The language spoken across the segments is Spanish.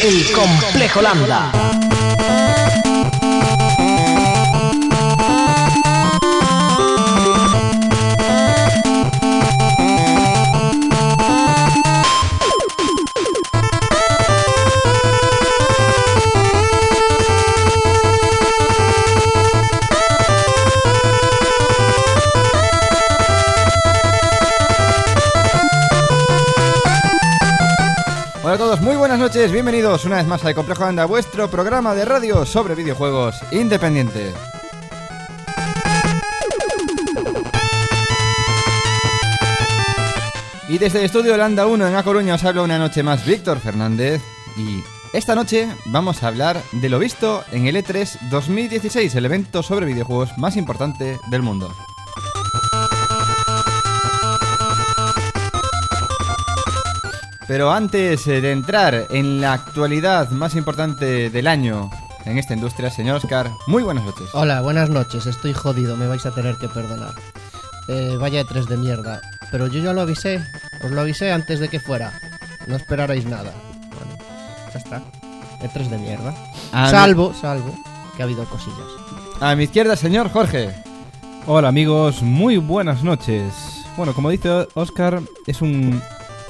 El Complejo Lambda. Hola a todos, muy buenas noches, bienvenidos una vez más al Complejo Lambda, vuestro programa de radio sobre videojuegos independiente. Y desde el estudio Lambda 1 en A Coruña os habla una noche más Víctor Fernández. Y esta noche vamos a hablar de lo visto en el E3 2016, el evento sobre videojuegos más importante del mundo. Pero antes de entrar en la actualidad más importante del año en esta industria, señor Oscar, muy buenas noches. Hola, buenas noches, estoy jodido, me vais a tener que perdonar. Vaya E3 de mierda. Pero yo ya lo avisé, os lo avisé antes de que fuera. No esperarais nada. Bueno, ya está. E3 de mierda. Salvo que ha habido cosillas. A mi izquierda, señor Jorge. Hola amigos, muy buenas noches. Bueno, como dice Oscar, es un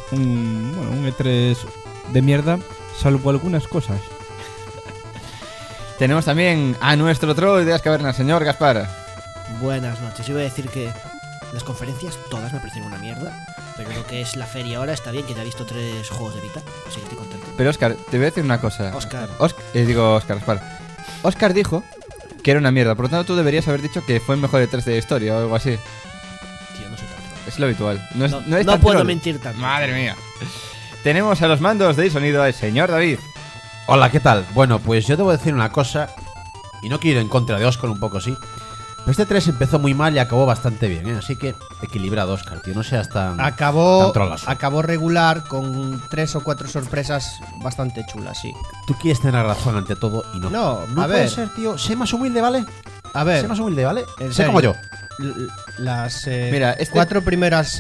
E3 de mierda, salvo algunas cosas. Tenemos también a nuestro troll de las cavernas, señor Gaspar. Buenas noches, yo iba a decir que las conferencias todas me parecen una mierda, pero lo que es la feria ahora está bien, que ya he visto 3 juegos de Vita, así que estoy contento. Pero Oscar, te voy a decir una cosa. Oscar, Gaspar. Oscar dijo que era una mierda, por lo tanto tú deberías haber dicho que fue el mejor E3 de la historia o algo así. Tío, no soy tan troll. Es lo habitual. No es no tan puedo troll. mentir tanto. Madre mía. Tenemos a los mandos de sonido al señor David. Hola, ¿qué tal? Bueno, pues yo debo decir una cosa, y no quiero ir en contra de Oscar, un poco sí. Pero este 3 empezó muy mal y acabó bastante bien, ¿eh? Así que equilibrado, Oscar, tío, no seas tan trolazo. Acabó regular con 3 o 4 sorpresas bastante chulas, sí. Tú quieres tener razón ante todo y no. No, No a puede ver. ser, tío. Sé más humilde, ¿vale? A ver, Sé más humilde, ¿vale? en Sé serio. como yo. Las Mira, 4 primeras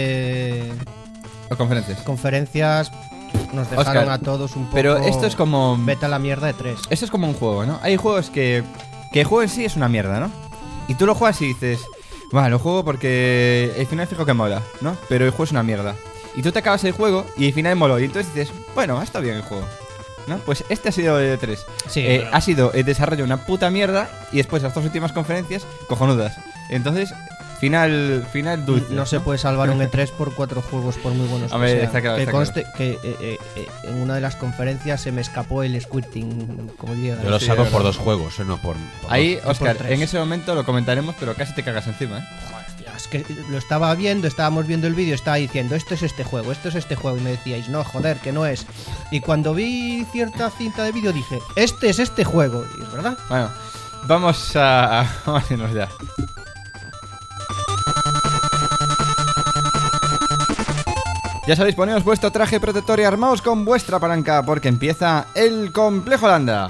O conferencias. conferencias nos dejaron Oscar, a todos un poco. Pero esto es como. Vete a la mierda de 3. Esto es como un juego, ¿no? Hay juegos que el juego en sí es una mierda, ¿no? Y tú lo juegas y dices, bueno, lo juego porque el final fijo que mola, ¿no? Pero el juego es una mierda. Y tú te acabas el juego y el final moló. Y entonces dices, bueno, está bien el juego, ¿no? Pues este ha sido el E3. Sí, pero- Ha sido el desarrollo una puta mierda. Y después las 2 últimas conferencias, cojonudas. Entonces, final dulce. No se puede salvar un E3 por 4 juegos, por muy buenos Hombre, que sean. está claro, que está conste que en una de las conferencias se me escapó el squirting, como diría. Yo lo Sí, salvo de por verdad. 2 juegos, no por Ahí, dos. Oscar, por 3. en ese momento lo comentaremos, pero casi te cagas encima, ¿eh? Joder, tío, es que lo estaba viendo, estábamos viendo el vídeo, estaba diciendo, esto es este juego, y me decíais, no, joder, que no es. Y cuando vi cierta cinta de vídeo dije, este es este juego, y es verdad. Bueno, vamos a irnos ya. Ya sabéis, poneos vuestro traje protector y armaos con vuestra palanca porque empieza el Complejo Lambda.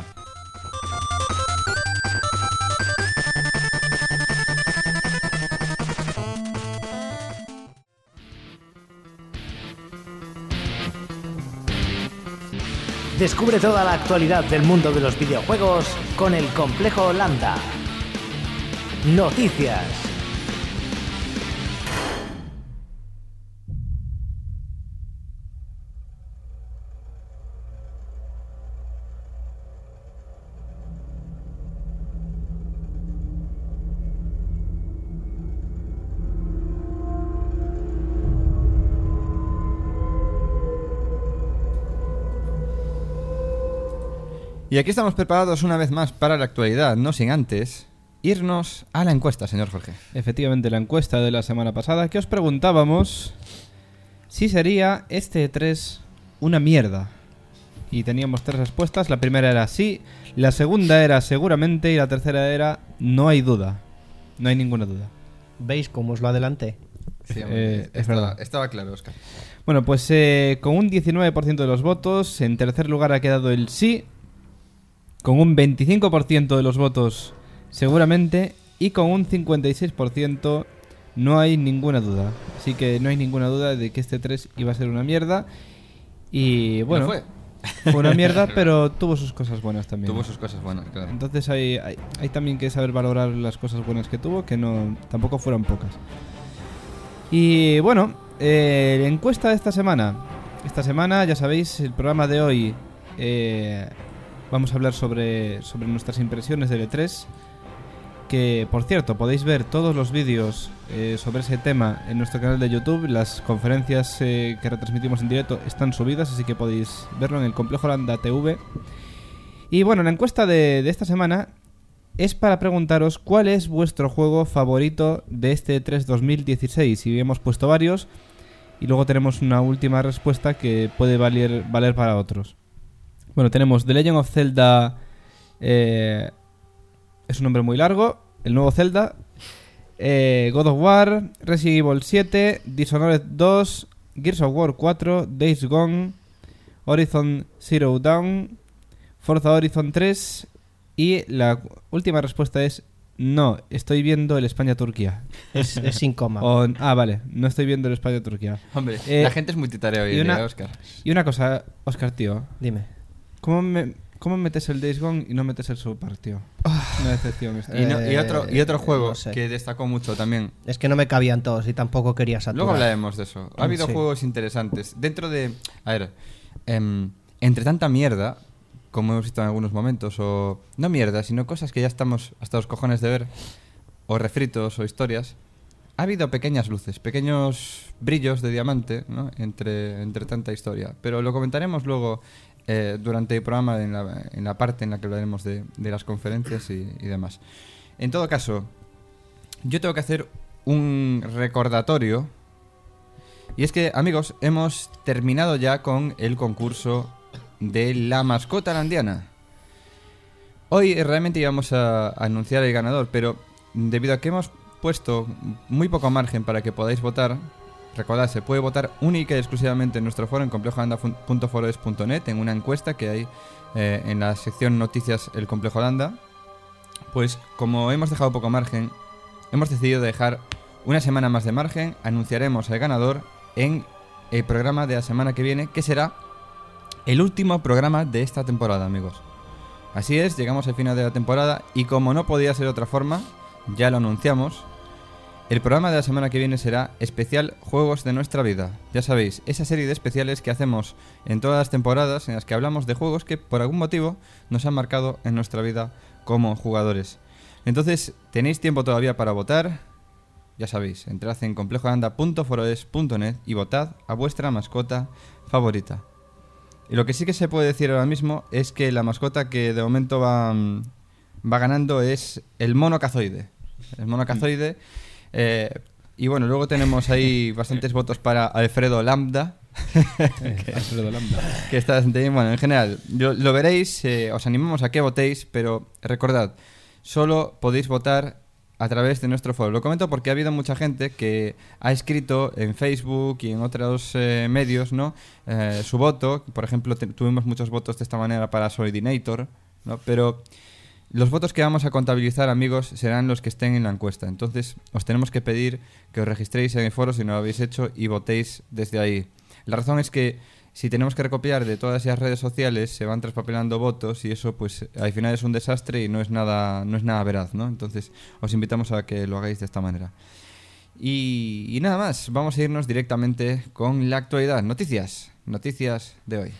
Descubre toda la actualidad del mundo de los videojuegos con el Complejo Lambda. Noticias. Y aquí estamos preparados una vez más para la actualidad, no sin antes irnos a la encuesta, señor Jorge. Efectivamente, la encuesta de la semana pasada que os preguntábamos si sería este E3 una mierda. Y teníamos 3 respuestas. La primera era sí, la segunda era seguramente y la tercera era no hay duda. No hay ninguna duda. ¿Veis cómo os lo adelanté? Sí, es verdad. Estaba claro, Oscar. Bueno, pues con un 19% de los votos, en tercer lugar ha quedado el sí, con un 25% de los votos seguramente y con un 56% no hay ninguna duda. Así que no hay ninguna duda de que este 3 iba a ser una mierda. Y bueno, ¿No fue? Fue una mierda, pero tuvo sus cosas buenas también. Tuvo sus cosas buenas, claro. Entonces hay también que saber valorar las cosas buenas que tuvo, que no tampoco fueron pocas. Y bueno, encuesta de esta semana. Esta semana, ya sabéis, el programa de hoy vamos a hablar sobre nuestras impresiones del E3. Que, por cierto, podéis ver todos los vídeos sobre ese tema en nuestro canal de YouTube. Las conferencias que retransmitimos en directo están subidas, así que podéis verlo en el Complejo Holanda TV. Y bueno, la encuesta de esta semana es para preguntaros cuál es vuestro juego favorito de este E3 2016. Y hemos puesto varios, y luego tenemos una última respuesta que puede valer para otros. Bueno, tenemos The Legend of Zelda... es un nombre muy largo. El nuevo Zelda, God of War, Resident Evil 7, Dishonored 2, Gears of War 4, Days Gone, Horizon Zero Dawn, Forza Horizon 3. Y la última respuesta es: no, estoy viendo el España-Turquía. Es sin coma. Vale, no estoy viendo el España-Turquía. Hombre, la gente es muy titarea hoy en día, Óscar. Y una cosa, Óscar, tío. Dime. ¿Cómo metes el Days Gone y no metes el Super, tío? Una decepción esto. Y otro juego no sé. que destacó mucho también. Es que no me cabían todos y tampoco quería saturar. Luego hablaremos de eso. Ha habido juegos interesantes. Dentro de... A ver, entre tanta mierda, como hemos visto en algunos momentos, o... No mierda, sino cosas que ya estamos hasta los cojones de ver, o refritos, o historias, ha habido pequeñas luces, pequeños brillos de diamante, ¿no? Entre tanta historia. Pero lo comentaremos luego... durante el programa en la parte en la que hablaremos de las conferencias y demás. En todo caso, yo tengo que hacer un recordatorio, y es que, amigos, hemos terminado ya con el concurso de la mascota holandiana. Hoy realmente íbamos a anunciar el ganador, pero debido a que hemos puesto muy poco margen para que podáis votar, recordad, se puede votar única y exclusivamente en nuestro foro en complejoholanda.foroes.net, en una encuesta que hay en la sección noticias El Complejo Holanda. Pues como hemos dejado poco margen, hemos decidido dejar una semana más de margen. Anunciaremos al ganador en el programa de la semana que viene, que será el último programa de esta temporada, amigos. Así es, llegamos al final de la temporada y como no podía ser de otra forma, ya lo anunciamos. El programa de la semana que viene será especial Juegos de nuestra vida. Ya sabéis, esa serie de especiales que hacemos en todas las temporadas en las que hablamos de juegos que por algún motivo nos han marcado en nuestra vida como jugadores. Entonces, tenéis tiempo todavía para votar. Ya sabéis, entrad en complejoholanda.foroes.net y votad a vuestra mascota favorita. Y lo que sí que se puede decir ahora mismo es que la mascota que de momento va ganando es el mono cazoide. El mono cazoide... y bueno, luego tenemos ahí bastantes votos para Alfredo Lambda. Alfredo Lambda. Que está bastante bien. Bueno, en general, lo veréis, os animamos a que votéis, pero recordad, solo podéis votar a través de nuestro foro. Lo comento porque ha habido mucha gente que ha escrito en Facebook y en otros medios, ¿no? Su voto. Por ejemplo, tuvimos muchos votos de esta manera para Solidinator, ¿no? Pero... los votos que vamos a contabilizar, amigos, serán los que estén en la encuesta. Entonces, os tenemos que pedir que os registréis en el foro si no lo habéis hecho y votéis desde ahí. La razón es que si tenemos que recopilar de todas esas redes sociales, se van traspapelando votos y eso, pues, al final es un desastre y no es nada veraz, ¿no? Entonces, os invitamos a que lo hagáis de esta manera. Y nada más, vamos a irnos directamente con la actualidad. Noticias de hoy.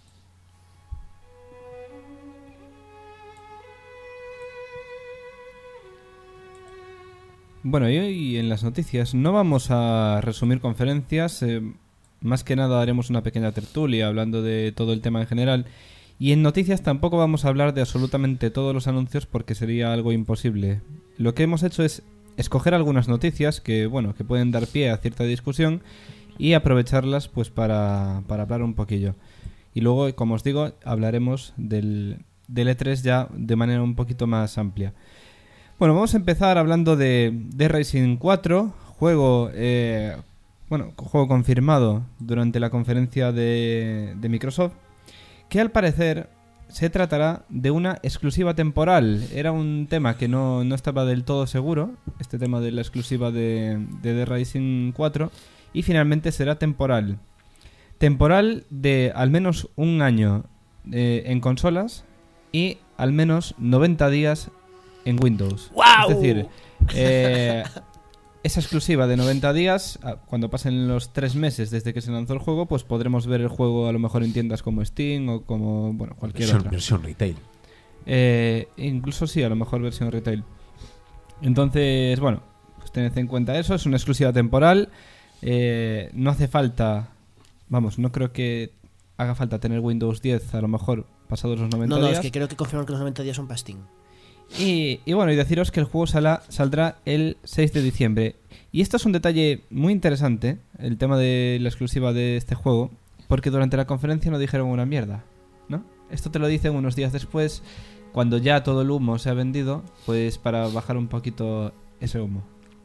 Bueno, y hoy en las noticias no vamos a resumir conferencias, más que nada haremos una pequeña tertulia hablando de todo el tema en general, y en noticias tampoco vamos a hablar de absolutamente todos los anuncios porque sería algo imposible. Lo que hemos hecho es escoger algunas noticias que, bueno, que pueden dar pie a cierta discusión y aprovecharlas pues para hablar un poquillo. Y luego, como os digo, hablaremos del E3 ya de manera un poquito más amplia. Bueno, vamos a empezar hablando de Rising 4, juego confirmado durante la conferencia de Microsoft, que al parecer se tratará de una exclusiva temporal. Era un tema que no estaba del todo seguro, este tema de la exclusiva de Rising 4, y finalmente será temporal. Temporal de al menos un año. en consolas y al menos 90 días en Windows. ¡Guau! Es decir, esa exclusiva de 90 días, cuando pasen los 3 meses desde que se lanzó el juego, pues podremos ver el juego a lo mejor en tiendas como Steam o como cualquier otra. Versión retail. Incluso sí, a lo mejor versión retail. Entonces, bueno, pues tened en cuenta eso. Es una exclusiva temporal. No hace falta, no creo que haga falta tener Windows 10 a lo mejor pasados los 90 días. No, es que creo que confirman que los 90 días son para Steam. Y bueno, y deciros que el juego saldrá el 6 de diciembre. Y esto es un detalle muy interesante, el tema de la exclusiva de este juego, porque durante la conferencia no dijeron una mierda, ¿no? Esto te lo dicen unos días después, cuando ya todo el humo se ha vendido, pues para bajar un poquito ese humo.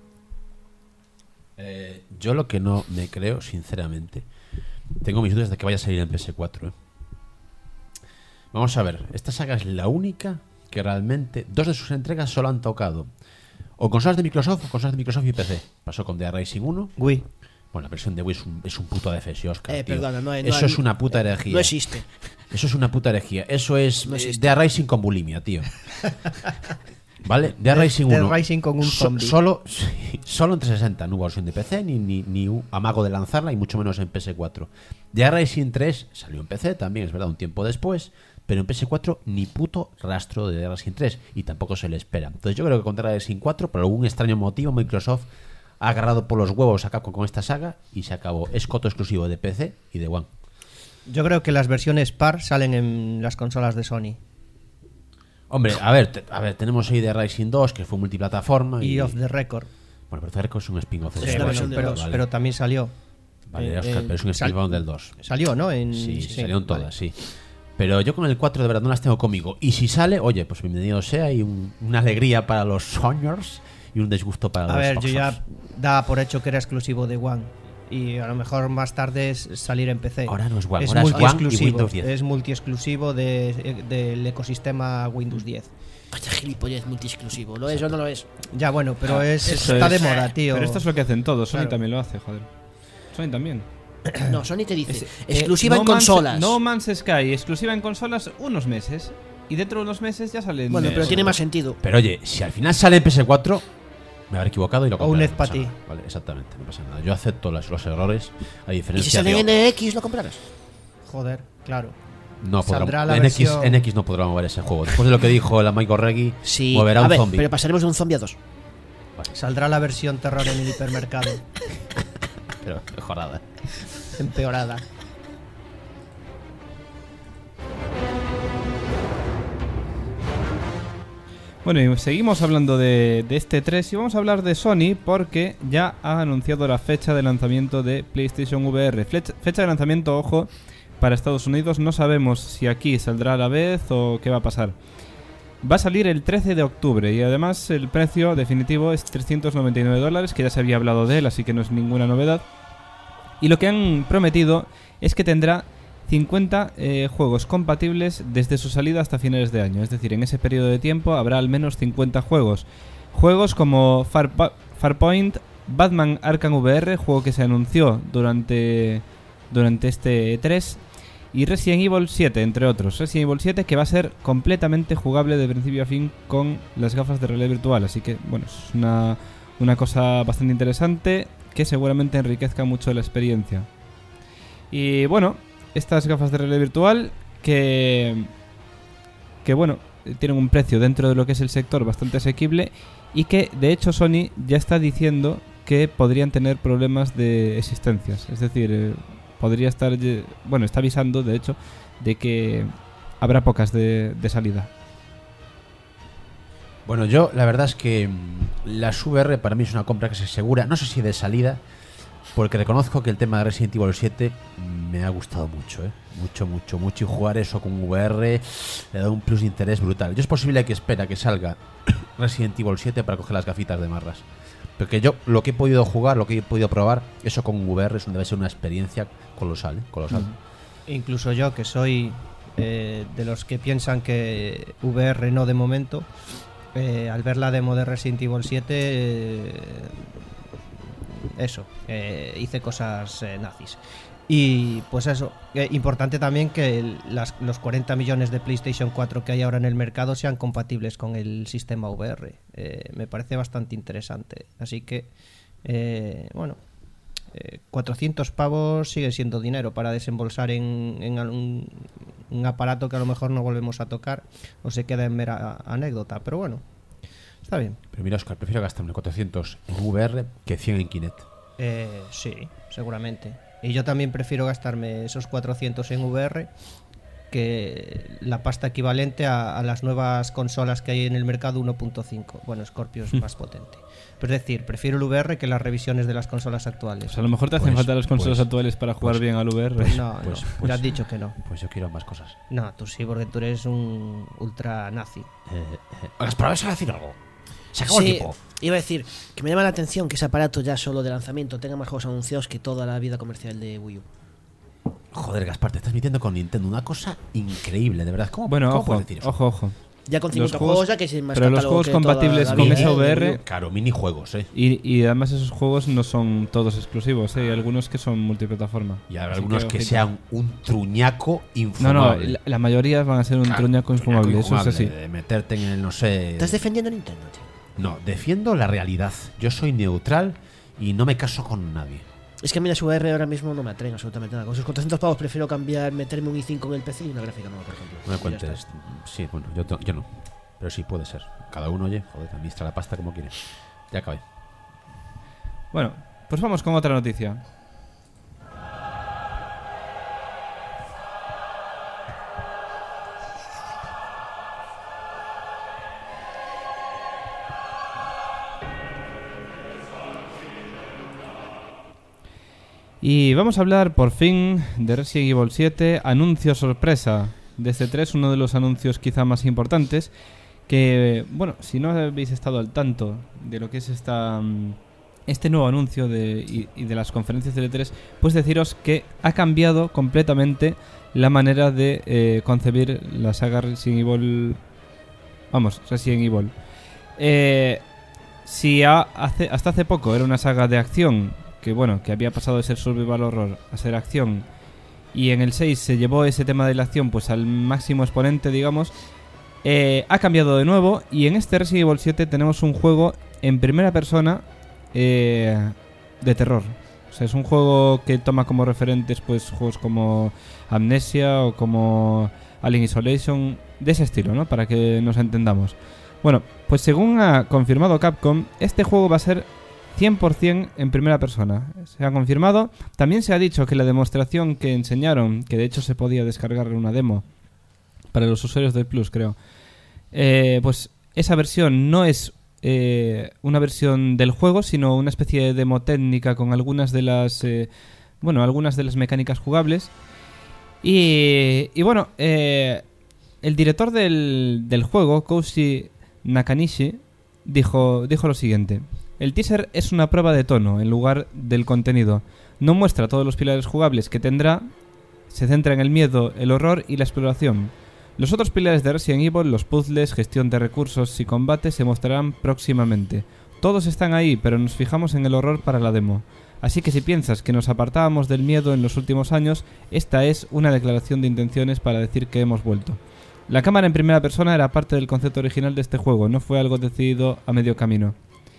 Yo lo que no me creo, sinceramente, tengo mis dudas de que vaya a salir en PS4. Vamos a ver, esta saga es la única que realmente 2 de sus entregas solo han tocado o consolas de Microsoft o consolas de Microsoft y PC. Pasó con Dead Rising 1. Wii. Bueno, la versión de Wii es un puto ADFS, Oscar. Perdona, eso es una puta herejía. No existe. Eso es una puta herejía. Eso es No existe. Dead Rising con bulimia, tío. ¿Vale? Dead Rising 1. Dead Rising con un zombie. Solo en 360. No hubo versión de PC ni un amago de lanzarla y mucho menos en PS4. Dead Rising 3 salió en PC también, es verdad, un tiempo después. Pero en PS4 ni puto rastro de Dead Rising 3 y tampoco se le espera. Entonces yo creo que con Dead Rising 4, por algún extraño motivo, Microsoft ha agarrado por los huevos a Capcom con esta saga y se acabó. Es coto exclusivo de PC y de One. Yo creo que las versiones PAR salen en las consolas de Sony. Hombre, a ver, tenemos ahí Dead Rising 2, que fue multiplataforma. Y Off the Record. Bueno, pero Off the Record es un spin-off Es la versión de pero, dos, vale. pero también salió. Vale, Oscar, pero es un spin-off del 2. Salió, ¿no? Sí, sí, salieron todas, vale. sí. Pero yo con el 4 de verdad no las tengo conmigo. Y si sale, oye, pues bienvenido sea y una alegría para los Sonyers y un disgusto para los A ver, yo Xboxers. ya daba por hecho que era exclusivo de One. Y a lo mejor más tarde es salir en PC. Ahora no es One, es ahora es One y multi-exclusivo. Windows 10. Es multi-exclusivo del ecosistema Windows 10. Vaya gilipollez multi-exclusivo. ¿Lo es o no lo es? Ya, bueno, pero Eso está es. de moda, tío. Pero esto es lo que hacen todos. Sony Claro. también lo hace, joder. Sony también. No, Sony te dice exclusiva No en consolas. No Man's Sky, exclusiva en consolas unos meses. Y dentro de unos meses ya salen. Bueno, pero tiene más sentido. Pero oye, si al final sale en PS4, me habré equivocado y lo O compraré. un no pasa Ezpati. nada. Vale, exactamente, no pasa nada. Yo acepto los errores, a ¿Y diferencia si sale de... en NX lo comprarás? Joder, claro. No Saldrá podrá, la en versión- X no podrá mover ese juego. Después de lo que dijo el amigo Reggie, Sí. moverá A un ver, zombie. pero pasaremos de un zombie a 2. Saldrá la versión terror en el hipermercado. Pero mejorada. Empeorada. Bueno, y seguimos hablando de este 3 y vamos a hablar de Sony porque ya ha anunciado la fecha de lanzamiento de PlayStation VR. Fecha de lanzamiento, ojo, para Estados Unidos. No sabemos si aquí saldrá a la vez o qué va a pasar. Va a salir el 13 de octubre y además el precio definitivo es $399, que ya se había hablado de él, así que no es ninguna novedad. Y lo que han prometido es que tendrá 50 juegos compatibles desde su salida hasta finales de año. Es decir, en ese periodo de tiempo habrá al menos 50 juegos. Juegos como Farpoint, Batman Arkham VR, juego que se anunció durante este E3, y Resident Evil 7, entre otros. Resident Evil 7 que va a ser completamente jugable de principio a fin con las gafas de realidad virtual. Así que, bueno, es una cosa bastante interesante que seguramente enriquezca mucho la experiencia. Y bueno, estas gafas de realidad virtual que bueno, tienen un precio dentro de lo que es el sector bastante asequible y que de hecho Sony ya está diciendo que podrían tener problemas de existencias. Es decir, podría estar, bueno, está avisando de hecho de que habrá pocas de salida. Bueno, yo la verdad es que las VR para mí es una compra que se asegura, no sé si de salida, porque reconozco que el tema de Resident Evil 7 me ha gustado mucho, mucho, y jugar eso con VR le da un plus de interés brutal. Yo es posible que espera que salga Resident Evil 7 para coger las gafitas de marras, porque yo lo que he podido jugar, lo que he podido probar, eso con VR debe ser una experiencia colosal, colosal. Incluso yo, que soy de los que piensan que VR no de momento, al ver la demo de Resident Evil 7, hice cosas nazis. Y pues eso, importante también que los 40 millones de PlayStation 4 que hay ahora en el mercado sean compatibles con el sistema VR. Me parece bastante interesante. Así que, 400 pavos sigue siendo dinero para desembolsar en un aparato que a lo mejor no volvemos a tocar o se queda en mera anécdota. Pero bueno, está bien. Pero mira, Oscar, prefiero gastarme 400 en VR que 100 en Kinect. Sí, seguramente. Y yo también prefiero gastarme esos 400 en VR que la pasta equivalente a las nuevas consolas que hay en el mercado 1.5. Bueno, Scorpio es más potente. Pero es decir, prefiero el VR que las revisiones de las consolas actuales. Pues a lo mejor te hacen falta las consolas actuales para jugar bien al VR. No, ya has dicho que no. Pues yo quiero más cosas. No, tú sí, porque tú eres un ultra nazi. Pero vas a decir algo. Se acabó el tiempo. Iba a decir que me llama la atención que ese aparato ya solo de lanzamiento tenga más juegos anunciados que toda la vida comercial de Wii U. Joder, Gaspar, te estás metiendo con Nintendo. Una cosa increíble, de verdad. ¿Cómo Bueno, puedes decir eso? ojo. Ya con 50 juegos, juegos ya que es más pero los catálogo juegos que toda compatibles la con vida, esa VR. Claro, minijuegos, Y además esos juegos no son todos exclusivos, hay algunos que son multiplataforma. Y hay algunos que sean un truñaco infumable. No, la mayoría van a ser un truñaco infumable, eso es así. De meterte en el, no sé... ¿Estás defendiendo a Nintendo, tío? No, defiendo la realidad. Yo soy neutral y no me caso con nadie. Es que a mí la VR ahora mismo no me atraen absolutamente nada. Con esos 400 pavos prefiero meterme un i5 en el PC y una gráfica nueva, por ejemplo. No me cuentes. Sí, bueno, yo no. Pero sí, puede ser. Cada uno, oye, joder, administra la pasta como quiere. Ya acabé. Bueno, pues vamos con otra noticia. Y vamos a hablar por fin de Resident Evil 7, anuncio sorpresa de este 3, uno de los anuncios quizá más importantes, que, bueno, si no habéis estado al tanto de lo que es este nuevo anuncio y de las conferencias de E3, pues deciros que ha cambiado completamente la manera de concebir la saga Resident Evil. Vamos, Resident Evil. Si hasta hace poco era una saga de acción, que había pasado de ser survival horror a ser acción, y en el 6 se llevó ese tema de la acción pues al máximo exponente, digamos, ha cambiado de nuevo, y en este Resident Evil 7 tenemos un juego en primera persona de terror. O sea, es un juego que toma como referentes pues juegos como Amnesia o como Alien Isolation, de ese estilo, ¿no? Para que nos entendamos. Bueno, pues según ha confirmado Capcom, este juego va a ser 100% en primera persona. Se ha confirmado. También se ha dicho que la demostración que enseñaron, que de hecho se podía descargar una demo para los usuarios del Plus, creo, pues esa versión no es una versión del juego, sino una especie de demo técnica con algunas de las mecánicas jugables. Y bueno, el director del juego, Koushi Nakanishi, dijo lo siguiente: el teaser es una prueba de tono en lugar del contenido. No muestra todos los pilares jugables que tendrá, se centra en el miedo, el horror y la exploración. Los otros pilares de Resident Evil, los puzzles, gestión de recursos y combate, se mostrarán próximamente. Todos están ahí, pero nos fijamos en el horror para la demo. Así que si piensas que nos apartábamos del miedo en los últimos años, esta es una declaración de intenciones para decir que hemos vuelto. La cámara en primera persona era parte del concepto original de este juego, no fue algo decidido a medio camino.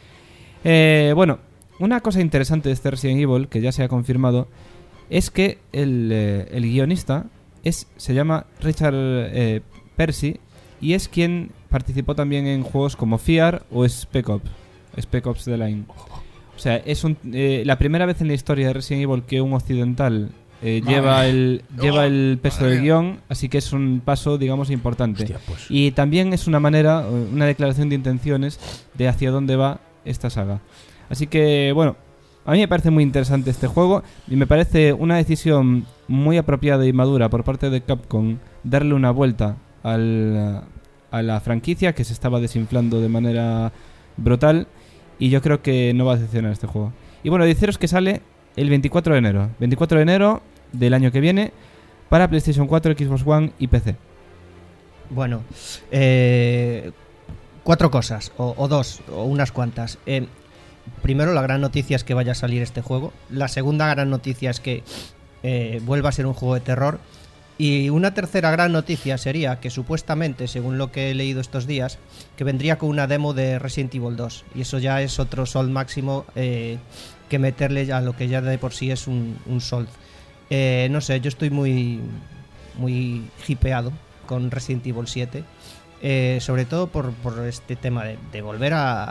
Bueno, una cosa interesante de este Resident Evil, que ya se ha confirmado, es que el guionista se llama Richard Percy, y es quien participó también en juegos como Fear o Spec Ops The Line. O sea, es la primera vez en la historia de Resident Evil que un occidental lleva el peso del guión, así que es un paso, digamos, importante. Hostia, pues. Y también es una declaración de intenciones de hacia dónde va esta saga. Así que, bueno, a mí me parece muy interesante este juego y me parece una decisión muy apropiada y madura por parte de Capcom darle una vuelta a la franquicia, que se estaba desinflando de manera brutal, y yo creo que no va a decepcionar este juego. Y bueno, deciros que sale el 24 de enero. 24 de enero del año que viene para PlayStation 4, Xbox One y PC. Bueno, 4 cosas, o 2, o unas cuantas. Primero, la gran noticia es que vaya a salir este juego. La segunda gran noticia es que vuelva a ser un juego de terror. Y una tercera gran noticia sería que supuestamente, según lo que he leído estos días, que vendría con una demo de Resident Evil 2. Y eso ya es otro Soul máximo que meterle a lo que ya de por sí es un Soul. No sé, yo estoy muy hipeado con Resident Evil 7. Sobre todo por este tema de volver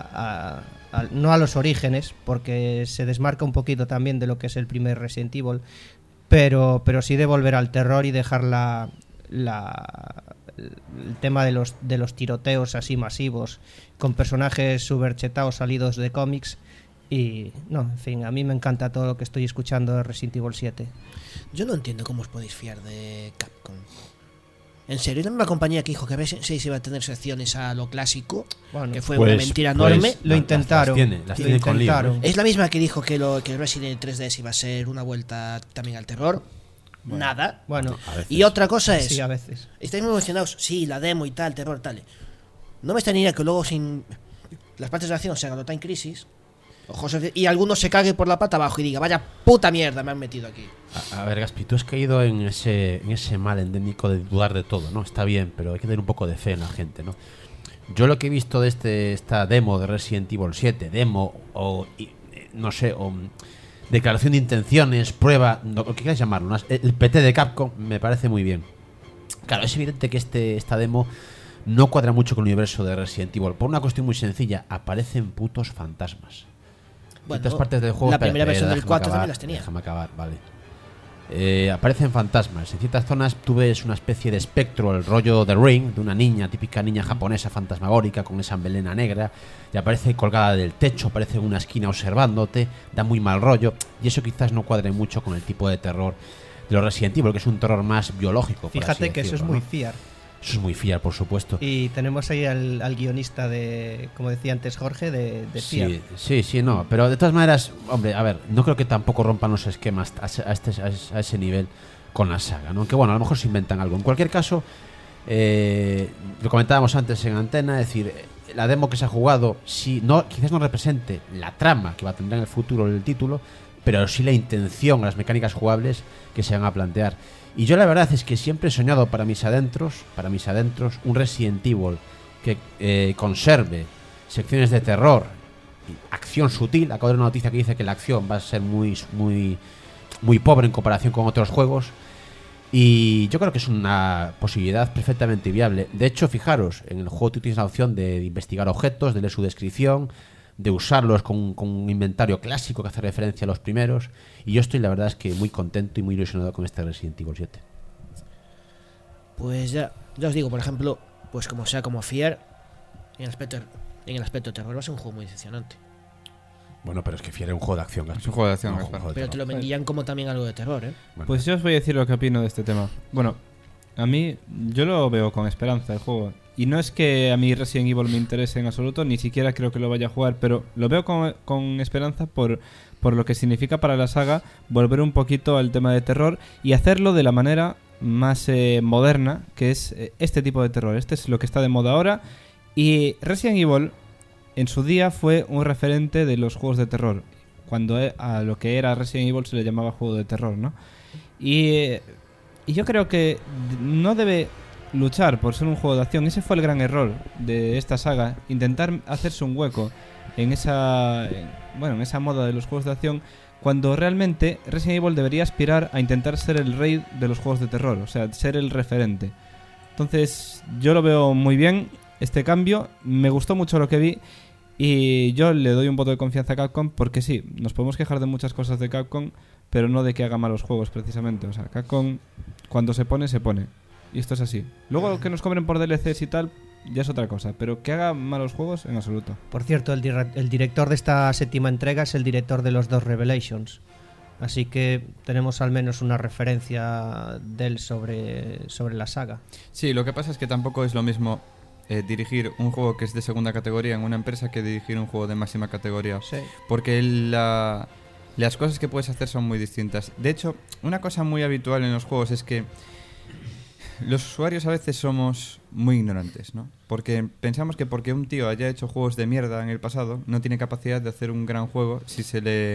no a los orígenes, porque se desmarca un poquito también de lo que es el primer Resident Evil, pero sí de volver al terror y dejar el tema de los tiroteos así masivos con personajes superchetados salidos de cómics. Y no, en fin, a mí me encanta todo lo que estoy escuchando de Resident Evil 7. Yo no entiendo cómo os podéis fiar de Capcom. En serio, es la misma compañía que dijo que B6 iba a tener secciones a lo clásico, Bueno, que fue una mentira enorme. Lo intentaron. Las tiene con lío, ¿no? Es la misma que dijo que el Resident 3DS iba a ser una vuelta también al terror. Nada. Bueno, Y otra cosa es, sí, a veces. estáis muy emocionados, sí, la demo y tal, terror, tal. No me extrañaría que luego sin las partes de la acción se hagan Time Crisis y alguno se cague por la pata abajo y diga, vaya puta mierda me han metido aquí. A ver, Gaspi, tú has caído en ese mal endémico de dudar de todo, ¿no? Está bien, pero hay que tener un poco de fe en la gente, ¿no? Yo lo que he visto de esta demo de Resident Evil 7, demo o no sé, o declaración de intenciones, prueba, lo que quieras llamarlo, ¿no? El PT de Capcom me parece muy bien. Claro, es evidente que esta demo no cuadra mucho con el universo de Resident Evil, por una cuestión muy sencilla, aparecen putos fantasmas. Bueno, Ciertas partes del juego, la primera versión del déjame 4 acabar, también las tenía. Déjame acabar, vale. Aparecen fantasmas. En ciertas zonas tú ves una especie de espectro, el rollo de Ring, de una niña, típica niña japonesa fantasmagórica con esa melena negra, y aparece colgada del techo, aparece en una esquina observándote, da muy mal rollo, y eso quizás no cuadre mucho con el tipo de terror de los Resident Evil, que es un terror más biológico. Fíjate que eso es muy fiar. Eso es muy fiar, por supuesto. Y tenemos ahí al guionista de, como decía antes Jorge, de fiar. Sí, no. Pero de todas maneras, hombre, a ver, no creo que tampoco rompan los esquemas a ese nivel con la saga, ¿no? Aunque bueno, a lo mejor se inventan algo. En cualquier caso, lo comentábamos antes en antena, es decir, la demo que se ha jugado, quizás no represente la trama que va a tener en el futuro el título, pero sí la intención, las mecánicas jugables que se van a plantear. Y yo la verdad es que siempre he soñado para mis adentros, un Resident Evil que conserve secciones de terror, acción sutil. Acabo de ver una noticia que dice que la acción va a ser muy pobre en comparación con otros juegos. Y yo creo que es una posibilidad perfectamente viable. De hecho, fijaros, en el juego tú tienes la opción de investigar objetos, de leer su descripción, de usarlos con un inventario clásico que hace referencia a los primeros. Y yo estoy, la verdad, es que muy contento y muy ilusionado con este Resident Evil 7. Pues ya os digo, por ejemplo, pues como sea como Fear, en el aspecto de terror va a ser un juego muy decepcionante. Bueno, pero es que Fear es un juego de acción. Es un juego de acción, no, Gaspar. Pero te lo vendían como también algo de terror, ¿eh? Bueno, Pues yo os voy a decir lo que opino de este tema. Bueno, a mí, yo lo veo con esperanza el juego. Y no es que a mí Resident Evil me interese en absoluto, ni siquiera creo que lo vaya a jugar, pero lo veo con esperanza por lo que significa para la saga volver un poquito al tema de terror y hacerlo de la manera más moderna, que es este tipo de terror. Este es lo que está de moda ahora. Y Resident Evil en su día fue un referente de los juegos de terror, cuando a lo que era Resident Evil se le llamaba juego de terror, ¿no? Y yo creo que no debe luchar por ser un juego de acción. Ese fue el gran error de esta saga, intentar hacerse un hueco en esa moda de los juegos de acción, cuando realmente Resident Evil debería aspirar a intentar ser el rey de los juegos de terror, o sea, ser el referente. Entonces yo lo veo muy bien, este cambio, me gustó mucho lo que vi y yo le doy un voto de confianza a Capcom, porque sí, nos podemos quejar de muchas cosas de Capcom, pero no de que haga malos juegos precisamente. O sea, Capcom cuando se pone, se pone. Y esto es así. Luego que nos cobren por DLCs y tal, ya es otra cosa. Pero que haga malos juegos, en absoluto. Por cierto, el director de esta séptima entrega es el director de los dos Revelations. Así que tenemos al menos una referencia de él sobre la saga. Sí, lo que pasa es que tampoco es lo mismo dirigir un juego que es de segunda categoría en una empresa que dirigir un juego de máxima categoría. Sí. Porque las cosas que puedes hacer son muy distintas. De hecho, una cosa muy habitual en los juegos es que los usuarios a veces somos muy ignorantes, ¿no? Porque pensamos que porque un tío haya hecho juegos de mierda en el pasado, no tiene capacidad de hacer un gran juego si se le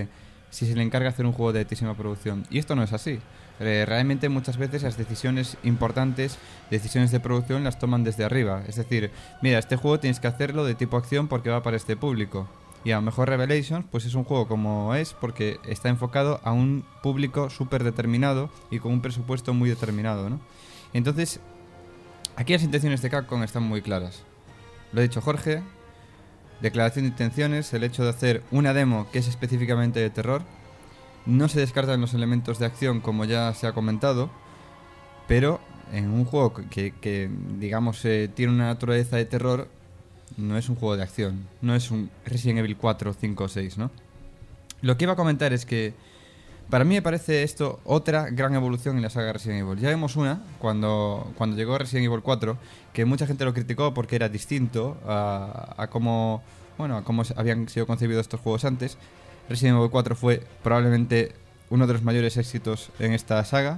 si se le encarga hacer un juego de altísima producción. Y esto no es así. Realmente muchas veces las decisiones importantes, decisiones de producción, las toman desde arriba. Es decir, mira, este juego tienes que hacerlo de tipo acción porque va para este público. Y a lo mejor Revelations pues es un juego como es porque está enfocado a un público súper determinado y con un presupuesto muy determinado, ¿no? Entonces, aquí las intenciones de Capcom están muy claras. Lo ha dicho Jorge, declaración de intenciones, el hecho de hacer una demo que es específicamente de terror. No se descartan los elementos de acción, como ya se ha comentado, pero en un juego que digamos, tiene una naturaleza de terror, no es un juego de acción, no es un Resident Evil 4, 5 o 6, ¿no? Lo que iba a comentar es que para mí me parece esto otra gran evolución en la saga Resident Evil. Ya vemos una, cuando llegó Resident Evil 4, que mucha gente lo criticó porque era distinto a cómo habían sido concebidos estos juegos antes. Resident Evil 4 fue probablemente uno de los mayores éxitos en esta saga.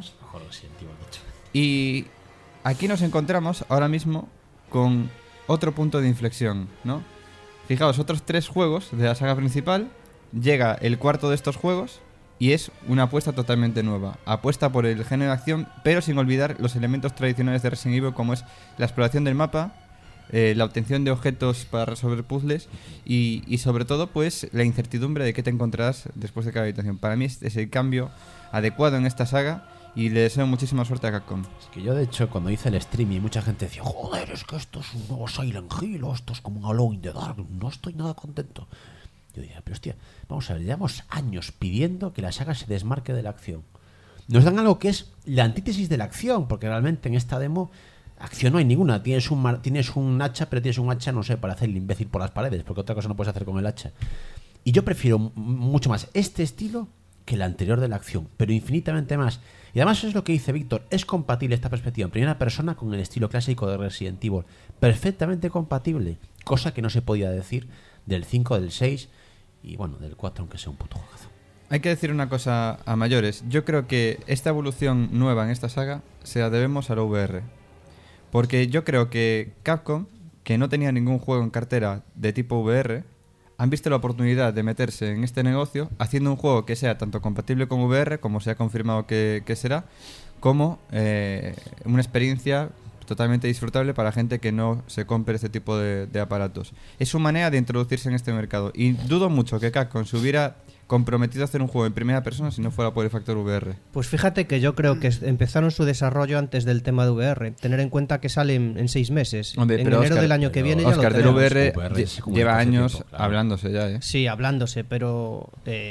Y aquí nos encontramos ahora mismo con otro punto de inflexión, ¿no? Fijaos, otros 3 juegos de la saga principal, llega el cuarto de estos juegos y es una apuesta totalmente nueva. Apuesta por el género de acción, pero sin olvidar los elementos tradicionales de Resident Evil, como es la exploración del mapa, la obtención de objetos para resolver puzzles y sobre todo pues la incertidumbre de qué te encontrarás después de cada habitación. Para mí es el cambio adecuado en esta saga y le deseo muchísima suerte a Capcom. Es que yo de hecho cuando hice el stream y mucha gente decía, joder, es que esto es un nuevo Silent Hill, o esto es como un Alone in the Dark, no estoy nada contento. Yo decía, pero hostia, vamos a ver, llevamos años pidiendo que la saga se desmarque de la acción. Nos dan algo que es la antítesis de la acción, porque realmente en esta demo acción no hay ninguna. Tienes un hacha, pero tienes un hacha, no sé, para hacer el imbécil por las paredes, porque otra cosa no puedes hacer con el hacha. Y yo prefiero mucho más este estilo que el anterior de la acción, pero infinitamente más. Y además eso es lo que dice Víctor, es compatible esta perspectiva en primera persona con el estilo clásico de Resident Evil. Perfectamente compatible, cosa que no se podía decir del 5, del 6 y bueno, del 4, aunque sea un puto juegazo. Hay que decir una cosa a mayores. Yo creo que esta evolución nueva en esta saga se la debemos a la VR. Porque yo creo que Capcom, que no tenía ningún juego en cartera de tipo VR, han visto la oportunidad de meterse en este negocio haciendo un juego que sea tanto compatible con VR, como se ha confirmado que será, como una experiencia totalmente disfrutable para gente que no se compre este tipo de aparatos. Es su manera de introducirse en este mercado. Y dudo mucho que Capcom se hubiera comprometido a hacer un juego en primera persona si no fuera por el factor VR. Pues fíjate que yo creo que empezaron su desarrollo antes del tema de VR. Tener en cuenta que sale en 6 meses. Hombre, en pero enero Oscar, del año que viene Oscar, ya lo del tenemos. VR lleva años tiempo, claro. hablándose ya, ¿eh? Sí, hablándose, pero...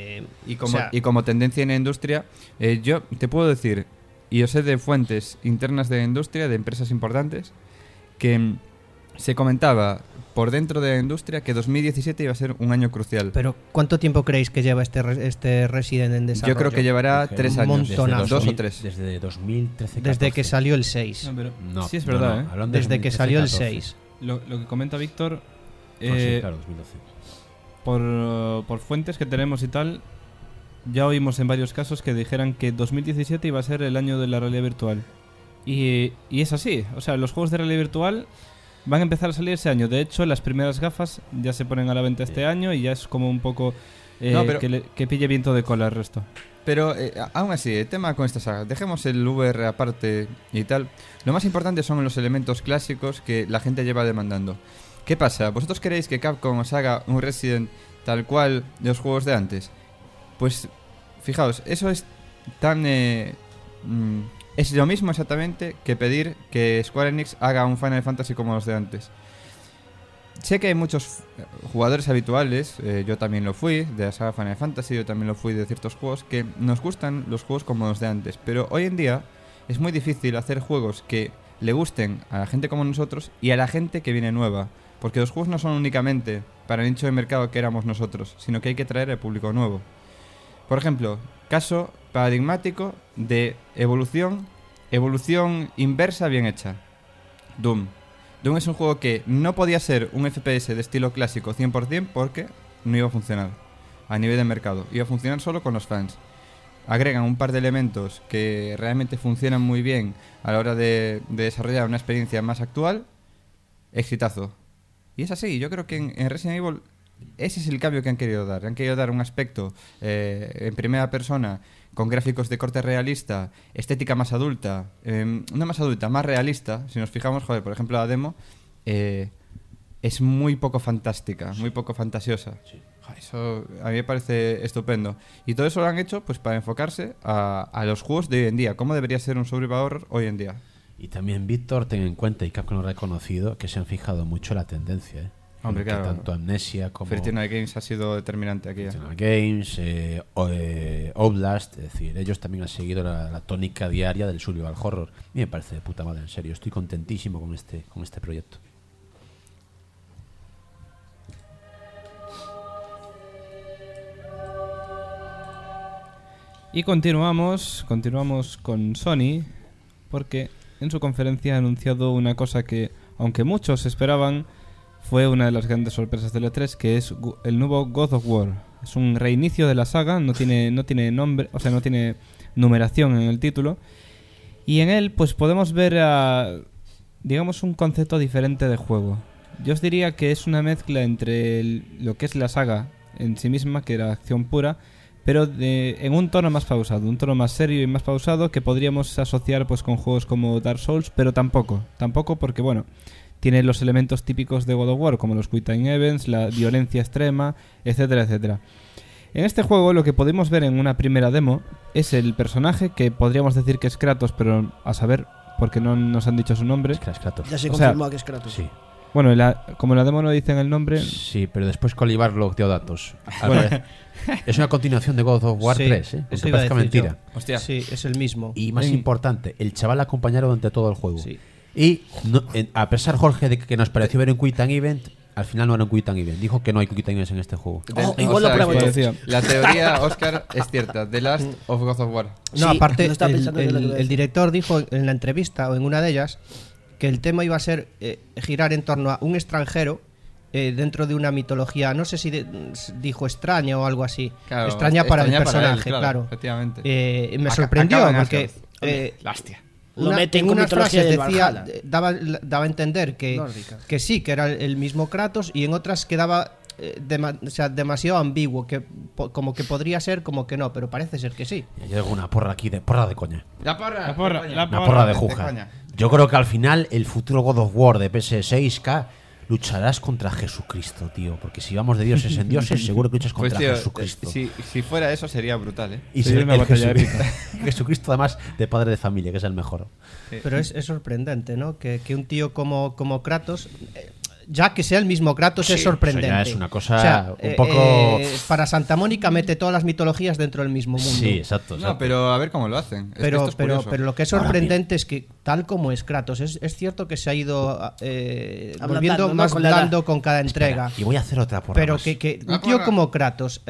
Y como tendencia en la industria, yo te puedo decir, y yo sé de fuentes internas de la industria, de empresas importantes, que se comentaba por dentro de la industria que 2017 iba a ser un año crucial. Pero ¿cuánto tiempo creéis que lleva este Resident en desarrollo? Yo creo que llevará 3 años, montonazo. 2 o 3. Desde 2013. Desde que salió el 6. No, pero No, sí es verdad, ¿eh? hablando de Desde que 2013, salió el 14. 6. Lo que comenta Víctor, Sí, claro, 2012. por fuentes que tenemos y tal, ya oímos en varios casos que dijeran que 2017 iba a ser el año de la realidad virtual. Y es así, o sea, los juegos de realidad virtual van a empezar a salir ese año. De hecho, las primeras gafas ya se ponen a la venta este año y ya es como un poco que pille viento de cola el resto. Pero aún así, el tema con esta saga, dejemos el VR aparte y tal. Lo más importante son los elementos clásicos que la gente lleva demandando. ¿Qué pasa? ¿Vosotros queréis que Capcom os haga un Resident tal cual de los juegos de antes? Pues fijaos, eso es tan... es lo mismo exactamente que pedir que Square Enix haga un Final Fantasy como los de antes. Sé que hay muchos jugadores habituales, yo también lo fui, de la saga Final Fantasy, yo también lo fui de ciertos juegos, que nos gustan los juegos como los de antes. Pero hoy en día es muy difícil hacer juegos que le gusten a la gente como nosotros y a la gente que viene nueva. Porque los juegos no son únicamente para el nicho de mercado que éramos nosotros, sino que hay que traer al público nuevo. Por ejemplo, caso paradigmático de evolución inversa bien hecha. Doom. Doom es un juego que no podía ser un FPS de estilo clásico 100% porque no iba a funcionar a nivel de mercado. Iba a funcionar solo con los fans. Agregan un par de elementos que realmente funcionan muy bien a la hora de desarrollar una experiencia más actual. Exitazo. Y es así, yo creo que en Resident Evil ese es el cambio que han querido dar. Han querido dar un aspecto en primera persona, con gráficos de corte realista, estética más adulta, no más adulta, más realista. Si nos fijamos, joder, por ejemplo, la demo es muy poco fantástica, muy poco fantasiosa. Sí. Eso a mí me parece estupendo. Y todo eso lo han hecho pues para enfocarse a los juegos de hoy en día. ¿Cómo debería ser un survival horror hoy en día? Y también, Víctor, ten en cuenta, y Capcom lo ha reconocido, que se han fijado mucho en la tendencia. Hombre, que claro. Tanto Amnesia como 39 Games ha sido determinante aquí. 39 Games, Outlast, es decir, ellos también han seguido la tónica diaria del survival horror. A mí me parece de puta madre, en serio. Estoy contentísimo con este proyecto. Y continuamos con Sony, porque en su conferencia ha anunciado una cosa que, aunque muchos esperaban, fue una de las grandes sorpresas del E3, que es el nuevo God of War. Es un reinicio de la saga, no tiene nombre, o sea, no tiene numeración en el título, y en él pues podemos ver digamos un concepto diferente de juego. Yo os diría que es una mezcla entre lo que es la saga en sí misma, que era acción pura, pero en un tono más pausado, un tono más serio y más pausado, que podríamos asociar pues con juegos como Dark Souls, pero tampoco porque bueno, tiene los elementos típicos de God of War, como los Quick Time Events, la violencia extrema, etcétera, etcétera. En este juego lo que podemos ver en una primera demo es el personaje, que podríamos decir que es Kratos, pero a saber, porque no nos han dicho su nombre. Es Kratos. Ya se O sea, confirmó que es Kratos. Sí. Bueno, como en la demo no dicen el nombre. Sí, pero después Colibar lo dio datos. Bueno. Es una continuación de God of War Sí, 3, eso aunque iba a parezca decir mentira. yo. Hostia. Sí, es el mismo. Y más importante, el chaval la acompañaron durante todo el juego. Sí. Y a pesar, Jorge, de que nos pareció ver un Quick Time Event, al final no era un Quick Time Event. Dijo que no hay Quick Time Events en este juego. Igual lo pruebo que entonces. la teoría, Oscar, es cierta. The Last of God of War. No, Sí, aparte, lo estaba pensando en lo que iba a el decir. director dijo en la entrevista, o en una de ellas, que el tema iba a ser girar en torno a un extranjero dentro de una mitología, no sé si dijo extraña o algo así. Claro, extraña para el extraña para él, personaje, claro. efectivamente. Me sorprendió Acaba en porque Asgard. La hostia. Lo meten en con unas mitología frases del decía, Valhalla. daba a entender Nórdica. que sí, que era el mismo Kratos, y en otras quedaba demasiado ambiguo, que como que podría ser, como que no, pero parece ser que sí. Ya llegó una porra aquí, porra de coña. La porra. La porra, coña. la Una porra de de juja. coña. Yo creo que al final el futuro God of War de PS6K lucharás contra Jesucristo, tío. Porque si vamos de dioses en dioses, seguro que luchas Pues contra tío, Jesucristo. si fuera eso sería brutal, ¿eh? Y Sí, ser una el batalla Jesucristo, además, de padre de familia, que es el mejor. Pero es sorprendente, ¿no? Que un tío como Kratos, ya que sea el mismo Kratos, Sí, es sorprendente. eso ya es una cosa un poco- para Santa Mónica mete todas las mitologías dentro del mismo mundo. Sí, exacto. No, pero a ver cómo lo hacen. Es que Pero, esto es curioso. pero lo que es Ahora sorprendente es que, tal como es Kratos, es cierto que se ha ido Ablandando, volviendo ¿no? más Con la edad. blando con cada entrega. Y voy a hacer otra porra Pero más. que Ah, un tío porra. como Kratos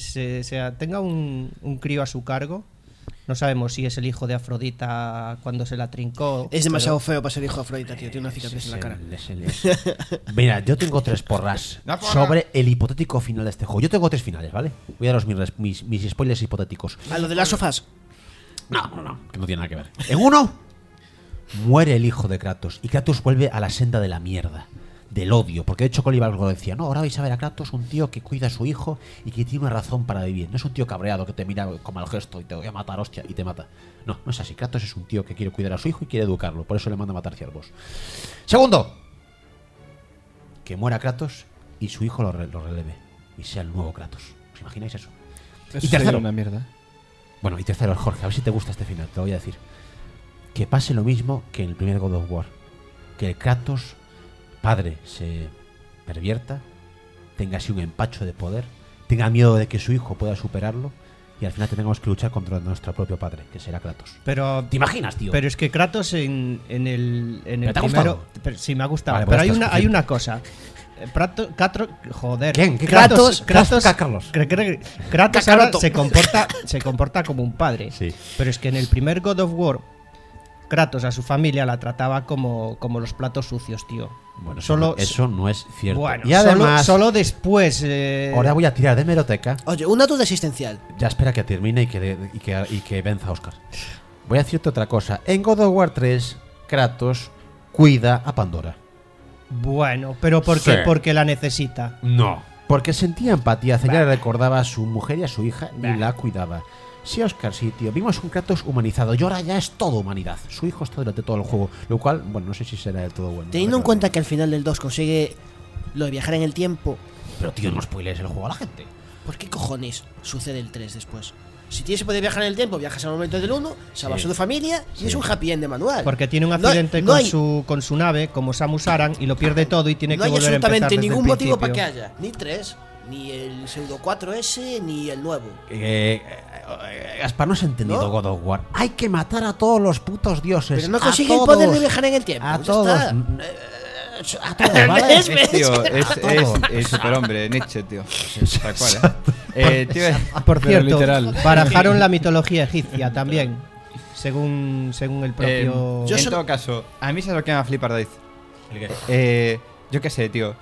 tenga un crío a su cargo, no sabemos si es el hijo de Afrodita cuando se la trincó. Es demasiado feo para ser hijo de Afrodita, tío. Tiene una cicatriz en la cara. Mira, yo tengo 3 porras La porra. sobre el hipotético final de este juego. Yo tengo 3 finales, ¿vale? Voy a daros mis spoilers hipotéticos. A lo de las sofás. No, que no tiene nada que ver. En uno, muere el hijo de Kratos y Kratos vuelve a la senda de la mierda, del odio. Porque de hecho Colibar lo decía, no, ahora vais a ver a Kratos, un tío que cuida a su hijo y que tiene una razón para vivir. No es un tío cabreado que te mira con mal gesto y te voy a matar, hostia, y te mata. No, no es así. Kratos es un tío que quiere cuidar a su hijo y quiere educarlo. Por eso le manda a matar ciervos. Segundo, que muera Kratos y su hijo lo releve y sea el nuevo Kratos. ¿Os imagináis eso? Eso Y sería tercero. una mierda. Bueno, y tercero, Jorge, a ver si te gusta este final, te lo voy a decir. Que pase lo mismo que en el primer God of War. Que el Kratos, padre, se pervierta, tenga así un empacho de poder, tenga miedo de que su hijo pueda superarlo y al final tengamos que luchar contra nuestro propio padre, que será Kratos. Pero ¿Te imaginas, tío? Pero es que Kratos en el ¿Pero te ha primero. gustado? Sí, me ha gustado. Vale, pero pues hay estás hay cogiendo. una cosa. Joder. ¿Quién? ¿Qué Kratos, Kratos? Carlos. Kratos ahora se comporta como un padre. Sí. Pero es que en el primer God of War, Kratos a su familia la trataba como los platos sucios, tío. Bueno, Solo- eso no es cierto. Bueno, y además, solo después. ahora voy a tirar de hemeroteca. Oye, una duda existencial. Ya espera que termine y que venza a Oscar. Voy a decirte otra cosa. En God of War 3, Kratos cuida a Pandora. Bueno, pero ¿por qué? Sí. Porque la necesita. No. Porque sentía empatía hacia ella, le recordaba a su mujer y a su hija y la cuidaba. Sí, Oscar, sí, tío. Vimos un Kratos humanizado y ahora ya es todo humanidad. Su hijo está durante todo el juego, lo cual, bueno, no sé si será del todo bueno. Teniendo en cuenta que al final del 2 consigue lo de viajar en el tiempo, Pero, tío, no spoilees el juego a la gente. ¿por qué cojones sucede el 3 después? Si tienes que poder viajar en el tiempo, viajas al momento del 1, salvas a tu familia y es un happy end de manual. Porque tiene un No- accidente no hay- con su nave, como Samus Aran, y lo pierde todo y tiene no que hay volver a empezar absolutamente desde ningún el motivo para principio. que haya ni 3, ni el pseudo 4S, ni el nuevo. Gaspar, no has entendido ¿No? God of War. Hay que matar a todos los putos dioses. Pero no a consigue el todos, poder de viajar en el tiempo. A ya todos. está. A todos, ¿vale? ¿Ves? Tío, es todo. el superhombre, Nietzsche, tío. Tal cual, tío, Por Pero cierto, literal. barajaron la mitología egipcia también, según el propio... Yo en solo- todo caso, a mí es lo que me va a flipar, Daiz. Yo qué sé, tío.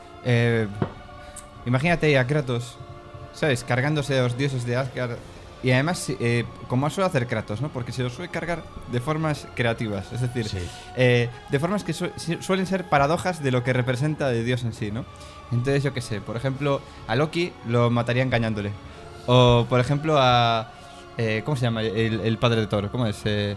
Imagínate a Kratos, ¿sabes? Cargándose a los dioses de Asgard. Y además, como suele hacer Kratos, ¿no? Porque se los suele cargar de formas creativas. Es decir, Sí. de formas que suelen ser paradojas de lo que representa de Dios en sí, ¿no? Entonces, yo qué sé, por ejemplo, a Loki lo mataría engañándole. O, por ejemplo, a... ¿cómo se llama? El padre de Thor. ¿Cómo es? el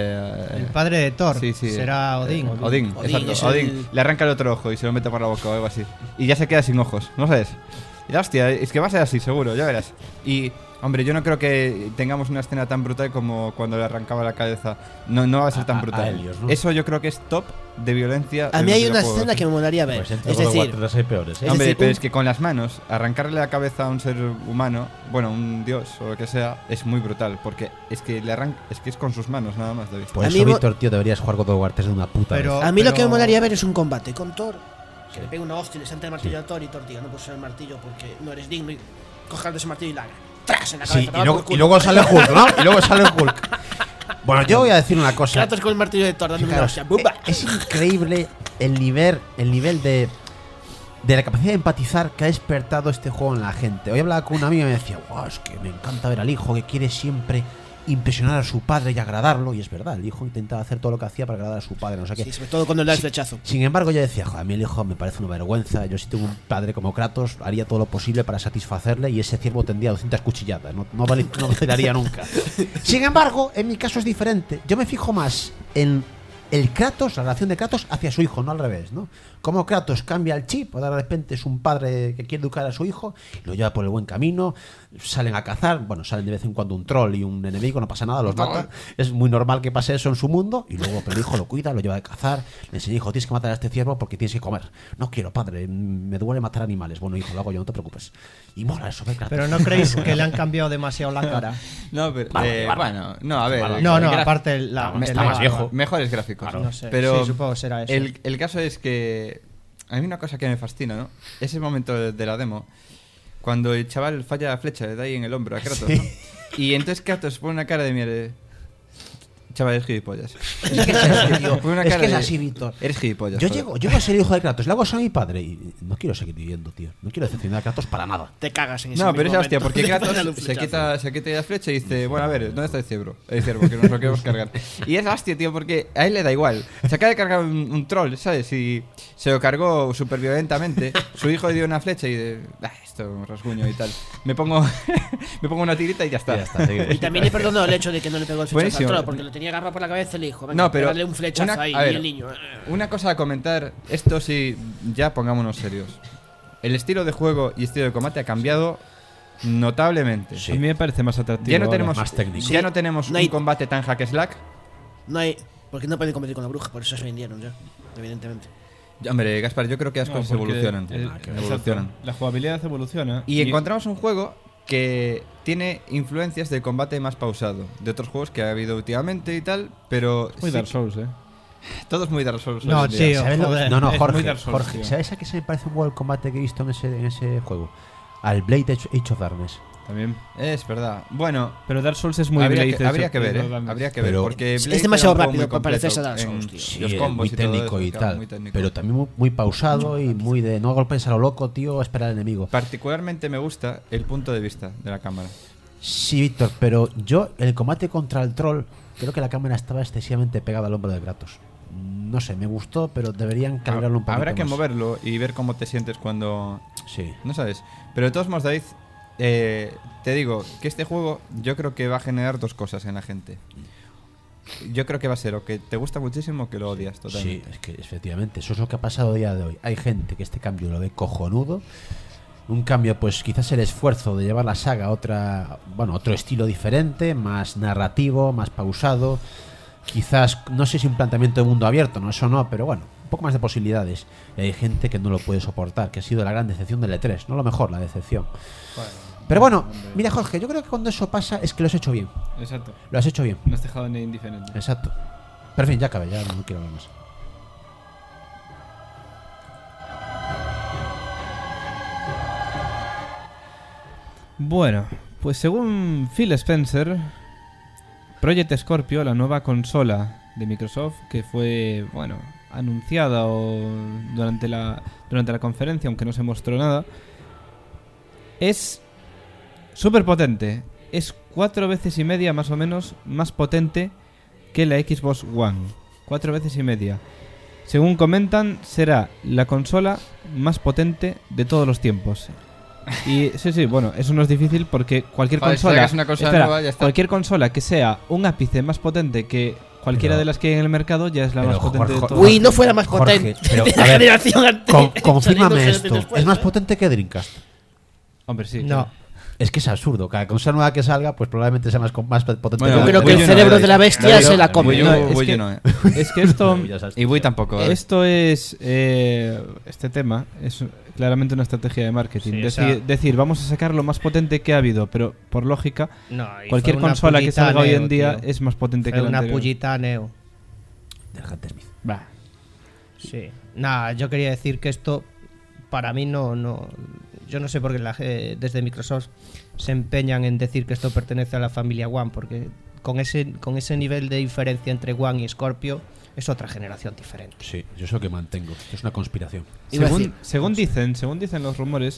padre de Thor Sí, sí. será Odín. Odín, Odín, exacto. es Odín. el- Le arranca el otro ojo y se lo mete por la boca o algo así. Y ya se queda sin ojos, ¿no sabes? Y la hostia, es que va a ser así, seguro, ya verás. Y, hombre, yo no creo que tengamos una escena tan brutal como cuando le arrancaba la cabeza. No va a ser tan A brutal. Helios, ¿no? Eso yo creo que es top de violencia. A en mí los hay una videojuegos. escena que me molaría ver. Pues entre Es God of War decir, 3 hay peores, ¿eh? es Hombre, decir, pero un- es que con las manos, arrancarle la cabeza a un ser humano, bueno, un dios o lo que sea, es muy brutal. Porque es que es con sus manos nada más, David. Por A eso, mí mo- Víctor, tío, deberías jugar God of War 3 de una puta Pero- vez. a mí lo que me molaría ver es un combate con Thor. Que Sí. le pegue una hostia y le salta el martillo a Thor y Thor diga, no puedes usar el martillo porque no eres digno y cojas ese martillo y la haga. ¡Tras! En la cabeza. Sí, te va y por luego, el culo. y luego sale Hulk, ¿no? Y luego sale Hulk. Bueno, yo voy a decir una cosa. Kratos con el martillo de Thor dándome una Fijaros, hostia. ¡Bumba! es increíble el nivel de la capacidad de empatizar que ha despertado este juego en la gente. Hoy hablaba con una amiga y me decía, wow, es que me encanta ver al hijo que quiere siempre impresionar a su padre y agradarlo. Y es verdad, el hijo intentaba hacer todo lo que hacía para agradar a su padre, no sé qué. Sí, sobre todo cuando le da el flechazo. Sin embargo, yo decía, joder, a mí el hijo me parece una vergüenza. Yo, si tengo un padre como Kratos, haría todo lo posible para satisfacerle y ese ciervo tendría 200 cuchilladas. No vacilaría nunca. Sin embargo, en mi caso es diferente. Yo me fijo más en el Kratos, la relación de Kratos hacia su hijo, no al revés, ¿no? Como Kratos cambia el chip, o de repente es un padre que quiere educar a su hijo, lo lleva por el buen camino, salen a cazar, bueno, salen de vez en cuando un troll y un enemigo, no pasa nada, los mata. Es muy normal que pase eso en su mundo, y luego pero el hijo lo cuida, lo lleva a cazar, le enseña, hijo, tienes que matar a este ciervo porque tienes que comer. No quiero, padre, me duele matar animales. Bueno, hijo, lo hago yo, no te preocupes. Y mola eso, ve, Kratos. Pero ¿no creéis que le han cambiado demasiado la cara? No, pero. Vale. Bueno, no, a ver. No, el graf- aparte está más viejo. Mejores gráficos. No sé, Pero sí, supongo que será eso. el caso es que a mí una cosa que me fascina, ¿no? Ese momento de la demo, cuando el chaval falla la flecha, le da ahí en el hombro a Kratos, ¿no? Y entonces Kratos pone una cara de mierda. Chaval, eres gilipollas. Es que es así, tío. Pone una Es cara que es de, así, Víctor. Eres gilipollas. Yo joder. llego a ser hijo de Kratos, le hago eso a mi padre y no quiero seguir viviendo, tío. No quiero decepcionar a Kratos para nada. Te cagas en ese No, pero mismo esa hostia, momento. porque Te pegan un Kratos flechazo. se quita la flecha y dice, bueno, a ver, ¿dónde está el ciervo? El ciervo, que nos lo queremos cargar. Y es la hostia, tío, porque a él le da igual. Se acaba de cargar un troll, ¿sabes? Y se lo cargó súper violentamente. Su hijo le dio una flecha y de, esto, rasguño y tal. Me pongo una tirita y ya está. Ya está, seguimos. Y también le perdonó el hecho de que no le pegó el flechazo Buenísimo. al troll, porque lo tenía agarrado por la cabeza y le dijo, venga, No, pero pégale un flechazo una- ahí a ver, y el niño. Una cosa a comentar, esto sí, ya pongámonos serios. El estilo de juego y estilo de combate ha cambiado notablemente. Sí. A mí me parece más atractivo. Ya no ahora. tenemos, más técnico. ya no tenemos No hay- un combate tan hack slack. No hay. Porque no pueden competir con la bruja, por eso se vendieron ya, evidentemente. Hombre, Gaspar, yo creo que las No, cosas porque evolucionan. exacto, Evolucionan. La jugabilidad evoluciona. Y encontramos un juego que tiene influencias de combate más pausado. De otros juegos que ha habido últimamente y tal, pero... Muy sí, Dark Souls, Todo es muy Dark Souls. No, hoy en día. tío. ¿Sabes lo- Joder, no, es Jorge, muy Dark Souls, Jorge, tío. ¿sabes a qué se me parece un buen combate que he visto en ese juego? Al Blade Age of Darkness. También. Es verdad. Bueno, Pero Dark Souls es muy habría, Blade que, habría Edge que ver, of ¿eh? Darkness. Habría que ver, Pero- porque Es Blade demasiado era un juego rápido muy para parecerse a completo Dark Souls, en tío. Sí, los combos muy y todo técnico eso, y claro, tal. muy técnico. Pero también muy pausado y muy de no golpes a lo loco, tío, esperar al enemigo. Particularmente me gusta el punto de vista de la cámara. Sí, Víctor, pero yo, el combate contra el troll, creo que la cámara estaba excesivamente pegada al hombro de Kratos. No sé, me gustó, pero deberían calibrarlo un poquito Habrá que más. moverlo y ver cómo te sientes cuando Sí. No sabes. Pero de todos modos, David, te digo que este juego yo creo que va a generar dos cosas en la gente. Yo creo que va a ser o que te gusta muchísimo o que lo odias totalmente. Sí, es que efectivamente, eso es lo que ha pasado a día de hoy. Hay gente que este cambio lo ve cojonudo. Un cambio, pues quizás el esfuerzo de llevar la saga a otro estilo diferente, más narrativo, más pausado. Quizás, no sé si un planteamiento de mundo abierto, no, eso no, pero bueno, un poco más de posibilidades. Y hay gente que no lo puede soportar, que ha sido la gran decepción del E3, no lo mejor, la decepción. Pero bueno, mira Jorge, yo creo que cuando eso pasa es que lo has hecho bien. Exacto. Lo has hecho bien. No has dejado ni indiferente. Exacto. Pero en fin, ya acabé, ya no quiero hablar más. Bueno, pues según Phil Spencer, Project Scorpio, la nueva consola de Microsoft, que fue, bueno, anunciada durante la conferencia, aunque no se mostró nada, es súper potente. Es 4 veces y media más o menos más potente que la Xbox One. 4 veces y media. Según comentan, será la consola más potente de todos los tiempos. Y sí, bueno, eso no es difícil porque cualquier consola, que es una consola nueva, ya está. cualquier consola que sea un ápice más potente que cualquiera de las que hay en el mercado ya es la más potente de todas. Uy, no fue la más potente pero, de a la ver, generación anterior. confírmame Saliendo esto. después, ¿Es más potente que Dreamcast? Hombre, sí. No. claro. Es que es absurdo. Cada consola nueva que salga, pues probablemente sea más potente. Bueno, Yo creo que Wii el U cerebro no, de la bestia se la come. Wii U, No, es Wii U que- no, Es que esto... Y Wii tampoco. Esto es... este tema es claramente una estrategia de marketing. Sí, o sea- decir, vamos a sacar lo más potente que ha habido, pero por lógica, No, y cualquier fue una consola que pullita salga hoy Neo, en día tío. es más potente Fue que la una anterior. pullita Neo. Del Hunter Smith. Va. Sí. Nada, yo quería decir que esto para mí no yo no sé por qué desde Microsoft se empeñan en decir que esto pertenece a la familia One, porque con ese nivel de diferencia entre One y Scorpio es otra generación diferente. Sí, yo es lo que mantengo. Es una conspiración. Iba a decir- Según dicen los rumores,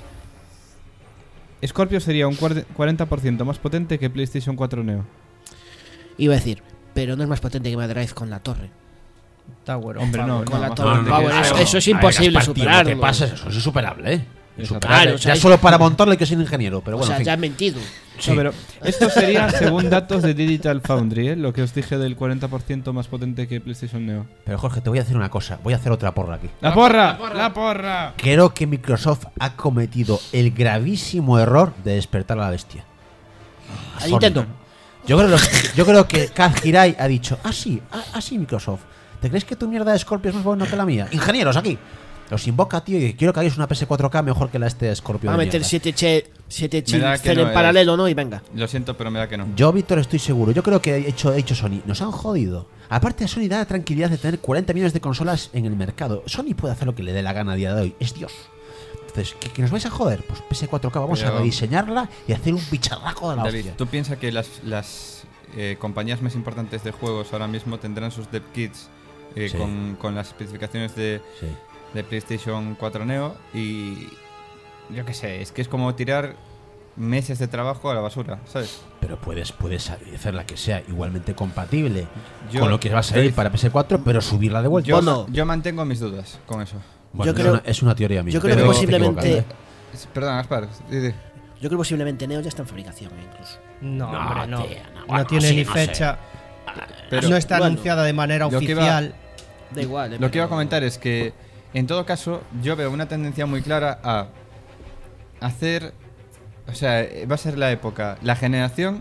Scorpio sería un 40% más potente que PlayStation 4 Neo. Iba a decir, pero no es más potente que Mega Drive con la torre. Tower of Hombre, no, Power. Con la más torre. potente Vamos, que eso, eso. eso es imposible superarlo. ¿Qué pasa? Eso es insuperable, ¿eh? Exacto. Insuperable. Claro, o sea, Ya solo para montarlo hay que ser ingeniero, pero O bueno, sea, en fin. ya han mentido. Sí. No, pero esto sería según datos de Digital Foundry, ¿eh? Lo que os dije del 40% más potente que PlayStation Neo. Pero Jorge, te voy a decir una cosa. Voy a hacer otra porra aquí. ¡La porra! ¡La porra! Creo que Microsoft ha cometido el gravísimo error de despertar a la bestia. A A Sony. Nintendo. Yo creo que Kaz Hirai ha dicho, sí, Microsoft. ¿Te crees que tu mierda de Scorpio es más buena que la mía? Ingenieros aquí. Los invoca, tío, y quiero que hagáis una PS4K mejor que la Scorpio. Va a de meter mierda. 7 Me da chips que no en es. paralelo, ¿no? Y venga. Lo siento, pero me da que no. Yo, Víctor, estoy seguro. Yo creo que ha hecho Sony. Nos han jodido. Aparte, a Sony da la tranquilidad de tener 40 millones de consolas en el mercado. Sony puede hacer lo que le dé la gana a día de hoy. Es Dios. Entonces, ¿que nos vais a joder? Pues PS4K vamos Pero- a rediseñarla y hacer un bicharraco de la David, hostia. ¿tú piensas que las compañías más importantes de juegos ahora mismo tendrán sus dev kits Sí. con las especificaciones de PlayStation 4 Neo? Y yo qué sé, es que es como tirar meses de trabajo a la basura, ¿sabes? Pero puedes hacer la que sea igualmente compatible Yo- con lo que va a salir para PS4, pero subirla de vuelta. Yo mantengo mis dudas con eso. Bueno, yo creo- es una teoría mía. Yo creo que Pero- posiblemente. Perdón, Gaspar. di. Yo creo que posiblemente Neo ya está en fabricación, incluso. No, No, hombre, no. tío, no. No Bueno, tiene sí, ni no fecha. Pero no está bueno, anunciada de manera lo que iba- oficial. Da igual. Lo que iba a pero- comentar es que, en todo caso, yo veo una tendencia muy clara a hacer... O sea, va a ser la época, la generación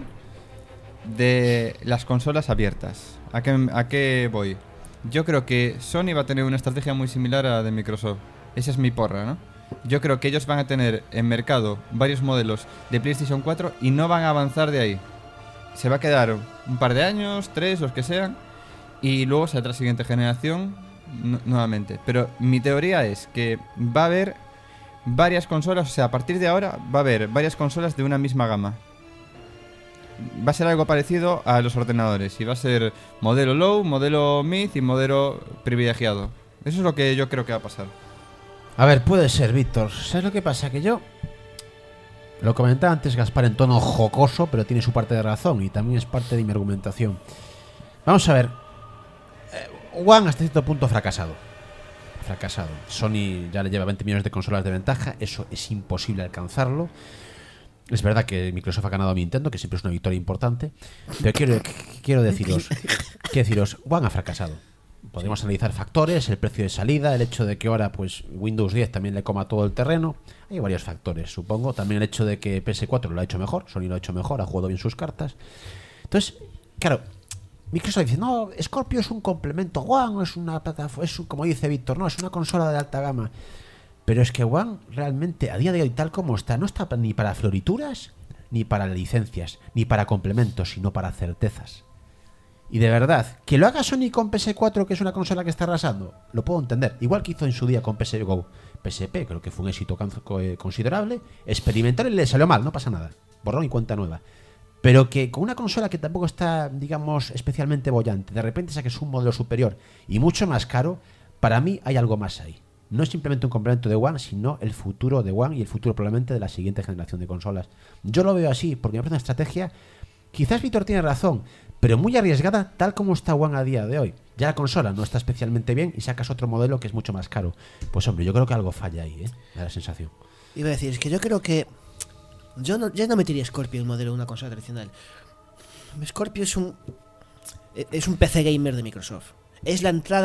de las consolas abiertas. ¿A qué voy? Yo creo que Sony va a tener una estrategia muy similar a la de Microsoft. Esa es mi porra, ¿no? Yo creo que ellos van a tener en mercado varios modelos de PlayStation 4 y no van a avanzar de ahí. Se va a quedar un par de años, 3, los que sean, y luego saldrá la siguiente generación nuevamente. Pero mi teoría es que va a haber varias consolas, o sea, a partir de ahora va a haber varias consolas de una misma gama. Va a ser algo parecido a los ordenadores, y va a ser modelo low, modelo mid y modelo privilegiado. Eso es lo que yo creo que va a pasar. A ver, puede ser, Víctor. ¿Sabes lo que pasa? Que yo... Lo comentaba antes Gaspar en tono jocoso, pero tiene su parte de razón y también es parte de mi argumentación. Vamos a ver. One hasta cierto punto ha fracasado. fracasado. Sony ya le lleva 20 millones de consolas de ventaja, eso es imposible alcanzarlo. Es verdad que Microsoft ha ganado a Nintendo, que siempre es una victoria importante, pero quiero deciros, One ha fracasado. Podemos analizar factores, el precio de salida, el hecho de que ahora pues Windows 10 también le coma todo el terreno. Hay varios factores, supongo. También el hecho de que PS4 lo ha hecho mejor, Sony lo ha hecho mejor, ha jugado bien sus cartas. Entonces, claro, Microsoft dice, no, Scorpio es un complemento, One es una plataforma, como dice Víctor, no, es una consola de alta gama. Pero es que One realmente, a día de hoy, tal como está, no está ni para florituras, ni para licencias, ni para complementos, sino para certezas. Y de verdad, que lo haga Sony con PS4, que es una consola que está arrasando, lo puedo entender. Igual que hizo en su día con PSGO. PSP, creo que fue un éxito considerable. Experimental y le salió mal, no pasa nada. Borrón y cuenta nueva. Pero que con una consola que tampoco está, digamos, especialmente bollante, de repente saques un modelo superior y mucho más caro, para mí hay algo más ahí. No es simplemente un complemento de One, sino el futuro de One y el futuro probablemente de la siguiente generación de consolas. Yo lo veo así, porque me parece una estrategia, quizás Víctor tiene razón, pero muy arriesgada tal como está One a día de hoy. Ya la consola no está especialmente bien y sacas otro modelo que es mucho más caro. Pues hombre, yo creo que algo falla ahí, me da la sensación. Iba a decir, es que yo creo que ya no metería Scorpio en el modelo de una consola tradicional. Scorpio es un PC gamer de Microsoft. Es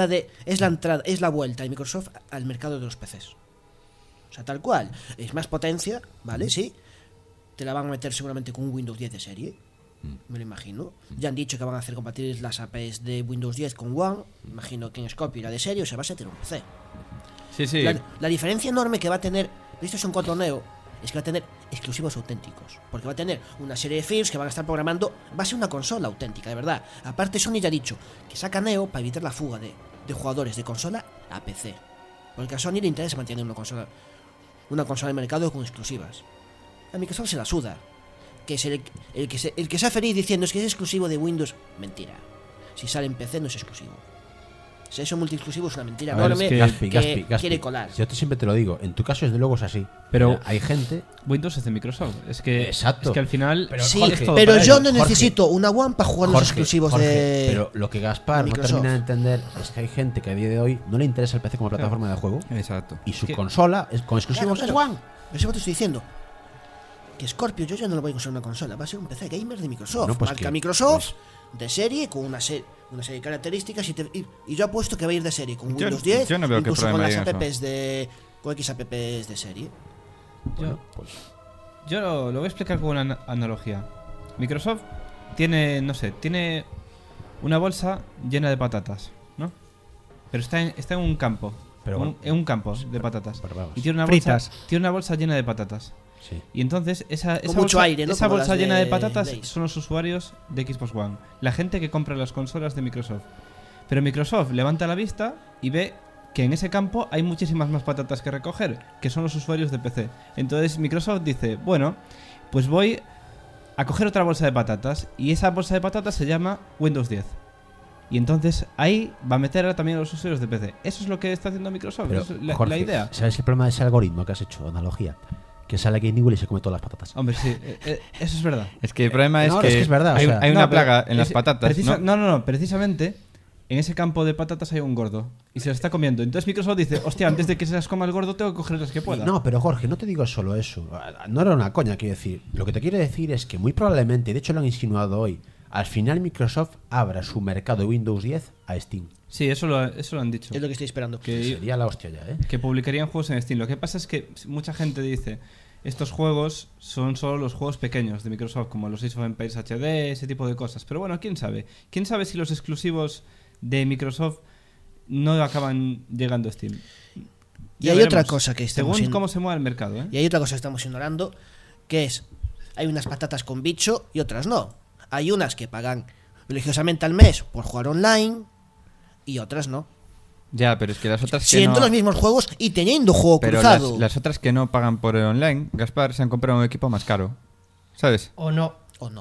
la vuelta de Microsoft al mercado de los PCs. O sea, tal cual. Es más potencia, ¿vale? Sí. Te la van a meter seguramente con un Windows 10 de serie. Me lo imagino. Ya han dicho que van a hacer compatibles las APIs de Windows 10 con One. Imagino que en Scorpio irá de serie, o sea, va a ser un PC. Sí. La diferencia enorme que va a tener PlayStation 4 Neo es que va a tener exclusivos auténticos. Porque va a tener una serie de firms que van a estar programando. Va a ser una consola auténtica, de verdad. Aparte, Sony ya ha dicho que saca Neo para evitar la fuga de jugadores de consola a PC. Porque a Sony le interesa mantener una consola de mercado con exclusivas. A Microsoft se la suda. Que es el que sea feliz diciendo es que es exclusivo de Windows. Mentira. Si sale en PC no es exclusivo. Si eso multi-exclusivo es una mentira enorme que quiere colar. Yo siempre te lo digo, en tu caso desde luego es así. Pero mira, hay gente... Windows es de Microsoft. Exacto. Es que al final... Pero, sí, pero yo no necesito una One para jugar los exclusivos de... Pero lo que Gaspar no termina de entender es que hay gente que a día de hoy no le interesa el PC como plataforma de juego. Exacto. Y su consola con exclusivos es One. Eso te estoy diciendo. Que Scorpio yo ya no lo voy a usar una consola, va a ser un PC gamer de Microsoft. No, pues marca Microsoft de serie con una serie de características y yo apuesto que va a ir de serie con Windows 10, yo no veo incluso con las apps con XApps de serie. Yo lo voy a explicar con una analogía. Microsoft tiene una bolsa llena de patatas, ¿no? Pero está en un campo, en un campo de patatas. Y tiene una bolsa llena de patatas. Sí. Y entonces esa bolsa bolsa llena de patatas son los usuarios de Xbox One, la gente que compra las consolas de Microsoft. Pero Microsoft levanta la vista y ve que en ese campo hay muchísimas más patatas que recoger, que son los usuarios de PC. Entonces Microsoft dice, bueno, pues voy a coger otra bolsa de patatas, y esa bolsa de patatas se llama Windows 10. Y entonces ahí va a meter también a los usuarios de PC. Eso es lo que está haciendo Microsoft. Pero, es Jorge, la idea. ¿Sabes el problema de ese algoritmo que has hecho? Analogía. Que sale aquí en Newell y se come todas las patatas. Hombre, sí, eso es verdad. Es que el problema es es verdad. Hay una plaga en las patatas. No, precisamente en ese campo de patatas hay un gordo y se las está comiendo. Entonces Microsoft dice, hostia, antes de que se las coma el gordo tengo que coger las que pueda. No, pero Jorge, no te digo solo eso. No era una coña, quiero decir. Lo que te quiero decir es que muy probablemente, de hecho lo han insinuado hoy, al final Microsoft abra su mercado de Windows 10 a Steam. Sí, eso lo han dicho. Es lo que estoy esperando. Que sería la hostia ya, Que publicarían juegos en Steam. Lo que pasa es que mucha gente dice, estos juegos son solo los juegos pequeños de Microsoft, como los Age of Empires HD, ese tipo de cosas. Pero bueno, ¿quién sabe? ¿Quién sabe si los exclusivos de Microsoft no acaban llegando a Steam? Y hay otra cosa que estamos... Según cómo se mueve el mercado, ¿eh? Y hay otra cosa que estamos ignorando, que es, hay unas patatas con bicho y otras no. Hay unas que pagan religiosamente al mes por jugar online y otras no. Ya, pero es que las otras que siendo no... los mismos juegos y teniendo juego pero cruzado. Las otras que no pagan por el online, Gaspar, se han comprado un equipo más caro. ¿Sabes? O no.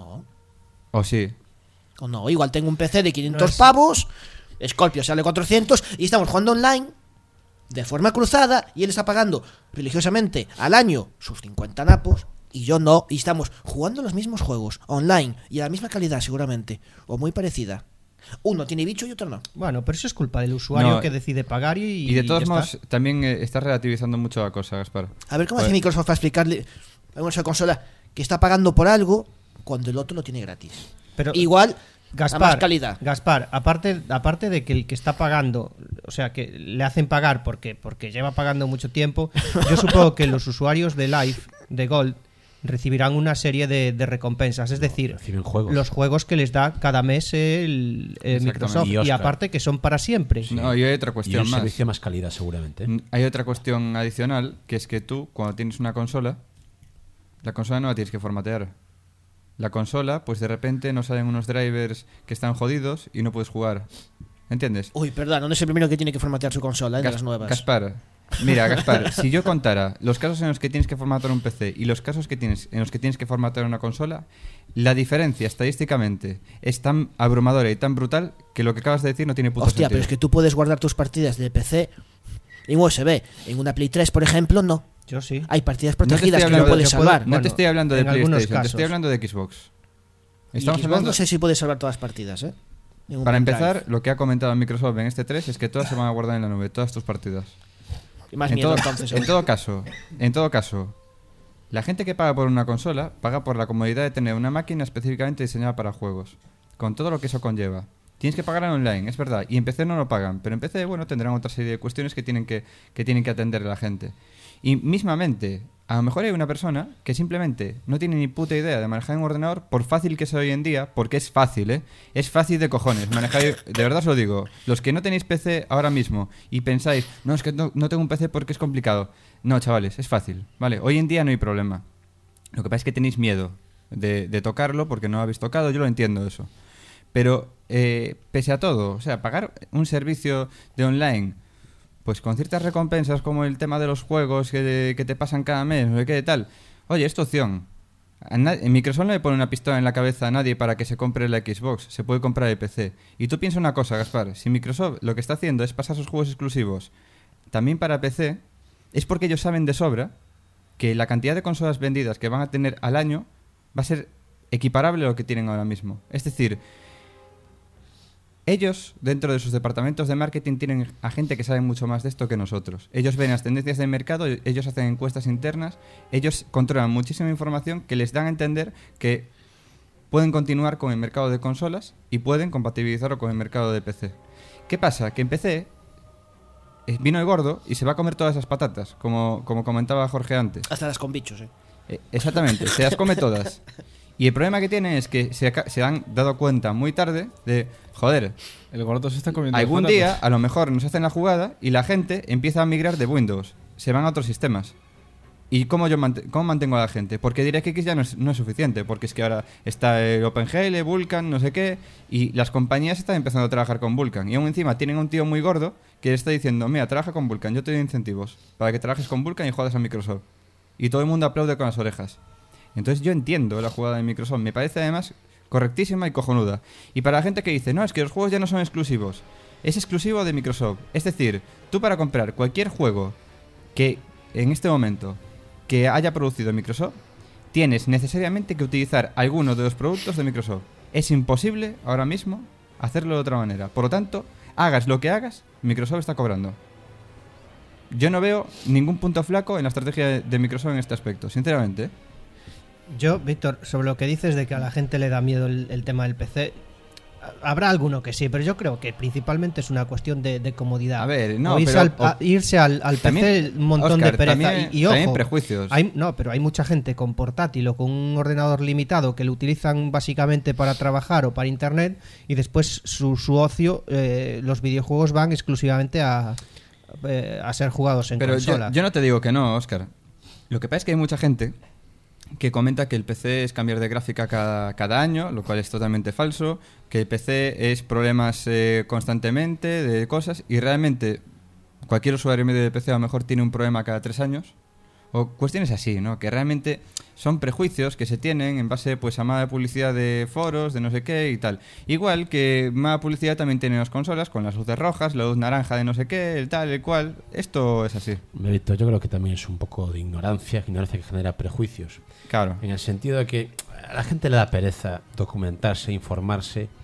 O sí. O no, igual tengo un PC de 500 pavos, Scorpio sale 400 y estamos jugando online de forma cruzada y él está pagando religiosamente al año sus 50 napos y yo no, y estamos jugando los mismos juegos online y a la misma calidad seguramente, o muy parecida. Uno tiene bicho y otro no. Bueno, pero eso es culpa del usuario No, que decide pagar y de todos ya modos, está. también estás relativizando mucho la cosa, Gaspar. A ver, ¿cómo hace Joder. Microsoft para explicarle a una consola que está pagando por algo cuando el otro lo tiene gratis? Pero Igual, a más Gaspar, calidad. Gaspar, aparte de que el que está pagando, o sea, que le hacen pagar porque lleva pagando mucho tiempo, yo supongo que los usuarios de Live, de Gold, recibirán una serie de recompensas, es decir, Reciben juegos. los juegos que les da cada mes el Microsoft, Y y Oscar. aparte que son para siempre. No, y hay otra Y cuestión un más. servicio de más calidad, seguramente. Hay otra cuestión adicional, que es que tú, cuando tienes una consola, la consola no la tienes que formatear. La consola, pues de repente no salen unos drivers que están jodidos y no puedes jugar. ¿Entiendes? Uy, perdón, no es el primero que tiene que formatear su consola, de las nuevas. Gaspar, mira, Gaspar, si yo contara los casos en los que tienes que formatear un PC y los casos en los que tienes que formatear una consola, la diferencia estadísticamente es tan abrumadora y tan brutal que lo que acabas de decir no tiene puto Hostia, sentido. pero es que tú puedes guardar tus partidas de PC en USB. En una Play 3, por ejemplo, no. Yo sí. Hay partidas No te protegidas estoy que no hablando- puedes yo puedo- salvar. No Bueno, te estoy hablando de en algunos PlayStation, te casos. estoy hablando de Xbox. Y Estamos Xbox hablando... no sé si puedes salvar todas las partidas, ¿eh? En un Para pendrive. empezar, lo que ha comentado Microsoft en este 3 es que todas se van a guardar en la nube, todas tus partidas. Y más En miedo, todo, entonces. en todo caso, la gente que paga por una consola paga por la comodidad de tener una máquina específicamente diseñada para juegos, con todo lo que eso conlleva. Tienes que pagar en online, es verdad, y en PC no lo pagan, pero en PC, bueno, tendrán otra serie de cuestiones que tienen que atender a la gente. Y mismamente, a lo mejor hay una persona que simplemente no tiene ni puta idea de manejar un ordenador, por fácil que sea hoy en día, porque es fácil, ¿eh? Es fácil de cojones manejar, de verdad os lo digo. Los que no tenéis PC ahora mismo y pensáis, no, es que no tengo un PC porque es complicado. No, chavales, es fácil, ¿vale? Hoy en día no hay problema. Lo que pasa es que tenéis miedo de tocarlo porque no lo habéis tocado, yo lo entiendo eso. Pero, pese a todo, o sea, pagar un servicio de online, pues con ciertas recompensas como el tema de los juegos que te pasan cada mes, no sé qué tal. Oye, es tu opción. En Microsoft no le pone una pistola en la cabeza a nadie para que se compre la Xbox, se puede comprar el PC. Y tú piensa una cosa, Gaspar, si Microsoft lo que está haciendo es pasar sus juegos exclusivos también para PC, es porque ellos saben de sobra que la cantidad de consolas vendidas que van a tener al año va a ser equiparable a lo que tienen ahora mismo. Es decir, ellos, dentro de sus departamentos de marketing, tienen a gente que sabe mucho más de esto que nosotros. Ellos ven las tendencias del mercado, ellos hacen encuestas internas, ellos controlan muchísima información que les dan a entender que pueden continuar con el mercado de consolas y pueden compatibilizarlo con el mercado de PC. ¿Qué pasa? Que en PC vino el gordo y se va a comer todas esas patatas, como comentaba Jorge antes. Hasta las con bichos, ¿eh? Exactamente, se las come todas. Y el problema que tienen es que se han dado cuenta muy tarde de, joder, El gordo se está comiendo algún las día patatas. a lo mejor nos hacen la jugada y la gente empieza a migrar de Windows, se van a otros sistemas. ¿Y cómo cómo mantengo a la gente? Porque DirectX ya no es suficiente, porque es que ahora está el OpenGL, Vulkan, no sé qué, y las compañías están empezando a trabajar con Vulkan. Y aún encima tienen un tío muy gordo que le está diciendo, mira, trabaja con Vulkan, yo te doy incentivos para que trabajes con Vulkan y juegues a Microsoft. Y todo el mundo aplaude con las orejas. Entonces yo entiendo la jugada de Microsoft, me parece además correctísima y cojonuda. Y para la gente que dice, no, es que los juegos ya no son exclusivos, es exclusivo de Microsoft. Es decir, tú para comprar cualquier juego que en este momento que haya producido Microsoft, tienes necesariamente que utilizar alguno de los productos de Microsoft. Es imposible ahora mismo hacerlo de otra manera. Por lo tanto, hagas lo que hagas, Microsoft está cobrando. Yo no veo ningún punto flaco en la estrategia de Microsoft en este aspecto, sinceramente, ¿eh? Yo, Víctor, sobre lo que dices de que a la gente le da miedo el tema del PC, habrá alguno que sí, pero yo creo que principalmente es una cuestión de comodidad. A ver, no, O irse pero- irse al También, PC un montón Óscar, de pereza. también- y ojo, también prejuicios. pero hay mucha gente con portátil o con un ordenador limitado que lo utilizan básicamente para trabajar o para internet y después su ocio, los videojuegos van exclusivamente a ser jugados en Pero consola. yo no te digo que no, Óscar. Lo que pasa es que hay mucha gente que comenta que el PC es cambiar de gráfica cada año, lo cual es totalmente falso, que el PC es problemas constantemente de cosas, y realmente cualquier usuario medio de PC a lo mejor tiene un problema cada 3 años, o cuestiones así, ¿no? Que realmente son prejuicios que se tienen en base pues a mala publicidad de foros, de no sé qué y tal. Igual que mala publicidad también tienen las consolas con las luces rojas, la luz naranja de no sé qué, el tal, el cual. Esto es así. Víctor, yo creo que también es un poco de ignorancia que genera prejuicios. Claro. En el sentido de que a la gente le da pereza documentarse, informarse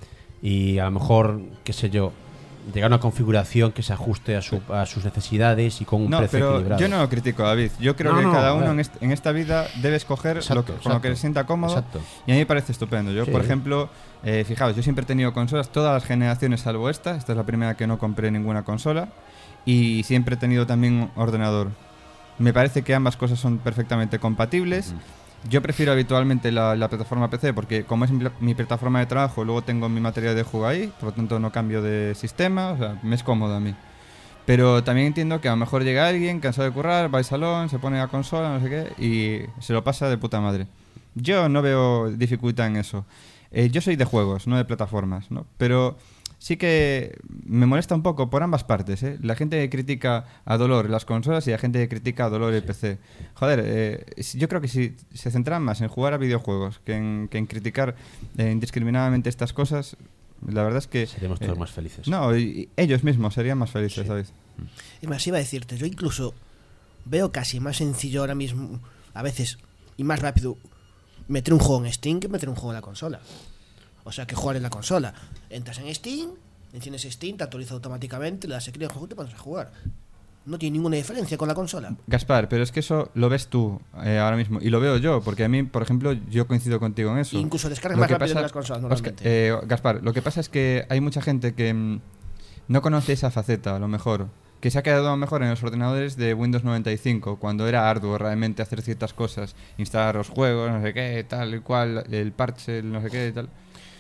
y a lo mejor, qué sé yo, llegar a una configuración que se ajuste a sus necesidades y con un precio pero equilibrado. yo no lo critico, David. Yo creo que cada uno en esta vida debe escoger con lo que se sienta cómodo. Exacto. Y a mí me parece estupendo. Yo, Sí. por ejemplo, fijaos, yo siempre he tenido consolas, todas las generaciones salvo esta. Esta es la primera que no compré ninguna consola. Y siempre he tenido también ordenador. Me parece que ambas cosas son perfectamente compatibles. Yo prefiero habitualmente la plataforma PC porque como es mi plataforma de trabajo, luego tengo mi material de juego ahí, por lo tanto no cambio de sistema, o sea, me es cómodo a mí. Pero también entiendo que a lo mejor llega alguien cansado de currar, va al salón, se pone a consola, no sé qué, y se lo pasa de puta madre. Yo no veo dificultad en eso. Yo soy de juegos, no de plataformas, ¿no? Pero sí que me molesta un poco por ambas partes, ¿eh? La gente que critica a dolor las consolas y la gente que critica a dolor el PC. Joder, yo creo que si se centran más en jugar a videojuegos que en criticar indiscriminadamente estas cosas, la verdad es que... Seríamos todos más felices. No, y ellos mismos serían más felices, Sí. ¿sabes? Es más, iba a decirte, yo incluso veo casi más sencillo ahora mismo, a veces, y más rápido, meter un juego en Steam que meter un juego en la consola. O sea, que jugar en la consola. Entras en Steam, enciendes Steam, te actualiza automáticamente, le das a clic al juego y te pones a jugar. No tiene ninguna diferencia con la consola. Gaspar, pero es que eso lo ves tú ahora mismo y lo veo yo, porque a mí, por ejemplo, yo coincido contigo en eso. Incluso descargas Lo más que rápido pasa- que las consolas normalmente. Gaspar, lo que pasa es que hay mucha gente que no conoce esa faceta, a lo mejor, que se ha quedado a lo mejor en los ordenadores de Windows 95, cuando era arduo realmente hacer ciertas cosas, instalar los juegos, no sé qué, tal y cual, el parche, el no sé qué y tal.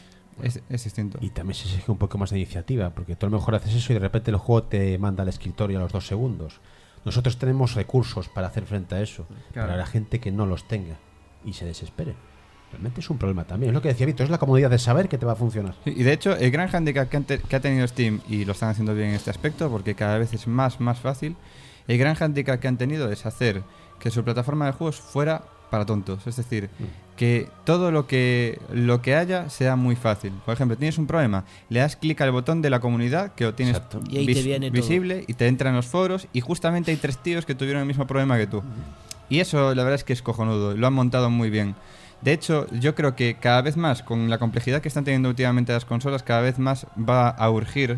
Es distinto. Y también se exige un poco más de iniciativa, porque tú a lo mejor haces eso y de repente el juego te manda al escritorio a los 2 segundos. Nosotros tenemos recursos para hacer frente a eso, Claro. para la gente que no los tenga y se desespere. Realmente es un problema también. Es lo que decía Víctor, es la comodidad de saber que te va a funcionar. Sí, y de hecho, el gran handicap que ha tenido Steam, y lo están haciendo bien en este aspecto, porque cada vez es más fácil, el gran handicap que han tenido es hacer que su plataforma de juegos fuera para tontos. Es decir, que todo lo que haya sea muy fácil. Por ejemplo, tienes un problema, le das clic al botón de la comunidad, que lo tienes Exacto. Y ahí te viene todo. visible, y te entra en los foros, y justamente hay 3 tíos que tuvieron el mismo problema que tú. Y eso, la verdad es que es cojonudo, lo han montado muy bien. De hecho, yo creo que cada vez más, con la complejidad que están teniendo últimamente las consolas, cada vez más va a urgir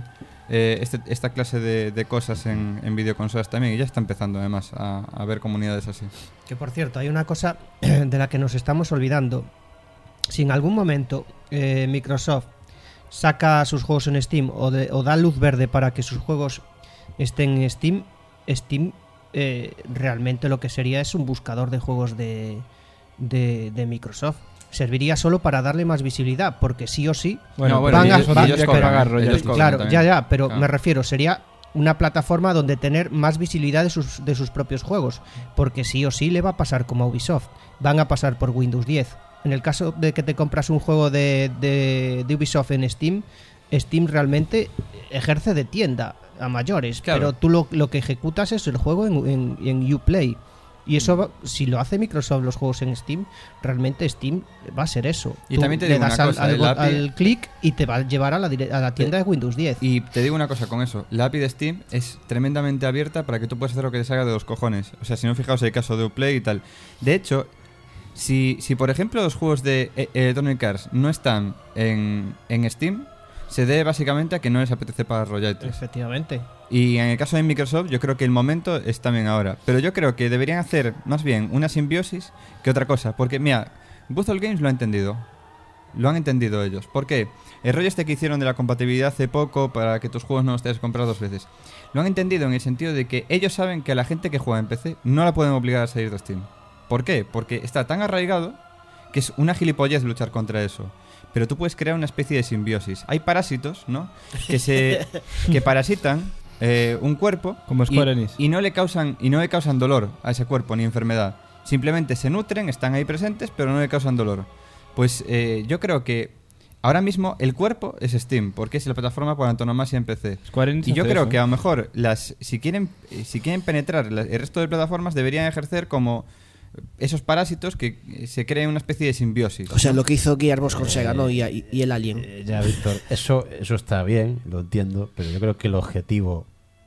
esta clase de cosas en videoconsolas también. Y ya está empezando además a haber comunidades así. Que por cierto, hay una cosa de la que nos estamos olvidando. Si en algún momento Microsoft saca sus juegos en Steam o da luz verde para que sus juegos estén en Steam realmente lo que sería es un buscador de juegos de Microsoft. Serviría solo para darle más visibilidad, porque sí o sí Bueno, bueno, van a- ellos van- cobran, pagar ellos royalties. cobran claro, también. ya, pero Claro. me refiero, sería una plataforma donde tener más visibilidad de sus propios juegos, porque sí o sí le va a pasar como a Ubisoft, van a pasar por Windows 10. En el caso de que te compras un juego de Ubisoft en Steam realmente ejerce de tienda a mayores, Claro. pero tú lo que ejecutas es el juego en Uplay. Y eso, si lo hace Microsoft los juegos en Steam, realmente Steam va a ser eso. Y Tú también te le digo das una cosa, el API al clic y te va a llevar a la tienda de Windows 10. Y te digo una cosa con eso, la API de Steam es tremendamente abierta para que tú puedas hacer lo que te salga de los cojones. O sea, si no, fijaos el caso de Uplay y tal. De hecho, si por ejemplo los juegos de Electronic Arts no están en Steam, se debe básicamente a que no les apetece pagar royalties. Efectivamente. Y en el caso de Microsoft, yo creo que el momento es también ahora. Pero yo creo que deberían hacer más bien una simbiosis que otra cosa. Porque, mira, Buzzle Games lo ha entendido. Lo han entendido ellos. ¿Por qué? El rollo este que hicieron de la compatibilidad hace poco para que tus juegos no los tengas que comprar 2 veces. Lo han entendido en el sentido de que ellos saben que a la gente que juega en PC no la pueden obligar a salir de Steam. ¿Por qué? Porque está tan arraigado que es una gilipollez luchar contra eso. Pero tú puedes crear una especie de simbiosis. Hay parásitos, ¿no? Que parasitan un cuerpo Como Square Enix. y no le causan dolor a ese cuerpo ni enfermedad. Simplemente se nutren, están ahí presentes, pero no le causan dolor. Pues yo creo que ahora mismo el cuerpo es Steam, porque es la plataforma por antonomasia en PC. Square Enix Y yo hace creo eso. que a lo mejor si quieren penetrar el resto de plataformas deberían ejercer como esos parásitos que se creen una especie de simbiosis. O sea, lo que hizo Gearbox con Sega, ¿no? Y el Alien. Ya, Víctor, eso está bien, lo entiendo, pero yo creo que el objetivo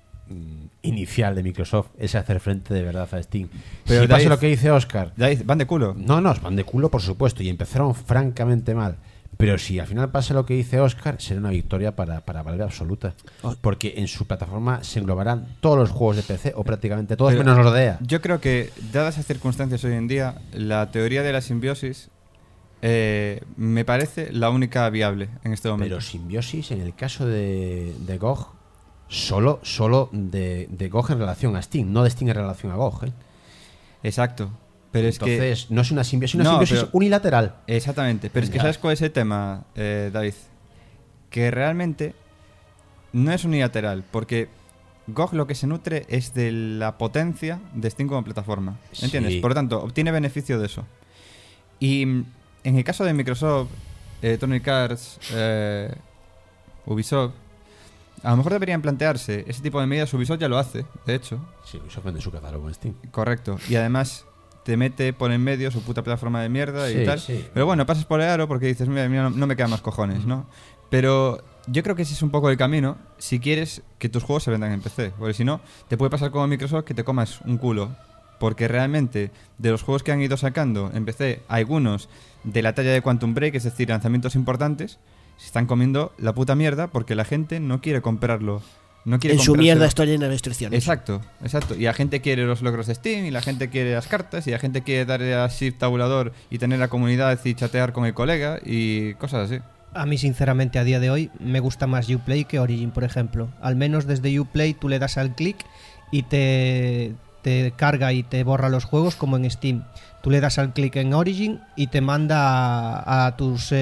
inicial de Microsoft es hacer frente de verdad a Steam. Pero Si pasa David- lo que dice Oscar, Ya van de culo. no, van de culo, por supuesto, y empezaron francamente mal. Pero si al final pasa lo que dice Óscar, será una victoria para Valve absoluta. Porque en su plataforma se englobarán todos los juegos de PC, o prácticamente todos, Pero menos los de EA. Yo creo que, dadas las circunstancias hoy en día, la teoría de la simbiosis me parece la única viable en este momento. Pero simbiosis, en el caso de GOG, solo de GOG en relación a Steam, no de Steam en relación a GOG. Exacto. Pero Entonces, es que no es una simbiosis, simbiosis unilateral. Exactamente, pero es que Ya. ¿sabes cuál es el tema, David? Que realmente no es unilateral, porque GOG lo que se nutre es de la potencia de Steam como plataforma, ¿entiendes? Sí. Por lo tanto, obtiene beneficio de eso. Y en el caso de Microsoft, Electronic Arts, Ubisoft, a lo mejor deberían plantearse ese tipo de medidas. Ubisoft ya lo hace, de hecho. Sí, eso vende su catálogo en Steam. Correcto. Y además te mete por en medio su puta plataforma de mierda Sí, y tal. sí. Pero bueno, pasas por el aro porque dices, mira, no me quedan más cojones, ¿no? Pero yo creo que ese es un poco el camino si quieres que tus juegos se vendan en PC. Porque si no, te puede pasar como Microsoft que te comas un culo. Porque realmente, de los juegos que han ido sacando en PC, algunos de la talla de Quantum Break, es decir, lanzamientos importantes, se están comiendo la puta mierda porque la gente no quiere comprarlo. No quiere En su comprárselo. mierda está llena de restricciones. Exacto. Y la gente quiere los logros de Steam, y la gente quiere las cartas, y la gente quiere darle a Shift tabulador y tener la comunidad y chatear con el colega y cosas así. A mí, sinceramente, a día de hoy me gusta más Uplay que Origin, por ejemplo. Al menos desde Uplay tú le das al clic y te carga y te borra los juegos, como en Steam. Tú le das al clic en Origin y te manda a tus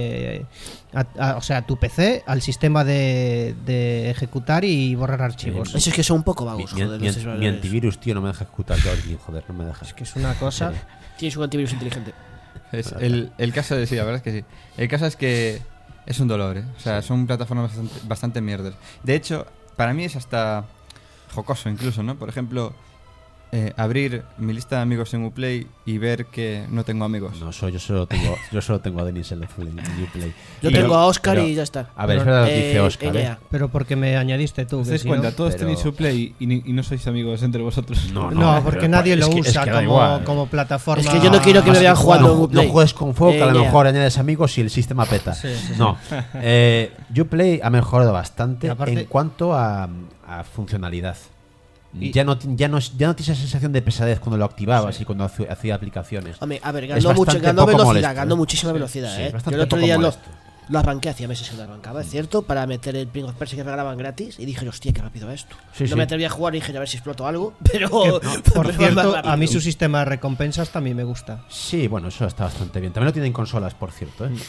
o sea, a tu PC, al sistema de ejecutar y borrar archivos. Eso es que son un poco vagos, Mi joder. los mi desarrolladores. antivirus, tío, no me deja ejecutar yo Origin, joder, no me deja. Es que es una cosa... Tienes un antivirus inteligente. El caso de sí, la verdad es que sí. El caso es que es un dolor, ¿eh? O sea, son plataformas bastante mierdas. De hecho, para mí es hasta jocoso incluso, ¿no? Por ejemplo, abrir mi lista de amigos en Uplay y ver que no tengo amigos. No, yo solo tengo a Denis en Uplay. Yo Y- tengo a Oscar pero- y ya está. A ver, es verdad lo que dice Oscar, NEA. Pero porque me añadiste tú. ¿Os que dais si cuenta? no- Todos pero- tenéis su play y no sois amigos entre vosotros. No, porque pero nadie es lo que- es usa que da como, igual. como plataforma. Es que yo no quiero que me vean jugando en No Uplay. juegues con fuego, que a lo NEA. mejor añades amigos y el sistema peta. Sí, sí, sí. No. Uplay ha mejorado bastante Y aparte- en cuanto a funcionalidad. Y- Ya no tienes esa sensación de pesadez cuando lo activabas y cuando hacía aplicaciones. Hombre, a ver, Es ganó bastante ganó poco velocidad, molesto, ganó ¿eh? muchísima Sí, velocidad, sí, ¿eh? Yo bastante el otro poco día molesto. lo arranqué, hacía meses que lo arrancaba, es cierto, para meter el Prince of Persia que regalaban gratis y dije, hostia, qué rápido esto. Sí, no sí. me atreví a jugar y dije, a ver si exploto algo, pero... Por pero más cierto, rápido. a mí su sistema de recompensas también me gusta. Sí, bueno, eso está bastante bien. También lo tienen consolas, por cierto, ¿eh?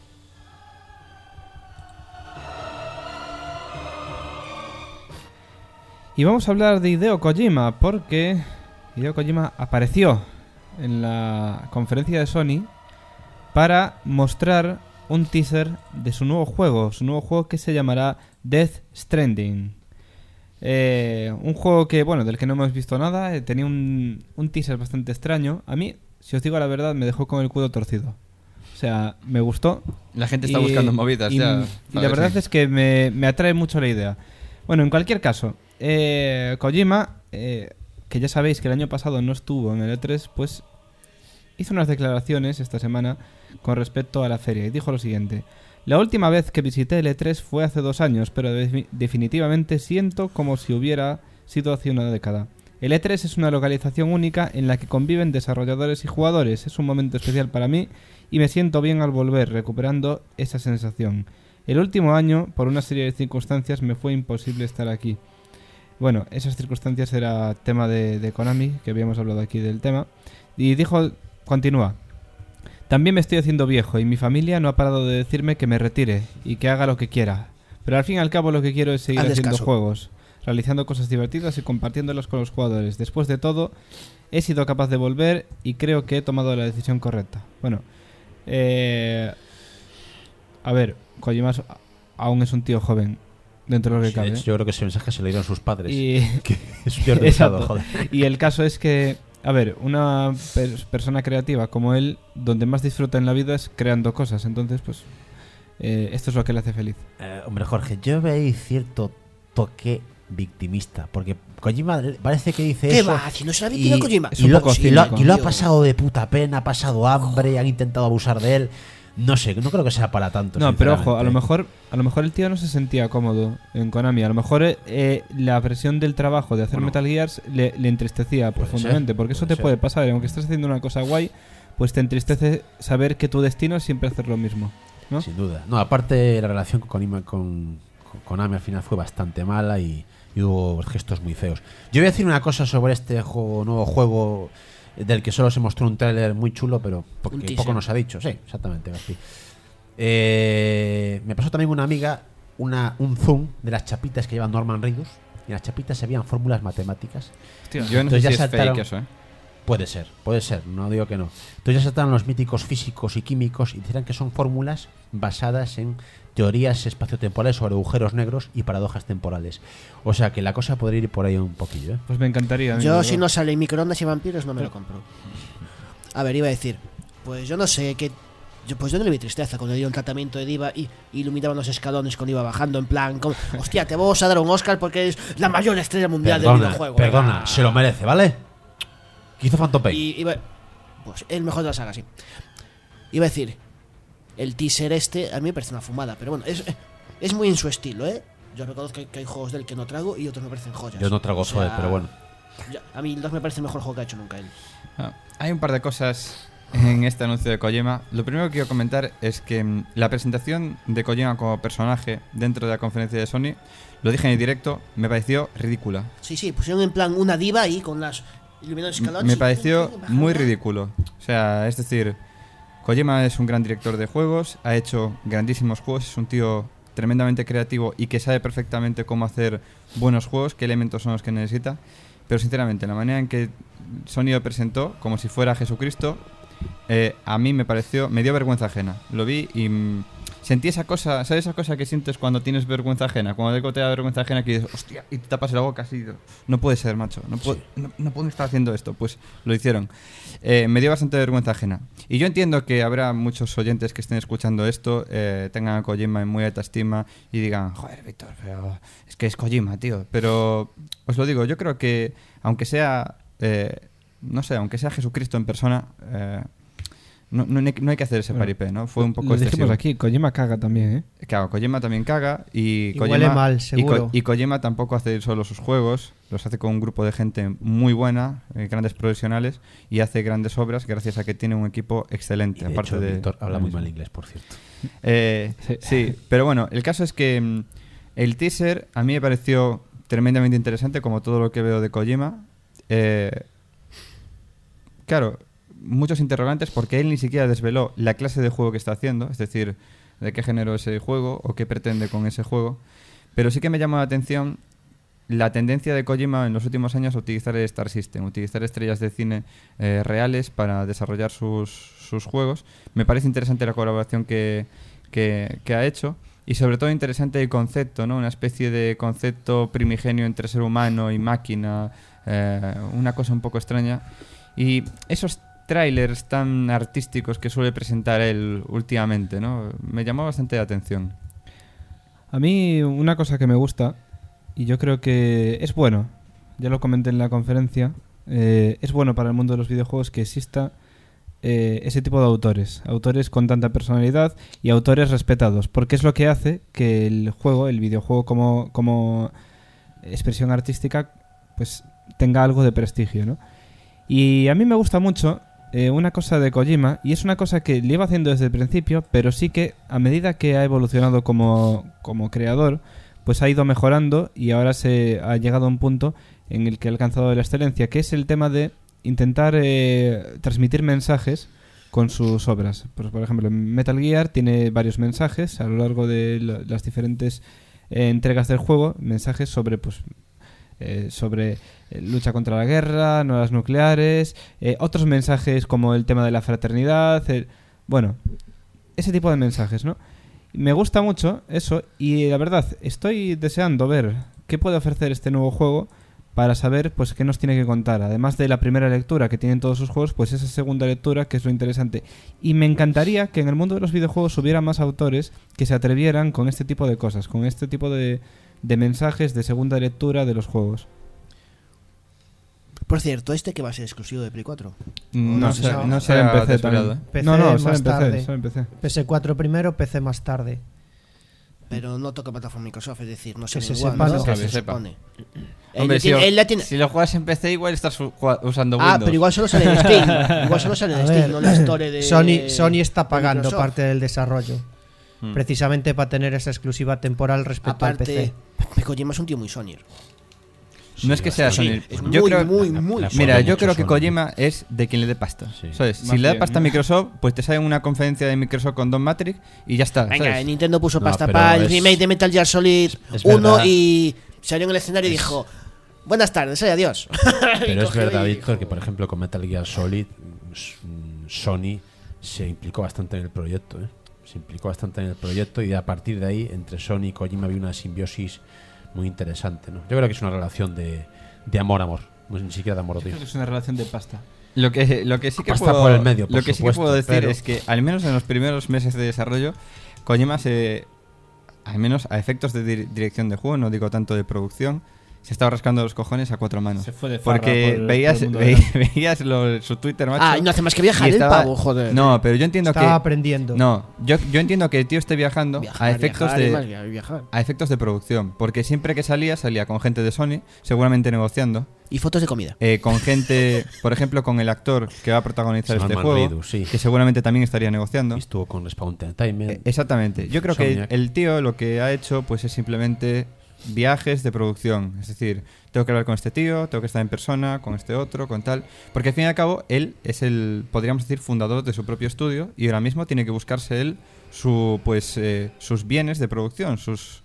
Y vamos a hablar de Hideo Kojima, porque Hideo Kojima apareció en la conferencia de Sony para mostrar un teaser de su nuevo juego que se llamará Death Stranding. Un juego que, bueno, del que no hemos visto nada, tenía un teaser bastante extraño. A mí, si os digo la verdad, me dejó con el culo torcido. O sea, me gustó. La gente está buscando movidas y, ya. y la verdad es que me atrae mucho la idea. Bueno, en cualquier caso, Kojima, que ya sabéis que el año pasado no estuvo en el E3, pues hizo unas declaraciones esta semana con respecto a la feria y dijo lo siguiente: la última vez que visité el E3 fue hace 2 años, pero definitivamente siento como si hubiera sido hace una década. El E3 es una localización única en la que conviven desarrolladores y jugadores. Es un momento especial para mí y me siento bien al volver, recuperando esa sensación. El último año, por una serie de circunstancias, me fue imposible estar aquí. Bueno, esas circunstancias era tema de Konami, que habíamos hablado aquí del tema. Y dijo, continúa: también me estoy haciendo viejo y mi familia no ha parado de decirme que me retire y que haga lo que quiera. Pero al fin y al cabo lo que quiero es seguir Hazles haciendo caso. juegos, realizando cosas divertidas y compartiéndolas con los jugadores. Después de todo, he sido capaz de volver y creo que he tomado la decisión correcta. Bueno, a ver, Kojima aún es un tío joven, dentro de lo que Sí, cabe. de hecho, yo creo que ese mensaje se lo dieron sus padres. Y, Que es un tío organizado, Exacto. joder. y el caso es que, a ver, una persona creativa como él, donde más disfruta en la vida es creando cosas. Entonces, pues, esto es lo que le hace feliz. Hombre, Jorge, yo veo ahí cierto toque victimista, porque Kojima parece que dice ¿Qué eso. va? Si no se la víctima Kojima. Es un poco y lo cínico, ha tío. pasado de puta pena, ha pasado hambre, han intentado abusar de él. No sé, no creo que sea para tanto. No, pero ojo, a lo sinceramente. mejor el tío no se sentía cómodo en Konami. A lo mejor la presión del trabajo de hacer Bueno, Metal Gears le entristecía puede profundamente. ser, Porque eso puede te puede ser. pasar. Aunque estés haciendo una cosa guay, pues te entristece saber que tu destino es siempre hacer lo mismo, ¿no? Sin duda. No, aparte la relación con Konami al final fue bastante mala y hubo gestos muy feos. Yo voy a decir una cosa sobre este nuevo juego del que solo se mostró un tráiler muy chulo, pero porque teaser. poco nos ha dicho. Sí, exactamente, García. Me pasó también una amiga un zoom de las chapitas que llevan Norman Reedus. Y en las chapitas se veían fórmulas matemáticas. Yo no sé Entonces ya si es saltaron- fake eso, ¿eh? Puede ser, no digo que no. Entonces ya saltaron los míticos físicos y químicos y dirán que son fórmulas basadas en teorías espaciotemporales sobre agujeros negros y paradojas temporales. O sea que la cosa podría ir por ahí un poquillo, ¿eh? Pues me encantaría. a mí, la Yo, verdad. si no sale microondas y vampiros, no me lo compro. A ver, iba a decir, pues yo no sé qué. Pues yo no le vi tristeza cuando le dio un tratamiento de diva y iluminaban los escalones cuando iba bajando. En plan, como, hostia, te vamos a dar un Oscar porque eres la mayor estrella mundial del videojuego. Perdona, venga. se lo merece, ¿vale? ¿Qué hizo Phantom Pain? Y iba, pues el mejor de la saga, sí. Iba a decir, el teaser a mí me parece una fumada, pero bueno, es muy en su estilo, ¿eh? Yo reconozco que hay juegos del que no trago y otros me parecen joyas. Yo no trago O sea, Zoe, pero bueno. A mí el 2 me parece el mejor juego que ha hecho nunca él. Ah, hay un par de cosas en este anuncio de Kojima. Lo primero que quiero comentar es que la presentación de Kojima como personaje dentro de la conferencia de Sony, lo dije en el directo, me pareció ridícula. Sí, pusieron en plan una diva ahí con las iluminados escalones. Me y- pareció bajando. muy ridículo. O sea, es decir, Kojima es un gran director de juegos, ha hecho grandísimos juegos, es un tío tremendamente creativo y que sabe perfectamente cómo hacer buenos juegos, qué elementos son los que necesita. Pero sinceramente, la manera en que Sony lo presentó, como si fuera Jesucristo, a mí me dio vergüenza ajena. Lo vi y sentí esa cosa, ¿sabes esa cosa que sientes cuando tienes vergüenza ajena? Cuando algo te da vergüenza ajena que dices, hostia, y te tapas la boca así, no puede ser, macho, no puedo estar haciendo esto. Pues lo hicieron. Me dio bastante vergüenza ajena. Y yo entiendo que habrá muchos oyentes que estén escuchando esto, tengan a Kojima en muy alta estima y digan, joder, Víctor, pero es que es Kojima, tío. Pero os lo digo, yo creo que aunque sea, no sé, aunque sea Jesucristo en persona, no hay que hacer ese paripé, ¿no? Fue un poco Lo dijimos excesivo. aquí, Kojima caga también, ¿eh? Claro, Kojima también caga y Kojima, huele mal, seguro. Y Kojima tampoco hace solo sus juegos, los hace con un grupo de gente muy buena, grandes profesionales, y hace grandes obras gracias a que tiene un equipo excelente. Y de aparte hecho, de Víctor habla lo muy mismo. mal inglés, por cierto. Sí, pero bueno, el caso es que el teaser a mí me pareció tremendamente interesante, como todo lo que veo de Kojima. Claro, muchos interrogantes porque él ni siquiera desveló la clase de juego que está haciendo, es decir, de qué género es el juego o qué pretende con ese juego. Pero sí que me llamó la atención la tendencia de Kojima en los últimos años a utilizar el Star System, utilizar estrellas de cine reales para desarrollar sus juegos. Me parece interesante la colaboración que ha hecho y sobre todo interesante el concepto, ¿no? Una especie de concepto primigenio entre ser humano y máquina, una cosa un poco extraña. Y esos trailers tan artísticos que suele presentar él últimamente, ¿no? Me llamó bastante la atención. A mí una cosa que me gusta, y yo creo que es bueno, ya lo comenté en la conferencia, es bueno para el mundo de los videojuegos que exista ese tipo de autores con tanta personalidad y autores respetados, porque es lo que hace que el videojuego como expresión artística, pues tenga algo de prestigio, ¿no? Y a mí me gusta mucho una cosa de Kojima, y es una cosa que le iba haciendo desde el principio, pero sí que a medida que ha evolucionado como creador, pues ha ido mejorando y ahora se ha llegado a un punto en el que ha alcanzado la excelencia, que es el tema de intentar transmitir mensajes con sus obras. Pues, por ejemplo, Metal Gear tiene varios mensajes a lo largo de las diferentes entregas del juego, mensajes sobre sobre lucha contra la guerra, no las nucleares, otros mensajes como el tema de la fraternidad, bueno, ese tipo de mensajes, ¿no? Me gusta mucho eso y la verdad estoy deseando ver qué puede ofrecer este nuevo juego para saber pues qué nos tiene que contar, además de la primera lectura que tienen todos sus juegos, pues esa segunda lectura que es lo interesante. Y me encantaría que en el mundo de los videojuegos hubiera más autores que se atrevieran con este tipo de cosas, con este tipo de mensajes de segunda lectura de los juegos. Por cierto, ¿este que va a ser exclusivo de Play 4? No sale será en PC desvelado, también. PC No, más sale en tarde. PC, sale en PC. PS4 primero, PC más tarde. Pero no toca plataforma Microsoft, es decir, no sé Que se igual, sepa, ¿no? no. Que Se se sepa. supone. Hombre, Él la tiene. si lo juegas en PC, igual estás usando Windows. Pero igual solo sale en Steam. Igual solo sale en A Steam, ver, no en la Store de. Sony está de pagando Microsoft. parte del desarrollo. Precisamente para tener esa exclusiva temporal respecto al Aparte, PC. Kojima es un tío muy Sony. No es que sea Sí, Sony. es Yo muy, creo, muy, muy. mira, Sony, yo mucho creo que Sony. Kojima es de quien le dé pasta. Sí. ¿Sabes? Si Más le da bien, pasta a ¿no? Microsoft, pues te sale una conferencia de Microsoft con Don Matrix y ya está. Venga, ¿sabes? Nintendo puso No, pasta pero para el es- remake de Metal Gear Solid es 1 verdad. y salió en el escenario y dijo: Buenas tardes, adiós. Pero es cogió verdad, y Víctor, dijo- que por ejemplo con Metal Gear Solid, Sony se implicó bastante en el proyecto. Se implicó bastante en el proyecto y a partir de ahí, entre Sony y Kojima había una simbiosis muy interesante, ¿no? Yo creo que es una relación de amor-amor, no es ni siquiera de Yo amor-odio. creo que es una relación de pasta. Lo que sí que Pasta puedo, por el medio, por lo que sí que supuesto, puedo decir pero- es que al menos en los primeros meses de desarrollo, Kojima al menos a efectos de dirección de juego, no digo tanto de producción, se estaba rascando los cojones a cuatro manos. Se fue de farra Porque por veías, el mundo de- veías su Twitter, macho. Ah, y no hace más que viajar y el estaba- pavo, joder. No, pero yo entiendo Estaba que aprendiendo. no, yo entiendo que el tío esté viajando Viajar, a efectos viajar y más de viajar. a efectos de producción, porque siempre que salía con gente de Sony, seguramente negociando, Y fotos de comida. con gente, por ejemplo, con el actor que va a protagonizar este Salman juego, Reidus, sí. que seguramente también estaría negociando. Y estuvo con Respawn Entertainment. Exactamente. Yo creo que Insomniac. el tío lo que ha hecho pues es simplemente viajes de producción. Es decir, tengo que hablar con este tío, tengo que estar en persona, con este otro, con tal. Porque al fin y al cabo, él es el, podríamos decir, fundador de su propio estudio y ahora mismo tiene que buscarse él sus bienes de producción, sus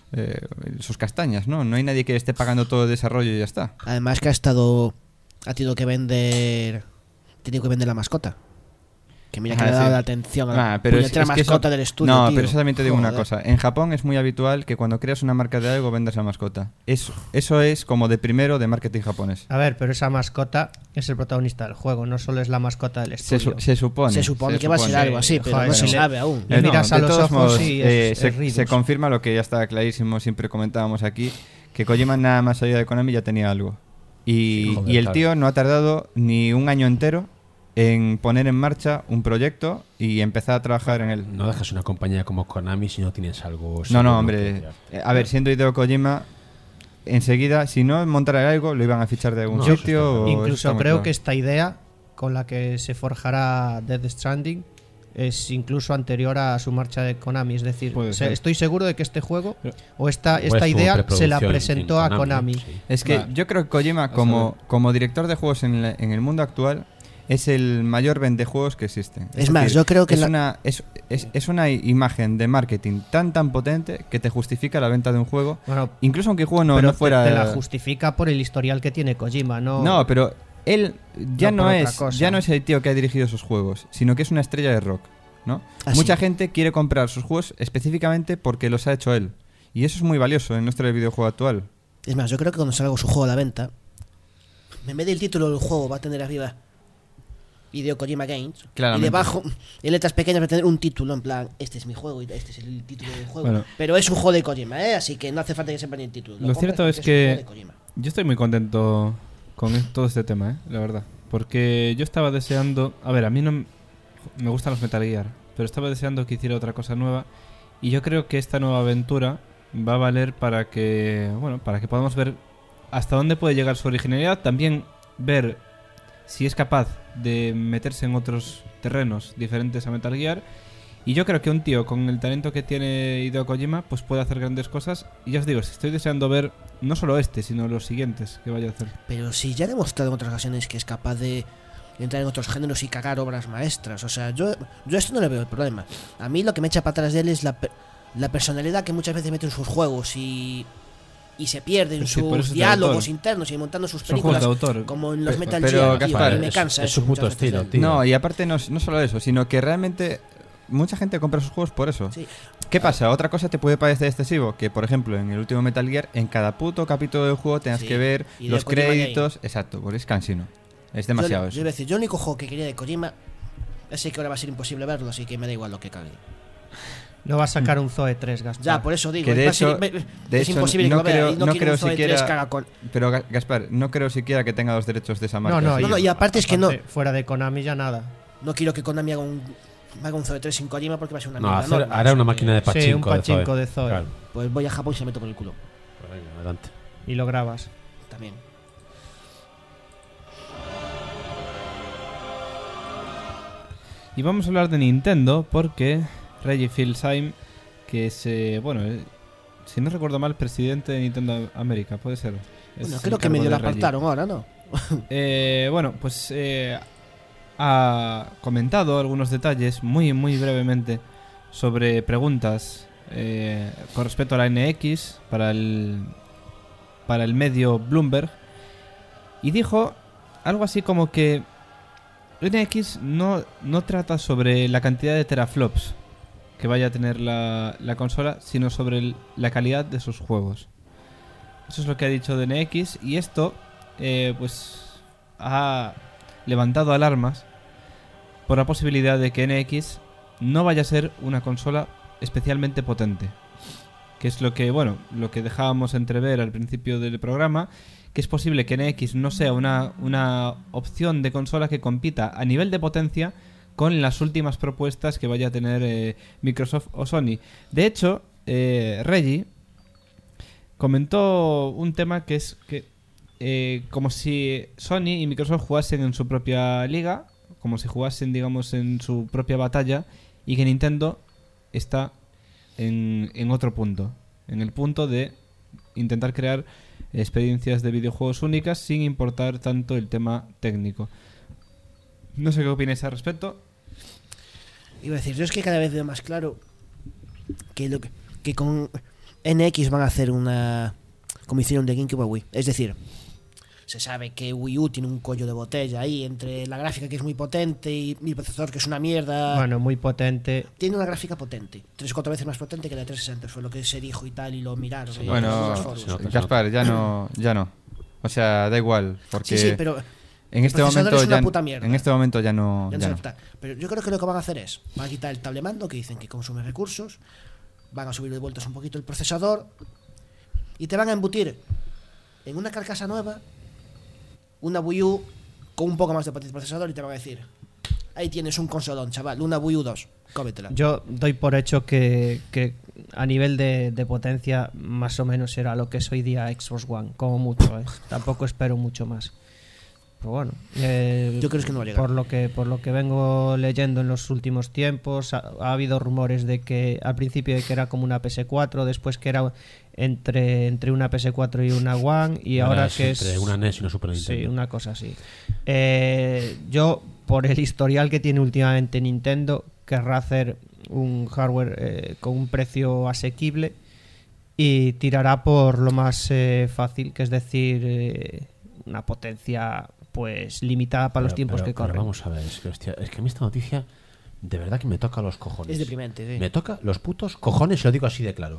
castañas, ¿no? No hay nadie que esté pagando todo el desarrollo y ya está. Además que ha tenido que vender la mascota. Que mira que Ajá, le ha dado sí. la atención a la Pero puñetera que eso- mascota del estudio. No, tío. pero eso también te digo una Joder. cosa. En Japón es muy habitual que cuando creas una marca de algo vendas la mascota. Eso es como de primero de marketing japonés. A ver, pero esa mascota es el protagonista del juego, no solo es la mascota del estudio. Se supone. Se supone que va a ser algo así, pero Joder, no se si le- sabe aún. Le miras a de los todos ojos modos, y es se Ridus. confirma lo que ya está clarísimo, siempre comentábamos aquí, que Kojima nada más allá de Konami ya tenía algo. Y joder, el claro. tío no ha tardado ni un año entero en poner en marcha un proyecto y empezar a trabajar en él. No dejas una compañía como Konami si no tienes algo. No, seguro hombre. que- A ver, siendo Hideo Kojima, enseguida, si no montara algo, lo iban a fichar de algún No, eso sitio. está o claro. eso Incluso está muy creo claro. que esta idea con la que se forjará Death Stranding es incluso anterior a su marcha de Konami. Es decir, Puede ser. estoy seguro de que este juego Pero- o esta Igual estuvo idea se preproducción la en presentó a Konami. sí. Es que Vale. yo creo que Kojima, A como director de juegos en el mundo actual, es el mayor vendejuegos que existe. Es más, yo creo que es una imagen de marketing tan potente que te justifica la venta de un juego. Bueno, Incluso aunque el juego no pero fuera. te la justifica por el historial que tiene Kojima, ¿no? No, pero él ya No no, por otra es cosa. ya no es el tío que ha dirigido esos juegos, sino que es una estrella de rock, ¿no? Ah, Mucha sí. gente quiere comprar sus juegos específicamente porque los ha hecho él. Y eso es muy valioso en nuestro videojuego actual. Es más, yo creo que cuando salga su juego a la venta, en vez del título del juego va a tener arriba Hideo Kojima Games. Claramente. Y debajo, en letras pequeñas, va a tener un título en plan: este es mi juego y este es el título del juego. Bueno. Pero es un juego de Kojima, ¿eh? Así que no hace falta que sepan ni el título. Lo compras cierto porque es un que- juego de Kojima. Yo estoy muy contento con todo este tema, la verdad. Porque yo estaba deseando... A ver, a mí no me gustan los Metal Gear, pero estaba deseando que hiciera otra cosa nueva. Y yo creo que esta nueva aventura va a valer para que podamos ver hasta dónde puede llegar su originalidad. También ver si es capaz de meterse en otros terrenos diferentes a Metal Gear. Y yo creo que un tío con el talento que tiene Hideo Kojima pues puede hacer grandes cosas. Y ya os digo, estoy deseando ver no solo este, sino los siguientes que vaya a hacer. Pero sí, ya ha demostrado en otras ocasiones que es capaz de entrar en otros géneros y cagar obras maestras. O sea, yo a esto no le veo el problema. A mí lo que me echa para atrás de él es la personalidad que muchas veces mete en sus juegos y se pierde en Sí, por eso sus es de diálogos autor. internos y montando sus Son juegos películas. de autor. Como en los Metal pero, Gear, tío, Gaspar, a mí me cansa es eso su puto muchas veces estilo, de él. tío. No, y aparte no solo eso, sino que realmente mucha gente compra sus juegos por eso. Sí. ¿Qué pasa? Otra cosa te puede parecer excesivo, que por ejemplo en el último Metal Gear, en cada puto capítulo del juego tengas Sí, que ver y de los Kojima créditos. Exacto, porque es cansino. Es demasiado Yo eso. iba a decir, yo el único juego que quería de Kojima, sé que ahora va a ser imposible verlo, así que me da igual lo que cague. No va a sacar un Zoe 3, Gaspar. Ya, por eso digo. Que de hecho, es imposible que no lo vea. creo, Y no no quiero creo un Zoe 3 siquiera. que haga con... Pero Gaspar, no creo siquiera que tenga los derechos de esa marca. No, así. No, y aparte es que no. Fuera de Konami ya nada. No quiero que Konami haga un Zoe 3 sin Kojima porque va a ser una No, mierda. hará una máquina de pachinko. Sí, un pachinko de Zoe. Claro. Pues voy a Japón y se meto por el culo. Pues venga, adelante. Y lo grabas. También. Y vamos a hablar de Nintendo porque Reggie Fils-Aime, que es, si no recuerdo mal, presidente de Nintendo América, puede ser. Bueno, Es creo el que medio cargo la de Reggie. apartaron ahora, ¿no? Ha comentado algunos detalles muy brevemente sobre preguntas con respecto a la NX para el medio Bloomberg, y dijo algo así como que NX no trata sobre la cantidad de teraflops que vaya a tener la consola, sino sobre la calidad de sus juegos. Eso es lo que ha dicho de NX, y esto ha levantado alarmas por la posibilidad de que NX no vaya a ser una consola especialmente potente, que es lo que dejábamos entrever al principio del programa, que es posible que NX no sea una opción de consola que compita a nivel de potencia con las últimas propuestas que vaya a tener Microsoft o Sony. De hecho, Reggie comentó un tema que es que como si Sony y Microsoft jugasen en su propia liga, como si jugasen, digamos, en su propia batalla, y que Nintendo está en otro punto, en el punto de intentar crear experiencias de videojuegos únicas sin importar tanto el tema técnico. No sé qué opináis al respecto. Iba a decir, yo es que cada vez veo más claro que con NX van a hacer como hicieron de GameCube a Wii. Es decir, se sabe que Wii U tiene un cuello de botella ahí entre la gráfica, que es muy potente, y el procesador, que es una mierda. Bueno, muy potente. Tiene una gráfica potente, 3 o 4 veces más potente que la de 360, fue lo que se dijo y tal, y lo miraron. Sí, en Bueno, algunos foros. Gaspar, ya no. O sea, da igual, porque Sí, pero en este procesador momento es una ya puta mierda. en este momento ya no. ya no ya se no. acepta. Pero yo creo que lo que van a hacer es, van a quitar el tablemando, que dicen que consume recursos, van a subir de vueltas un poquito el procesador, y te van a embutir en una carcasa nueva una Wii U con un poco más de potencia de procesador, y te van a decir: ahí tienes un consolón, chaval, una Wii U 2, cómetela. Yo doy por hecho que a nivel de potencia más o menos será lo que es hoy día Xbox One, como mucho, ¿eh? Tampoco espero mucho más. Pero bueno, Yo creo que no va a llegar. por lo que vengo leyendo en los últimos tiempos, ha habido rumores de que al principio de que era como una PS4, después que era entre una PS4 y una One, y ahora que es entre una NES y una Super Nintendo. sí, una cosa así. Yo, por el historial que tiene últimamente Nintendo, querrá hacer un hardware con un precio asequible, y tirará por lo más fácil, que es decir, una potencia pues limitada para los tiempos que corren. Vamos a ver, es que a mí esta noticia de verdad que me toca los cojones. Es deprimente, sí. Me toca los putos cojones, y lo digo así de claro.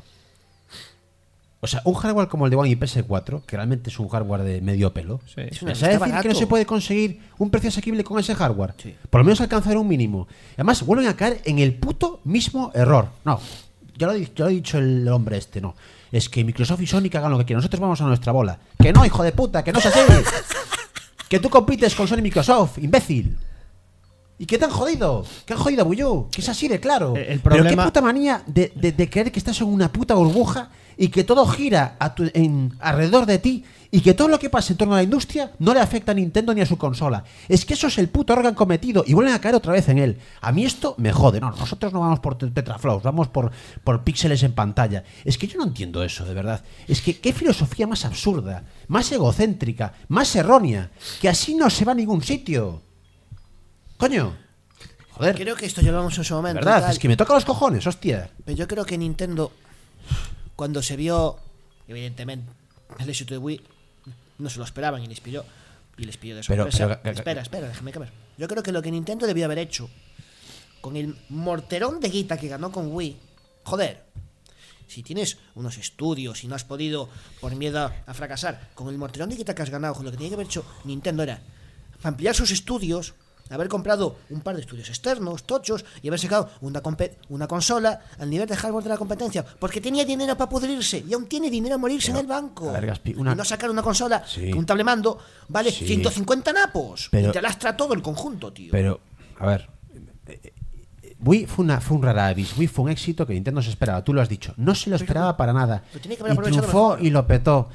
O sea, un hardware como el de One y PS4, que realmente es un hardware de medio pelo, Sí. Es ¿me una- sabe está decir que no barato. se puede conseguir un precio asequible con ese hardware? Sí. Por lo menos alcanzar un mínimo. Además, vuelven a caer en el puto mismo error. No, ya lo ha dicho el hombre este, no. Es que Microsoft y Sony que hagan lo que quieran. Nosotros vamos a nuestra bola. Que no, hijo de puta, que no es así. Que tú compites con Sony y Microsoft, imbécil. ¿Y qué te han jodido? ¿Qué han jodido a Wii U? Que es así de claro. El Pero qué problema- puta manía de creer que estás en una puta burbuja y que todo gira alrededor de ti, y que todo lo que pasa en torno a la industria no le afecta a Nintendo ni a su consola. Es que eso es el puto error que han cometido, y vuelven a caer otra vez en él. A mí esto me jode. No, nosotros no vamos por tetraflops, vamos por píxeles en pantalla. Es que yo no entiendo eso, de verdad. Es que qué filosofía más absurda, más egocéntrica, más errónea, que así no se va a ningún sitio. Coño. Joder. Creo que esto ya lo vamos en su De momento. y verdad, tal. es que me toca los cojones, hostia. Pero yo creo que Nintendo, cuando se vio, evidentemente, el éxito de Wii, no se lo esperaban, y les pilló de sorpresa. Espera, déjame acabar. Yo creo que lo que Nintendo debió haber hecho con el morterón de guita que ganó con Wii, joder, si tienes unos estudios y no has podido por miedo a fracasar, con el morterón de guita que has ganado, lo que tenía que haber hecho Nintendo era ampliar sus estudios, haber comprado un par de estudios externos, tochos, y haber sacado una consola al nivel de hardware de la competencia, porque tenía dinero para pudrirse, y aún tiene dinero a morirse en el banco. A ver, Gaspi, Y no sacar una consola Sí. que un tablemando vale Sí. 150 napos, Pero- y te lastra todo el conjunto, tío. Pero, a ver. Wii fue un rara avis. Wii fue un éxito que Nintendo se esperaba. Tú lo has dicho. No se lo esperaba para nada. Lo tenía que haber Y aprovechado triunfó mejor. y lo petó.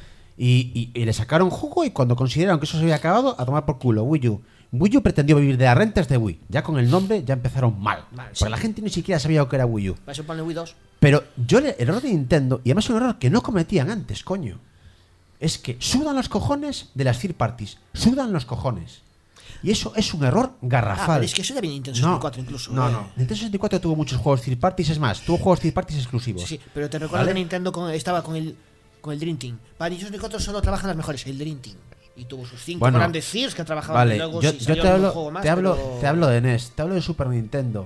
Y le sacaron jugo, y cuando consideraron que eso se había acabado, a tomar por culo. Wii U. Wii U pretendió vivir de las rentas de Wii. Ya con el nombre ya empezaron mal. Porque sí. la gente ni siquiera sabía lo que era Wii U. Para eso ponle Wii 2. Pero el error de Nintendo, y además un error que no cometían antes, coño, es que sudan los cojones de las third parties. Sudan los cojones. Y eso es un error garrafal. Pero es que eso ya viene en Nintendo 64 incluso. No. Nintendo 64 tuvo muchos juegos third parties, es más, tuvo juegos third parties exclusivos. Sí, pero te recuerdo ¿Vale? que Nintendo estaba con el Dream Team. Para Nintendo 64 solo trabajan las mejores, el Dream Team. Y tuvo sus 5 Bueno, grandes CIRs que trabajaban Vale, luego yo si salió te algún hablo, juego más, te hablo de NES, te hablo de Super Nintendo,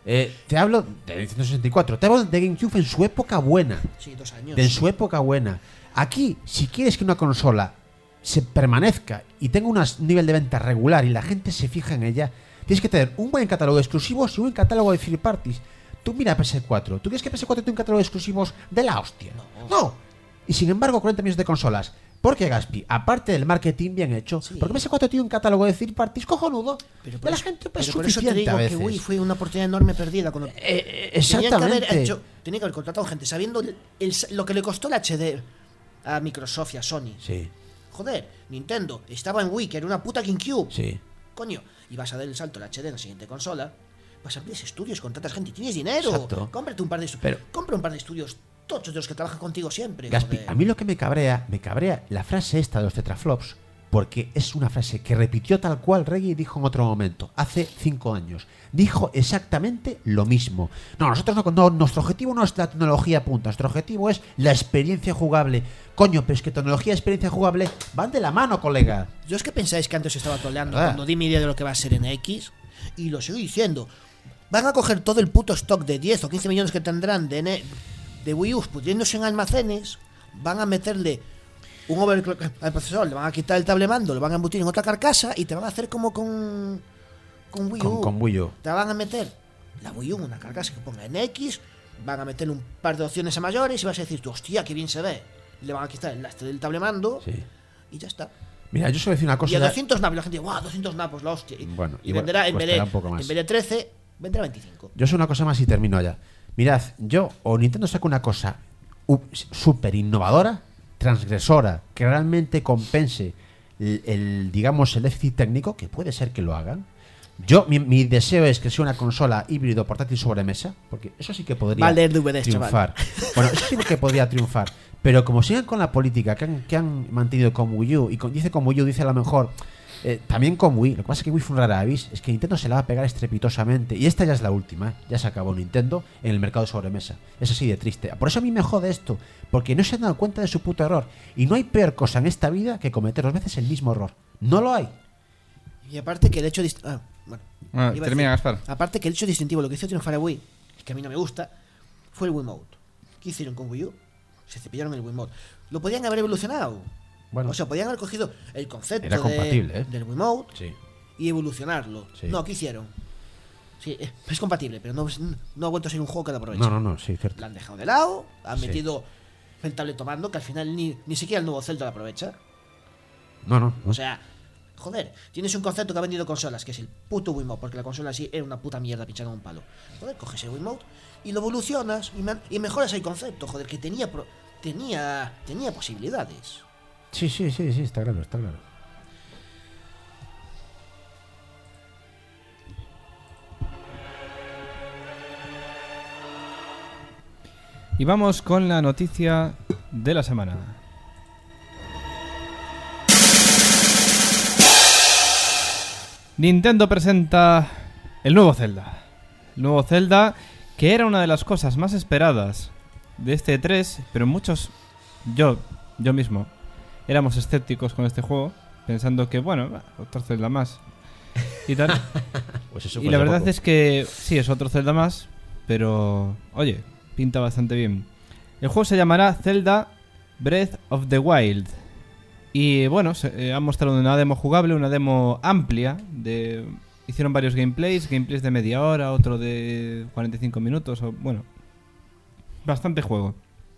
te hablo de Nintendo 64, te hablo de GameCube en su época buena. Sí, 2 años. De su época buena. Aquí, si quieres que una consola se permanezca y tenga un nivel de venta regular y la gente se fija en ella, tienes que tener un buen catálogo de exclusivos y un buen catálogo de third parties. Tú mira PS4, ¿tú crees que PS4 tiene un catálogo de exclusivos de la hostia? No. Y sin embargo, 40 millones de consolas. ¿Por qué, Gaspi? Aparte del marketing bien hecho, Sí. porque PS4 tiene un catálogo de third parties cojonudo. Pero De la gente pues, pero por eso te suficiente digo a que veces. Wii fue una oportunidad enorme perdida. Cuando Exactamente. tenía que haber contratado gente sabiendo lo que le costó el HD a Microsoft y a Sony. Sí, Joder, Nintendo estaba en Wii, que era una puta GameCube. sí. Coño, y vas a dar el salto al HD en la siguiente consola. Vas a abrir estudios, contratas gente y tienes dinero. Exacto. Cómprate un par de estudios. Pero- Compra un par de estudios tochos de los que trabajan contigo siempre. Gaspi, joder. a mí lo que me cabrea la frase esta de los tetraflops, porque es una frase que repitió tal cual Reggie dijo en otro momento, hace 5 años. Dijo exactamente lo mismo. No, nosotros no, nuestro objetivo no es la tecnología punta, nuestro objetivo es la experiencia jugable. Coño, pero es que tecnología y experiencia jugable van de la mano, colega. Yo es que pensáis que antes estaba troleando Ah. cuando di mi idea de lo que va a ser en X, y lo sigo diciendo. Van a coger todo el puto stock de 10 o 15 millones que tendrán de Wii U pudriéndose en almacenes, van a meterle un overclock al procesador, le van a quitar el tablemando, lo van a embutir en otra carcasa y te van a hacer como con Wii U. Con Wii U. Te van a meter la Wii U en una carcasa que ponga en X, van a meterle un par de opciones a mayores y vas a decir, tú, hostia, qué bien se ve. Le van a quitar el lastre del tablemando Sí. y ya está. Mira, yo solo voy a decir una cosa. Y a 200 napos, la gente dice, ¡guau! 200 napos, la hostia. Bueno, y igual venderá, costará un poco más. en vez de 13, vendrá 25. Yo sé una cosa más y termino ya. Mirad, o Nintendo saca una cosa súper innovadora, transgresora, que realmente compense digamos, el déficit técnico, que puede ser que lo hagan. Mi deseo es que sea una consola híbrido portátil sobremesa, porque eso sí que podría Va a leer DVDs, triunfar. Bueno, eso sí que podría triunfar. Pero como sigan con la política que han mantenido con Wii U, y dice con Wii U, dice a lo mejor también con Wii, lo que pasa es que Wii fue un rara avis, es que Nintendo se la va a pegar estrepitosamente, y esta ya es la última, ya se acabó Nintendo en el mercado de sobremesa. Es así de triste. Por eso a mí me jode esto, porque no se han dado cuenta de su puto error, y no hay peor cosa en esta vida que cometer 2 veces el mismo error. No lo hay. Y aparte que el hecho bueno, iba a termina, decir, Gaspar. aparte que el hecho distintivo, lo que hizo triunfar a Wii, que a mí no me gusta, fue el Wiimote. ¿Qué hicieron con Wii U? Se cepillaron el Wiimote. Lo podían haber evolucionado. Bueno, O sea, podían haber cogido el concepto Era compatible, del Wiimote sí. y evolucionarlo. Sí. No, ¿qué hicieron? Sí, es compatible, pero no ha vuelto a ser un juego que lo aproveche. No, sí, cierto. La han dejado de lado, han Sí. metido el tabletomando, que al final ni siquiera el nuevo Zelda lo aprovecha. No. O sea, joder, tienes un concepto que ha vendido consolas, que es el puto Wiimote, porque la consola así era una puta mierda pinchada en un palo. Joder, coges el Wiimote y lo evolucionas y mejoras el concepto, joder, que tenía posibilidades. Sí, está claro. Y vamos con la noticia de la semana. Nintendo presenta el nuevo Zelda. El nuevo Zelda, que era una de las cosas más esperadas de este E3, pero muchos, yo mismo, éramos escépticos con este juego, pensando que, bueno, otro Zelda más y tal. Pues eso Y la verdad es que sí, es otro Zelda más, pero oye, pinta bastante bien. El juego se llamará Zelda Breath of the Wild. Y bueno, ha mostrado una demo jugable, una demo amplia. hicieron varios gameplays de media hora, otro de 45 minutos, bueno, bastante juego.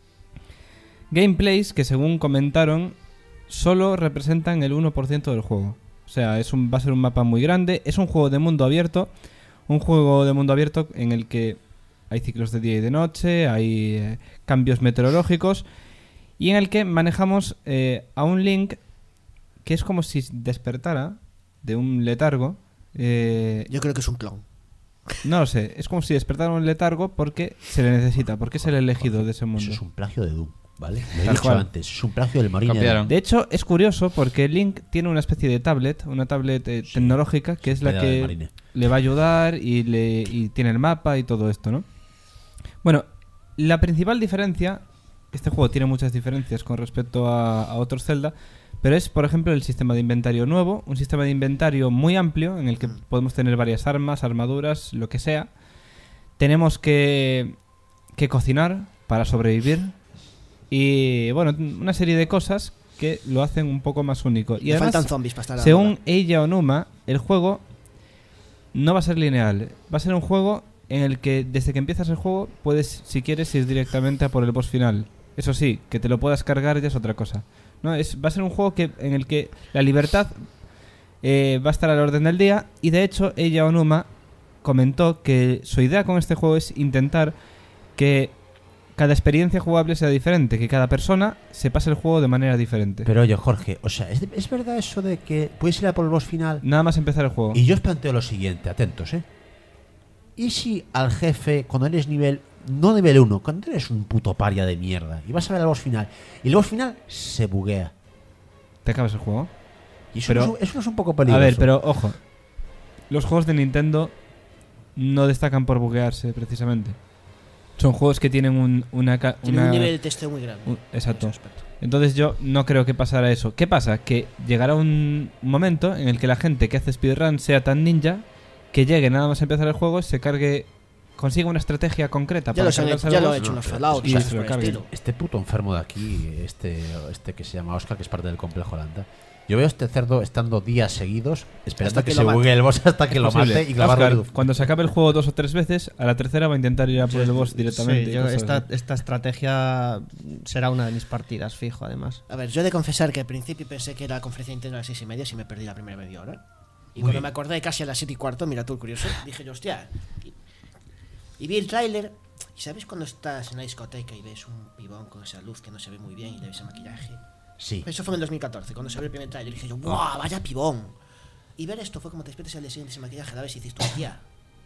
Gameplays que, según comentaron, solo representan el 1% del juego. O sea, va a ser un mapa muy grande. Es un juego de mundo abierto. Un juego de mundo abierto en el que hay ciclos de día y de noche, hay cambios meteorológicos, y en el que manejamos a un Link que es como si despertara de un letargo. Yo creo que es un clon. No lo sé, es como si despertara un letargo porque se le necesita, porque es el elegido de ese mundo. Eso es un plagio de Doom, ¿vale? Lo he Tal dicho cual. antes, es un plagio del Marine. Copiaron. De hecho, es curioso porque Link tiene una especie de tablet, una tablet tecnológica, que es la Pedal del que Marine. le va a ayudar y tiene el mapa y todo esto, ¿no? Bueno, la principal diferencia, este juego tiene muchas diferencias con respecto a otros Zelda, pero es, por ejemplo, el sistema de inventario nuevo, un sistema de inventario muy amplio en el que podemos tener varias armas, armaduras, lo que sea. Tenemos que cocinar para sobrevivir y, bueno, una serie de cosas que lo hacen un poco más único. Y Le además, faltan zombies para estar a la según hora. Eiji Aonuma, el juego no va a ser lineal. Va a ser un juego en el que desde que empiezas el juego puedes, si quieres, ir directamente a por el boss final. Eso sí, que te lo puedas cargar ya es otra cosa. No, va a ser un juego en el que la libertad va a estar a la orden del día. Y de hecho, Eiji Aonuma comentó que su idea con este juego es intentar que cada experiencia jugable sea diferente, que cada persona se pase el juego de manera diferente. Pero oye, Jorge, o sea, ¿es verdad eso de que puedes ir a por el boss final? Nada más empezar el juego. Y yo os planteo lo siguiente, atentos, ¿eh? ¿Y si al jefe, cuando eres no nivel 1, cuando eres un puto paria de mierda y vas a ver al boss final, y el boss final se buguea? ¿Te acabas el juego? Y eso, Pero- eso no es un poco peligroso. A ver, pero ojo. Los juegos de Nintendo no destacan por buguearse, precisamente. Son juegos que tienen Tiene un nivel de testeo muy grande. Exacto. en ese aspecto. Entonces yo no creo que pasara eso. ¿Qué pasa? Que llegará un momento en el que la gente que hace speedrun sea tan ninja que llegue nada más a empezar el juego, se cargue, consiga una estrategia concreta Ya para lo han cargarse hecho, ya al lo boss. he hecho unos pero- Fallout y y se cosas lo por el carguen. estilo. Este puto enfermo de aquí, este que se llama Oscar, que es parte del complejo Landa. Yo veo a este cerdo estando días seguidos esperando Hasta que que se lo bugue el boss hasta que lo Posible. mate y clavarlo Oscar, en luz. cuando se acabe el juego 2 o 3 veces, a la tercera va a intentar ir a por el boss directamente. Sí, y yo cosas esta, así. esta estrategia será una de mis partidas, fijo, además. A ver, yo he de confesar que al principio pensé que era la conferencia de Nintendo a las 6:30 y me perdí la primera media hora. Y cuando me acordé casi a las 7:15, mira tú el curioso, dije yo, hostia. Y vi el tráiler. ¿Y sabes cuando estás en la discoteca y ves un pibón con esa luz que no se ve muy bien y le ves el maquillaje? Sí. Eso fue en el 2014, cuando se abrió el primer tráiler. Dije yo, ¡buah, vaya pibón! Y ver esto fue como te despiertas al día siguiente sin maquillaje, la vez y dices tú, tía.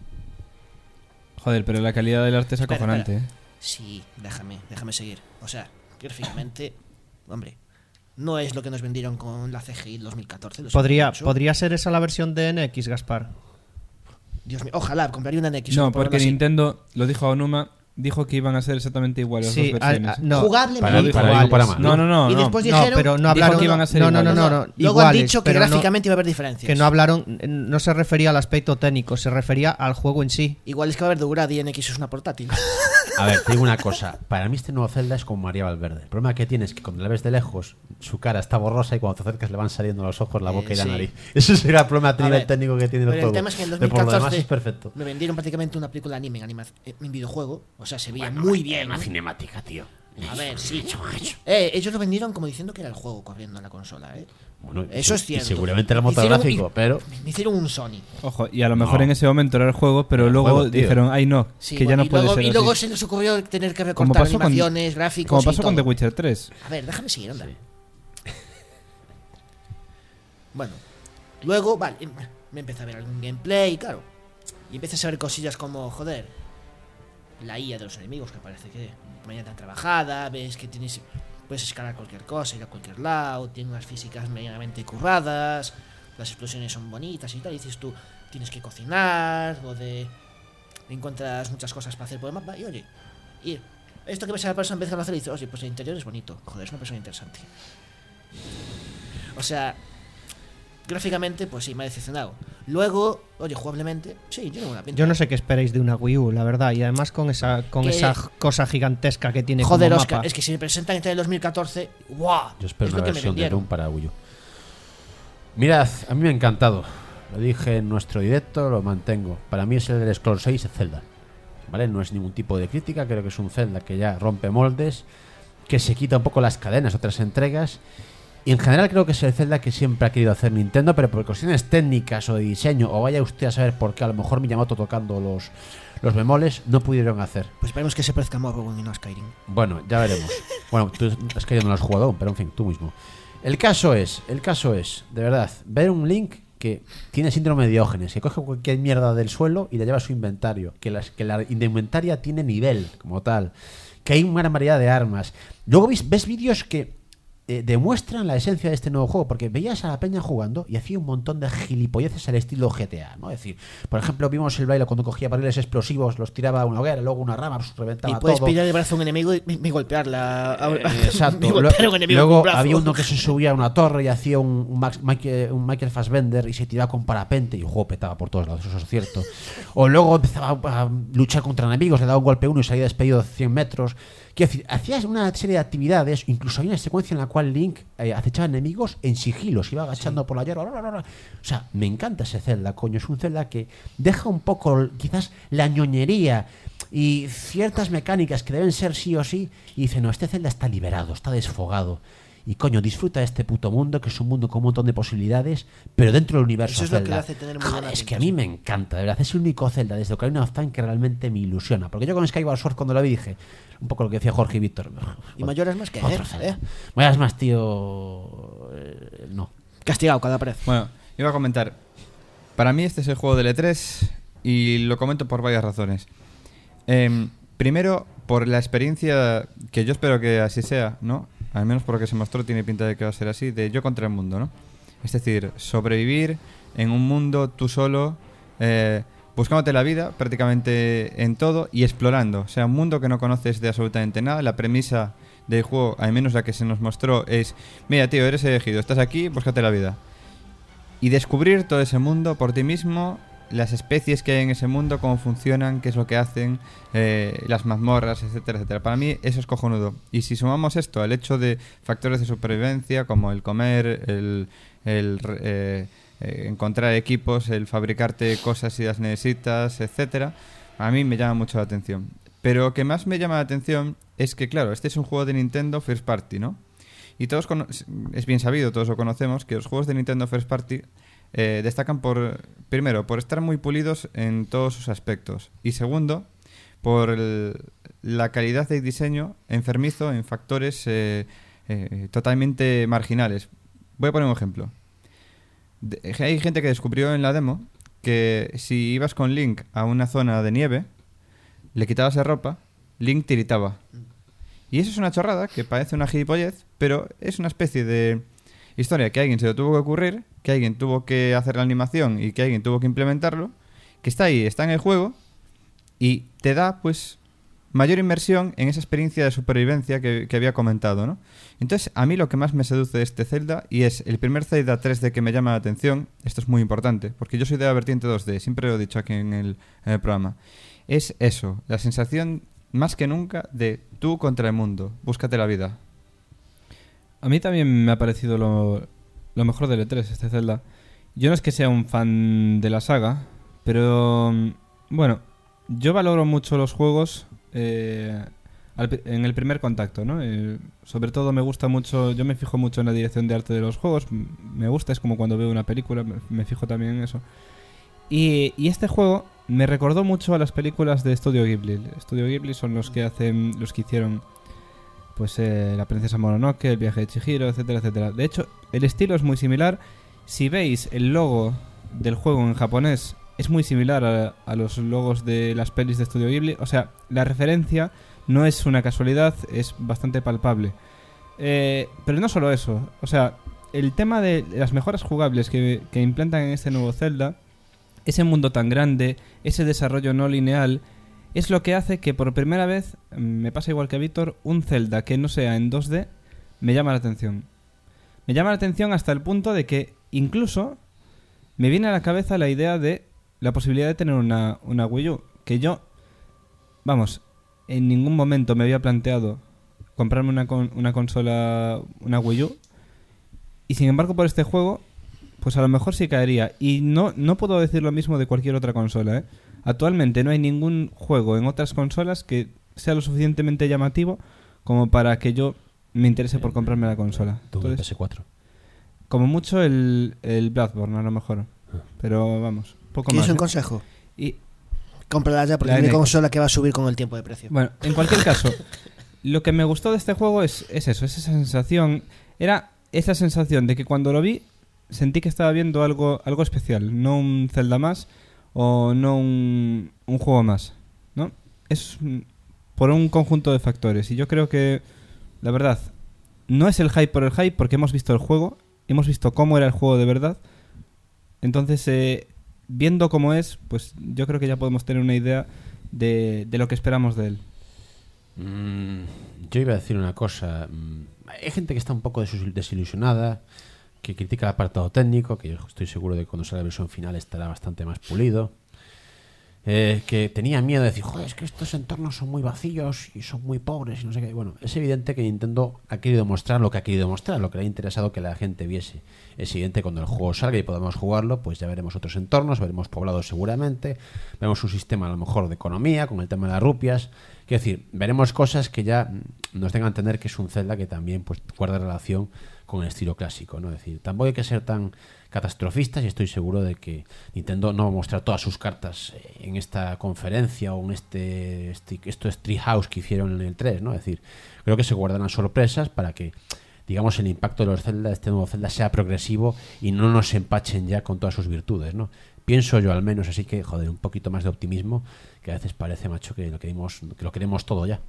Joder, pero la calidad del arte es Espera, acojonante. espera. Sí, déjame seguir. O sea, gráficamente, hombre, no es lo que nos vendieron con la CGI del 2014. lo siento mucho. ¿Podría ser esa la versión de NX, Gaspar? Dios mío, ojalá, compraría una NX. No, solo por porque verlo así. Nintendo, lo dijo Aonuma, dijo que iban a ser exactamente iguales Sí, las dos versiones. no. Jugablemente. Para iguales. para más. No. Y después No, dijeron, pero no dijo hablaron que iban a ser no, iguales. no, luego iguales, han dicho que pero no- gráficamente iba a haber diferencias. que no hablaron, no se refería al aspecto técnico, se refería al juego en sí. Igual es que va a haber Durad y NX es una portátil. A ver, te digo una cosa. Para mí este nuevo Zelda es como María Valverde. El problema que tiene es que cuando la ves de lejos, su cara está borrosa y cuando te acercas le van saliendo los ojos, la boca y la sí. nariz. Ese será el problema a A nivel ver, técnico que tiene el Pero juego. el tema es que en el Pero por lo demás 2014 es perfecto. me vendieron prácticamente una película anime en videojuego. O sea, se veía muy bien. Una cinemática, tío. A ver, sí. Ellos lo vendieron como diciendo que era el juego corriendo en la consola, ¿eh? Bueno, Eso es y cierto. seguramente era Me hicieron- motográfico, pero Me hicieron un Sony. Ojo, y a lo mejor No. en ese momento era el juego, pero Era el luego juego, tío. dijeron, ay no, Sí, que bueno, ya no puede ser y luego así. se les ocurrió tener que Como recortar pasó con- animaciones, gráficos Como y pasó con The todo. Witcher 3. A ver, déjame seguir, anda. Bueno, luego, vale, me empecé a ver algún gameplay, claro. Y empiezas a ver cosillas como, joder, la IA de los enemigos, que parece que de manera tan trabajada, ves que puedes escalar cualquier cosa, ir a cualquier lado, tiene unas físicas medianamente curradas, las explosiones son bonitas y tal, y dices tú, tienes que cocinar, encuentras muchas cosas para hacer por el mapa, y oye, y esto que ves a la persona empieza a hacer y dices, oye, pues el interior es bonito, joder, es una persona interesante. O sea, gráficamente, pues sí, me ha decepcionado. Luego, oye, jugablemente, sí, tiene buena pinta. Yo no sé qué esperéis de una Wii U, la verdad, y además con esa Que- cosa gigantesca que tiene Joder, como Oscar, mapa. es que si me presentan entre el 2014, ¡guau! yo espero es una lo que me versión de vendieron. Doom para Wii U. Mirad, a mí me ha encantado. Lo dije en nuestro directo, lo mantengo. Para mí es el Elder Scrolls 6 de Zelda. ¿Vale? No es ningún tipo de crítica, creo que es un Zelda que ya rompe moldes, que se quita un poco las cadenas de otras entregas. Y en general creo que es el Zelda que siempre ha querido hacer Nintendo, pero por cuestiones técnicas o de diseño, o vaya usted a saber por qué, a lo mejor Miyamoto tocando los bemoles, no pudieron hacer. Pues esperemos que se parezca a Morrowind y no a Skyrim. Bueno, ya veremos. Bueno, tú Skyrim no lo has jugado aún, pero en fin, tú mismo. El caso es, de verdad, ver un Link que tiene síndrome de Diógenes, que coge cualquier mierda del suelo y la lleva a su inventario, que la indumentaria tiene nivel como tal, que hay una gran variedad de armas. Luego ves vídeos que demuestran la esencia de este nuevo juego, porque veías a la peña jugando y hacía un montón de gilipolleces al estilo GTA, ¿no? Es decir, por ejemplo, vimos el baile cuando cogía barriles explosivos, los tiraba a una hoguera, luego una rama, pues, reventaba todo. Y puedes pillar el brazo a un enemigo y golpearla. Exacto. Luego había uno que se subía a una torre y hacía un Michael Fassbender y se tiraba con parapente y el juego petaba por todos lados, eso es cierto. O luego empezaba a luchar contra enemigos, le daba un golpe a uno y salía despedido de 100 metros. Quiero decir, hacías una serie de actividades, incluso hay una secuencia en la cual Link acechaba enemigos en sigilo, se iba agachando por la hierba. O sea, me encanta ese Zelda, coño. Es un Zelda que deja un poco, quizás, la ñoñería y ciertas mecánicas que deben ser sí o sí, y dice, no, este Zelda está liberado, está desfogado. Y coño, disfruta de este puto mundo, que es un mundo con un montón de posibilidades, pero dentro del universo Eso es Zelda. lo que le hace tener muy buena Es que a mí me encanta, de verdad. Es el único Zelda desde Ocarina of Time que realmente me ilusiona. Porque yo con Skyward Sword cuando lo vi dije, un poco lo que decía Jorge y Víctor. Y Mayoras más que otro Zelda. Mayoras más, tío. No. Castigado cada pared. Bueno, iba a comentar. Para mí este es el juego del E3 y lo comento por varias razones. Primero, por la experiencia, que yo espero que así sea, ¿no? Al menos por lo que se mostró tiene pinta de que va a ser así, de yo contra el mundo, ¿no? Es decir, sobrevivir en un mundo tú solo, buscándote la vida prácticamente en todo y explorando. O sea, un mundo que no conoces de absolutamente nada. La premisa del juego, al menos la que se nos mostró, es: mira, tío, eres elegido, estás aquí, búscate la vida. Y descubrir todo ese mundo por ti mismo, las especies que hay en ese mundo, cómo funcionan, qué es lo que hacen, las mazmorras, etcétera, etcétera. Para mí eso es cojonudo. Y si sumamos esto al hecho de factores de supervivencia como el comer, el encontrar equipos, el fabricarte cosas si las necesitas, etcétera, a mí me llama mucho la atención. Pero lo que más me llama la atención es que, claro, este es un juego de Nintendo First Party, ¿no? Y todos es bien sabido, todos lo conocemos, que los juegos de Nintendo First Party destacan primero, por estar muy pulidos en todos sus aspectos, y segundo, por la calidad de diseño enfermizo en factores totalmente marginales. Voy a poner un ejemplo. Hay gente que descubrió en la demo que si ibas con Link a una zona de nieve, le quitabas la ropa, Link tiritaba. Y eso es una chorrada que parece una gilipollez, pero es una especie de historia que a alguien se lo tuvo que ocurrir, que alguien tuvo que hacer la animación y que alguien tuvo que implementarlo, que está ahí, está en el juego y te da, pues, mayor inmersión en esa experiencia de supervivencia que había comentado, ¿no? Entonces, a mí lo que más me seduce de este Zelda, y es el primer Zelda 3D que me llama la atención, esto es muy importante, porque yo soy de la vertiente 2D, siempre lo he dicho aquí en el programa, es eso, la sensación más que nunca de tú contra el mundo, búscate la vida. A mí también me ha parecido lo mejor del E3 este Zelda. Yo no es que sea un fan de la saga, pero bueno, yo valoro mucho los juegos en el primer contacto, ¿no? Sobre todo me gusta mucho, yo me fijo mucho en la dirección de arte de los juegos, me gusta, es como cuando veo una película, me fijo también en eso. Y este juego me recordó mucho a las películas de Studio Ghibli. Studio Ghibli son los que hicieron pues La princesa Mononoke, El viaje de Chihiro, etcétera, etcétera. De hecho, el estilo es muy similar. Si veis el logo del juego en japonés, es muy similar a los logos de las pelis de Studio Ghibli. O sea, la referencia no es una casualidad, es bastante palpable. Pero no solo eso. O sea, el tema de las mejoras jugables que implantan en este nuevo Zelda, ese mundo tan grande, ese desarrollo no lineal, es lo que hace que por primera vez, me pasa igual que a Víctor, un Zelda que no sea en 2D me llama la atención. Me llama la atención hasta el punto de que incluso me viene a la cabeza la idea de la posibilidad de tener una Wii U. Que yo, vamos, en ningún momento me había planteado comprarme una consola, una Wii U. Y sin embargo por este juego, pues a lo mejor sí caería. Y no puedo decir lo mismo de cualquier otra consola, ¿eh? Actualmente no hay ningún juego en otras consolas que sea lo suficientemente llamativo como para que yo me interese por comprarme la consola. Entonces, PS4. Como mucho el Bloodborne, a lo mejor. Pero vamos, poco más. ¿Quieres un consejo? Y cómprala ya porque es una consola que va a subir con el tiempo de precio. Bueno, en cualquier caso, lo que me gustó de este juego es eso, es esa sensación. Era esa sensación de que cuando lo vi sentí que estaba viendo algo especial, no un Zelda más o no un juego más, ¿no? Es por un conjunto de factores y yo creo que, la verdad, no es el hype por el hype porque hemos visto el juego, hemos visto cómo era el juego de verdad. Entonces, viendo cómo es, pues yo creo que ya podemos tener una idea de lo que esperamos de él. Yo iba a decir una cosa. Hay gente que está un poco desilusionada, que critica el apartado técnico, que yo estoy seguro de que cuando salga la versión final estará bastante más pulido. Que tenía miedo de decir, joder, es que estos entornos son muy vacíos y son muy pobres y no sé qué. Bueno, es evidente que Nintendo ha querido mostrar lo que ha querido mostrar, lo que le ha interesado que la gente viese. Es evidente que cuando el juego salga y podamos jugarlo, pues ya veremos otros entornos, veremos poblados seguramente, veremos un sistema a lo mejor de economía con el tema de las rupias. Quiero decir, veremos cosas que ya nos tengan a entender que es un Zelda que también pues guarda relación con el estilo clásico, ¿no? Es decir, tampoco hay que ser tan catastrofistas y estoy seguro de que Nintendo no va a mostrar todas sus cartas en esta conferencia o en esto es Treehouse que hicieron en el 3, ¿no? Es decir, creo que se guardarán sorpresas para que, digamos, el impacto de los Zelda, de este nuevo Zelda, sea progresivo y no nos empachen ya con todas sus virtudes, ¿no? Pienso yo al menos, así que, joder, un poquito más de optimismo, que a veces parece, macho, que lo queremos todo ya.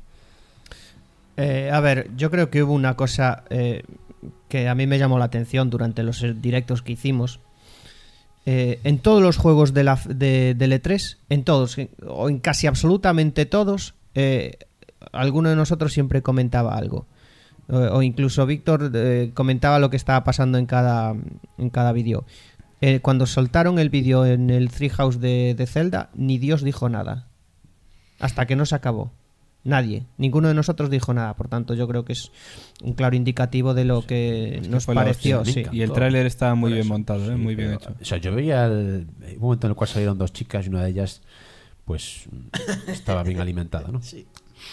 A ver, yo creo que hubo una cosa que a mí me llamó la atención durante los directos que hicimos. En todos los juegos del E3, en todos, o en casi absolutamente todos, alguno de nosotros siempre comentaba algo. O incluso Víctor comentaba lo que estaba pasando en cada vídeo. Cuando soltaron el vídeo en el Treehouse de Zelda, ni Dios dijo nada. Hasta que no se acabó. Nadie, ninguno de nosotros dijo nada. Por tanto, yo creo que es un claro indicativo de lo que nos pareció. Sí. Y el tráiler estaba muy bien montado, muy bien hecho. O sea, yo veía un momento en el cual salieron dos chicas y una de ellas pues estaba bien alimentada, ¿no? Sí.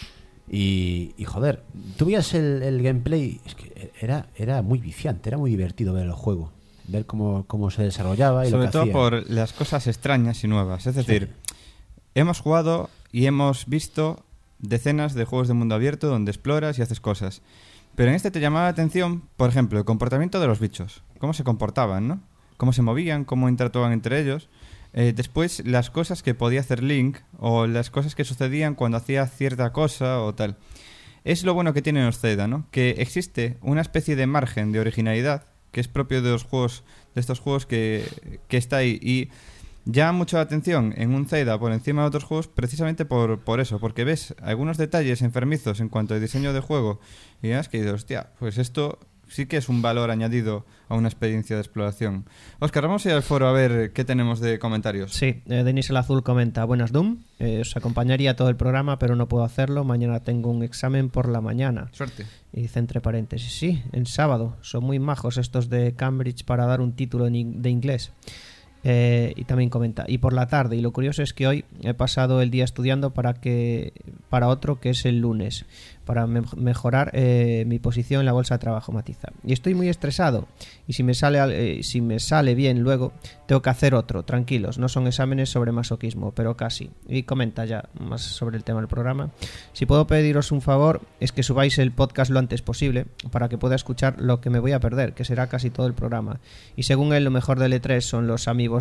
Y joder, tú veías el gameplay, es que era muy viciante, era muy divertido ver el juego, ver cómo se desarrollaba y sobre lo que todo hacía. Por las cosas extrañas y nuevas. Es decir, hemos jugado y hemos visto decenas de juegos de mundo abierto donde exploras y haces cosas, pero en este te llamaba la atención, por ejemplo, el comportamiento de los bichos, cómo se comportaban, ¿no? Cómo se movían, cómo interactuaban entre ellos. Después las cosas que podía hacer Link o las cosas que sucedían cuando hacía cierta cosa o tal. Es lo bueno que tiene los Zelda, ¿no? Que existe una especie de margen de originalidad que es propio de los juegos, de estos juegos que está ahí, y llama mucho la atención en un Zelda por encima de otros juegos precisamente por eso, porque ves algunos detalles enfermizos en cuanto al diseño de juego y es que dices, hostia, pues esto sí que es un valor añadido a una experiencia de exploración. Óscar, vamos a ir al foro a ver qué tenemos de comentarios. Sí, Denis el Azul comenta: buenas Doom, os acompañaría todo el programa pero no puedo hacerlo, mañana tengo un examen por la mañana. Suerte. Y dice entre paréntesis, sí, en sábado, son muy majos estos de Cambridge para dar un título de inglés. Y también comenta, y por la tarde, y lo curioso es que hoy he pasado el día estudiando para otro que es el lunes, para mejorar mi posición en la bolsa de trabajo, matiza. Y estoy muy estresado, y si me sale bien luego, tengo que hacer otro, tranquilos, no son exámenes sobre masoquismo, pero casi. Y comenta ya más sobre el tema del programa. Si puedo pediros un favor, es que subáis el podcast lo antes posible, para que pueda escuchar lo que me voy a perder, que será casi todo el programa. Y según él, lo mejor del E3 son los amigos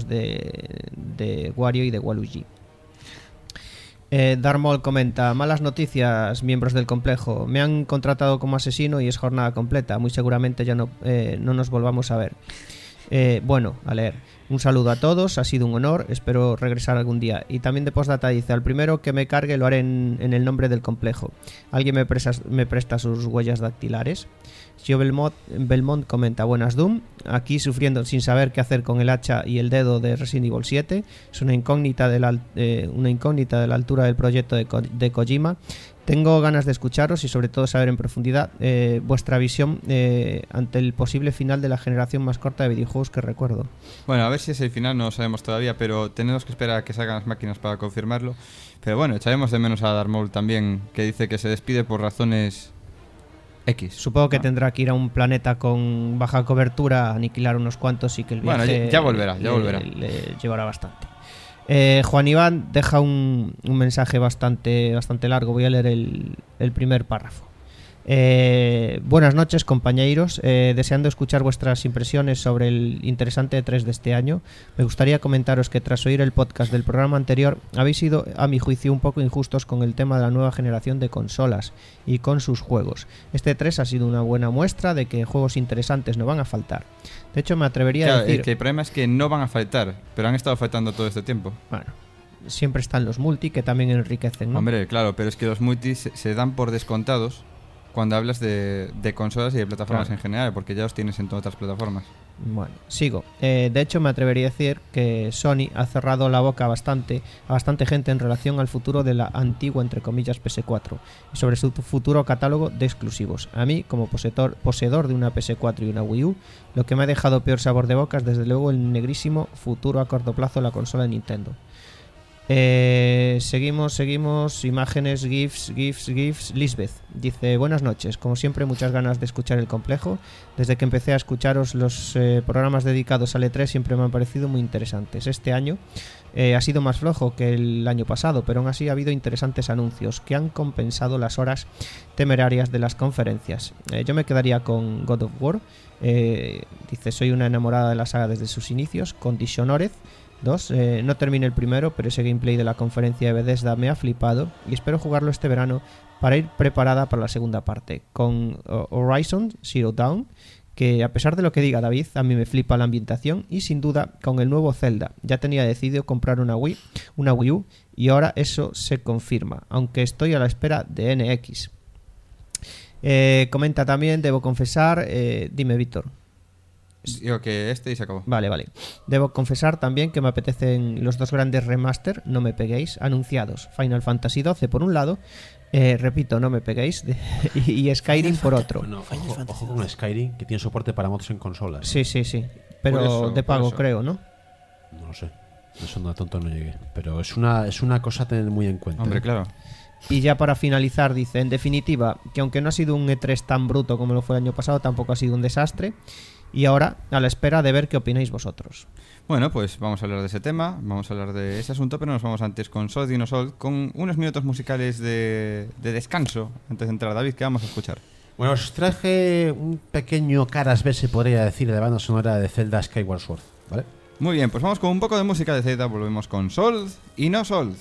de Wario y de Waluigi. Darmol comenta: malas noticias, miembros del complejo, me han contratado como asesino y es jornada completa, muy seguramente ya no nos volvamos a ver. Bueno, a leer. Un saludo a todos, ha sido un honor, espero regresar algún día. Y también de postdata dice: al primero que me cargue lo haré en el nombre del complejo. ¿Alguien me presta sus huellas dactilares? Gio Belmont comenta: buenas Doom, aquí sufriendo sin saber qué hacer con el hacha y el dedo de Resident Evil 7. Es una incógnita de la altura del proyecto de Kojima, Tengo ganas de escucharos y sobre todo saber en profundidad vuestra visión ante el posible final de la generación más corta de videojuegos que recuerdo. Bueno, a ver si es el final, no lo sabemos todavía, pero tenemos que esperar a que salgan las máquinas para confirmarlo. Pero bueno, echaremos de menos a Darth Maul también, que dice que se despide por razones X. Supongo que tendrá que ir a un planeta con baja cobertura, aniquilar unos cuantos y que el viaje bueno, ya volverá. Le llevará bastante. Juan Iván deja un mensaje bastante largo. Voy a leer el primer párrafo. Buenas noches, compañeros. Deseando escuchar vuestras impresiones sobre el interesante E3 de este año, me gustaría comentaros que tras oír el podcast del programa anterior habéis sido, a mi juicio, un poco injustos con el tema de la nueva generación de consolas y con sus juegos. Este E3 ha sido una buena muestra de que juegos interesantes no van a faltar. De hecho, me atrevería a decir... que el problema es que no van a faltar, pero han estado faltando todo este tiempo. Bueno, siempre están los multi que también enriquecen, ¿no? Hombre, claro, pero es que los multis se dan por descontados cuando hablas de consolas y de plataformas en general, porque ya los tienes en todas otras plataformas. Bueno, sigo. De hecho, me atrevería a decir que Sony ha cerrado la boca a bastante gente en relación al futuro de la antigua, entre comillas, PS4 y sobre su futuro catálogo de exclusivos. A mí, como poseedor de una PS4 y una Wii U, lo que me ha dejado peor sabor de boca es desde luego el negrísimo futuro a corto plazo de la consola de Nintendo. Seguimos, imágenes, GIFs. Lisbeth dice: buenas noches, como siempre muchas ganas de escuchar el complejo. Desde que empecé a escucharos los programas dedicados al E3 siempre me han parecido muy interesantes. Este año ha sido más flojo que el año pasado, pero aún así ha habido interesantes anuncios que han compensado las horas temerarias de las conferencias. Yo me quedaría con God of War. Dice: soy una enamorada de la saga desde sus inicios. Con Dishonored 2, no terminé el primero, pero ese gameplay de la conferencia de Bethesda me ha flipado y espero jugarlo este verano para ir preparada para la segunda parte. Con Horizon Zero Dawn, que a pesar de lo que diga David, a mí me flipa la ambientación, y sin duda con el nuevo Zelda. Ya tenía decidido comprar una Wii U y ahora eso se confirma, aunque estoy a la espera de NX. Comenta también: debo confesar, dime Víctor. Digo que y se acabó. Vale. Debo confesar también que me apetecen los dos grandes remaster, no me peguéis, anunciados. Final Fantasy XII por un lado, repito, no me peguéis, y Skyrim por otro. Bueno, ojo con Skyrim, que tiene soporte para mods en consolas. Sí. Pero de pago, creo, ¿no? No lo sé. Eso no, tonto no llegué. Pero es una cosa a tener muy en cuenta. Hombre, claro. Y ya para finalizar dice: en definitiva, que aunque no ha sido un E3 tan bruto como lo fue el año pasado, tampoco ha sido un desastre. Y ahora, a la espera de ver qué opináis vosotros. Bueno, pues vamos a hablar de ese tema, vamos a hablar de ese asunto, pero nos vamos antes con Soul Dinosaur, con unos minutos musicales de descanso, antes de entrar. David, ¿qué vamos a escuchar? Bueno, os traje un pequeño caras B, se podría decir, de banda sonora de Zelda Skyward Sword, ¿vale? Muy bien, pues vamos con un poco de música de Zelda, volvemos con Soul y no Soul.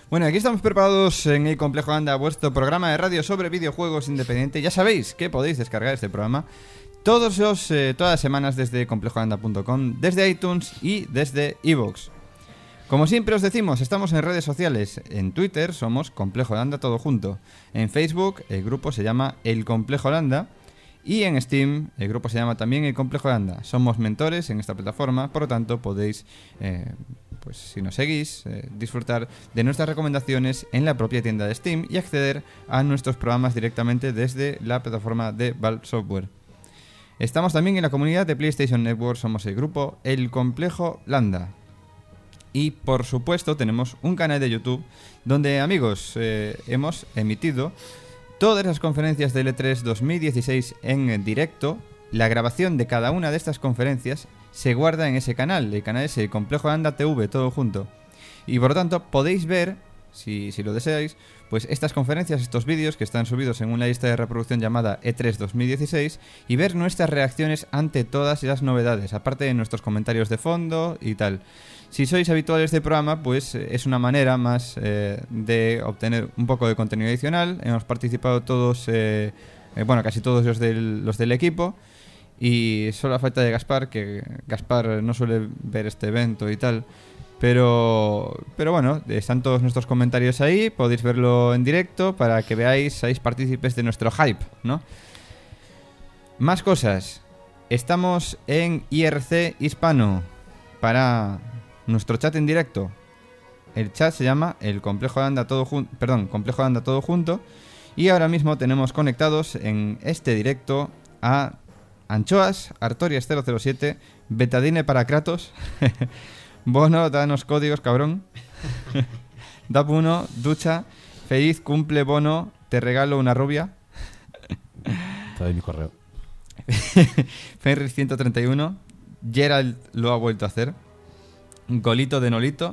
Bueno, aquí estamos preparados en El Complejo Anda, vuestro programa de radio sobre videojuegos independiente. Ya sabéis que podéis descargar este programa todas las semanas desde complejoanda.com, desde iTunes y desde iVoox. Como siempre os decimos, estamos en redes sociales. En Twitter somos Complejo de Anda todo junto. En Facebook el grupo se llama El Complejo de Anda. Y en Steam el grupo se llama también El Complejo de Anda. Somos mentores en esta plataforma, por lo tanto podéis, pues si nos seguís, disfrutar de nuestras recomendaciones en la propia tienda de Steam y acceder a nuestros programas directamente desde la plataforma de Valve Software. Estamos también en la comunidad de PlayStation Network, somos el grupo El Complejo Landa. Y por supuesto tenemos un canal de YouTube donde, amigos, hemos emitido todas las conferencias del E3 2016 en directo. La grabación de cada una de estas conferencias se guarda en ese canal. El canal es el Complejo Anda TV, todo junto. Y por lo tanto podéis ver, si lo deseáis, pues estas conferencias, estos vídeos que están subidos en una lista de reproducción llamada E3 2016 y ver nuestras reacciones ante todas las novedades, aparte de nuestros comentarios de fondo y tal. Si sois habituales del programa, pues es una manera más de obtener un poco de contenido adicional. Hemos participado todos, casi todos los del equipo. Y solo a falta de Gaspar, que Gaspar no suele ver este evento y tal. Pero bueno, están todos nuestros comentarios ahí. Podéis verlo en directo para que veáis, seáis partícipes de nuestro hype, ¿no? Más cosas. Estamos en IRC Hispano para nuestro chat en directo. El chat se llama El Complejo de Anda todo junto. Complejo de Anda todo junto. Y ahora mismo tenemos conectados en este directo a Anchoas, Artorias 007, Betadine para Kratos, Bono, danos códigos, cabrón. Dap1, Ducha, feliz cumple Bono, te regalo una rubia. Te doy mi correo. Fenris 131, Gerald lo ha vuelto a hacer. Golito de Nolito,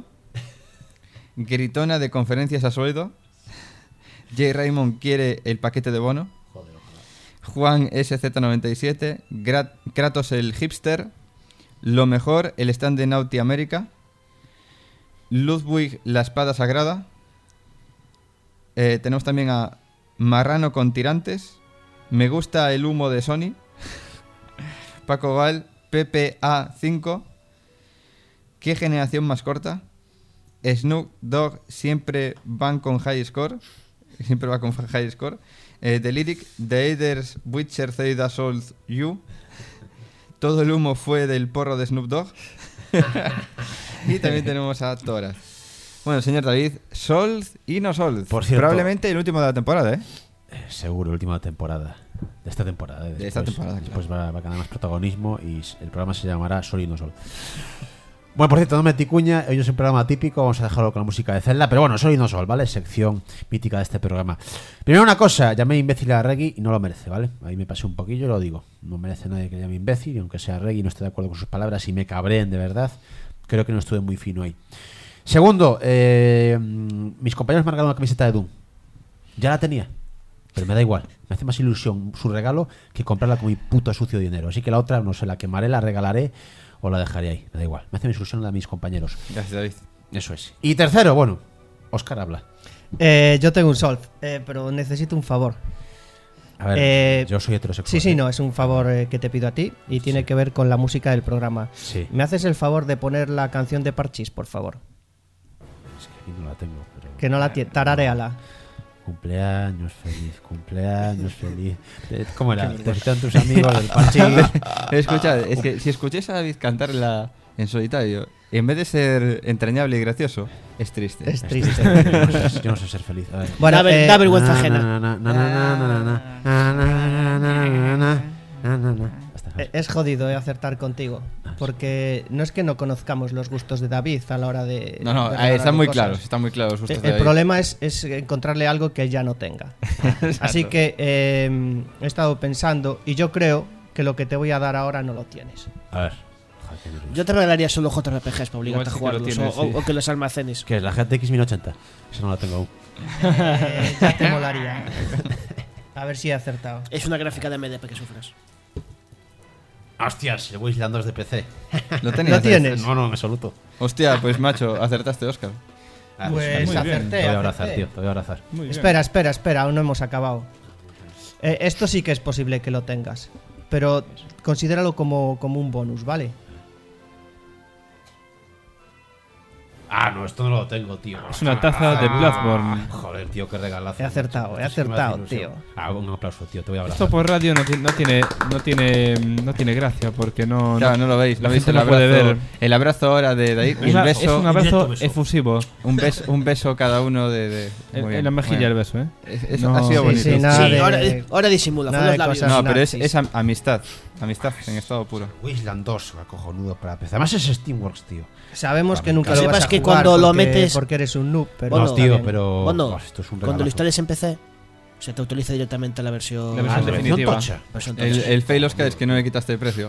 Gritona de conferencias a sueldo, J. Raymond quiere el paquete de Bono, Juan SZ97, Kratos el hipster, lo mejor el stand de Naughty América, Ludwig la espada sagrada, tenemos también a Marrano con tirantes, me gusta el humo de Sony, Paco Val, PPA5, ¿qué generación más corta? Snoop Dogg siempre van con high score. Siempre va con high score. The Lyric, The Aiders, Witcher, Zelda, Souls, You. Todo el humo fue del porro de Snoop Dogg. Y también tenemos a Tora. Bueno, señor David, Souls y no Souls. Por cierto, probablemente el último de la temporada, ¿eh? Seguro, el último de temporada. De esta temporada. De esta temporada, después va a ganar más protagonismo y el programa se llamará Sol y no Sol. Bueno, por cierto, no metí cuña, hoy es un programa típico, vamos a dejarlo con la música de Zelda, pero bueno, Sol y no Sol, ¿vale? Sección mítica de este programa. Primero una cosa, llamé imbécil a Reggie y no lo merece, ¿vale? Ahí me pasé un poquillo, lo digo. No merece nadie que llame imbécil, y aunque sea Reggie no estoy de acuerdo con sus palabras y me cabreen de verdad, creo que no estuve muy fino ahí. Segundo, mis compañeros me han regalado una camiseta de Doom. Ya la tenía, pero me da igual. Me hace más ilusión su regalo que comprarla con mi puto sucio dinero. Así que la otra, no sé, la quemaré, la regalaré o la dejaré ahí, me da igual. Me hace más ilusión la de mis compañeros. Gracias, David. Eso es. Y tercero, bueno, Óscar habla. Yo tengo un Solve, pero necesito un favor. A ver, yo soy heterosexual. Sí, no, es un favor que te pido a ti y tiene que ver con la música del programa. Sí. ¿Me haces el favor de poner la canción de Parchís, por favor? Es que aquí no la tengo, pero... Que no la tienes, tararéala. Cumpleaños feliz. ¿Cómo era? Te citan tus amigos del Parchís. Escuchad, es que si escucháis a David cantarla en solitario, en vez de ser entrañable y gracioso, es triste. Es triste. Yo no sé ser feliz. A ver. Bueno, da vergüenza ajena. Es jodido acertar contigo, porque no es que no conozcamos los gustos de David a la hora de... No, de están muy cosas. claros, están muy claros los gustos de El David. problema es encontrarle algo que él ya no tenga. Así que he estado pensando y yo creo que lo que te voy a dar ahora no lo tienes. A ver. Yo te regalaría solo JRPGs para obligarte Igual a sí que lo jugarlos tienes, sí. o que los almacenes. ¿Qué es la GTX 1080? Esa no la tengo aún. Ya te molaría. A ver si he acertado. Es una gráfica de MDP que sufres. Hostias, el Wasteland 2 de PC. ¿Lo tenías? ¿Lo tienes? No, en absoluto. Hostia, pues macho, acertaste, Óscar. Pues muy bien. acerté. Te voy a abrazar, acerté. tío, te voy a abrazar. Muy bien. Espera, aún no hemos acabado. Esto sí que es posible que lo tengas, pero considéralo como un bonus, ¿vale? Ah, no, esto no lo tengo, tío. Es una taza de Bloodborne. Joder, tío, qué regalazo. He acertado, macho. he Esto sí me hace acertado, ilusión. tío. Ah, un aplauso, tío, te voy a abrazar. Esto por radio no tiene gracia porque no. Claro, no lo veis. La No veis gente el no puede abrazo. ver. El abrazo ahora de David. Y el Es beso. un abrazo Directo beso. efusivo. Un beso cada uno de. Muy En bien, la mejilla muy el bien. beso, ¿eh? Eso No. ha sido Sí, bonito. sí, nada Sí, de- ahora disimula, nada fue los de labios. cosas. No, pero nazis. es amistad. Amistad en estado puro. Wasteland 2, va cojonudo para empezar. Además es Steamworks, tío. Sabemos que Vale, nunca que lo sepas vas a que jugar cuando lo porque- metes- porque eres un noob, pero Bueno, no, está tío, bien. pero Bueno, buah, esto es un Cuando regalazo. lo instales en PC, se te actualiza directamente a la versión. La versión Ah, definitiva. tocha. versión El tocha. fail Oscar es que no le quitaste el precio.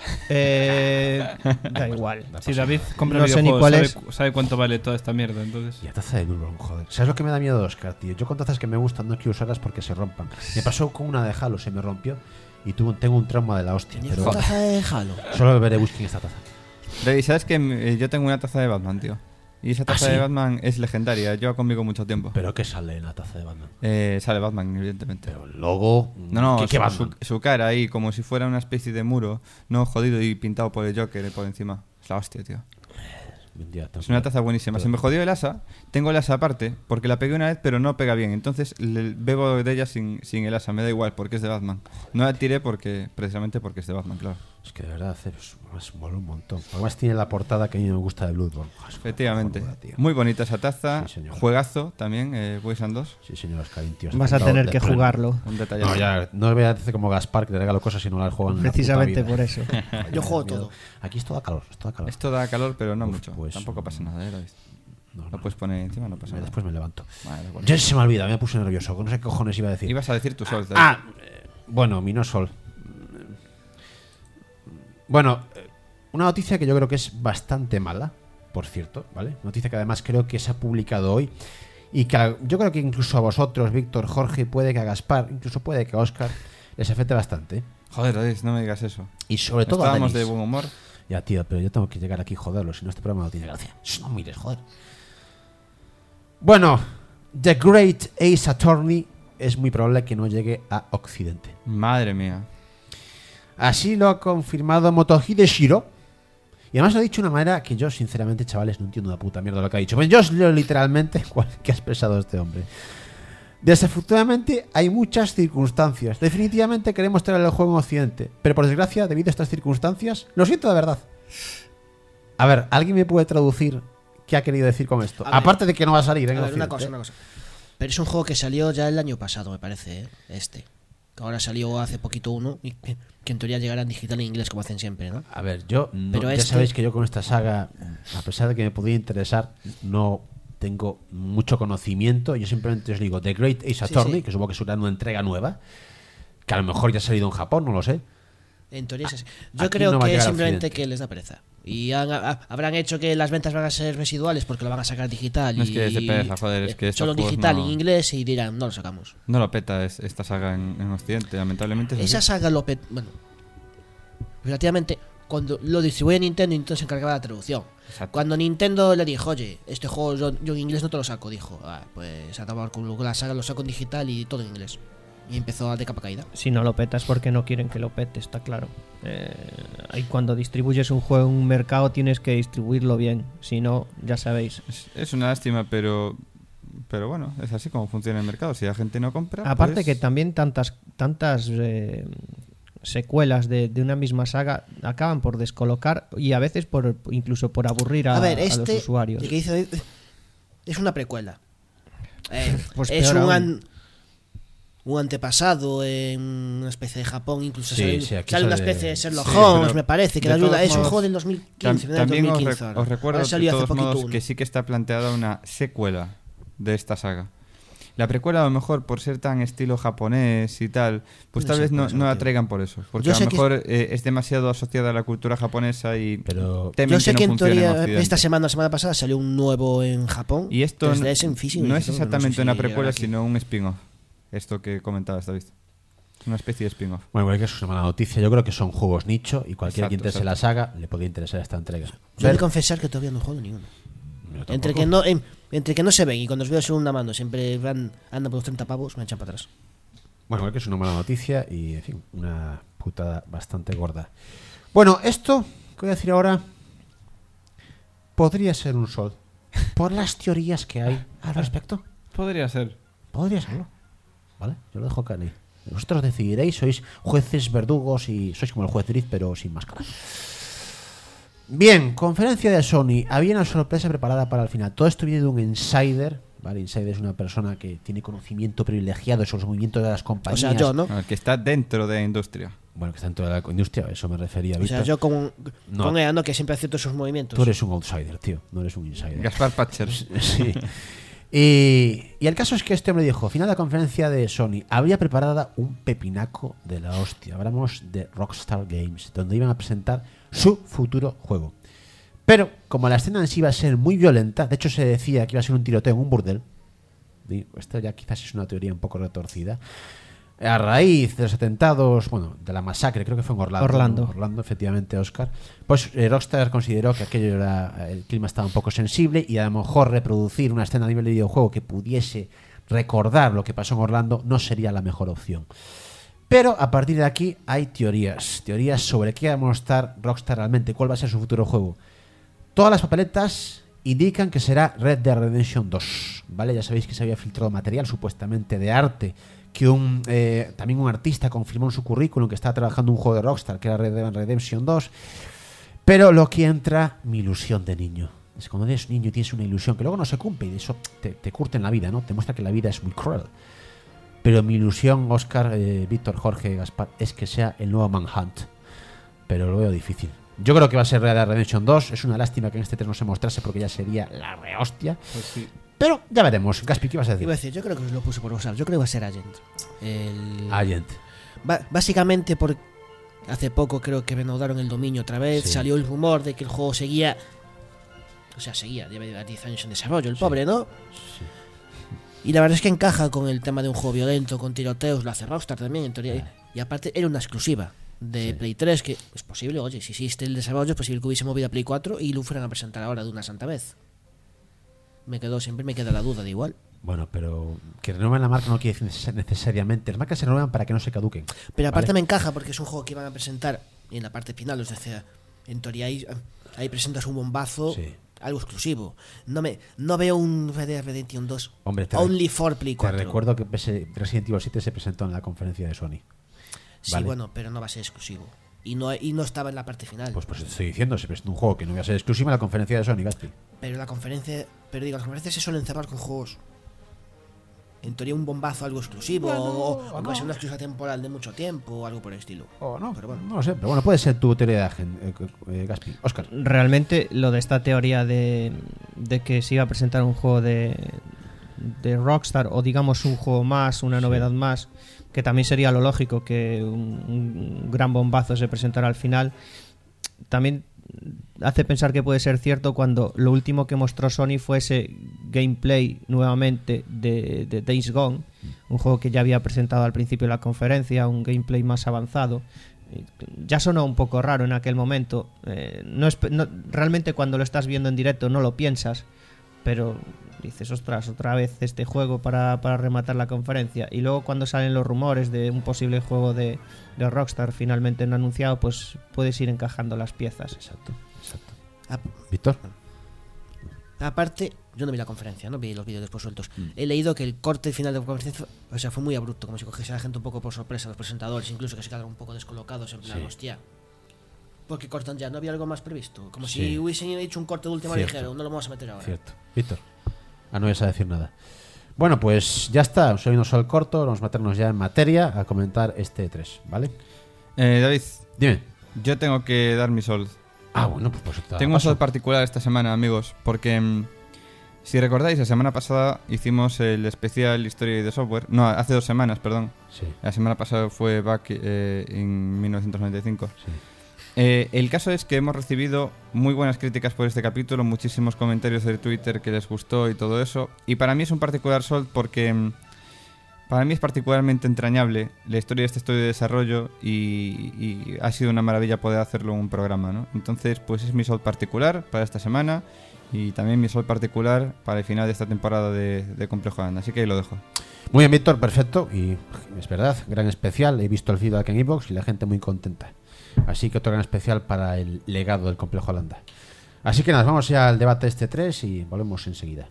Da igual. Si David compra No sé ni videojuegos, cuál sabe cuánto vale toda esta mierda, entonces. Y la taza de Bloodborne, joder. ¿Sabes lo que me da miedo, Oscar, tío? Yo con tazas que me gustan no quiero usarlas porque se rompan. Me pasó con una de Halo, se me rompió y tengo un trauma de la hostia. ¿Tenías Pero una taza de Halo? solo beberé whisky en esta taza. David, ¿sabes que yo tengo una taza de Batman, tío? Y esa taza ¿sí? de Batman es legendaria. Lleva conmigo mucho tiempo. ¿Pero qué sale en la taza de Batman? Sale Batman, evidentemente. Pero el logo... No, ¿Qué Batman? su cara ahí, como si fuera una especie de muro, no jodido y pintado por el Joker por encima. Es la hostia, tío. Un día tengo Es una que- taza buenísima. Se me jodió el asa. Tengo el asa aparte, porque la pegué una vez, pero no pega bien. Entonces bebo de ella sin el asa. Me da igual, porque es de Batman. No la tiré precisamente porque es de Batman, claro. Es que de verdad, mola un montón. Además tiene la portada que a mí me gusta de Bloodborne. Efectivamente. Joder, tío. Muy bonita esa taza. Sí, señor. Juegazo también, Wasteland 2. Sí, señor Oscarín, tío. Vas a tener que jugarlo. Un detalle. No, ya, no voy a hacer como Gaspar que le regalo cosas y no las juegan. Precisamente por eso. Yo juego todo. Aquí es todo calor, es todo calor. Esto da calor, pero no Uf, mucho. pues, Tampoco pasa nada, David. No, Lo puedes poner encima, no pasa nada. Después me levanto. Vale, de acuerdo. Ya se me olvida, me puse nervioso. No sé qué cojones iba a decir. Ibas a decir tu sol, David. Ah, bueno, mi no sol. Bueno, una noticia que yo creo que es bastante mala, por cierto, ¿vale? Noticia que además creo que se ha publicado hoy y que yo creo que incluso a vosotros, Víctor, Jorge, puede que a Gaspar, incluso puede que a Óscar les afecte bastante. Joder, David, no me digas eso. Y sobre todo a Estábamos Denis. de buen humor. Ya, tío, pero yo tengo que llegar aquí y joderlo, si no este programa no tiene gracia. Shh, no mires, joder. Bueno, The Great Ace Attorney es muy probable que no llegue a Occidente. Madre mía. Así lo ha confirmado Motohide Shiro. Y además lo ha dicho de una manera que yo, sinceramente, chavales, no entiendo una puta mierda lo que ha dicho. Pues yo os leo literalmente cuál que ha expresado este hombre. Desafortunadamente hay muchas circunstancias. Definitivamente queremos traer el juego en Occidente, pero por desgracia, debido a estas circunstancias, lo siento de verdad. A ver, ¿alguien me puede traducir qué ha querido decir con esto? A ver, Aparte de que no va a salir en A ver, una Occidente. cosa. Pero es un juego que salió ya el año pasado, me parece, ¿eh? Que ahora salió hace poquito uno y que en teoría llegará en digital en inglés como hacen siempre, ¿no? A ver, yo no- Pero ya sabéis que yo con esta saga, a pesar de que me podía interesar, no tengo mucho conocimiento. Yo simplemente os digo The Great Ace Attorney, sí. que supongo que será una entrega nueva, que a lo mejor ya ha salido en Japón, no lo sé. En teoría es así. Yo Aquí creo no va a que es llegar a simplemente Occidente. que les da pereza. Y habrán hecho que las ventas van a ser residuales porque lo van a sacar digital. No y es que es de pereza, joder, es que estos solo en juegos digital no- en inglés y dirán, no lo sacamos. No lo peta esta saga en Occidente, lamentablemente. es Esa así. saga bueno, relativamente, cuando lo distribuye Nintendo se encargaba de la traducción. Exacto. Cuando Nintendo le dijo, oye, este juego yo en inglés no te lo saco, dijo, pues a tomar con la saga, lo saco en digital y todo en inglés. Y empezó de capa caída. Si no lo petas porque no quieren que lo pete, está claro. Y cuando distribuyes un juego en un mercado tienes que distribuirlo bien. Si no, ya sabéis. Es una lástima, pero bueno, es así como funciona el mercado. Si la gente no compra. Aparte pues- que también tantas secuelas de una misma saga acaban por descolocar y a veces incluso por aburrir a los usuarios. el que dice, es una precuela. Pues es peor un, aún. un antepasado en una especie de Japón, incluso Sí, sale, aquí sale una sale- especie de Sherlock Sí, Holmes, pero me parece, que de la ayuda. todos Es un modos, juego del 2015, del También 2015 ahora. os recuerdo Ahora de salió hace todos poquito modos uno. que sí que está planteada una secuela de esta saga. La precuela a lo mejor por ser tan estilo japonés y tal, pues No tal sé vez por no, eso, no la tío. traigan por eso. Porque Yo a lo sé que- mejor es demasiado asociada a la cultura japonesa y Pero temen Yo sé no que en funcione teoría Occidente. esta semana pasada salió un nuevo en Japón. Y esto 3DS en físico, no y es creo que exactamente sé si una llegará precuela, aquí. sino un spin-off. Esto que comentabas, David. Una especie de spin-off. bueno, igual que es una mala noticia. Yo creo que son juegos nicho y cualquiera que Exacto, interese la saga le podría interesar esta entrega. Yo he de confesar que todavía no juego ninguno. Entre que no se ven y cuando os veo de segunda mano siempre andan por los 30 pavos, me echan para atrás. Bueno, creo que es una mala noticia y, en fin, una putada bastante gorda. Bueno, esto que voy a decir ahora podría ser un sol. Por las teorías que hay al respecto. Podría ser. Podría serlo. ¿Vale? Yo lo dejo acá. Vosotros decidiréis, sois jueces verdugos y sois como el juez Driz, pero sin máscara. Bien, conferencia de Sony. Había una sorpresa preparada para el final. Todo esto viene de un insider. ¿Vale? Insider es una persona que tiene conocimiento privilegiado sobre los movimientos de las compañías. O sea, yo, ¿no? Que está dentro de la industria. Bueno, que está dentro de la industria, eso me refería. O sea, yo con EA, que siempre acierto esos movimientos. Tú eres un outsider, tío, no eres un insider. Gaspar Patcher. Sí. Y el caso es que este hombre dijo, final de la conferencia de Sony, habría preparada un pepinaco de la hostia. Hablamos de Rockstar Games, donde iban a presentar su futuro juego. Pero, como la escena en sí iba a ser muy violenta, de hecho se decía que iba a ser un tiroteo en un burdel, y esto ya quizás es una teoría un poco retorcida, a raíz de los atentados, bueno, de la masacre, creo que fue en Orlando, efectivamente, Oscar, pues Rockstar consideró que aquello era, el clima estaba un poco sensible y a lo mejor reproducir una escena a nivel de videojuego que pudiese recordar lo que pasó en Orlando no sería la mejor opción. Pero a partir de aquí hay teorías sobre qué va a mostrar Rockstar realmente, cuál va a ser su futuro juego. Todas las papeletas indican que será Red Dead Redemption 2, ¿vale? Ya sabéis que se había filtrado material supuestamente de arte, que también un artista confirmó en su currículum que estaba trabajando un juego de Rockstar, que era Red Dead Redemption 2, pero lo que entra, mi ilusión de niño. Es cuando eres niño y tienes una ilusión que luego no se cumple y eso te curte en la vida, ¿no? Te muestra que la vida es muy cruel. Pero mi ilusión, Oscar, Víctor, Jorge, Gaspar, es que sea el nuevo Manhunt, pero lo veo difícil. Yo creo que va a ser Red Dead Redemption 2. Es una lástima que en este 3 no se mostrase porque ya sería la rehostia. Pues sí. Pero ya veremos. Gaspi, ¿qué vas a decir? Iba a decir, yo creo que os lo puse por usar. Yo creo que va a ser Agent. Agent. Básicamente porque hace poco creo que renovaron el dominio otra vez. Sí. Salió el rumor de que el juego seguía. O sea, lleva 10 años en desarrollo, el pobre, ¿no? Sí. Y la verdad es que encaja con el tema de un juego violento, con tiroteos. Lo hace Rockstar también, en teoría. Y aparte era una exclusiva de Play 3, que es posible, oye, si existe el desarrollo, es posible que hubiese movido a Play 4 y lo fueran a presentar ahora de una santa vez. Siempre me queda la duda de igual. Bueno, pero que renueven la marca no quiere decir necesariamente. Las marcas se renuevan para que no se caduquen. Pero aparte, ¿vale? Me encaja porque es un juego que iban a presentar y en la parte final, es decir, en teoría ahí presentas un bombazo, sí. Algo exclusivo. No veo un Red Dead Redemption 2 only for Play 4. Te recuerdo que Resident Evil 7 se presentó en la conferencia de Sony. Sí, ¿vale? Bueno, pero no va a ser exclusivo. Y no estaba en la parte final. Pues estoy diciendo, se presentó un juego que no iba a ser exclusivo en la conferencia de Sony, Gaspi. Pero las conferencias se suelen cerrar con juegos. En teoría un bombazo, algo exclusivo, bueno, o no. Va a ser una exclusiva temporal de mucho tiempo, o algo por el estilo. O no, pero bueno. No lo sé, pero bueno, puede ser tu teoría de Gaspi. Oscar. Realmente lo de esta teoría de que se iba a presentar un juego de Rockstar, o digamos un juego más, una novedad más, que también sería lo lógico que un gran bombazo se presentara al final, también hace pensar que puede ser cierto cuando lo último que mostró Sony fue ese gameplay nuevamente de Days Gone, un juego que ya había presentado al principio de la conferencia, un gameplay más avanzado. Ya sonó un poco raro en aquel momento. Realmente cuando lo estás viendo en directo no lo piensas, pero dices, ostras, otra vez este juego para rematar la conferencia. Y luego cuando salen los rumores de un posible juego de Rockstar finalmente no anunciado, pues puedes ir encajando las piezas. Exacto. Víctor. Aparte, yo no vi la conferencia, no vi los vídeos después sueltos. He leído que el corte final de la conferencia, o sea, fue muy abrupto, como si cogiese a la gente un poco por sorpresa, los presentadores, incluso que se quedaron un poco descolocados, en plan, hostia. Porque cortan ya, ¿no había algo más previsto? Como si hubiesen hecho un corte de última ligero, no lo vamos a meter ahora. Cierto. Víctor. No vas a decir nada. Bueno, pues ya está, subimos al corto, vamos a meternos ya en materia a comentar este 3, ¿vale? David. Dime. Yo tengo que dar mi sol. Bueno, pues tengo un sol particular esta semana, amigos, porque si recordáis, la semana pasada hicimos el especial Historia de Software. No, hace 2 semanas, perdón. Sí. La semana pasada fue Back en 1995. Sí. El caso es que hemos recibido muy buenas críticas por este capítulo, muchísimos comentarios de Twitter que les gustó y todo eso. Y para mí es un particular sol porque para mí es particularmente entrañable la historia de este estudio de desarrollo y ha sido una maravilla poder hacerlo en un programa, ¿no? Entonces, pues es mi sol particular para esta semana y también mi sol particular para el final de esta temporada de Complejo Holanda. Así que ahí lo dejo. Muy bien, Víctor, perfecto. Y es verdad, gran especial. He visto el feedback en iVoox y la gente muy contenta. Así que otro gran especial para el legado del Complejo Holanda. Así que nada, vamos ya al debate este 3 y volvemos enseguida.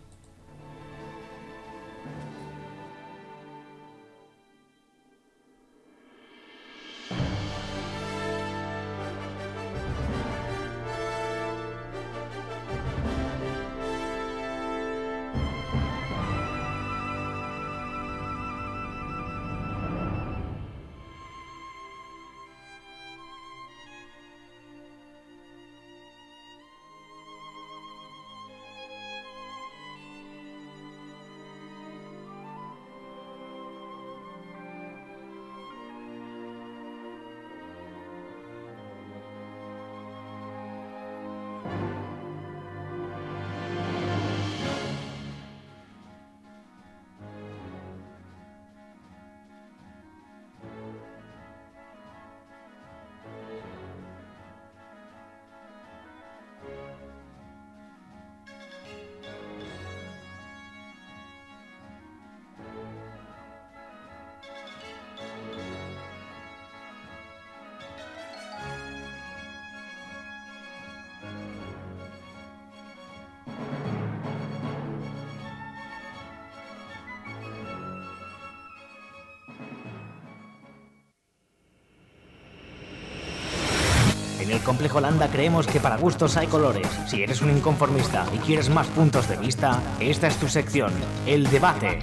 En el Complejo Holanda creemos que para gustos hay colores. Si eres un inconformista y quieres más puntos de vista, esta es tu sección, el debate.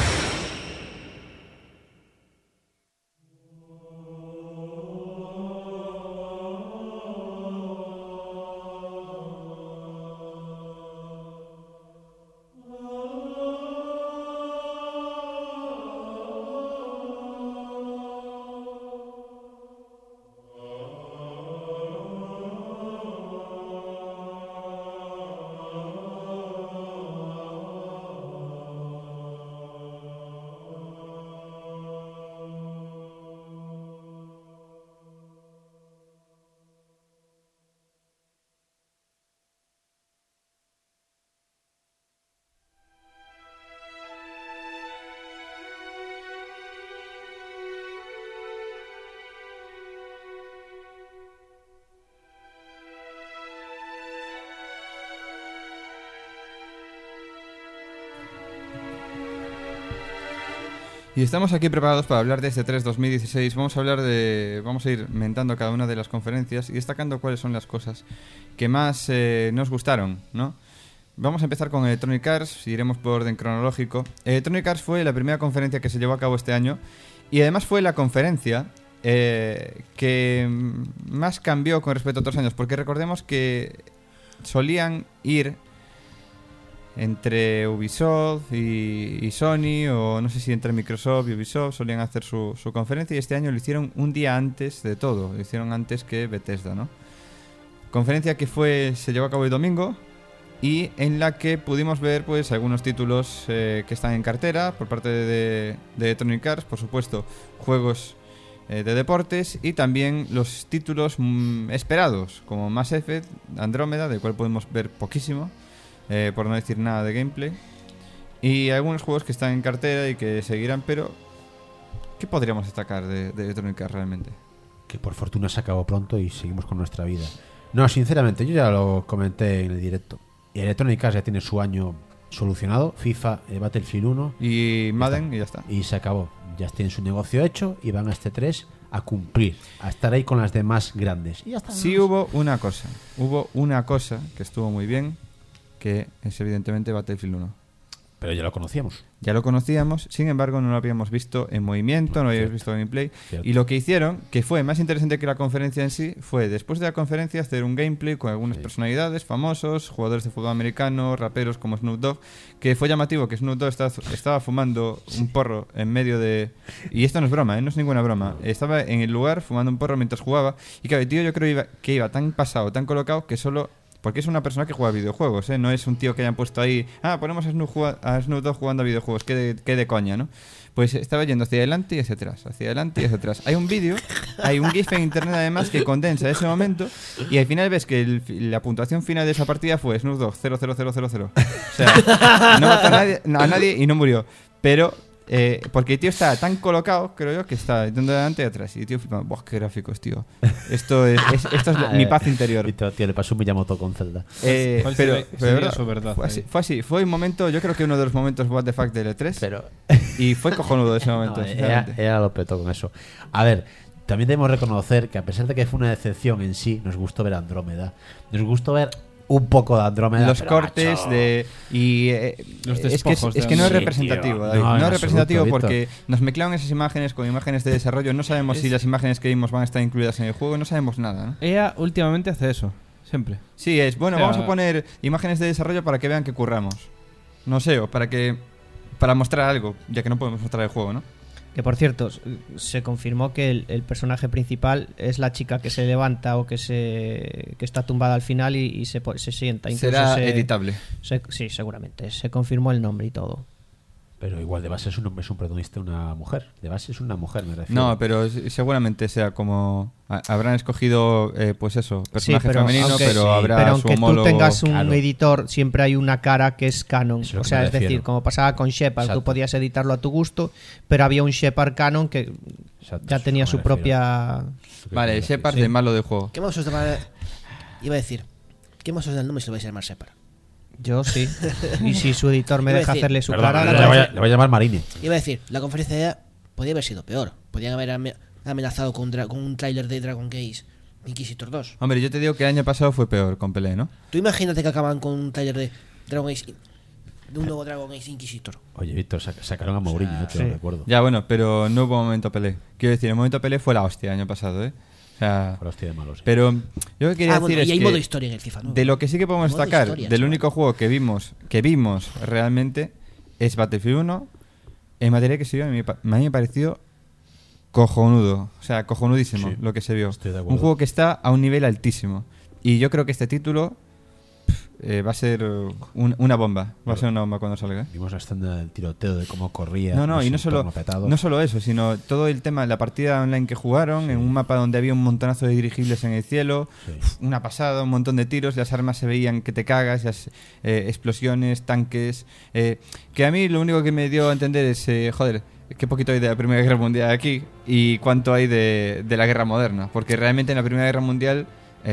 Y estamos aquí preparados para hablar de este 3 2016. Vamos a ir mentando cada una de las conferencias y destacando cuáles son las cosas que más nos gustaron, ¿no? Vamos a empezar con Electronic Arts, iremos por orden cronológico. Electronic Arts fue la primera conferencia que se llevó a cabo este año y además fue la conferencia que más cambió con respecto a otros años, porque recordemos que solían ir entre Ubisoft y Sony, o no sé si entre Microsoft y Ubisoft, solían hacer su conferencia, y este año lo hicieron un día antes de todo, lo hicieron antes que Bethesda, ¿no? Conferencia que se llevó a cabo el domingo y en la que pudimos ver pues algunos títulos que están en cartera por parte de Electronic Arts, por supuesto juegos de deportes, y también los títulos esperados como Mass Effect, Andrómeda, del cual podemos ver poquísimo, por no decir nada de gameplay, y algunos juegos que están en cartera y que seguirán. Pero ¿qué podríamos destacar de Electronic Arts realmente? Que por fortuna se acabó pronto y seguimos con nuestra vida. No, sinceramente, yo ya lo comenté en el directo. Electronic Arts ya tiene su año solucionado. FIFA, Battlefield 1 y Madden, y ya está. Y se acabó. Ya tienen su negocio hecho y van a este 3 a cumplir, a estar ahí con las demás grandes. Y ya está. Sí, hubo una cosa que estuvo muy bien, que es evidentemente Battlefield 1. Pero ya lo conocíamos. Ya lo conocíamos, sin embargo no lo habíamos visto en movimiento, no lo habíamos visto en gameplay. Cierto. Y lo que hicieron, que fue más interesante que la conferencia en sí, fue después de la conferencia hacer un gameplay con algunas personalidades famosos, jugadores de fútbol americano, raperos como Snoop Dogg, que fue llamativo que Snoop Dogg estaba fumando un porro en medio de... Y esto no es broma, no es ninguna broma. Estaba en el lugar fumando un porro mientras jugaba, y claro, el tío yo creo que iba tan pasado, tan colocado, que solo porque es una persona que juega a videojuegos, ¿eh? No es un tío que hayan puesto ahí, ponemos a Snoop Dogg jugando a videojuegos, qué de coña, ¿no? Pues estaba yendo hacia adelante y hacia atrás, hacia adelante y hacia atrás. Hay un vídeo, hay un GIF en internet además que condensa ese momento y al final ves que la puntuación final de esa partida fue Snoop Dogg 00000. O sea, no mató a nadie y no murió. Pero porque el tío está tan colocado, creo yo, que está yendo adelante y atrás. Y el tío flipando, ¡buah, qué gráficos, tío! Esto es mi paz interior. Y tío, le pasó un Miyamoto con Zelda. Pero verdad, fue así. Fue un momento, yo creo que uno de los momentos what the fuck del E3. Pero Y fue cojonudo ese momento. Ella lo petó con eso. A ver, también debemos reconocer que a pesar de que fue una decepción en sí, nos gustó ver Andrómeda. Nos gustó ver un poco de Andrómeda. Los cortes macho. Los es que no es representativo, David. No, No en es representativo absoluto, porque nos mezclaron esas imágenes con imágenes de desarrollo. No sabemos si las imágenes que vimos van a estar incluidas en el juego. No sabemos nada, ¿no? Ella últimamente hace eso, siempre. Sí, O sea, vamos a poner imágenes de desarrollo para que vean que curramos. No sé, o para mostrar algo, ya que no podemos mostrar el juego, ¿no? Que por cierto, se confirmó que el personaje principal es la chica que se levanta o que está tumbada al final y se sienta. Incluso Será editable. Sí, seguramente. Se confirmó el nombre y todo. Pero igual de base es un protagonista una mujer. De base es una mujer, me refiero. No, pero seguramente sea como... Habrán escogido, pues eso, personaje pero femenino, aunque- pero habrá Pero su aunque tú homólogo... tengas un Claro. editor, siempre hay una cara que es canon. Eso es lo O que sea, me es decir, refiero. como pasaba con Shepard, Exacto. tú podías editarlo a tu gusto, pero había un Shepard canon que Exacto, ya eso tenía es su lo que me propia... Vale, Shepard de malo del juego. ¿Qué más os da? Iba a decir, ¿qué más os da el nombre si lo vais a llamar Shepard? Yo sí. Y si su editor me Iba a deja decir, hacerle su Perdón, cara... le voy a llamar Marine. Iba a decir, la conferencia de EA podía haber sido peor. Podían haber amenazado con un tráiler de Dragon Age Inquisitor 2. Hombre, yo te digo que el año pasado fue peor con Pelé, ¿no? Tú imagínate que acaban con un tráiler de Dragon Age, de un nuevo Dragon Age Inquisitor. Oye, Víctor, sacaron a Mourinho, te lo recuerdo. Ya, bueno, pero no hubo momento Pelé. Quiero decir, el momento Pelé fue la hostia el año pasado, ¿eh? O sea... Por hostia de malos. Sí. Pero yo lo que quería decir bueno, es y hay que... modo historia en el FIFA, ¿no? De lo que sí que podemos Modo destacar, historia, del chaval. único juego que vimos realmente, es Battlefield 1. En materia que se vio, a mí me ha parecido cojonudo. O sea, cojonudísimo Sí, lo que se vio. estoy de acuerdo. Un juego que está a un nivel altísimo. Y yo creo que este título va a ser una bomba. Va a ser una bomba cuando salga, ¿eh? Vimos la escena del tiroteo, de cómo corría. No, ese y no entorno petado. solo eso, sino todo el tema de la partida online que jugaron, en un mapa donde había un montonazo de dirigibles en el cielo, Sí. una pasada, un montón de tiros, las armas se veían que te cagas, las explosiones, tanques, que a mí lo único que me dio a entender es, joder, qué poquito hay de la Primera Guerra Mundial aquí y cuánto hay de la Guerra Moderna, porque realmente en la Primera Guerra Mundial...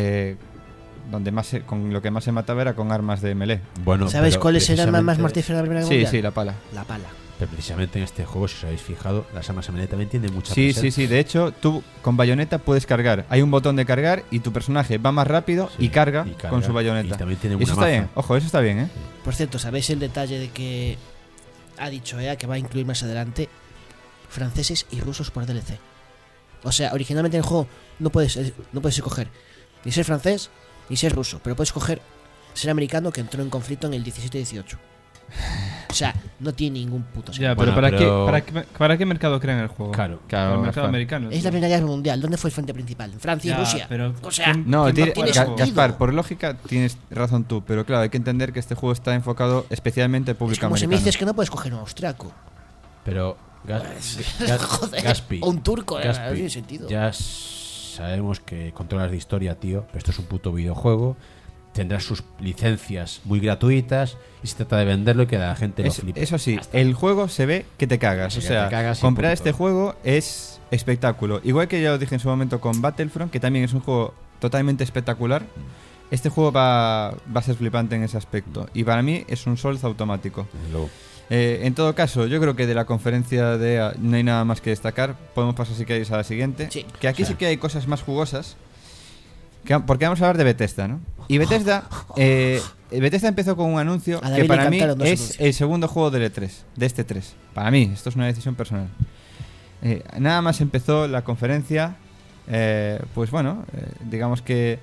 donde con lo que más se mataba era con armas de melee. Bueno, ¿Sabes pero cuál es el arma más precisamente- mortífera de la Primera Guerra Sí, Mundial? sí, la pala. La pala. Pero precisamente en este juego, si os habéis fijado, las armas melee también tienen mucha Sí, presencia. sí. De hecho, tú con bayoneta puedes cargar. Hay un botón de cargar y tu personaje va más rápido Sí, y carga y carga, con su bayoneta. y también tiene eso una está maza. bien. Ojo, eso está bien, ¿eh? Por cierto, ¿sabéis el detalle de que ha dicho EA que va a incluir más adelante franceses y rusos por DLC? O sea, originalmente en el juego no puedes escoger ni ser francés ni ser ruso, pero puedes escoger ser americano que entró en conflicto en el 17-18. O sea, no tiene ningún puto sentido. Ya, pero, Bueno, ¿para qué mercado crean el juego? Claro. Claro, Para el mercado Gaspar. americano. Es la Primera Guerra Mundial. ¿Dónde fue el frente principal? En Francia y Ya, Rusia. pero O sea, No, que tiene, tiene Ga- sentido. Gaspar, por lógica tienes razón tú, pero claro, hay que entender que este juego está enfocado especialmente al Es público como si me americano. dices que no puedes coger un austriaco. Pero Joder, Gaspi, o un turco, Gaspi, no tiene sentido. ya sabemos que controlas de historia, tío, pero esto es un puto videojuego. Tendrás sus licencias muy gratuitas y se trata de venderlo y que la gente lo flipe. Eso sí, Ya está. el juego se ve que te cagas. Sí, O que sea, te cagas y comprar punto. este juego es espectáculo. Igual que ya lo dije en su momento con Battlefront, que también es un juego totalmente espectacular. Este juego va a ser flipante en ese aspecto. Y para mí es un Souls automático. Desde luego. En todo caso, yo creo que de la conferencia de EA no hay nada más que destacar. Podemos pasar si queréis a la siguiente. Sí. Que aquí sí que hay cosas más jugosas. Porque vamos a hablar de Bethesda, ¿no? Y Bethesda, Bethesda empezó con un anuncio A David que le para mí encantaron dos es anuncios. el segundo juego del E3, de este 3. Para mí, esto es una decisión personal. Nada más empezó la conferencia, pues bueno, digamos que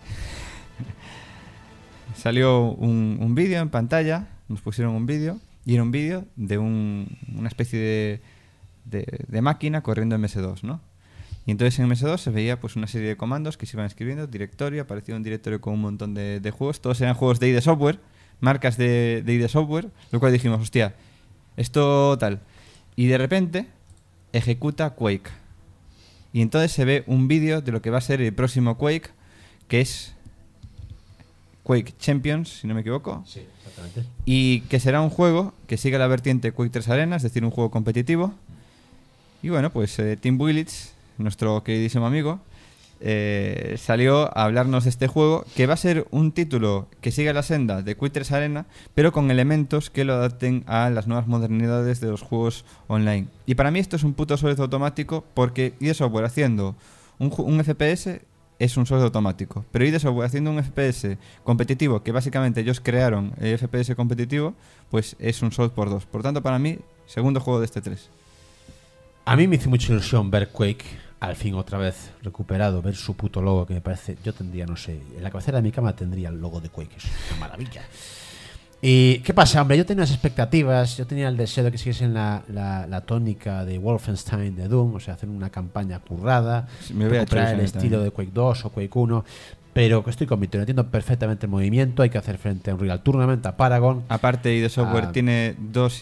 salió un vídeo en pantalla, nos pusieron un vídeo, y era un vídeo de una especie de máquina corriendo en MS2, ¿no? Y entonces en MS2 se veía pues una serie de comandos que se iban escribiendo, directorio, aparecía un directorio con un montón de juegos, todos eran juegos de ID Software, marcas de ID Software, lo cual dijimos, hostia, esto tal. Y de repente ejecuta Quake. Y entonces se ve un vídeo de lo que va a ser el próximo Quake, que es Quake Champions, si no me equivoco. Sí, exactamente. Y que será un juego que siga la vertiente Quake 3 Arena, es decir, un juego competitivo. Y bueno, pues Tim Willits, nuestro queridísimo amigo, salió a hablarnos de este juego, que va a ser un título que sigue la senda de Quake 3 Arena, pero con elementos que lo adapten a las nuevas modernidades de los juegos online. Y para mí esto es un puto solid automático, porque ID Software haciendo un FPS es un solid automático, pero ID Software haciendo un FPS competitivo, que básicamente ellos crearon el FPS competitivo, pues es un solid por 2. Por tanto, para mí, segundo juego de este 3. A mí me hizo mucha ilusión ver Quake al fin otra vez recuperado, ver su puto logo, que me parece, yo tendría, no sé, en la cabecera de mi cama tendría el logo de Quake, es una maravilla. ¿Y qué pasa, hombre? Yo tenía unas expectativas, yo tenía el deseo de que siguiesen la tónica de Wolfenstein, de Doom, o sea, hacer una campaña currada, recuperar el estilo de Quake 2 o Quake 1, pero que estoy con Víctor, entiendo perfectamente el movimiento, hay que hacer frente a Unreal Tournament, a Paragon. Aparte, ID Software tiene dos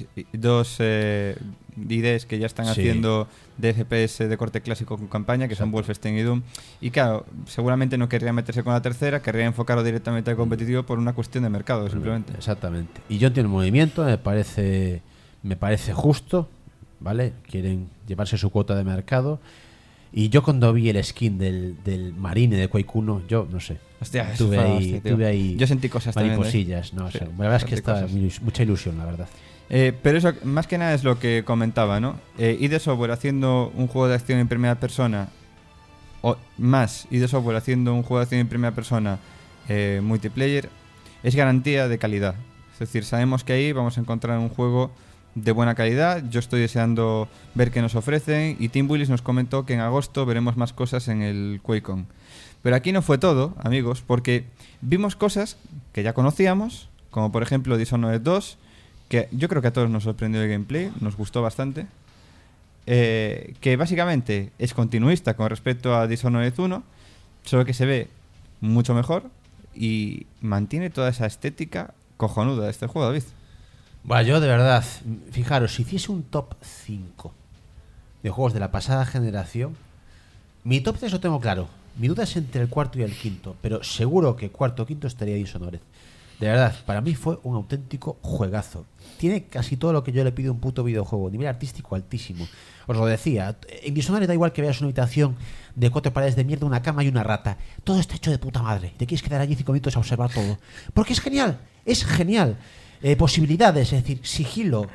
IDs que ya están haciendo de FPS de corte clásico con campaña, que son Wolfenstein y Doom. Y claro, seguramente no querría meterse con la tercera, querría enfocarlo directamente al competitivo por una cuestión de mercado, simplemente. Exactamente. Y yo entiendo el movimiento, me parece justo, ¿vale? Quieren llevarse su cuota de mercado. Y yo cuando vi el skin del Marine de Quake 1, yo no sé. Hostia, tuve ahí yo sentí cosas mariposillas, también, ¿no? O sea, la verdad es que está mucha ilusión, la verdad. Pero eso, más que nada, es lo que comentaba, ¿no? ID Software haciendo un juego de acción en primera persona, o más ID Software haciendo un juego de acción en primera persona multiplayer, es garantía de calidad. Es decir, sabemos que ahí vamos a encontrar un juego de buena calidad. Yo estoy deseando ver qué nos ofrecen, y Tim Willis nos comentó que en agosto veremos más cosas en el QuakeCon. Pero aquí no fue todo, amigos, porque vimos cosas que ya conocíamos, como por ejemplo Dishonored 2, que yo creo que a todos nos sorprendió el gameplay, nos gustó bastante, que básicamente es continuista con respecto a Dishonored 1, solo que se ve mucho mejor y mantiene toda esa estética cojonuda de este juego, David. Bueno, yo de verdad, fijaros, si hiciese un top 5 de juegos de la pasada generación, mi top 3 lo tengo claro. Mi duda es entre el cuarto y el quinto, pero seguro que cuarto o quinto estaría Dishonored. De verdad, para mí fue un auténtico juegazo. Tiene casi todo lo que yo le pido a un puto videojuego, nivel artístico altísimo. Os lo decía, en Dishonored da igual que veas una habitación de 4 paredes de mierda, una cama y una rata. Todo está hecho de puta madre. Te quieres quedar allí 5 minutos a observar todo. Porque es genial, es genial. Posibilidades, es decir, sigilo,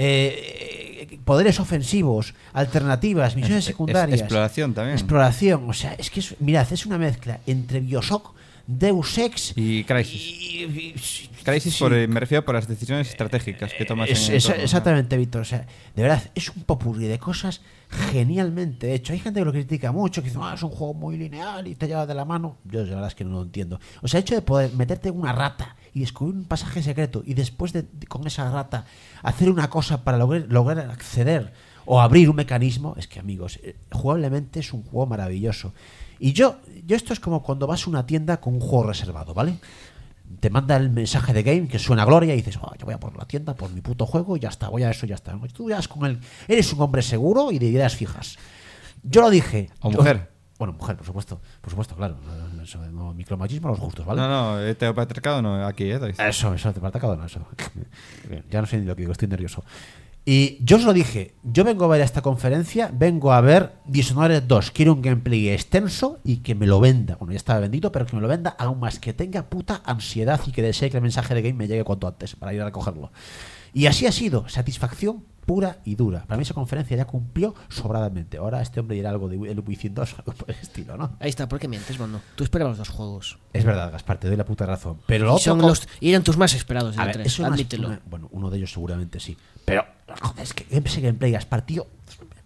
poderes ofensivos, alternativas, misiones secundarias. Exploración también. Exploración, o sea, es que mirad, es una mezcla entre Bioshock, Deus Ex y Crysis. Crysis sí. Me refiero por las decisiones estratégicas que tomas en el entorno, exactamente, ¿no? Víctor, o sea, de verdad, es un popurrí de cosas genialmente hecho. Hay gente que lo critica mucho, que dice, es un juego muy lineal y te lleva de la mano. Yo la verdad es que no lo entiendo. O sea, el hecho de poder meterte en una rata y descubrir un pasaje secreto y después con esa rata hacer una cosa para lograr acceder o abrir un mecanismo, es que, amigos, jugablemente es un juego maravilloso. Y yo esto es como cuando vas a una tienda con un juego reservado, ¿vale? Te manda el mensaje de game que suena a gloria y dices, yo voy a por la tienda, por mi puto juego y ya está, voy a eso y ya está. Tú ya eres un hombre seguro y de ideas fijas. Yo lo dije. ¿O mujer? Bueno, mujer, por supuesto, claro. No, micromachismo a los justos, ¿vale? No, heteropatriarcado no, aquí, David. Eso, heteropatriarcado no, eso. Ya no sé ni lo que digo, estoy nervioso. Y yo os lo dije, yo vengo a ver esta conferencia, vengo a ver Dishonored 2, quiero un gameplay extenso y que me lo venda, bueno, ya estaba vendido, pero que me lo venda aún más, que tenga puta ansiedad y que desee que el mensaje de game me llegue cuanto antes para ir a recogerlo. Y así ha sido, satisfacción pura y dura. Para mí esa conferencia ya cumplió sobradamente. Ahora este hombre dirá algo de el Within 2, algo por el estilo, ¿no? Ahí está, ¿por qué mientes, Bono? Tú esperabas 2 juegos. Es verdad, Gaspar, te doy la puta razón. Pero lo otro y eran tus más esperados de 3, admítelo. Bueno, uno de ellos seguramente sí. Pero, joder, es que ese gameplay, Gaspar, tío,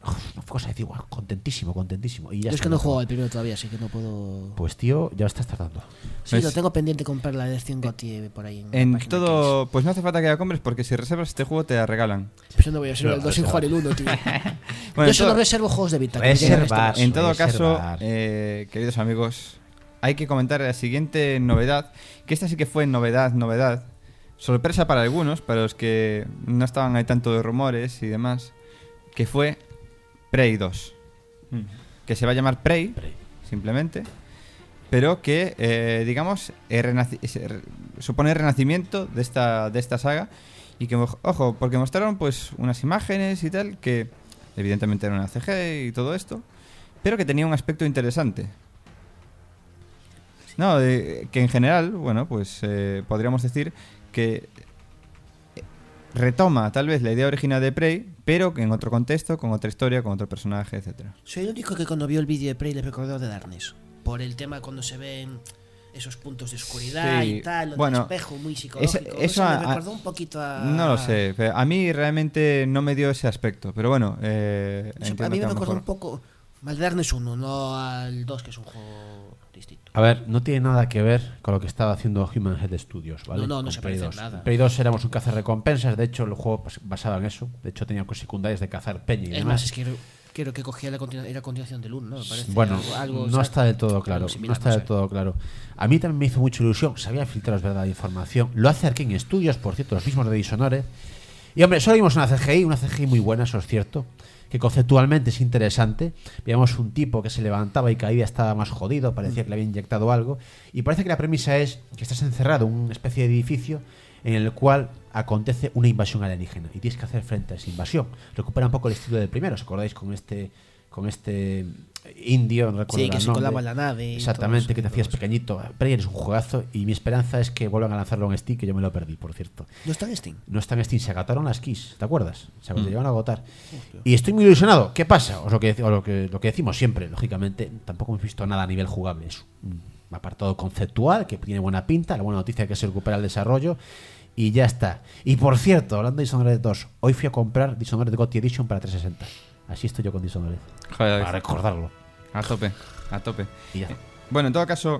Una cosa de decir, wow, contentísimo. Y ya Yo es está, que no he ya jugado está. el primero todavía, así que no puedo. Pues tío, ya estás tardando. Sí, ¿Ves? lo tengo pendiente comprar la edición GOTY por ahí. En la página todo, pues no hace falta que la compres porque si reservas este juego te la regalan. Kings. Pues yo no voy a ser el 2 sin jugar el 1, tío. Bueno, Yo solo reservo juegos de Vita. que me llegan Reservar. este mes. En todo Reservar. caso, queridos amigos, hay que comentar la siguiente novedad, que esta sí que fue novedad. Sorpresa para algunos, para los que no estaban ahí tanto de rumores y demás, que fue Prey 2. Que se va a llamar Prey, simplemente, pero que, digamos, supone el renacimiento de esta saga. Y que, ojo, porque mostraron pues unas imágenes y tal, que evidentemente eran una CG y todo esto, pero que tenía un aspecto interesante. No, que en general, bueno, pues podríamos decir que retoma tal vez la idea original de Prey, pero en otro contexto, con otra historia, con otro personaje, etcétera. Soy el único que cuando vio el vídeo de Prey le recordó de Darkness. Por el tema cuando se ven esos puntos de oscuridad Sí, y tal, lo bueno, del espejo muy psicológico. eso me recordó un poquito a... No lo sé, pero a mí realmente no me dio ese aspecto, pero bueno, Eso, a entiendo mí que me a lo recordó mejor- un poco al Darkness 1, no al 2, que es un juego distinto. A ver, no tiene nada que ver con lo que estaba haciendo Human Head Studios, ¿vale? No, no Con se Prey parece en 2. nada. En Prey 2 éramos un cazarrecompensas, de hecho el juego basaba en eso. De hecho tenía cosas secundarias de cazar peña y Es demás. más, es que creo que cogía la continuación del 1, ¿no? Me parece. Bueno, algo, no está del todo claro. algo similar, No está no del sé. todo claro. A mí también me hizo mucha ilusión. Sabía filtrar, verdad, de información. Lo hace Arkane Studios, por cierto, los mismos de Dishonored. Y hombre, solo vimos una CGI muy buena, eso es cierto. Que conceptualmente es interesante. Veíamos un tipo que se levantaba y cada día estaba más jodido. Parecía que le había inyectado algo. Y parece que la premisa es que estás encerrado en una especie de edificio en el cual acontece una invasión alienígena y tienes que hacer frente a esa invasión. Recupera un poco el estilo del primero, ¿os acordáis? Con este indio, no recuerdo Sí, que el se nombre. colaba en la nave. y Exactamente, todo que te eso, hacías todo eso. pequeñito. Prey es un juegazo y mi esperanza es que vuelvan a lanzarlo en Steam, que yo me lo perdí, por cierto. ¿No está en Steam? No está en Steam, se agotaron las keys, ¿te acuerdas? Se llevan a agotar. Y estoy muy ilusionado. ¿Qué pasa? Lo que decimos siempre, lógicamente, tampoco hemos visto nada a nivel jugable. Es un apartado conceptual que tiene buena pinta, la buena noticia es que se recupera el desarrollo y ya está. Y por cierto, hablando de Dishonored 2, hoy fui a comprar Dishonored GOTY Edition para 360. Así estoy yo con Dishonored. Joder, Para recordarlo. a tope. Y ya. Bueno, en todo caso,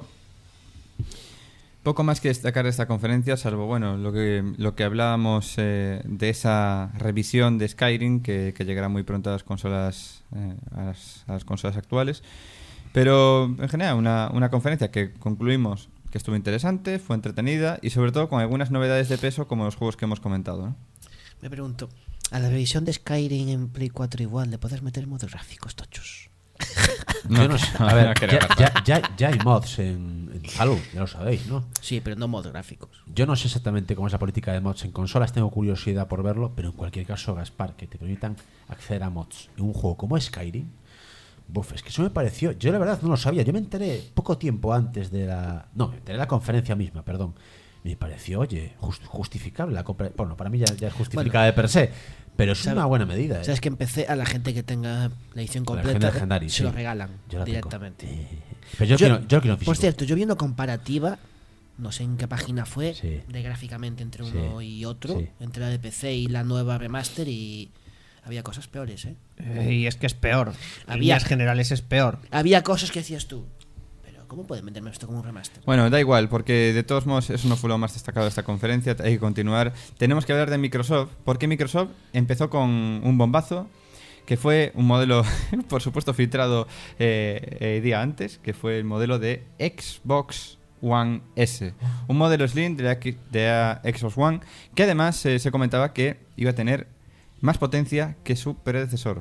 poco más que destacar de esta conferencia, salvo bueno lo que hablábamos de esa revisión de Skyrim que llegará muy pronto a las consolas a las consolas actuales. Pero en general una conferencia que concluimos que estuvo interesante, fue entretenida y sobre todo con algunas novedades de peso como los juegos que hemos comentado, ¿no? Me pregunto, a la revisión de Skyrim en Play 4 igual, ¿le puedes meter modos gráficos tochos? Yo no sé. A ver, no creo. ya hay mods en Halo, ya lo sabéis, ¿no? Sí, pero no modos gráficos. Yo no sé exactamente cómo es la política de mods en consolas, tengo curiosidad por verlo, pero en cualquier caso, Gaspar, que te permitan acceder a mods en un juego como Skyrim, buf, es que eso me pareció, yo la verdad no lo sabía, yo me enteré poco tiempo antes de me enteré de la conferencia misma, perdón. Me pareció, oye, justificable la compra. Bueno, para mí ya es justificable de per se, pero es una buena medida. Sabes que empecé a la gente que tenga la edición La completa Legendary, se sí. lo regalan Yo la tengo. directamente. Pero yo quiero físico. Por cierto, yo viendo comparativa, no sé en qué página fue, Sí. de gráficamente entre Sí. uno y otro, Sí. entre la de PC y la nueva remaster, y había cosas peores, ¿eh? Y es que es peor. En Había- líneas generales es peor. Había cosas que decías tú, pero ¿cómo pueden venderme esto como un remaster? Bueno, da igual, porque de todos modos eso no fue lo más destacado de esta conferencia, hay que continuar. Tenemos que hablar de Microsoft, porque Microsoft empezó con un bombazo, que fue un modelo, por supuesto, filtrado día antes, que fue el modelo de Xbox One S. Un modelo Slim de la Xbox One, que además se comentaba que iba a tener más potencia que su predecesor.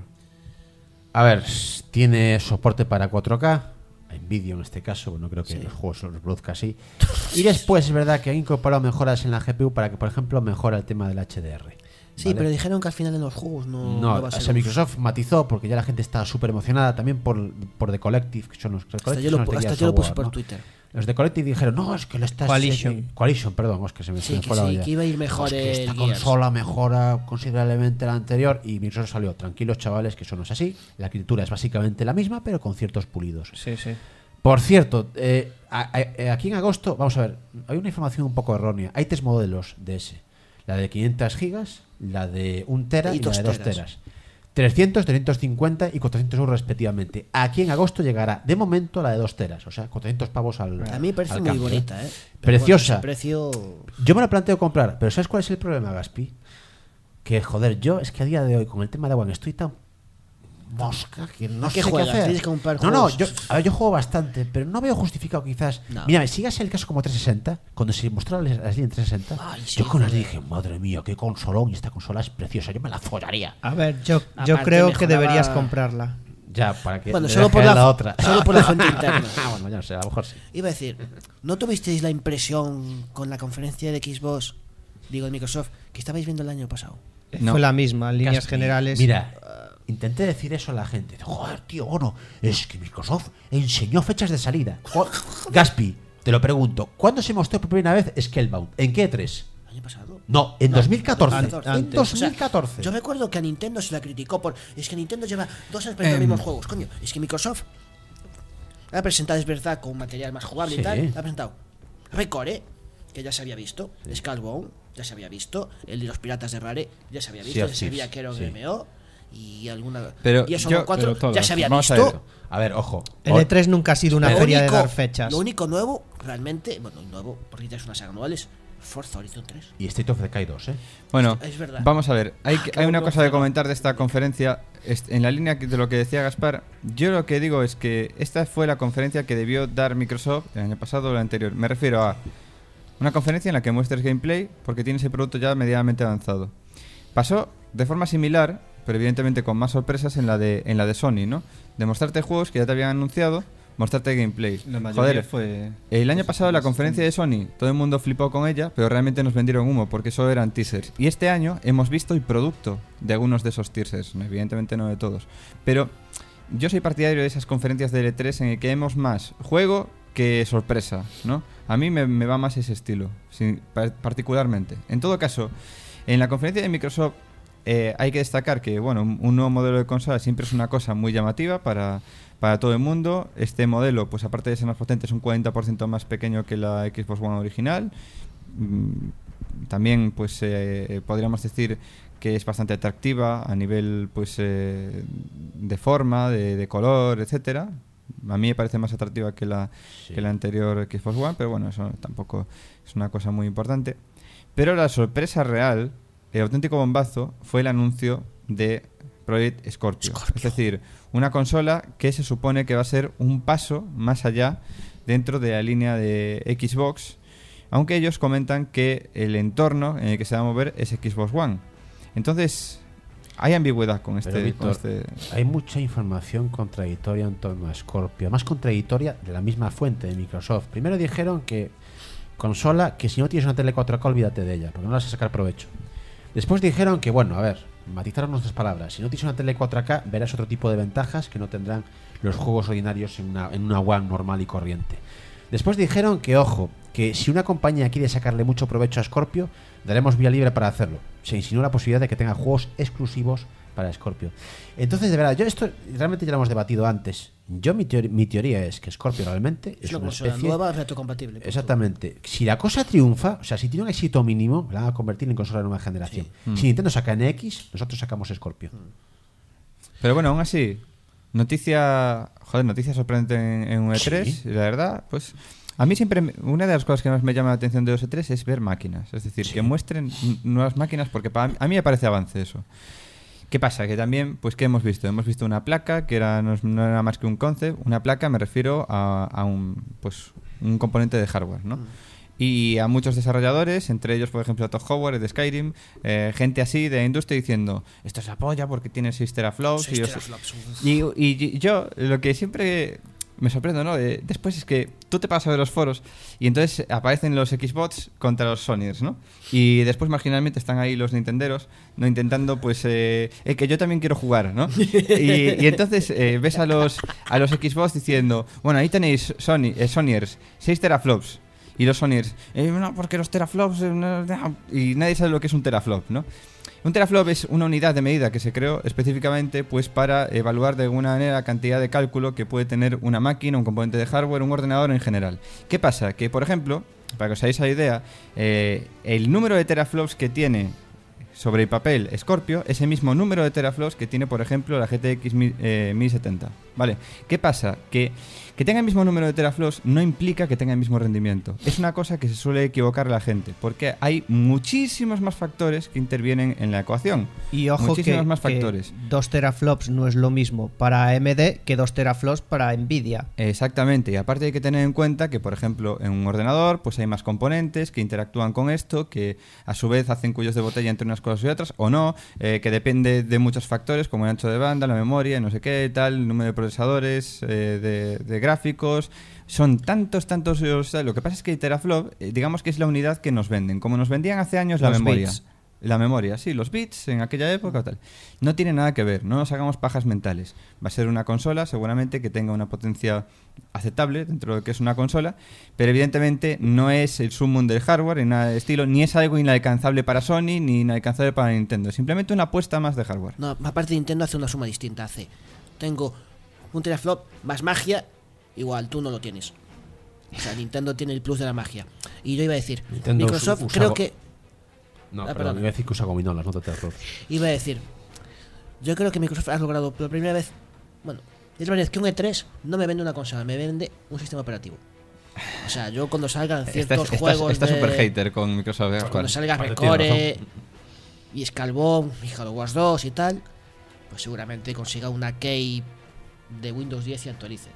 A ver, tiene soporte para 4K, en vídeo en este caso, bueno, creo que los juegos los produzca así. Y después es verdad que han incorporado mejoras en la GPU para que, por ejemplo, mejora el tema del HDR. Sí, ¿vale? pero dijeron que al final en los juegos no No, va a ser o sea, Microsoft matizó porque ya la gente estaba súper emocionada también por The Collective, que son los Hasta Collective yo son lo, los de hasta Gears yo lo of puse War, por ¿no? Twitter. Los de Collective dijeron, no, es que le estás... Coalition, perdón, es que se me Sí, que fue la sí, olla. que iba a ir mejor Es que esta el Gears. consola mejora considerablemente la anterior y Microsoft salió, tranquilos chavales, que eso no es así. La arquitectura es básicamente la misma, pero con ciertos pulidos. Sí, sí. Por cierto, aquí en agosto, vamos a ver, hay una información un poco errónea. Hay 3 modelos de ese. La de 500 gigas, la de 1 tera y la de 2 teras. 300, 350 y 400 euros respectivamente. Aquí en agosto llegará, de momento, la de 2 teras. O sea, 400 pavos al A mí me parece al muy cambio, bonita, ¿eh? Preciosa. Bueno, ese precio... Yo me la planteo comprar, pero ¿sabes cuál es el problema, Gaspi? Que, joder, yo es que a día de hoy, con el tema de One, estoy tan mosca que no ¿A qué sé juegas? qué hacer. ¿Tienes que comprar No, juegos? yo juego bastante, pero no veo justificado quizás. No. Mira, me sigas el caso como 360, cuando se mostraron las líneas en 360, Ay, sí, yo con las joder. dije, madre mía, qué consolón, y esta consola es preciosa, yo me la follaría. A ver, yo Aparte creo que mejoraba- deberías comprarla. Ya, para que Bueno, le solo por deje la otra. solo por la fuente interna. Bueno, ya no sé, a lo mejor sí. Iba a decir, ¿no tuvisteis la impresión con la conferencia de Xbox, digo de Microsoft, que estabais viendo el año pasado? No. Fue la misma, en líneas Gaspi, generales. Mira, intenté decir eso a la gente. Joder, tío, bueno, es que Microsoft enseñó fechas de salida. Gaspi, te lo pregunto, ¿cuándo se mostró por primera vez Scalebound? ¿En qué 3? ¿El año pasado? No, en 2014. En antes. 2014. O sea, yo recuerdo que a Nintendo se la criticó por... Es que Nintendo lleva 2 años presentando los mismos juegos. Coño, es que Microsoft ha presentado, es verdad, con material más jugable Sí. y tal. Ha presentado Recore, que ya se había visto. Skullbone, ya se había visto. El de los piratas de Rare, ya se había visto. Sea of Ya se sabía Thieves, que era un sí. MMO. Y alguna... Pero y eso yo- 4 pero todas. ya se había Vamos a visto. A ver, ojo. El E3 nunca ha sido una Lo feria de único- dar fechas. Lo único nuevo, realmente, bueno, nuevo, porque ya es una saga anual, es Forza Horizon 3. Y State of Decay 2, ¿eh? Bueno, Es verdad. vamos a ver. Hay, qué hay una bueno, cosa de pero- comentar de esta conferencia. En la línea de lo que decía Gaspar, yo lo que digo es que esta fue la conferencia que debió dar Microsoft el año pasado o el anterior. Me refiero a una conferencia en la que muestres gameplay porque tienes el producto ya medianamente avanzado. Pasó de forma similar, pero evidentemente con más sorpresas en la de Sony, ¿no? De mostrarte juegos que ya te habían anunciado, mostrarte gameplay. La mayoría Joder, fue... el año pasado la conferencia de Sony, todo el mundo flipó con ella, pero realmente nos vendieron humo porque solo eran teasers. Y este año hemos visto el producto de algunos de esos teasers, evidentemente no de todos. Pero yo soy partidario de esas conferencias de L3 en el que vemos más juego que sorpresa, ¿no? A mí me va más ese estilo, particularmente. En todo caso, en la conferencia de Microsoft hay que destacar que, bueno, un nuevo modelo de consola siempre es una cosa muy llamativa para todo el mundo. Este modelo, pues aparte de ser más potente, es un 40% más pequeño que la Xbox One original. También, pues podríamos decir que es bastante atractiva a nivel, pues, de forma, de color, etcétera. A mí me parece más atractiva que la anterior Xbox One, pero bueno, eso tampoco es una cosa muy importante. Pero la sorpresa real, el auténtico bombazo, fue el anuncio de Project Scorpio. Es decir, una consola que se supone que va a ser un paso más allá dentro de la línea de Xbox, aunque ellos comentan que el entorno en el que se va a mover es Xbox One. Entonces, hay ambigüedad con Pero, este... Víctor, hay mucha información contradictoria en torno a Scorpio. Más contradictoria de la misma fuente de Microsoft. Primero dijeron que consola que si no tienes una tele 4K olvídate de ella, porque no la vas a sacar provecho. Después dijeron que, bueno, a ver, matizaron nuestras palabras. Si no tienes una tele 4K verás otro tipo de ventajas que no tendrán los juegos ordinarios en una One normal y corriente. Después dijeron que, ojo, que si una compañía quiere sacarle mucho provecho a Scorpio, daremos vía libre para hacerlo. Se insinuó la posibilidad de que tenga juegos exclusivos para Scorpio. Entonces, de verdad, yo esto realmente ya lo hemos debatido antes. Yo mi teoría es que Scorpio realmente es una una consola especie... nueva, retrocompatible. Exactamente. Si la cosa triunfa, o sea, si tiene un éxito mínimo, la van a convertir en consola de nueva generación. Si Nintendo saca NX, nosotros sacamos Scorpio. Pero bueno, aún así, noticia sorprendente en un E3, Sí. la verdad, pues a mí siempre, una de las cosas que más me llama la atención de los E3 es ver máquinas, es decir, que muestren nuevas máquinas, porque a mí me parece avance eso. ¿Qué pasa? Que también, pues, ¿qué hemos visto? Hemos visto una placa que no era más que un concept. Una placa me refiero a un componente de hardware, ¿no? Y a muchos desarrolladores, entre ellos, por ejemplo, Todd Howard de Skyrim, gente así de la industria diciendo, esto es la polla porque tiene 6 teraflops. 6 y yo teraflops. y yo, lo que siempre me sorprendo, ¿no? Después es que tú te pasas a ver los foros y entonces aparecen los Xbox contra los Sonyers, ¿no? Y después marginalmente están ahí los Nintenderos, ¿no? Intentando, pues, que yo también quiero jugar, ¿no? Y entonces ves a los Xbox diciendo, bueno, ahí tenéis Sonyers, 6 teraflops. Y los Sonyers, no, porque los teraflops... y nadie sabe lo que es un teraflop, ¿no? Un teraflop es una unidad de medida que se creó específicamente, pues, para evaluar de alguna manera la cantidad de cálculo que puede tener una máquina, un componente de hardware, un ordenador en general. ¿Qué pasa? Que, por ejemplo, para que os hagáis la idea, el número de teraflops que tiene sobre el papel Scorpio ese mismo número de teraflops que tiene, por ejemplo, la GTX 1070. ¿Vale? ¿Qué pasa? Que tenga el mismo número de teraflops no implica que tenga el mismo rendimiento. Es una cosa que se suele equivocar la gente, porque hay muchísimos más factores que intervienen en la ecuación. Y ojo muchísimos que, más factores. 2 teraflops no es lo mismo para AMD que 2 teraflops para Nvidia. Exactamente, y aparte hay que tener en cuenta que, por ejemplo, en un ordenador pues hay más componentes que interactúan con esto, que a su vez hacen cuellos de botella entre unas cosas y otras, o no, que depende de muchos factores, como el ancho de banda, la memoria, no sé qué, tal, el número de procesadores, de gráficos. Son tantos, o sea, lo que pasa es que el teraflop, digamos que es la unidad que nos venden, como nos vendían hace años la Los memoria. bits. La memoria, sí, los bits en aquella época o tal. No tiene nada que ver, no nos hagamos pajas mentales. Va a ser una consola seguramente que tenga una potencia aceptable dentro de lo que es una consola, pero evidentemente no es el sumum del hardware en nada de estilo, ni es algo inalcanzable para Sony, ni inalcanzable para Nintendo. Simplemente una apuesta más de hardware. No, aparte Nintendo hace una suma distinta. Tengo un teraflop más magia, igual tú no lo tienes. O sea, Nintendo tiene el plus de la magia. Y yo iba a decir, Nintendo Microsoft usa creo que... No, perdón. perdón, iba a decir que usa gominolas, no teraflops. Iba a decir, yo creo que Microsoft ha logrado por primera vez, bueno, es la primera vez que un E3 no me vende una consola, me vende un sistema operativo. O sea, yo cuando salgan ciertos juegos Estás de... super hater con Microsoft. Cuando salga Aparte, Recore tiene razón. y Scalbón y Halo Wars 2 y tal, pues seguramente consiga una key de Windows 10 y actualice.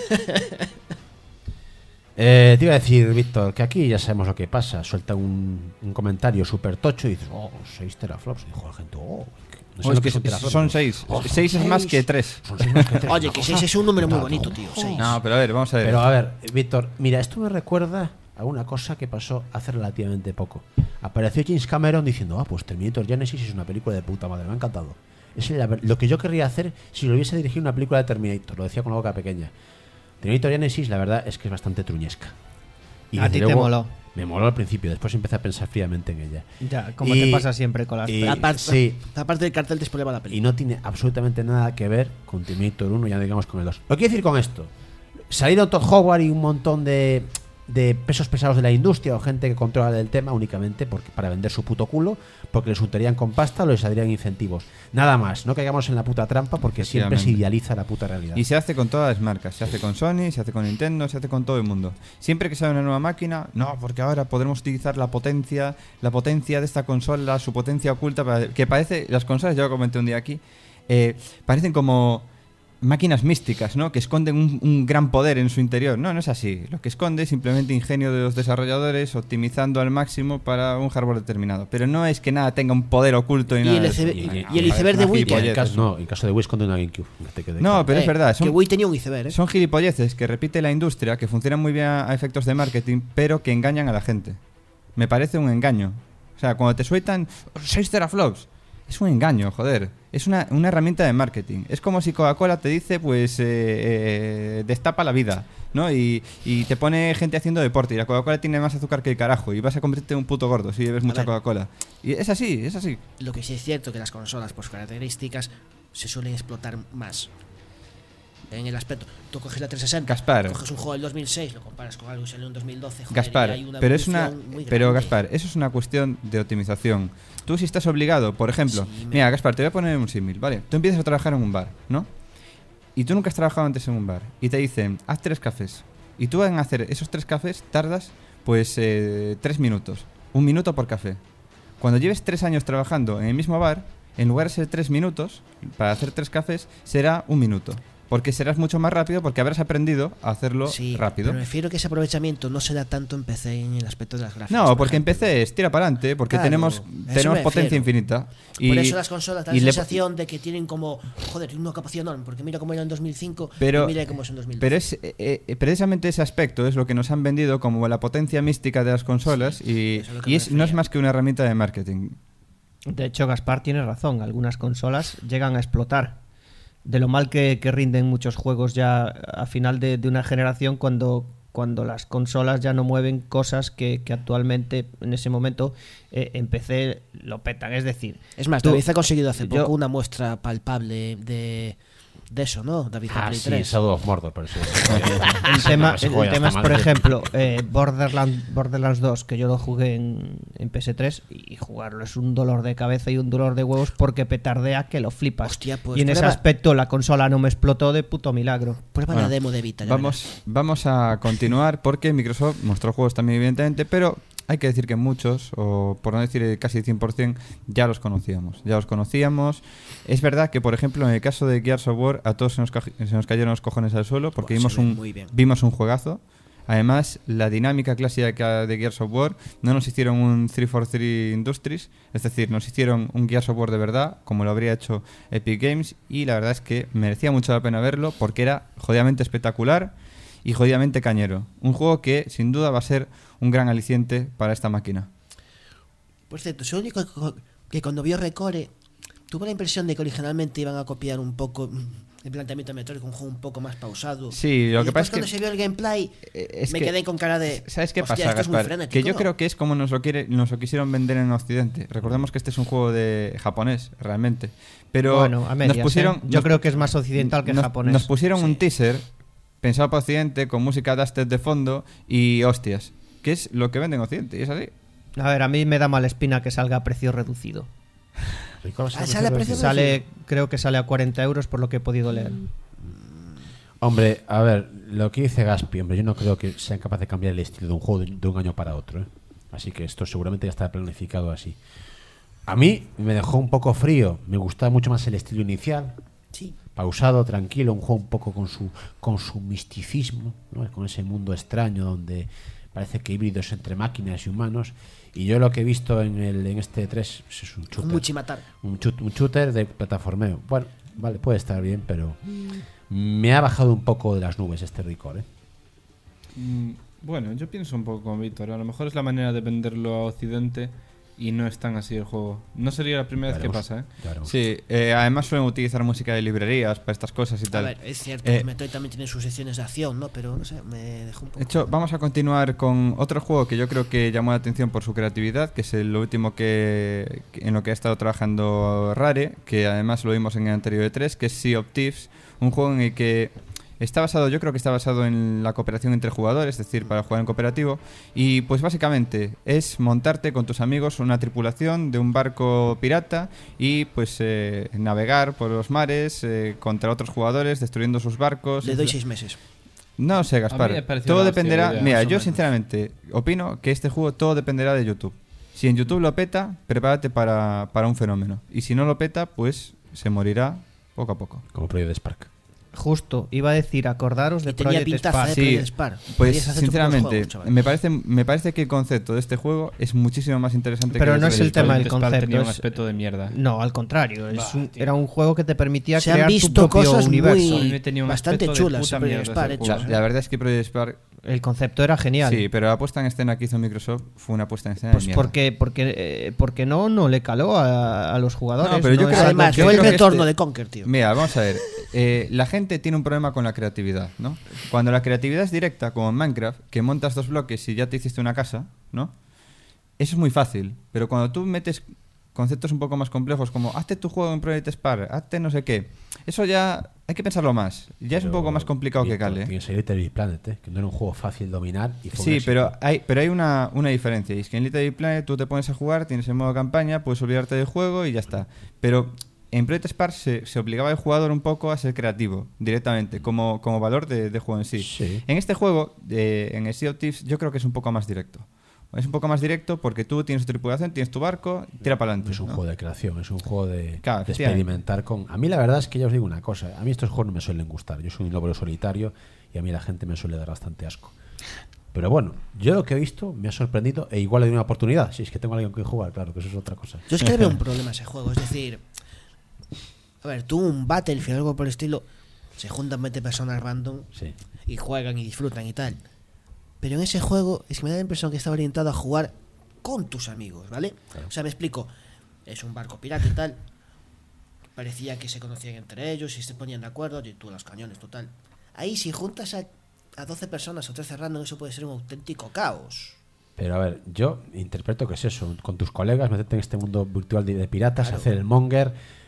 Te iba a decir, Víctor, que aquí ya sabemos lo que pasa. Suelta un comentario súper tocho y dices, 6 teraflops. Y dijo la gente, no sé Es lo que son teraflops. son 6. 6 es más que 3. Son 6 más que 3. Oye, que 6 es un número muy bonito, tío. 6. No, pero a ver, vamos a ver. Pero a ver, Víctor, mira, esto me recuerda a una cosa que pasó hace relativamente poco. Apareció James Cameron diciendo, pues Terminator Genesis es una película de puta madre, me ha encantado. Es lo que yo querría hacer si lo hubiese dirigido una película de Terminator, lo decía con la boca pequeña. Terminator Genesis, la verdad es que es bastante truñesca. Y A desde ti te luego, moló. Me moló al principio, después empecé a pensar fríamente en ella. Ya, como Y- te pasa siempre con las y- pelis. sí. Aparte del cartel te spoilaba la Y película. no tiene absolutamente nada que ver con Terminator 1, ya no digamos con el 2. Lo que quiero decir con esto, salieron Todd Howard y un montón de pesos pesados de la industria o gente que controla el tema únicamente para vender su puto culo, porque les untarían con pasta o les saldrían incentivos. Nada más, no caigamos en la puta trampa porque siempre se Efectivamente. idealiza la puta realidad. Y se hace con todas las marcas, se hace con Sony, se hace con Nintendo, se hace con todo el mundo. Siempre que sale una nueva máquina, no, porque ahora podremos utilizar la potencia de esta consola, su potencia oculta, que parece, las consolas, yo lo comenté un día aquí, parecen como máquinas místicas, ¿no? Que esconden un gran poder en su interior. No, no es así. Lo que esconde es simplemente ingenio de los desarrolladores optimizando al máximo para un hardware determinado. Pero no es que nada tenga un poder oculto y Y nada el de eso. iceberg- y el iceberg de Una Wii. Y en gilipollez, caso, eso. no, en caso de Wii esconde una GameCube. Te quede No, claro. pero es verdad. Que Wii tenía un iceberg, Son gilipolleces que repite la industria, que funcionan muy bien a efectos de marketing, pero que engañan a la gente. Me parece un engaño. O sea, cuando te sueltan 6 teraflops, es un engaño, joder. Es una herramienta de marketing. Es como si Coca-Cola te dice, pues, destapa la vida, ¿no? Y te pone gente haciendo deporte. Y la Coca-Cola tiene más azúcar que el carajo. Y vas a convertirte en un puto gordo si bebes mucha ver. Coca-Cola. Y es así, es así. Lo que sí es cierto que las consolas, por sus características, se suelen explotar más. En el aspecto, tú coges la 360, Gaspar. coges un juego del 2006, lo comparas con algo que salió en 2012, joder, Gaspar, y hay una pero es una, evolución muy pero grande. Gaspar, eso es una cuestión de optimización. Tú si estás obligado, por ejemplo, Sí, mira, Gaspar, te voy a poner un símil, ¿vale? Tú empiezas a trabajar en un bar, ¿no? Y tú nunca has trabajado antes en un bar y te dicen, haz 3 cafés. Y tú en hacer esos 3 cafés tardas, pues, 3 minutos, 1 minuto por café. Cuando lleves 3 años trabajando en el mismo bar, en lugar de ser 3 minutos para hacer 3 cafés, será 1 minuto. Porque serás mucho más rápido porque habrás aprendido a hacerlo Sí, rápido. pero me refiero que ese aprovechamiento no se da tanto en PC en el aspecto de las gráficas. No, por porque en ejemplo. PC es tira para adelante, porque Claro, tenemos a eso tenemos me potencia refiero. infinita. Por eso las consolas dan y la le- sensación de que tienen como, joder, una capacidad enorme, porque mira cómo era en 2005 Pero- y mira cómo es en 2012. Pero es precisamente ese aspecto es lo que nos han vendido como la potencia mística de las consolas y, eso es lo que y me no es refería. más que una herramienta de marketing. De hecho, Gaspar tiene razón. Algunas consolas llegan a explotar. De lo mal que rinden muchos juegos ya a final de una generación cuando las consolas ya no mueven cosas que actualmente en ese momento en PC lo petan. Es decir, Es más, tú- David ha conseguido hace yo- poco una muestra palpable de de eso, ¿no? David Play Sí, 3. Shadow of Mordor, por eso. El tema es, por ejemplo, Borderlands 2, que yo lo jugué en PS3, y jugarlo es un dolor de cabeza y un dolor de huevos porque petardea que lo flipas. Hostia, pues y en ese aspecto la consola no me explotó de puto milagro. Prueba la demo de Vita. Vamos a continuar porque Microsoft mostró juegos también, evidentemente, pero hay que decir que muchos, o por no decir casi 100%, ya los conocíamos. Es verdad que, por ejemplo, en el caso de Gears of War, a todos se nos cayeron los cojones al suelo porque vimos un juegazo. Además, la dinámica clásica de Gears of War, no nos hicieron un 343 Industries, es decir, nos hicieron un Gears of War de verdad, como lo habría hecho Epic Games, y la verdad es que merecía mucho la pena verlo porque era jodidamente espectacular y jodidamente cañero. Un juego que, sin duda, va a ser un gran aliciente para esta máquina. Por cierto, soy el único que cuando vio Recore tuve la impresión de que originalmente iban a copiar un poco el planteamiento de Metroid, un juego un poco más pausado. Sí, lo que pasa es que cuando se vio el gameplay me quedé con cara de... ¿Sabes qué pasa, Gaspar? Que yo creo que es como nos lo quisieron vender en Occidente. Recordemos que este es un juego de japonés, realmente. Pero bueno, a medias, nos pusieron... Yo creo que es más occidental que japonés. Nos pusieron un teaser pensado para Occidente con música dubstep de fondo y hostias. Que es lo que venden en Occidente, y es así. A ver, a mí me da mala espina que salga a precio reducido. Creo que sale a 40 euros por lo que he podido leer. Hombre, a ver, lo que dice Gaspi, hombre, yo no creo que sean capaces de cambiar el estilo de un juego de un año para otro, ¿eh? Así que esto seguramente ya está planificado así. A mí me dejó un poco frío, me gustaba mucho más el estilo inicial. Sí. Pausado, tranquilo, un juego un poco con su misticismo, ¿no? Con ese mundo extraño donde parece que híbridos entre máquinas y humanos. Y yo lo que he visto en este 3 es un shooter. Un muchimatar. Un shooter de plataformeo. Bueno, vale, puede estar bien, pero me ha bajado un poco de las nubes este Recore, ¿eh? Bueno, yo pienso un poco como Víctor. A lo mejor es la manera de venderlo a Occidente y no es tan así el juego. No sería la primera vez que pasa, ¿eh? Sí, además suelen utilizar música de librerías para estas cosas y tal. A ver, es cierto, Metroid también tiene sus secciones de acción, ¿no? Pero no sé, me dejó un poco... De hecho, vamos a continuar con otro juego que yo creo que llamó la atención por su creatividad, que es el último en lo que ha estado trabajando Rare, que además lo vimos en el anterior E3, que es Sea of Thieves, un juego en el que yo creo que está basado en la cooperación entre jugadores, es decir, para jugar en cooperativo. Y pues básicamente es montarte con tus amigos una tripulación de un barco pirata y pues navegar por los mares contra otros jugadores, destruyendo sus barcos. Le doy 6 meses. No sé, Gaspar. Todo dependerá. Mira, yo sinceramente opino que este juego todo dependerá de YouTube. Si en YouTube lo peta, prepárate para un fenómeno. Y si no lo peta, pues se morirá poco a poco. Como Project Spark. Justo, iba a decir, acordaros de Project Spark. Sí, pues sinceramente, me parece que el concepto de este juego es muchísimo más interesante. Pero no es el tema del concepto. Tenía un aspecto de mierda. No, al contrario, era un juego que te permitía se crear tu propio cosas universo. Bastante chulas. La verdad es que Project Spark, el concepto era genial. Sí, pero la puesta en escena que hizo Microsoft fue una puesta en escena pues de mierda. porque no le caló a los jugadores. No, pero yo creo, además, fue el retorno de Conker, tío. Mira, vamos a ver. La gente tiene un problema con la creatividad, ¿no? Cuando la creatividad es directa, como en Minecraft, que montas 2 bloques y ya te hiciste una casa, ¿no? Eso es muy fácil. Pero cuando tú metes conceptos un poco más complejos, como hazte tu juego en Project Spark, hazte no sé qué, eso ya hay que pensarlo más. Ya es un poco más complicado que cale. Tienes el Little Big Planet, que no era un juego fácil dominar. Y sí, pero hay una diferencia. Y es que en Little Big Planet tú te pones a jugar, tienes el modo campaña, puedes olvidarte del juego y ya está. Pero en Project Spark se obligaba al jugador un poco a ser creativo directamente, como valor de juego en sí. En este juego, en el Sea of Thieves, yo creo que es un poco más directo. Es un poco más directo porque tú tienes tu tripulación, tienes tu barco, tira para adelante. Es un juego de creación, es un juego de claro, experimentar con... A mí la verdad es que ya os digo una cosa, a mí estos juegos no me suelen gustar. Yo soy un lobo solitario y a mí la gente me suele dar bastante asco. Pero bueno, yo lo que he visto me ha sorprendido e igual le doy una oportunidad. Si es que tengo a alguien con quien jugar, claro, que eso es otra cosa. Yo es que le veo un problema a ese juego, es decir... A ver, tú un Battlefield o algo por el estilo, se juntan 20 personas random y juegan y disfrutan y tal. Pero en ese juego es que me da la impresión que está orientado a jugar con tus amigos, ¿vale? Claro. O sea, me explico. Es un barco pirata y tal. Parecía que se conocían entre ellos y se ponían de acuerdo. Y tú los cañones, total. Ahí si juntas a 12 personas o 13 random, eso puede ser un auténtico caos. Pero a ver, yo interpreto que es eso. Con tus colegas, meterte en este mundo virtual de piratas, claro, hacer el monger...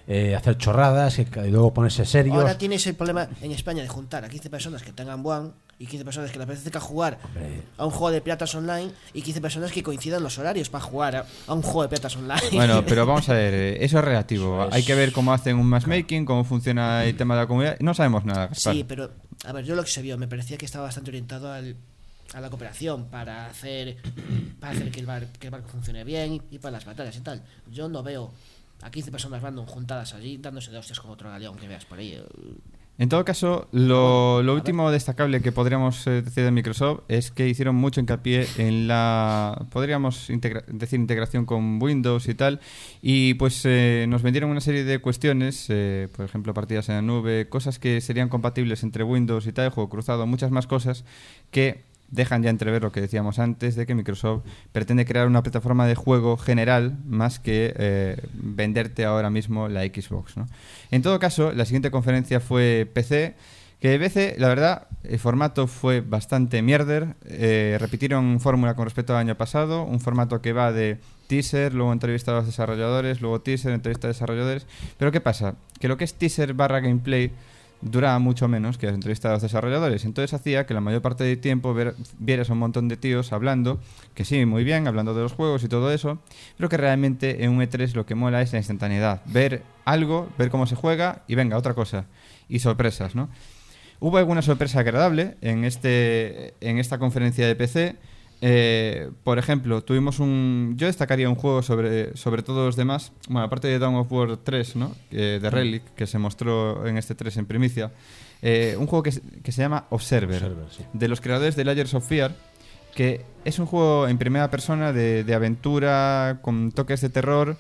hacer chorradas y luego ponerse serios. Ahora tienes el problema en España de juntar a 15 personas que tengan One y 15 personas que les apetezca jugar a un juego de piratas online y 15 personas que coincidan los horarios para jugar a un juego de piratas online. Bueno, pero vamos a ver, eso es relativo. Hay que ver cómo hacen un matchmaking, cómo funciona el tema de la comunidad. No sabemos nada, Gaspar. Sí, pero a ver, yo lo que se vio me parecía que estaba bastante orientado a la cooperación para hacer que el barco funcione bien y para las batallas y tal. Yo no veo a 15 personas random juntadas allí dándose de hostias con otro galeón que veas por ahí. En todo caso, lo último destacable que podríamos decir de Microsoft es que hicieron mucho hincapié en la, podríamos decir, integración con Windows y tal, y pues nos vendieron una serie de cuestiones, por ejemplo, partidas en la nube, cosas que serían compatibles entre Windows y tal, juego cruzado, muchas más cosas que dejan ya entrever lo que decíamos antes de que Microsoft pretende crear una plataforma de juego general más que venderte ahora mismo la Xbox, ¿no? En todo caso, la siguiente conferencia fue PC, que PC, la verdad, el formato fue bastante mierder. Repitieron fórmula con respecto al año pasado, un formato que va de teaser, luego entrevista a los desarrolladores, luego teaser, entrevista a desarrolladores. Pero ¿qué pasa? Que lo que es teaser / gameplay duraba mucho menos que las entrevistas a los desarrolladores. Entonces hacía que la mayor parte del tiempo vieras a un montón de tíos hablando, que sí, muy bien, hablando de los juegos y todo eso, pero que realmente en un E3 lo que mola es la instantaneidad. Ver algo, ver cómo se juega y venga, otra cosa. Y sorpresas, ¿no? Hubo alguna sorpresa agradable en esta conferencia de PC. Por ejemplo, yo destacaría un juego sobre todos los demás. Bueno, aparte de Dawn of War 3, ¿no? De Relic, que se mostró en este 3 en primicia. Un juego que se llama Observer, Sí. de los creadores de Layers of Fear, que es un juego en primera persona de aventura con toques de terror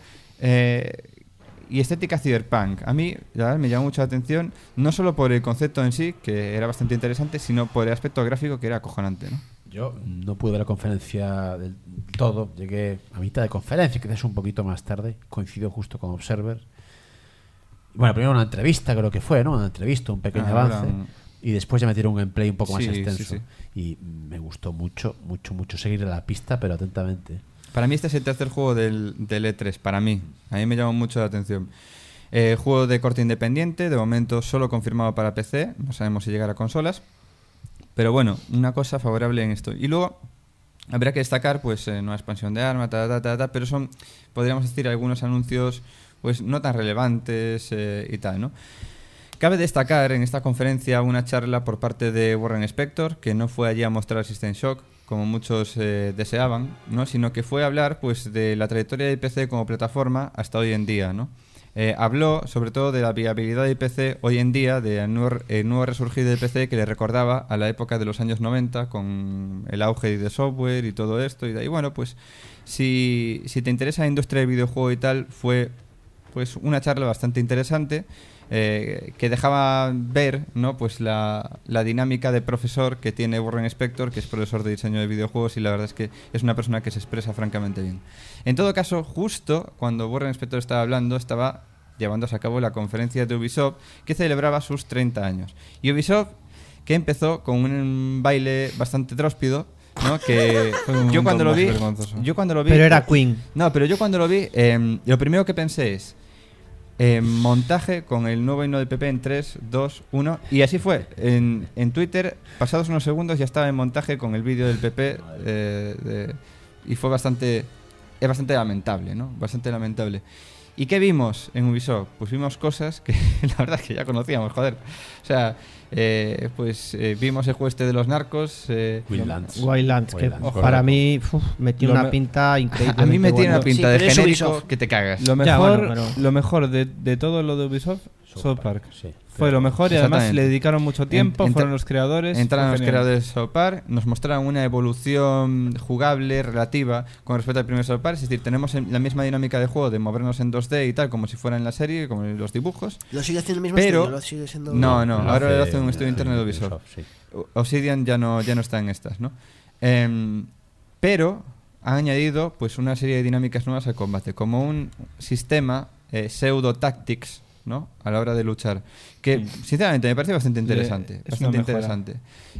y estética cyberpunk. A mí, la verdad, me llamó mucho la atención, no solo por el concepto en sí, que era bastante interesante, sino por el aspecto gráfico, que era acojonante, ¿no? Yo no pude ver la conferencia del todo, llegué a mitad de conferencia, quizás un poquito más tarde, coincidió justo con Observer. Bueno, primero una entrevista creo que fue, ¿no? Una entrevista, un pequeño avance, y después ya metieron un gameplay un poco más extenso. Sí. Y me gustó mucho seguir la pista, pero atentamente. Para mí este es el tercer juego del E3, para mí. A mí me llamó mucho la atención. Juego de corte independiente, de momento solo confirmado para PC, no sabemos si llegará a consolas. Pero bueno, una cosa favorable en esto. Y luego habrá que destacar pues nueva expansión de arma, pero son, podríamos decir, algunos anuncios pues no tan relevantes y tal, ¿no? Cabe destacar en esta conferencia una charla por parte de Warren Spector, que no fue allí a mostrar System Shock, como muchos deseaban, ¿no? Sino que fue a hablar pues de la trayectoria de PC como plataforma hasta hoy en día, ¿no? Habló sobre todo de la viabilidad de PC hoy en día, del nuevo resurgir de PC que le recordaba a la época de los años 90 con el auge de software y todo esto. Y bueno, pues si te interesa la industria del videojuego y tal, fue pues una charla bastante interesante que dejaba ver, ¿no? Pues la dinámica de profesor que tiene Warren Spector, que es profesor de diseño de videojuegos, y la verdad es que es una persona que se expresa francamente bien. En todo caso, justo cuando Warren Spector estaba hablando, estaba llevándose a cabo la conferencia de Ubisoft, que celebraba sus 30 años. Y Ubisoft, que empezó con un baile bastante tróspido, ¿no? Que yo cuando lo vi, pero era Queen. No, pero yo cuando lo vi, lo primero que pensé es montaje con el nuevo himno del PP en 3, 2, 1, y así fue. En Twitter, pasados unos segundos, ya estaba en montaje con el vídeo del PP y fue bastante lamentable, ¿no? Bastante lamentable. ¿Y qué vimos en Ubisoft? Pues vimos cosas que la verdad es que ya conocíamos, joder. O sea, vimos el juego este de los narcos. Wildlands, que para mí me tiene una pinta increíble. A mí me tiene una pinta de genérico que te cagas. Lo mejor de todo lo de Ubisoft, South Park. Sí. Fue lo mejor y además le dedicaron mucho tiempo, fueron los creadores. Entraron los creadores de South Park, nos mostraron una evolución jugable, relativa, con respecto al primer South Park. Es decir, tenemos la misma dinámica de juego de movernos en 2D y tal, como si fuera en la serie, como en los dibujos. ¿Lo sigue haciendo el mismo pero, estudio? ¿Lo sigue siendo... No, ahora lo hace un estudio interno de Ubisoft. Sí. Obsidian ya no está en estas, ¿no? Pero ha añadido pues una serie de dinámicas nuevas al combate, como un sistema pseudo-tactics, ¿no? a la hora de luchar. Que, sinceramente, me parece bastante interesante. Es una Bastante mejora. interesante.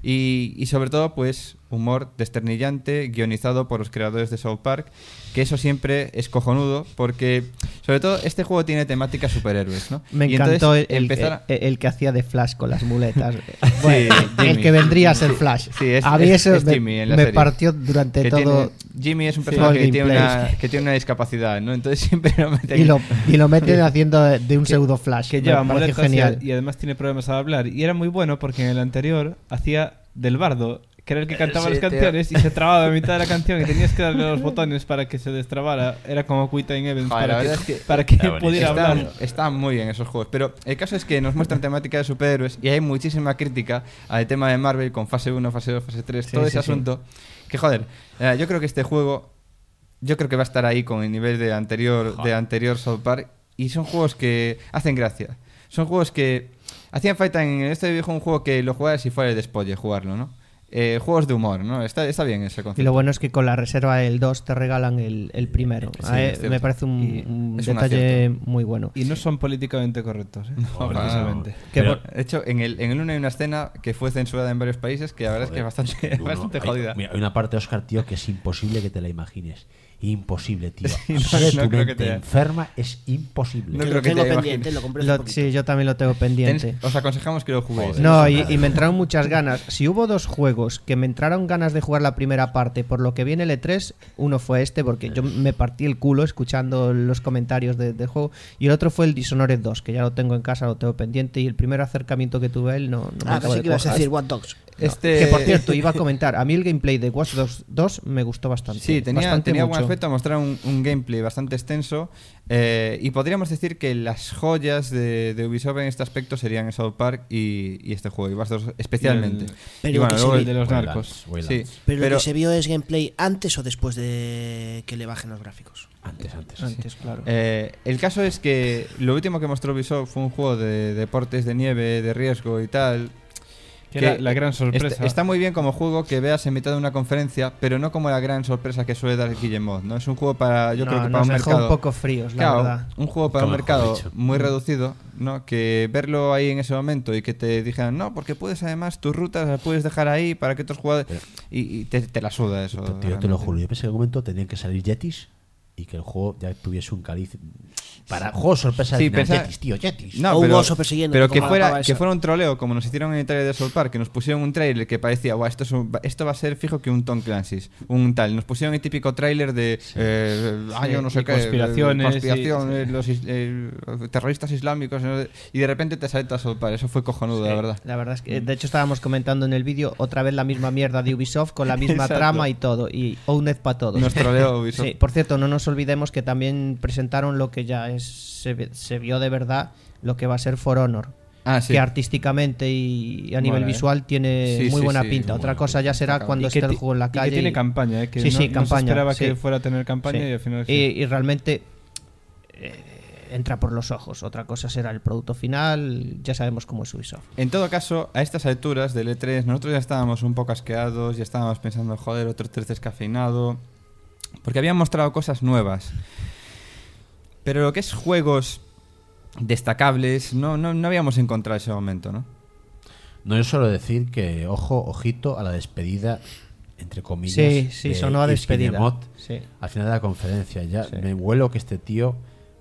Y sobre todo, pues, humor desternillante, guionizado por los creadores de South Park, que eso siempre es cojonudo, porque, sobre todo, este juego tiene temática superhéroes, ¿no? Me Y encantó entonces empezar- el que hacía de Flash con las muletas. Sí, el Jimmy. que vendría a ser Flash. Sí, es- a mí es- eso es me, Jimmy en la me serie. partió durante que todo. Jimmy es un todo personaje el que tiene, gameplay. que tiene una discapacidad, ¿no? Entonces siempre lo meten... Y lo meten haciendo de un pseudo Flash. Que Me lleva pareció muletas genial. y además tiene problemas al hablar. Y era muy bueno porque en el anterior hacía del bardo, que era el que cantaba Sí, las tío. canciones y se trababa a mitad de la canción y tenías que darle los botones para que se destrabara. Era como Quit Time Events Joder, la para verdad que, es que para que está buenísimo. pudiera hablar. Están muy bien esos juegos, pero el caso es que nos muestran temática de superhéroes y hay muchísima crítica al tema de Marvel con fase 1, fase 2, fase 3, todo ese asunto. Que joder, yo creo que este juego, yo creo que va a estar ahí con el nivel de anterior South Park, y son juegos que hacen gracia. Son juegos que hacían falta en este videojuego, un juego que lo jugaras y fuera el despolle jugarlo, ¿no? Juegos de humor, ¿no? Está bien ese concepto. Y lo bueno es que con la reserva del 2 te regalan el primero. Sí, es cierto. Me parece Y un es un detalle acierto. muy bueno. Y no son políticamente correctos, ¿eh? Precisamente. Que Pero- por- De hecho, en el 1 hay una escena que fue censurada en varios países que la verdad es que es bastante, Uno, bastante hay- jodida. Mira, hay una parte, Oscar, tío, que es imposible que te la imagines. Imposible, tío. Sí, no, Si no tu creo que mente te- enferma es imposible. No Que creo lo que tengo te pendiente, lo compré hace poquito. Sí, yo también lo tengo pendiente. Os aconsejamos que lo juguéis. Joder. No, y me entraron muchas ganas. Si hubo dos juegos que me entraron ganas de jugar la primera parte, por lo que viene el E3, uno fue este, porque yo me partí el culo escuchando los comentarios del juego, y el otro fue el Dishonored 2, que ya lo tengo en casa, lo tengo pendiente, y el primer acercamiento que tuve a él no me acabo Pensé de que ibas a cuajar. decir What Dogs. Este... Que por cierto, iba a comentar, a mí el gameplay de Watch Dogs 2 me gustó bastante. Sí, tenía bastante buen mucho. aspecto, mostrar un gameplay bastante extenso, y podríamos decir que las joyas de Ubisoft en este aspecto serían South Park y este juego, y Watch Dogs especialmente. Pero Y bueno, que luego se El de los Waylands, narcos. Waylands. sí, Pero lo que se vio es gameplay antes o después de que le bajen los gráficos. Antes. Claro. el caso es que lo último que mostró Ubisoft fue un juego de deportes de nieve, de riesgo y tal. Que era la gran sorpresa. Está muy bien como juego que veas en mitad de una conferencia, pero no como la gran sorpresa que suele dar Guillemot, ¿no? Es un juego para, yo creo que para nos un dejó mercado... un poco fríos, la Claro, verdad. un juego para un Como mercado mejor dicho. muy reducido, ¿no? Que verlo ahí en ese momento y que te dijeran, no, porque puedes además tus rutas las puedes dejar ahí para que otros jugadores... Y te la suda eso. Tío, yo te lo realmente. juro. Yo pensé que en un momento tenían que salir Yetis y que el juego ya tuviese un caliz. Para juego sorpresa Sí, al final, pensa- Yetis, tío, Yetis. No, O un pero, oso persiguiendo, pero como la pava esa. que fuera un troleo, como nos hicieron en el trailer de South Park, que nos pusieron un trailer que parecía, "Buah, esto va a ser fijo que un Tom Clancy's, un tal". Nos pusieron el típico trailer de yo no sé y qué, conspiraciones, los terroristas islámicos, ¿no? Y de repente te salta South Park. Eso fue cojonudo, la verdad. La verdad es que, de hecho, estábamos comentando en el vídeo otra vez la misma mierda de Ubisoft con la misma Exacto. trama y todo. Y Owned para todos. Nos troleó Ubisoft. Sí, por cierto, no nos olvidemos que también presentaron lo que ya se vio de verdad, lo que va a ser For Honor. Ah, sí. Que artísticamente y a nivel Mola, ¿eh? visual tiene Sí, muy sí, buena sí, pinta. muy Otra buena cosa ya será cuando Y que esté el ti- juego en la y calle. que tiene campaña, que Sí, no, sí, no campaña, se esperaba sí. que fuera a tener campaña Sí. y al final sí. Y realmente entra por los ojos. Otra cosa será el producto final. Ya sabemos cómo es Ubisoft. En todo caso, a estas alturas del E3, nosotros ya estábamos un poco asqueados, ya estábamos pensando, joder, otro 3 descafeinado, porque habían mostrado cosas nuevas. Pero lo que es juegos destacables, no habíamos encontrado ese momento, ¿no? No, yo suelo decir que, ojito a la despedida, entre comillas. Sí, de sonó a Yves despedida. Guillemot Sí. al final de la conferencia. Ya Sí. me vuelo que este tío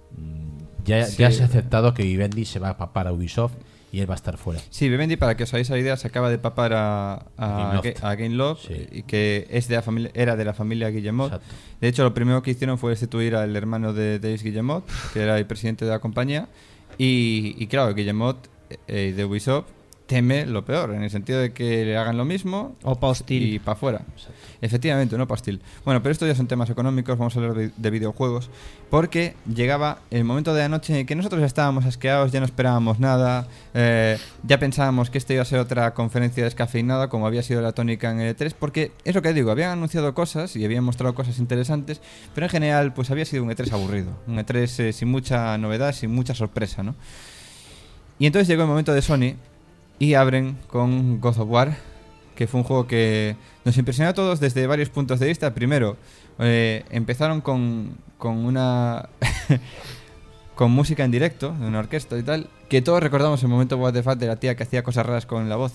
ya se ha aceptado que Vivendi se va a papar a Ubisoft y él va a estar fuera. Sí, Vivendi, para que os hagáis la idea, se acaba de papar a Gameloft. Gameloft, Sí. y que es de la familia, era de la familia Guillemot. Exacto. De hecho, lo primero que hicieron fue destituir al hermano de Yves Guillemot, que era el presidente de la compañía. Y claro, Guillemot de Ubisoft teme lo peor, en el sentido de que le hagan lo mismo O pa' hostil. y para afuera. Efectivamente, no pastil. Bueno, pero esto ya son temas económicos, vamos a hablar de videojuegos, porque llegaba el momento de la noche en el que nosotros ya estábamos asqueados, ya no esperábamos nada, ya pensábamos que esta iba a ser otra conferencia descafeinada, como había sido la tónica en el E3, porque es lo que digo, habían anunciado cosas y habían mostrado cosas interesantes, pero en general pues había sido un E3 aburrido, un E3 sin mucha novedad, sin mucha sorpresa, ¿no? Y entonces llegó el momento de Sony y abren con God of War, que fue un juego que nos impresionó a todos desde varios puntos de vista. Primero, empezaron con una con música en directo, de una orquesta y tal, que todos recordamos el momento What the Fuck de la tía que hacía cosas raras con la voz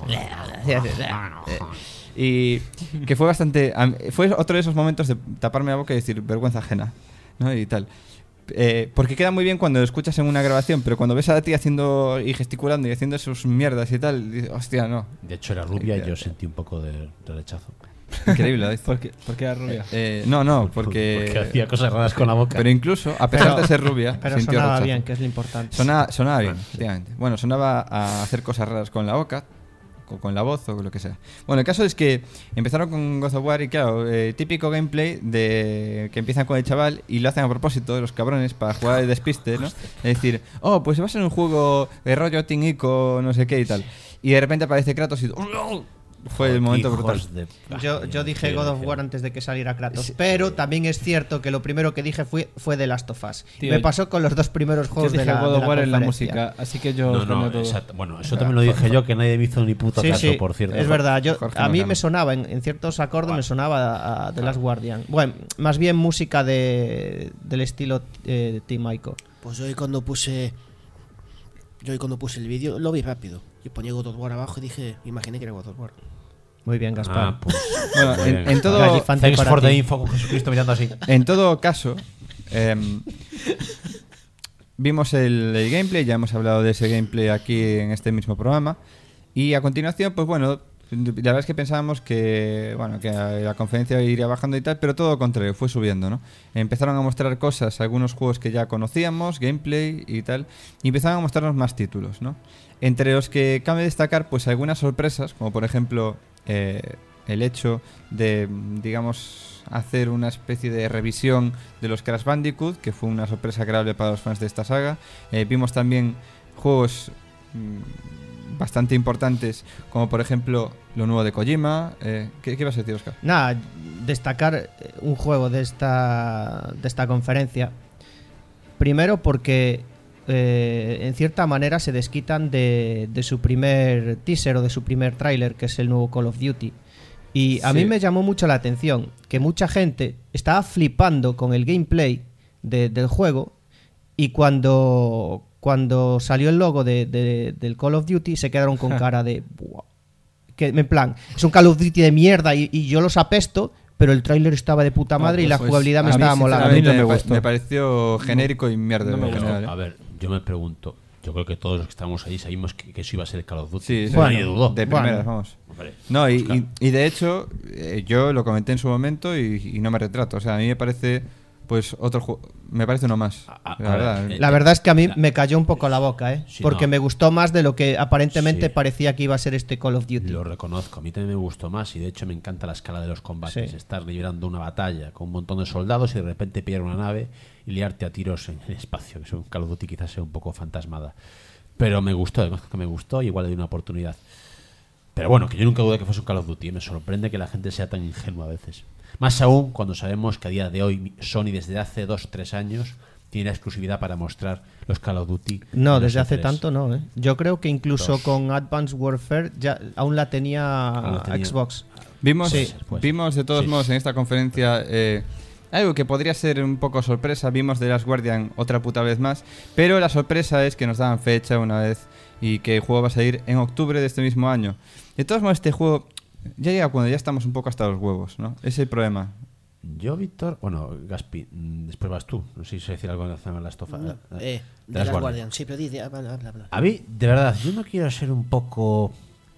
y que fue bastante... Fue otro de esos momentos de taparme la boca y decir vergüenza ajena, ¿no? Y tal. Porque queda muy bien cuando lo escuchas en una grabación, pero cuando ves a la tía haciendo y gesticulando y haciendo sus mierdas y tal, dices, hostia, no. De hecho, era rubia y yo sentí un poco de rechazo. Increíble, ¿eh? ¿Por qué era rubia? No, porque hacía cosas raras con la boca. Pero incluso, a pesar de ser rubia, Pero sintió sonaba rechazo. bien, que es lo importante. Sonaba bien, efectivamente. Bueno, sonaba a hacer cosas raras con la boca, con la voz o lo que sea. Bueno, el caso es que empezaron con God of War y claro, típico gameplay de que empiezan con el chaval y lo hacen a propósito, los cabrones, para jugar de despiste, ¿no? Es decir, pues va a ser un juego de rollo Team Ico, no sé qué y tal. Y de repente aparece Kratos y... Fue el momento brutal. Yo dije God of War antes de que saliera Kratos, pero también es cierto que lo primero que dije fue The Last of Us. Tío, me pasó con los dos primeros Yo juegos dije de la God of War en la conferencia. música, así que yo... No, exacto. Bueno, eso también lo dije yo, que nadie me hizo ni puto caso, Sí, por cierto. es verdad. Jorge A mí Lozano. me sonaba, en ciertos acordes me sonaba a The Last Guardian. Bueno, más bien música del estilo Team Ico. Pues yo hoy cuando puse el vídeo lo vi rápido. Yo ponía God of War abajo y dije, imaginé que era God of War. Muy bien, Gaspar. Pues, Bueno, muy bien. en todo... Gallifante Thanks para for the ti. info con Jesucristo mirando así. En todo caso, vimos el gameplay, ya hemos hablado de ese gameplay aquí en este mismo programa. Y a continuación, pues bueno, la verdad es que pensábamos que la conferencia iría bajando y tal, pero todo lo contrario, fue subiendo, ¿no? Empezaron a mostrar cosas, algunos juegos que ya conocíamos, gameplay y tal, y empezaron a mostrarnos más títulos, ¿no? Entre los que cabe destacar, pues algunas sorpresas, como por ejemplo el hecho de, digamos, hacer una especie de revisión de los Crash Bandicoot, que fue una sorpresa agradable para los fans de esta saga. Vimos también juegos bastante importantes, como por ejemplo lo nuevo de Kojima. ¿Qué ibas a decir, Oscar? Nada, destacar un juego de esta conferencia. Primero porque en cierta manera se desquitan de su primer teaser o de su primer tráiler, que es el nuevo Call of Duty. Y a mí me llamó mucho la atención que mucha gente estaba flipando con el gameplay del juego, y cuando salió el logo del Call of Duty se quedaron con cara de... Buah. Que, en plan, es un Call of Duty de mierda y yo los apesto, pero el tráiler estaba de puta madre y la jugabilidad me estaba molando. A mí no me me gustó. pareció genérico y mierda No me en gustó. general, ¿eh? A ver, yo me pregunto, yo creo que todos los que estábamos ahí sabíamos que eso iba a ser el Call of Duty. Sí, sí, Bueno, nadie dudó. de primeras, vamos. Hombre, No, Oscar. y de hecho, yo lo comenté en su momento y no me retrato. O sea, a mí me parece, pues, otro juego. Me parece uno más. A La verdad. ver, La verdad es que a mí me cayó un poco la boca, Sí, porque no. me gustó más de lo que aparentemente Sí. parecía que iba a ser este Call of Duty. Lo reconozco, a mí también me gustó más y de hecho me encanta la escala de los combates. Sí. Estar librando una batalla con un montón de soldados y de repente pillar una nave y liarte a tiros en el espacio, que es un Call of Duty quizás sea un poco fantasmada. Pero me gustó, reconozco que me gustó y igual le di una oportunidad. Pero bueno, que yo nunca dudé que fuese un Call of Duty, ¿eh? Me sorprende que la gente sea tan ingenua a veces. Más aún cuando sabemos que a día de hoy Sony desde hace 2-3 años tiene la exclusividad para mostrar los Call of Duty. No, en los desde hace E3. tanto no, ¿eh? Yo creo que incluso Dos. con Advanced Warfare ya aún la tenía, Aún la tenía. Xbox. Vimos, Sí. vimos de todos Sí. modos en esta conferencia algo que podría ser un poco sorpresa. Vimos de Last Guardian otra puta vez más, pero la sorpresa es que nos daban fecha una vez y que el juego va a salir en octubre de este mismo año. De todos modos, este juego ya llega cuando ya estamos un poco hasta los huevos, ¿no? Ese es el problema. Yo, Víctor, bueno, Gaspi, después vas tú. No sé si se decir algo en la estofa. De Last Guardian. Sí, pero habla. A mí, de verdad, yo no quiero ser un poco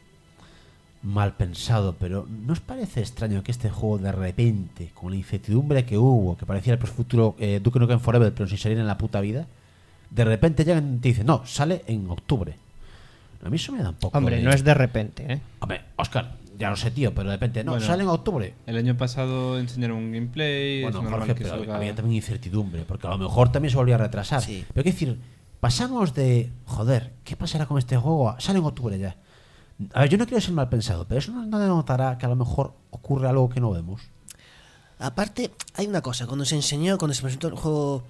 mal pensado, pero ¿no os parece extraño que este juego de repente, con la incertidumbre que hubo, que parecía el futuro Duke Nukem Forever, pero sin salir en la puta vida, de repente llegan y te dicen, no, sale en octubre? A mí eso me da un poco Hombre, de... no es de repente, ¿eh? Hombre, Oscar, ya lo sé, tío, pero de repente, no, Bueno, sale en octubre. El año pasado enseñaron un gameplay. Bueno, es normal Jorge, que pero salga... había también incertidumbre, porque a lo mejor también se volvía a retrasar. Sí. Pero es decir, pasamos de, joder, ¿qué pasará con este juego? Sale en octubre ya. A ver, yo no quiero ser mal pensado, pero eso no denotará que a lo mejor ocurre algo que no vemos. Aparte, hay una cosa, cuando se presentó el juego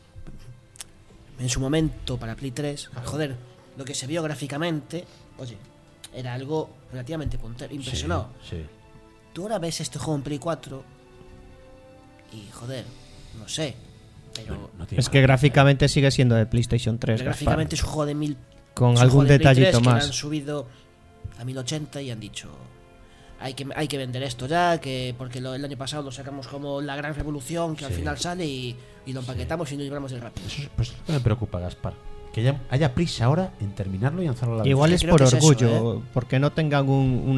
en su momento para Play 3, joder, lo que se vio gráficamente, oye, era algo relativamente puntero, impresionado. Sí, sí. Tú ahora ves este juego en Play 4 y, joder, no sé, Pero No tiene Es que nada. gráficamente sigue siendo de PlayStation 3. gráficamente es un juego de 1000. Con es un algún juego de Play 3 detallito que lo más. han subido a 1080 y han dicho. Hay que vender esto ya, que porque el año pasado lo sacamos como la gran revolución que al final sale y lo empaquetamos y nos libramos del rápido. Eso es pues, lo que me preocupa, Gaspar. Que haya prisa ahora en terminarlo y lanzarlo a la vez. Igual Yo es creo por que es eso, orgullo, porque no tengan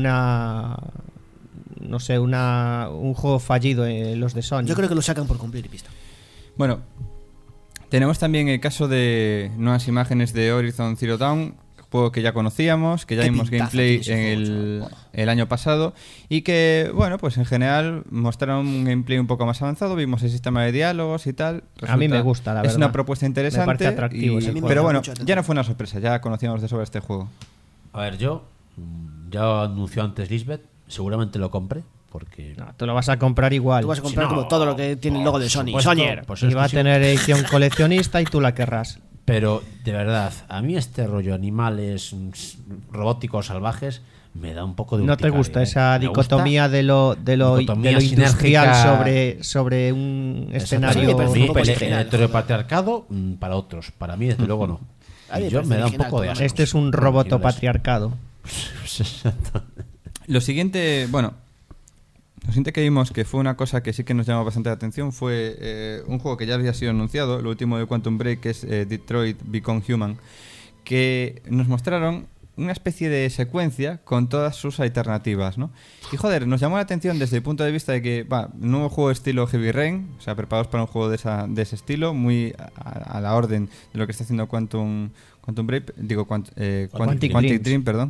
no sé, un juego fallido en los de Sony. Yo creo que lo sacan por cumplir y pista. Bueno, tenemos también el caso de nuevas imágenes de Horizon Zero Dawn, juego que ya conocíamos, que ya Qué vimos pintaza gameplay tiene ese juego, el año pasado y que, bueno, pues en general mostraron un gameplay un poco más avanzado, vimos el sistema de diálogos y tal. A mí me gusta, la Es verdad. una propuesta interesante. Me parece atractivo ese juego. Pero bueno, Mucha atención. ya no fue una sorpresa, ya conocíamos de sobre este juego. A ver, yo ya anunció antes Lisbeth, seguramente lo compre, porque... No, tú lo vas a comprar igual. Tú vas a comprar Si no, como todo lo que tiene el logo de Sony. supuesto, Sonyer. pues Y va a exclusivo. tener edición coleccionista y tú la querrás. Pero, de verdad, a mí este rollo animales robóticos salvajes me da un poco de ¿No te urticaria, gusta ¿eh? esa Me gusta dicotomía de lo dicotomía industrial sinérgica. sobre un Exactamente. escenario? me parece un Sí, poco el original, heteropatriarcado para otros. Para mí, desde luego, no. A mí me Y yo parece me da un original, poco de pero asco. Este es un roboto Originales. patriarcado. Lo siguiente que vimos que fue una cosa que sí que nos llamó bastante la atención fue un juego que ya había sido anunciado, lo último de Quantum Break, que es Detroit Become Human, que nos mostraron una especie de secuencia con todas sus alternativas, ¿no? Y joder, nos llamó la atención desde el punto de vista de que, un nuevo juego estilo Heavy Rain, o sea, preparados para un juego de ese estilo, muy a la orden de lo que está haciendo Quantum Break, digo, Quantic Quantic Dreams. Dream, perdón.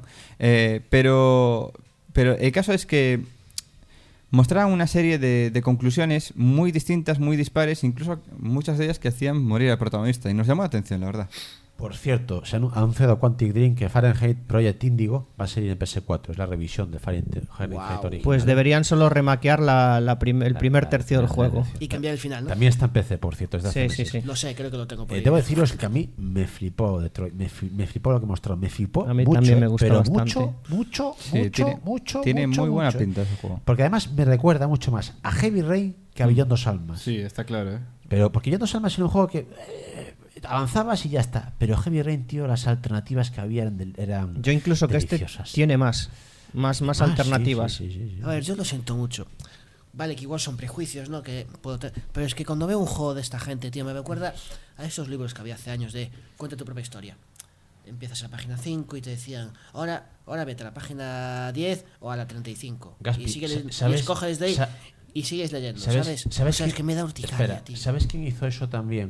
Pero el caso es que mostraban una serie de conclusiones muy distintas, muy dispares, incluso muchas de ellas que hacían morir al protagonista. Y nos llamó la atención, la verdad. Por cierto, se ha anunciado Quantic Dream que Fahrenheit Project Indigo va a salir en PS4. Es la revisión de Fahrenheit original. Pues deberían solo remaquear el primer tercio del juego. Y cambiar el final, ¿no? También está en PC, por cierto. Es de hace Sí, sí, meses. sí. Lo sé, creo que lo tengo por ahí. Debo deciros que a mí me flipó Detroit. Me flipó lo que mostró. Me flipó A mí mucho, también me gustó pero bastante. mucho, Sí, tiene muy buena pinta ese juego. Porque además me recuerda mucho más a Heavy Rain que a Beyond Dos Almas. Sí, está claro, ¿eh? Pero porque Beyond Dos Almas era un juego que avanzabas y ya está. Pero Heavy Rain, tío, las alternativas que había eran Yo incluso que este deliciosas. tiene más alternativas. Sí. A ver, yo lo siento mucho. Vale, que igual son prejuicios, ¿no? Pero es que cuando veo un juego de esta gente, tío, me recuerda a esos libros que había hace años de cuenta tu propia historia. Empiezas en la página 5 y te decían, ahora vete a la página 10 o a la 35. Gaspi, y sigues, ¿sabes? y escoges de ahí Sa- y sigues leyendo, ¿Sabes? ¿sabes? O sea, es que me da urticaria, Espera, tío. ¿sabes quién hizo eso también?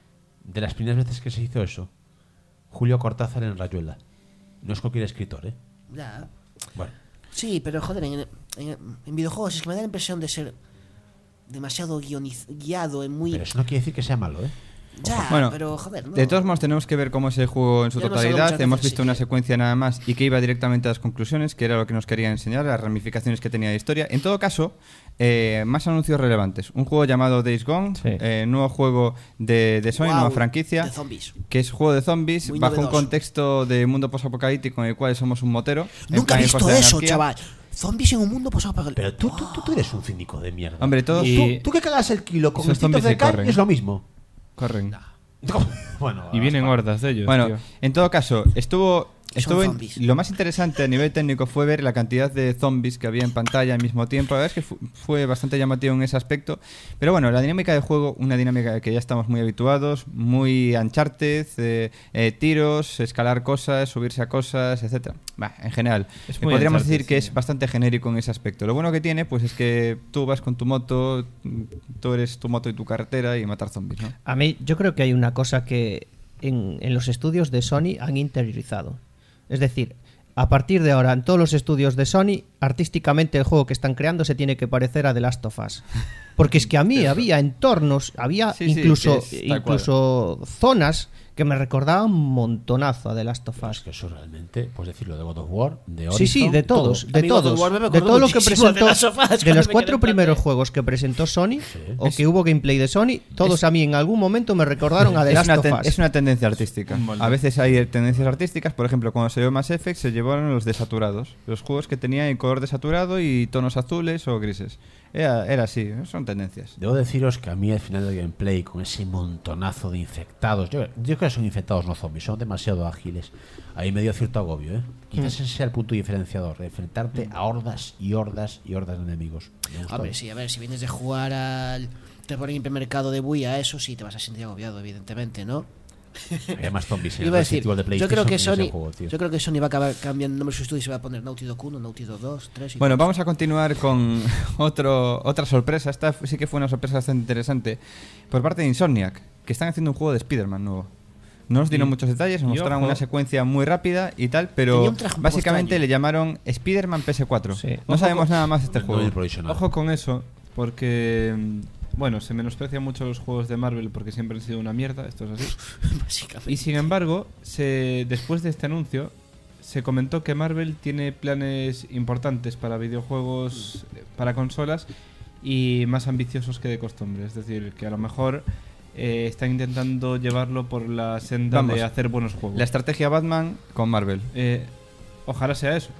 De las primeras veces que se hizo eso, Julio Cortázar en Rayuela. No es cualquier escritor, ¿eh? Ya. Bueno, Sí, pero joder, en videojuegos es que me da la impresión de ser demasiado guiado en muy... pero eso no quiere decir que sea malo, ¿eh? Ya, Bueno, pero joder, no. De todos modos, tenemos que ver cómo es el juego en su Ya hemos hablado totalidad. muchas Hemos veces, visto sí, una que- secuencia nada más y que iba directamente a las conclusiones, que era lo que nos quería enseñar, las ramificaciones que tenía la historia. En todo caso, más anuncios relevantes. Un juego llamado Days Gone, Sí. Nuevo juego de Sony, Guau, nueva franquicia, de zombies. que es juego de zombies Muy bajo un novedoso. contexto de mundo posapocalíptico en el cual somos un motero. en Nunca he plan visto costa de eso, anarquía. chaval. Zombies en un mundo pasado para... Pero tú eres un cínico de mierda. Hombre, todos Tú que cagas el kilo con Esos instintos zombies de sí Khan corren. es lo mismo. Corren. Bueno, Y vienen Gaspar. hordas de ellos, Bueno, tío. en todo caso, zombies. lo más interesante a nivel técnico fue ver la cantidad de zombies que había en pantalla al mismo tiempo. La verdad es que fue bastante llamativo en ese aspecto. Pero bueno, la dinámica del juego, una dinámica que ya estamos muy habituados, muy Uncharted, tiros, escalar cosas, subirse a cosas, etcétera. En general, Es muy podríamos Uncharted, decir que sí. es bastante genérico en ese aspecto. Lo bueno que tiene, pues es que tú vas con tu moto, tú eres tu moto y tu carretera y matar zombies, ¿no? A mí, yo creo que hay una cosa que en los estudios de Sony han interiorizado. Es decir, a partir de ahora, en todos los estudios de Sony, artísticamente el juego que están creando se tiene que parecer a The Last of Us. Porque es que a mí había entornos, había Sí, sí, incluso, que es tal cual. incluso zonas que me recordaban un montonazo a The Last of Pero es Us. que eso realmente, puedes decirlo de God of War, de Sí, sí, Horizon, de todos, todo. de A mí God of todos. War me De recordó todo lo que muchísimo a The presentó, Last of Us de cuando los me 4 quedé en plan primeros de- juegos que presentó Sony, o que hubo gameplay de Sony, todos a mí en algún momento me recordaron a The Last of Us. Es una tendencia artística. Un molde. A veces hay tendencias artísticas. Por ejemplo, cuando se dio Mass Effect se llevaron los desaturados. Los juegos que tenían el color desaturado y tonos azules o grises. Era así, son tendencias. Debo deciros que a mí al final del gameplay, con ese montonazo de infectados, yo creo que son infectados, no zombies, son demasiado ágiles. Ahí me dio cierto agobio, ¿eh? Quizás ese sea el punto diferenciador, de enfrentarte a hordas y hordas y hordas de enemigos. Hombre, sí, a ver, si vienes de jugar al Terror Hipermercado de Wii, a eso sí te vas a sentir agobiado, evidentemente, ¿no? Había más zombies en Iba a el decir, Resident Evil de yo PlayStation creo que en ese Sony, juego, tío. yo creo que Sony va a acabar cambiando el nombre de su estudio y se va a poner Naughty Dog 1, Naughty Dog 2, 3 y Bueno, 4. vamos a continuar con otra sorpresa. Esta sí que fue una sorpresa bastante interesante por parte de Insomniac, que están haciendo un juego de Spider-Man nuevo. No nos dieron muchos detalles, nos mostraron una secuencia muy rápida y tal, Tenía pero un traje un poco básicamente extraño. le llamaron Spider-Man PS4. Sí. No Ojo sabemos con- nada más de este No juego. hay provisional. Ojo con eso, porque bueno, se menosprecian mucho los juegos de Marvel porque siempre han sido una mierda, esto es así. Básicamente. Y sin embargo, después de este anuncio, se comentó que Marvel tiene planes importantes para videojuegos, para consolas, y más ambiciosos que de costumbre. Es decir, que a lo mejor están intentando llevarlo por la senda Vamos, de hacer buenos juegos. La estrategia Batman con Marvel. Ojalá sea eso.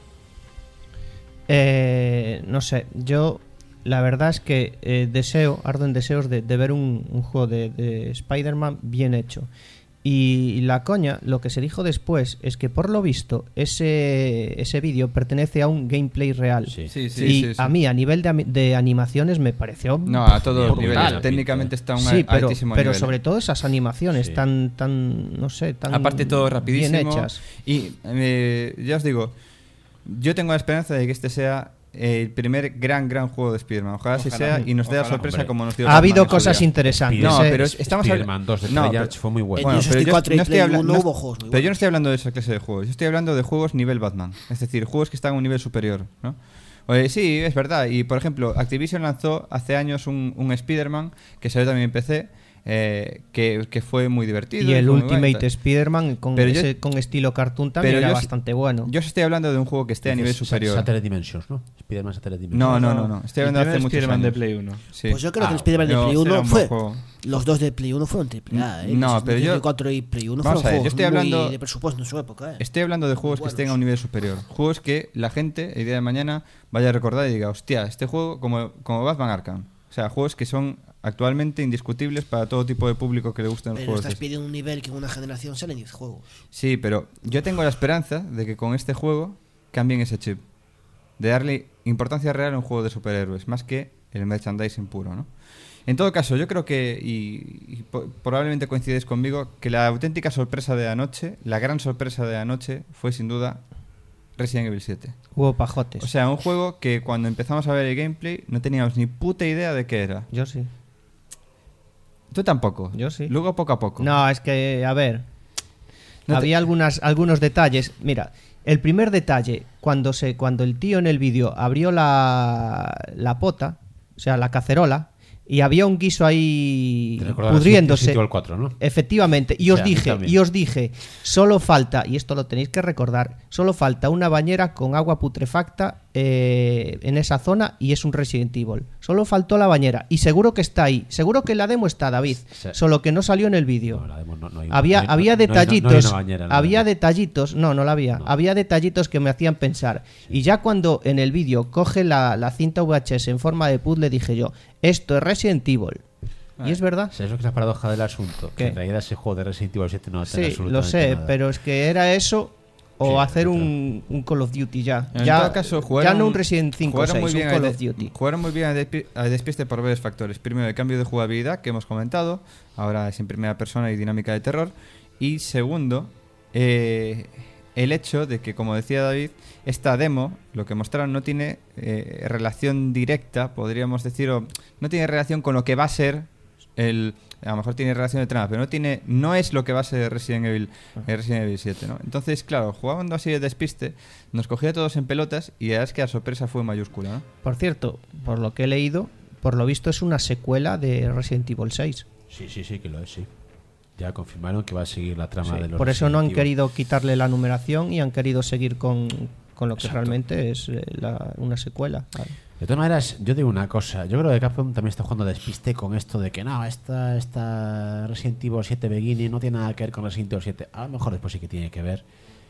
No sé, yo la verdad es que ardo en deseos de ver un juego de Spider-Man bien hecho. Y la coña, lo que se dijo después es que por lo visto ese vídeo pertenece a un gameplay real. Sí. Sí, Y sí. a mí a nivel de animaciones me pareció No, a todos los brutal. niveles. Técnicamente está a un sí, pero altísimo pero nivel. sobre todo esas animaciones Sí. tan no sé, tan Aparte todo rapidísimo. bien hechas. Y ya os digo, yo tengo la esperanza de que este sea el primer gran juego de Spider-Man. Ojalá así sea y nos dé la ojalá, sorpresa hombre. como nos dio Ha Batman habido en su cosas día. interesantes. No, ¿eh? pero estamos Spider-Man 2 de no, Treyarch pero- fue muy bueno. En Bueno, pero 64 yo y Play 1 no- hubo juegos muy pero yo no buenos. estoy hablando de esa clase de juegos. Yo estoy hablando de juegos nivel Batman. Es decir, juegos que están a un nivel superior, ¿no? Sí, es verdad. Y por ejemplo, Activision lanzó hace años un Spider-Man que salió también en PC, que fue muy divertido. Y el fue muy bueno y Ultimate tal. Spider-Man con Pero yo- con estilo cartoon también pero era yo sí- bastante bueno. Yo os estoy hablando de un juego que esté a nivel superior. Satellite Dimensions, ¿no? Spider-Man Satellite Dimensions. No. Estoy hablando de El hace primer muchos Spider-Man de años. Play 1. Sí. Pues yo creo que el Spider-Man de Play será 1 un fue. buen juego. Los dos de Play 1 fueron AAA, ¿eh? No, Los pero yo- 64 y Play 1 Vamos fueron a ver, yo juegos estoy hablando- muy de presupuesto en su época, ¿eh? Estoy hablando de juegos que Buenos. estén a un nivel superior. Juegos que la gente, el día de mañana, vaya a recordar y diga, hostia, este juego como Batman Arkham. O sea, juegos que son actualmente indiscutibles para todo tipo de público que le gusten los Pero juegos. estás de- pidiendo un nivel que en una generación salen 10 juegos. Sí, pero yo tengo la esperanza de que con este juego cambien ese chip. De darle importancia real a un juego de superhéroes, más que el merchandising puro, ¿no? En todo caso, yo creo que, y probablemente coincidéis conmigo, que la auténtica sorpresa de anoche, la gran sorpresa de anoche, fue sin duda Resident Evil 7. Hubo pajotes. O sea, un juego que cuando empezamos a ver el gameplay no teníamos ni puta idea de qué era. Yo sí. Tú tampoco. Yo sí. Luego poco a poco. No, es que, a ver, No te- había algunos detalles. Mira, el primer detalle, cuando el tío en el vídeo abrió la pota, o sea, la cacerola, y había un guiso ahí Te recordarás pudriéndose. Resident Evil 4, ¿no? Efectivamente, y O os sea, a mí dije, también. solo falta, y esto lo tenéis que recordar, solo falta una bañera con agua putrefacta en esa zona y es un Resident Evil. Solo faltó la bañera y seguro que está ahí, seguro que la demo está, David, Sí. solo que no salió en el vídeo. No, la demo no hay- Había, no hay- había no hay- detallitos, no hay una bañera en la había demo. detallitos, no la había, No. había detallitos que me hacían pensar. Y ya cuando en el vídeo coge la cinta VHS en forma de puzzle, dije yo, esto es Resident Evil. Y es verdad. ¿Sabes lo que es la paradoja del asunto? ¿Qué? Que en realidad ese juego de Resident Evil 7 no tiene Sí, absolutamente lo sé, nada. pero es que era eso o Sí, hacer claro. un Call of Duty ya. En ya, todo caso, ya no un Resident 5 o jugaron 6, un bien Call al of Duty. Jugaron muy bien al despiste por varios factores. Primero, el cambio de jugabilidad que hemos comentado. Ahora es en primera persona y dinámica de terror. Y segundo, el hecho de que, como decía David, esta demo, lo que mostraron, no tiene relación directa, podríamos decir, o no tiene relación con lo que va a ser a lo mejor tiene relación de trama, pero no es lo que va a ser Resident Evil 7, ¿no? Entonces, claro, jugando así de despiste, nos cogía a todos en pelotas y la verdad es que la sorpresa fue mayúscula, ¿no? Por cierto, por lo que he leído, por lo visto es una secuela de Resident Evil 6. Sí, que lo es, sí. Ya confirmaron que va a seguir la trama Sí, de los por eso no han Resident Evil. querido quitarle la numeración y han querido seguir con lo que Exacto. realmente es una secuela. Vale. De todas maneras, yo digo una cosa. Yo creo que Capcom también está jugando despiste con esto de que no, esta Resident Evil 7 Beginning no tiene nada que ver con Resident Evil 7. A lo mejor después sí que tiene que ver.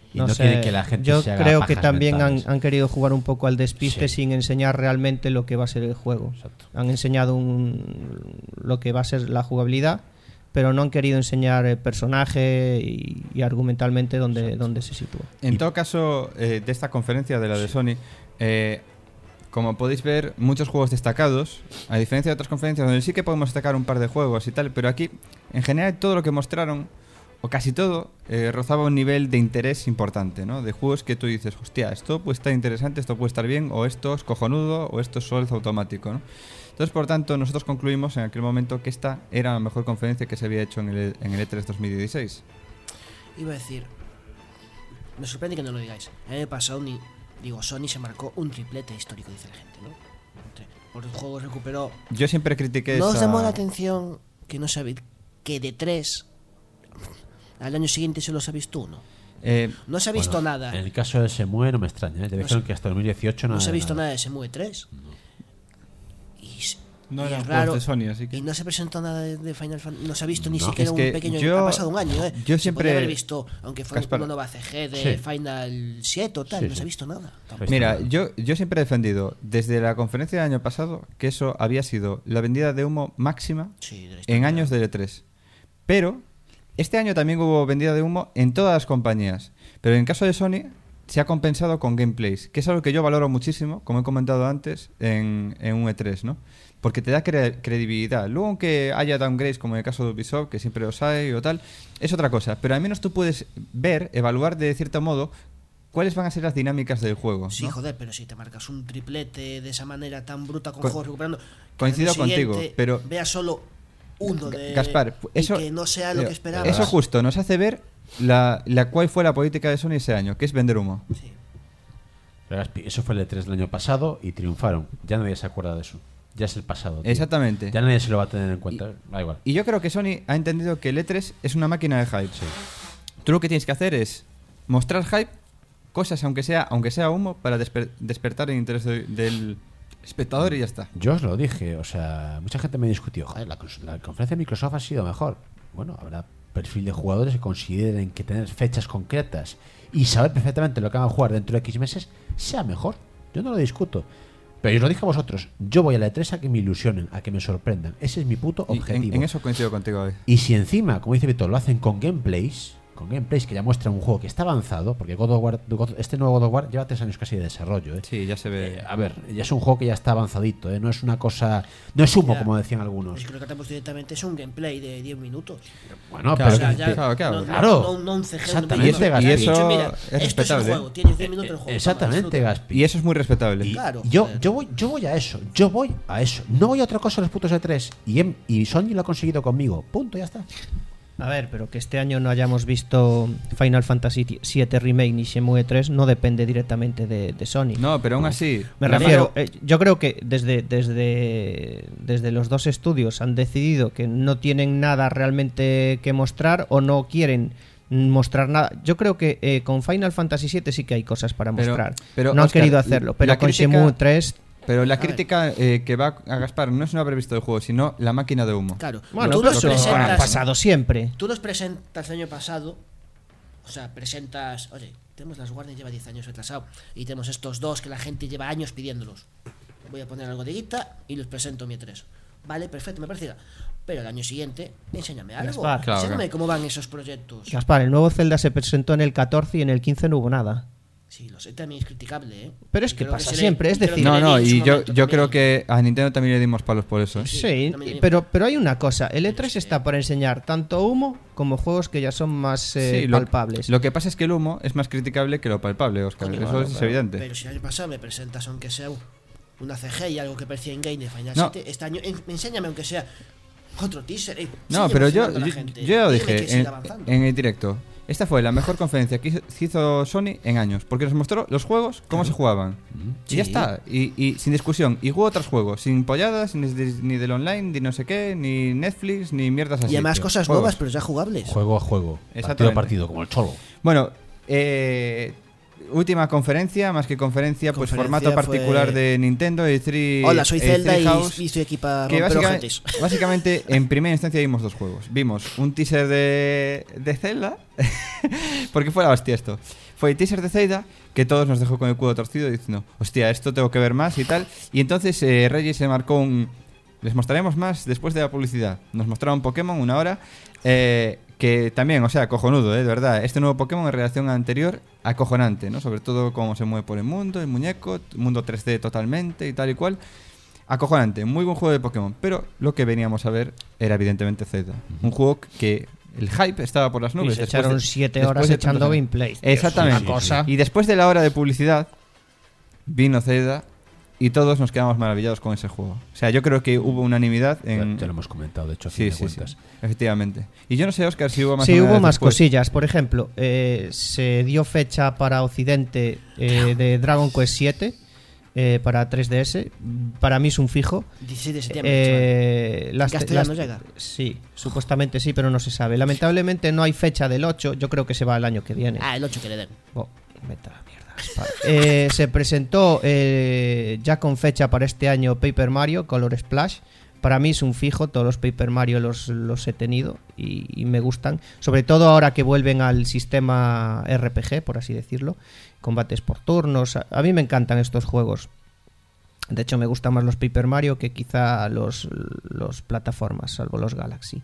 Y no quieren que la gente yo se haga creo que pajas también mentales. han querido jugar un poco al despiste Sí. sin enseñar realmente lo que va a ser el juego. Exacto. Han enseñado lo que va a ser la jugabilidad, pero no han querido enseñar el personaje y argumentalmente dónde se sitúa. En todo caso, de esta conferencia de la de Sony, como podéis ver, muchos juegos destacados, a diferencia de otras conferencias donde sí que podemos destacar un par de juegos y tal, pero aquí, en general, todo lo que mostraron, o casi todo, rozaba un nivel de interés importante, ¿no? De juegos que tú dices, hostia, esto puede estar interesante, esto puede estar bien, o esto es cojonudo, o esto es Souls automático, ¿no? Entonces, por tanto, nosotros concluimos en aquel momento que esta era la mejor conferencia que se había hecho en el E3 2016. Iba a decir, me sorprende que no lo digáis. El año pasado, Sony se marcó un triplete histórico, dice la gente, ¿no? Por el juego recuperó. Yo siempre critiqué ¿No os esa... llamó la atención que no sabéis que de 3 al año siguiente solo se ha visto uno? No se ha visto nada. En el caso de Semue no me extraña, ¿eh? Ya dijeron que hasta 2018 No se ha visto nada de Semue 3. No y eran es juegos raro. de Sony, así que... Y no se presentó nada de Final Fantasy. No se ha visto ni No. siquiera Es un que pequeño. yo- Ha pasado un año, ¿eh? yo Se siempre- podía haber visto, aunque fuera Gaspar. una nueva CG de Sí. Final 7 o tal. Sí, no se sí. ha visto nada. Pues Mira, yo siempre he defendido desde la conferencia del año pasado que eso había sido la vendida de humo máxima Sí, de la en historia. años de E3. Pero este año también hubo vendida de humo en todas las compañías. Pero en caso de Sony se ha compensado con gameplays, que es algo que yo valoro muchísimo, como he comentado antes, en un E3, ¿no? Porque te da credibilidad. Luego, aunque haya downgrades, como en el caso de Ubisoft, que siempre los hay o tal, es otra cosa. Pero al menos tú puedes ver, evaluar de cierto modo cuáles van a ser las dinámicas del juego. Sí, ¿no? joder, pero si te marcas un triplete de esa manera tan bruta con Co- juegos recuperando. que coincido al año siguiente contigo, pero- Vea solo uno de. Gaspar, eso, y que no sea lo que esperaba. eso justo nos hace ver cuál fue la política de Sony ese año, que es vender humo. Sí. Pero, Gaspi, eso fue el E3 del año pasado y triunfaron. Ya nadie se acuerda de eso. Ya es el pasado, tío. Exactamente. Ya nadie se lo va a tener en cuenta. Da igual. Y yo creo que Sony ha entendido que el E3 es una máquina de hype. Tú lo que tienes que hacer es mostrar hype, cosas aunque sea humo, para despertar el interés del espectador y ya está. Yo os lo dije, o sea, mucha gente me discutió, joder, la conferencia de Microsoft ha sido mejor. Bueno, habrá perfil de jugadores que consideren que tener fechas concretas y saber perfectamente lo que van a jugar dentro de X meses sea mejor. Yo no lo discuto. Pero yo os lo dije a vosotros, yo voy a la E3 a que me ilusionen, a que me sorprendan. Ese es mi puto Y objetivo. en eso coincido contigo hoy. Y si encima, como dice Víctor, lo hacen con gameplays que ya muestran un juego que está avanzado, porque este nuevo God of War lleva 3 años casi de desarrollo, ¿eh? Sí, ya se ve. A ver, ya es un juego que ya está avanzadito, ¿eh? No es una cosa, no es humo Ya. como decían algunos. Yo creo que tenemos directamente es un gameplay de 10 minutos. Bueno, Claro, pero O sea, que- ya claro. No, Claro. no un CG. Exactamente, un 20 Gaspi. Y eso Dicho, mira, es esto es el respetable. juego, tienes 10 minutos el juego. exactamente, toma, Gaspi. Y eso es muy respetable. Claro, yo joder. voy a eso, yo voy a eso. No voy a otra cosa a los putos E3 y Sony lo ha conseguido conmigo. Punto, ya está. A ver, pero que este año no hayamos visto Final Fantasy VII Remake ni Shenmue 3 no depende directamente de Sony. No, pero aún así. Me la refiero, mano- yo creo que desde los dos estudios han decidido que no tienen nada realmente que mostrar o no quieren mostrar nada. Yo creo que con Final Fantasy VII sí que hay cosas para Pero- mostrar. pero, no han Óscar, querido hacerlo, pero la con crítica- Shenmue 3... Pero la crítica que va a Gaspar no es un haber visto el juego, sino la máquina de humo. Claro, Bueno, tú pero los eso ha presentas. pasado siempre. Tú los presentas el año pasado. O sea, presentas. Oye, tenemos las Warner, lleva 10 años retrasado. Y tenemos estos dos que la gente lleva años pidiéndolos. Voy a poner algo de guita y los presento mi E3. Vale, perfecto, me parece. Pero el año siguiente, enséñame algo. Gaspar. Claro, Enséñame claro. cómo van esos proyectos. Gaspar, el nuevo Zelda se presentó en el 14 y en el 15 no hubo nada. Sí, lo sé, también es criticable, ¿eh? Pero es Y que creo pasa se le- siempre, es y creo decir- que No, le no, di en y su yo momento creo también. que a Nintendo también le dimos palos por eso. ¿eh? Sí, también pero hay una cosa, el E3 está por enseñar tanto humo como juegos que ya son más Sí, palpables. Lo que pasa es que el humo es más criticable que lo palpable, Oscar. Coño, Eso bueno, es evidente. Pero si el año pasado me presentas, aunque sea una CG y algo que parecía en game de Final No. 7, este año enséñame aunque sea otro teaser. No, sigue pero yo emocionando a la gente. ya lo Dime que dije siga avanzando. en el directo. Esta fue la mejor conferencia que hizo Sony en años, porque nos mostró los juegos, cómo se jugaban. Y ya Sí. está, y sin discusión. Y jugó otros juegos, sin polladas, ni del online, ni no sé qué, ni Netflix, ni mierdas así. Y además tío. cosas Juegos. nuevas, pero ya jugables. Juego a juego, partido Exactamente. a partido, como el cholo. Bueno, última conferencia, más que conferencia, pues Conferencia formato particular fue- de Nintendo, Hola, soy Zelda y Treehouse, estoy aquí para que romper ojetes. básicamente en primera instancia vimos dos juegos. Vimos un teaser de Zelda, porque fue la hostia esto. fue el teaser de Zelda, que todos nos dejó con el culo torcido diciendo, hostia, esto tengo que ver más y tal. Y entonces Reggie se marcó un... Les mostraremos más después de la publicidad. Nos mostraron Pokémon 1 hora, que también, o sea, cojonudo, de verdad. Este nuevo Pokémon en relación al anterior, acojonante, ¿no? Sobre todo cómo se mueve por el muñeco, mundo 3D totalmente y tal y cual. Acojonante, muy buen juego de Pokémon. Pero lo que veníamos a ver era evidentemente Zelda. Un juego que el hype estaba por las nubes. Y se echaron 7 horas echando gameplay. Exactamente. Una cosa. Y después de la hora de publicidad, vino Zelda y todos nos quedamos maravillados con ese juego. O sea, yo creo que hubo unanimidad en... Ya lo hemos comentado, de hecho, a Sí, fin de sí, cuentas. sí, efectivamente. Y yo no sé, Óscar, si hubo más Sí, hubo novedades más después. cosillas. Por ejemplo, se dio fecha para Occidente de Dragon Quest 7 para 3DS. Para mí es un fijo. 17 de septiembre. Las- ¿En castellano las- llega? Sí, supuestamente sí, pero no se sabe. Lamentablemente no hay fecha del 8. Yo creo que se va el año que viene. Ah, el 8 que le den. Oh, vete a la mierda. Vale. Se presentó ya con fecha para este año Paper Mario Color Splash. Para mí es un fijo, todos los Paper Mario los he tenido y me gustan. Sobre todo ahora que vuelven al sistema RPG, por así decirlo. Combates por turnos. A mí me encantan estos juegos. De hecho me gustan más los Paper Mario que quizá los plataformas, salvo los Galaxy.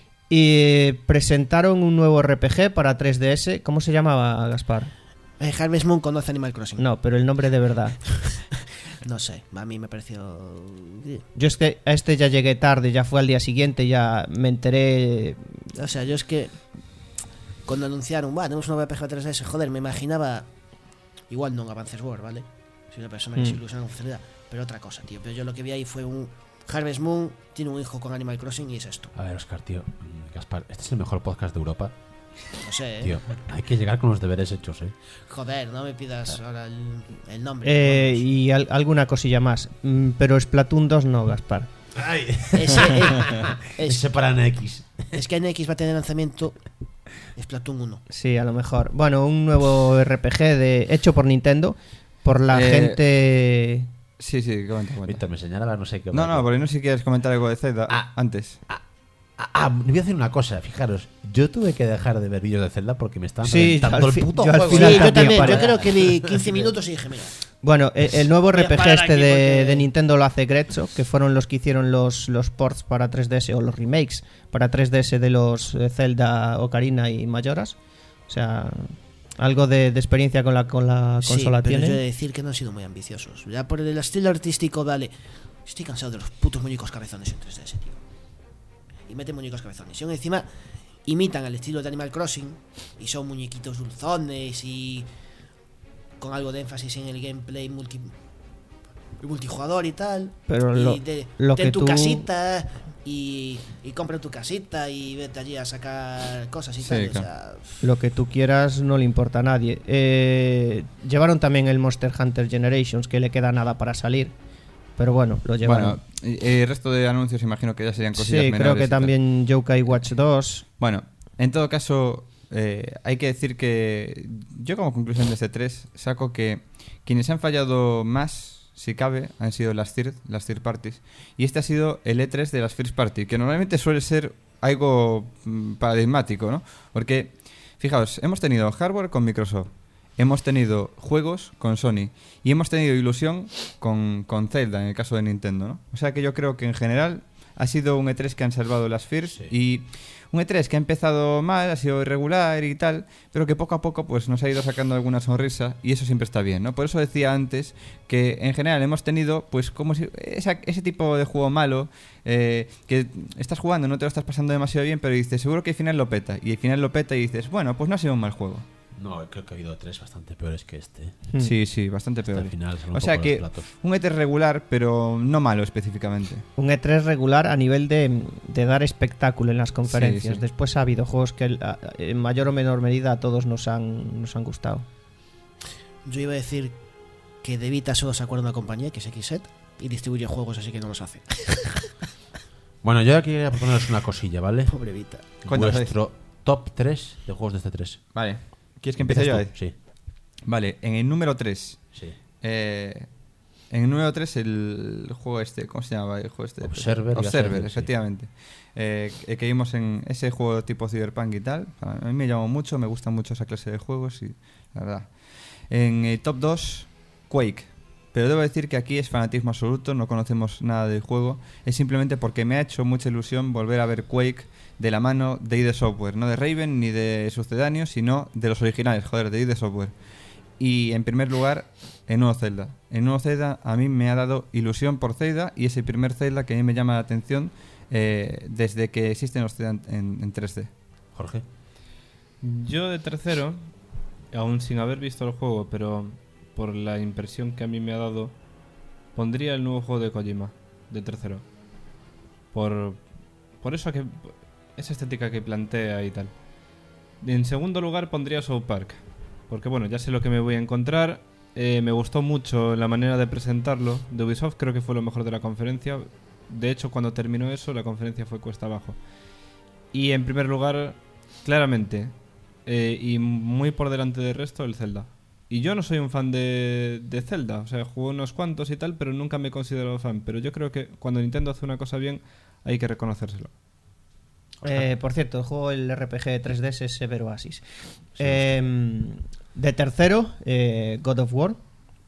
Y presentaron un nuevo RPG para 3DS. ¿Cómo se llamaba, Gaspar? Harvest Moon conoce Animal Crossing. No, pero el nombre de verdad. No sé, a mí me pareció... Yo es que a este ya llegué tarde, ya fue al día siguiente, ya me enteré. O sea, yo es que cuando anunciaron, tenemos un nuevo RPG 3DS, joder, me imaginaba igual non Advance Wars, ¿vale? Soy una persona que se ilusiona con funcionalidad, pero otra cosa, tío. Pero yo lo que vi ahí fue un Harvest Moon tiene un hijo con Animal Crossing y es esto. A ver, Oscar, tío. Gaspar, este es el mejor podcast de Europa. No sé, Tío, hay que llegar con los deberes hechos, Joder, no me pidas ahora el nombre. Y alguna cosilla más. Pero Splatoon 2 no, Gaspar. Ese para NX. Es que NX va a tener lanzamiento Splatoon 1. Sí, a lo mejor. Bueno, un nuevo RPG hecho por Nintendo, por la gente... Sí, comenta. Víctor, me señala, no sé qué. No, porque no sé si quieres comentar algo de Zelda antes. Me voy a decir una cosa, fijaros. Yo tuve que dejar de ver vídeos de Zelda porque me estaban Sí, reventando al el puto yo al juego. final Sí, yo también también. para- Yo creo que vi 15 minutos y dije, mira. Bueno, el nuevo Voy a RPG parar este aquí porque- de Nintendo lo hace Grezzo, que fueron los que hicieron los ports para 3DS o los remakes para 3DS de los Zelda Ocarina y Majoras. O sea, algo de experiencia con la consola Sí, pero tiene. yo he de decir que no han sido muy ambiciosos. Ya por el estilo artístico, vale. Estoy cansado de los putos muñecos cabezones en 3DS, tío. Y meten muñecos cabezones. Y aún encima imitan al estilo de Animal Crossing. Y son muñequitos dulzones y con algo de énfasis en el gameplay multijugador y tal. Pero y lo ten que tu tú- casita y compra tu casita y vete allí a sacar cosas y Sí, tal. claro. O sea, Lo que tú quieras no le importa a nadie. Llevaron también el Monster Hunter Generations, que le queda nada para salir. Pero bueno, lo llevaron. Bueno, el resto de anuncios imagino que ya serían cosillas Sí, menores. creo que y tal. también Yokai Watch 2. Bueno, en todo caso, hay que decir que yo como conclusión de este 3 saco que quienes han fallado más, si cabe, han sido las third parties. Y este ha sido el E3 de las first party, que normalmente suele ser algo paradigmático, ¿no? Porque, fijaos, hemos tenido hardware con Microsoft, hemos tenido juegos con Sony y hemos tenido ilusión con Zelda, en el caso de Nintendo, ¿no? O sea que yo creo que en general ha sido un E3 que han salvado las first y un E3 que ha empezado mal, ha sido irregular y tal, pero que poco a poco pues nos ha ido sacando alguna sonrisa y eso siempre está bien, ¿no? Por eso decía antes que en general hemos tenido pues como si ese tipo de juego malo que estás jugando, no te lo estás pasando demasiado bien, pero dices, seguro que al final lo peta y al final lo peta y dices, bueno, pues no ha sido un mal juego. No, creo que ha habido 3 bastante peores que este. Sí, bastante peor. Al final son un O sea poco que los platos. un E3 regular, pero no malo específicamente. Un E3 regular a nivel de dar espectáculo en las conferencias. Sí. Después ha habido juegos que en mayor o menor medida a todos nos han gustado. yo iba a decir que de Vita solo se acuerda una compañía, que es Xset, y distribuye juegos, así que no los hace. Bueno, yo aquí quería proponeros una cosilla, ¿vale? Pobre Vita. Cuéntanos, Vuestro top 3 de juegos de este 3. Vale. ¿Quieres que empiece yo? ¿Empiezas tú? Sí. Vale, en el número 3. Sí. En el número 3 el juego ¿cómo se llama el juego este? Observer, efectivamente. Que vimos en ese juego tipo Cyberpunk y tal. A mí me llamó mucho, me gusta mucho esa clase de juegos y la verdad. En el top 2, Quake. Pero debo decir que aquí es fanatismo absoluto, no conocemos nada del juego. Es simplemente porque me ha hecho mucha ilusión volver a ver Quake de la mano de ID Software. No de Raven ni de sucedáneos, sino de los originales, de ID Software. Y en primer lugar, el nuevo Zelda. El nuevo Zelda a mí me ha dado ilusión por Zelda y es el primer Zelda que a mí me llama la atención desde que existen los Zelda en 3D. Jorge. Yo de tercero, aún sin haber visto el juego, pero por la impresión que a mí me ha dado, pondría el nuevo juego de Kojima, de tercero. Por eso que esa estética que plantea y tal. En segundo lugar pondría South Park. Porque bueno, ya sé lo que me voy a encontrar. Me gustó mucho la manera de presentarlo de Ubisoft, creo que fue lo mejor de la conferencia. De hecho, cuando terminó eso, la conferencia fue cuesta abajo. Y en primer lugar, claramente, y muy por delante del resto, el Zelda. Y yo no soy un fan de Zelda, o sea, jugué unos cuantos y tal, pero nunca me he considerado fan. Pero yo creo que cuando Nintendo hace una cosa bien, hay que reconocérselo. Por cierto, el juego, el RPG 3DS es Ever Oasis. De tercero, God of War.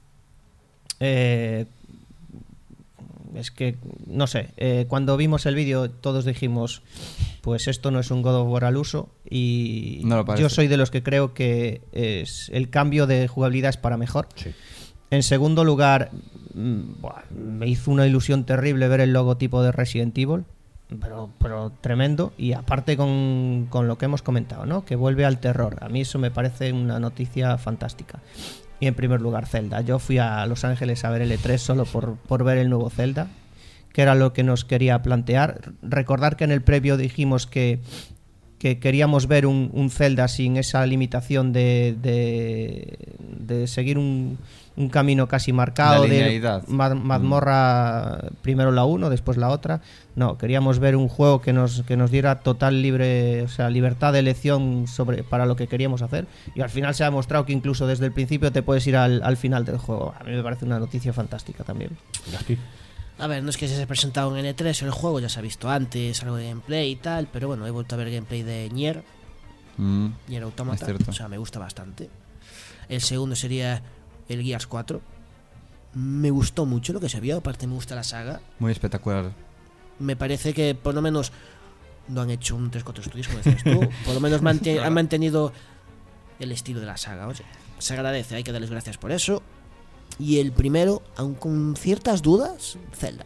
Es que, no sé, cuando vimos el vídeo todos dijimos, pues esto no es un God of War al uso. Y no yo soy de los que creo que el cambio de jugabilidad es para mejor. Sí. En segundo lugar, me hizo una ilusión terrible ver el logotipo de Resident Evil. Pero tremendo. Y aparte con lo que hemos comentado, ¿no? Que vuelve al terror. A mí eso me parece una noticia fantástica. Y en primer lugar, Zelda. Yo fui a Los Ángeles a ver el E3 solo por ver el nuevo Zelda, que era lo que nos quería plantear. Recordar que en el previo dijimos que queríamos ver un Zelda sin esa limitación de seguir un camino casi marcado, de mazmorra, primero la 1, después la otra. No, queríamos ver un juego que nos diera total libertad de elección para lo que queríamos hacer, y al final se ha demostrado que incluso desde el principio te puedes ir al final del juego. A mí me parece una noticia fantástica también. A ver, no es que se haya presentado en E3 el juego, ya se ha visto antes algo de gameplay y tal, pero bueno, he vuelto a ver gameplay de Nier Automata, o sea, me gusta bastante. El segundo sería el Gears 4. Me gustó mucho lo que se vio, aparte me gusta la saga. Muy espectacular. Me parece que por lo menos no han hecho un 3-4 estudios, como decías tú. Por lo menos han mantenido el estilo de la saga. O sea, se agradece, hay que darles gracias por eso. Y el primero, aun con ciertas dudas, Zelda.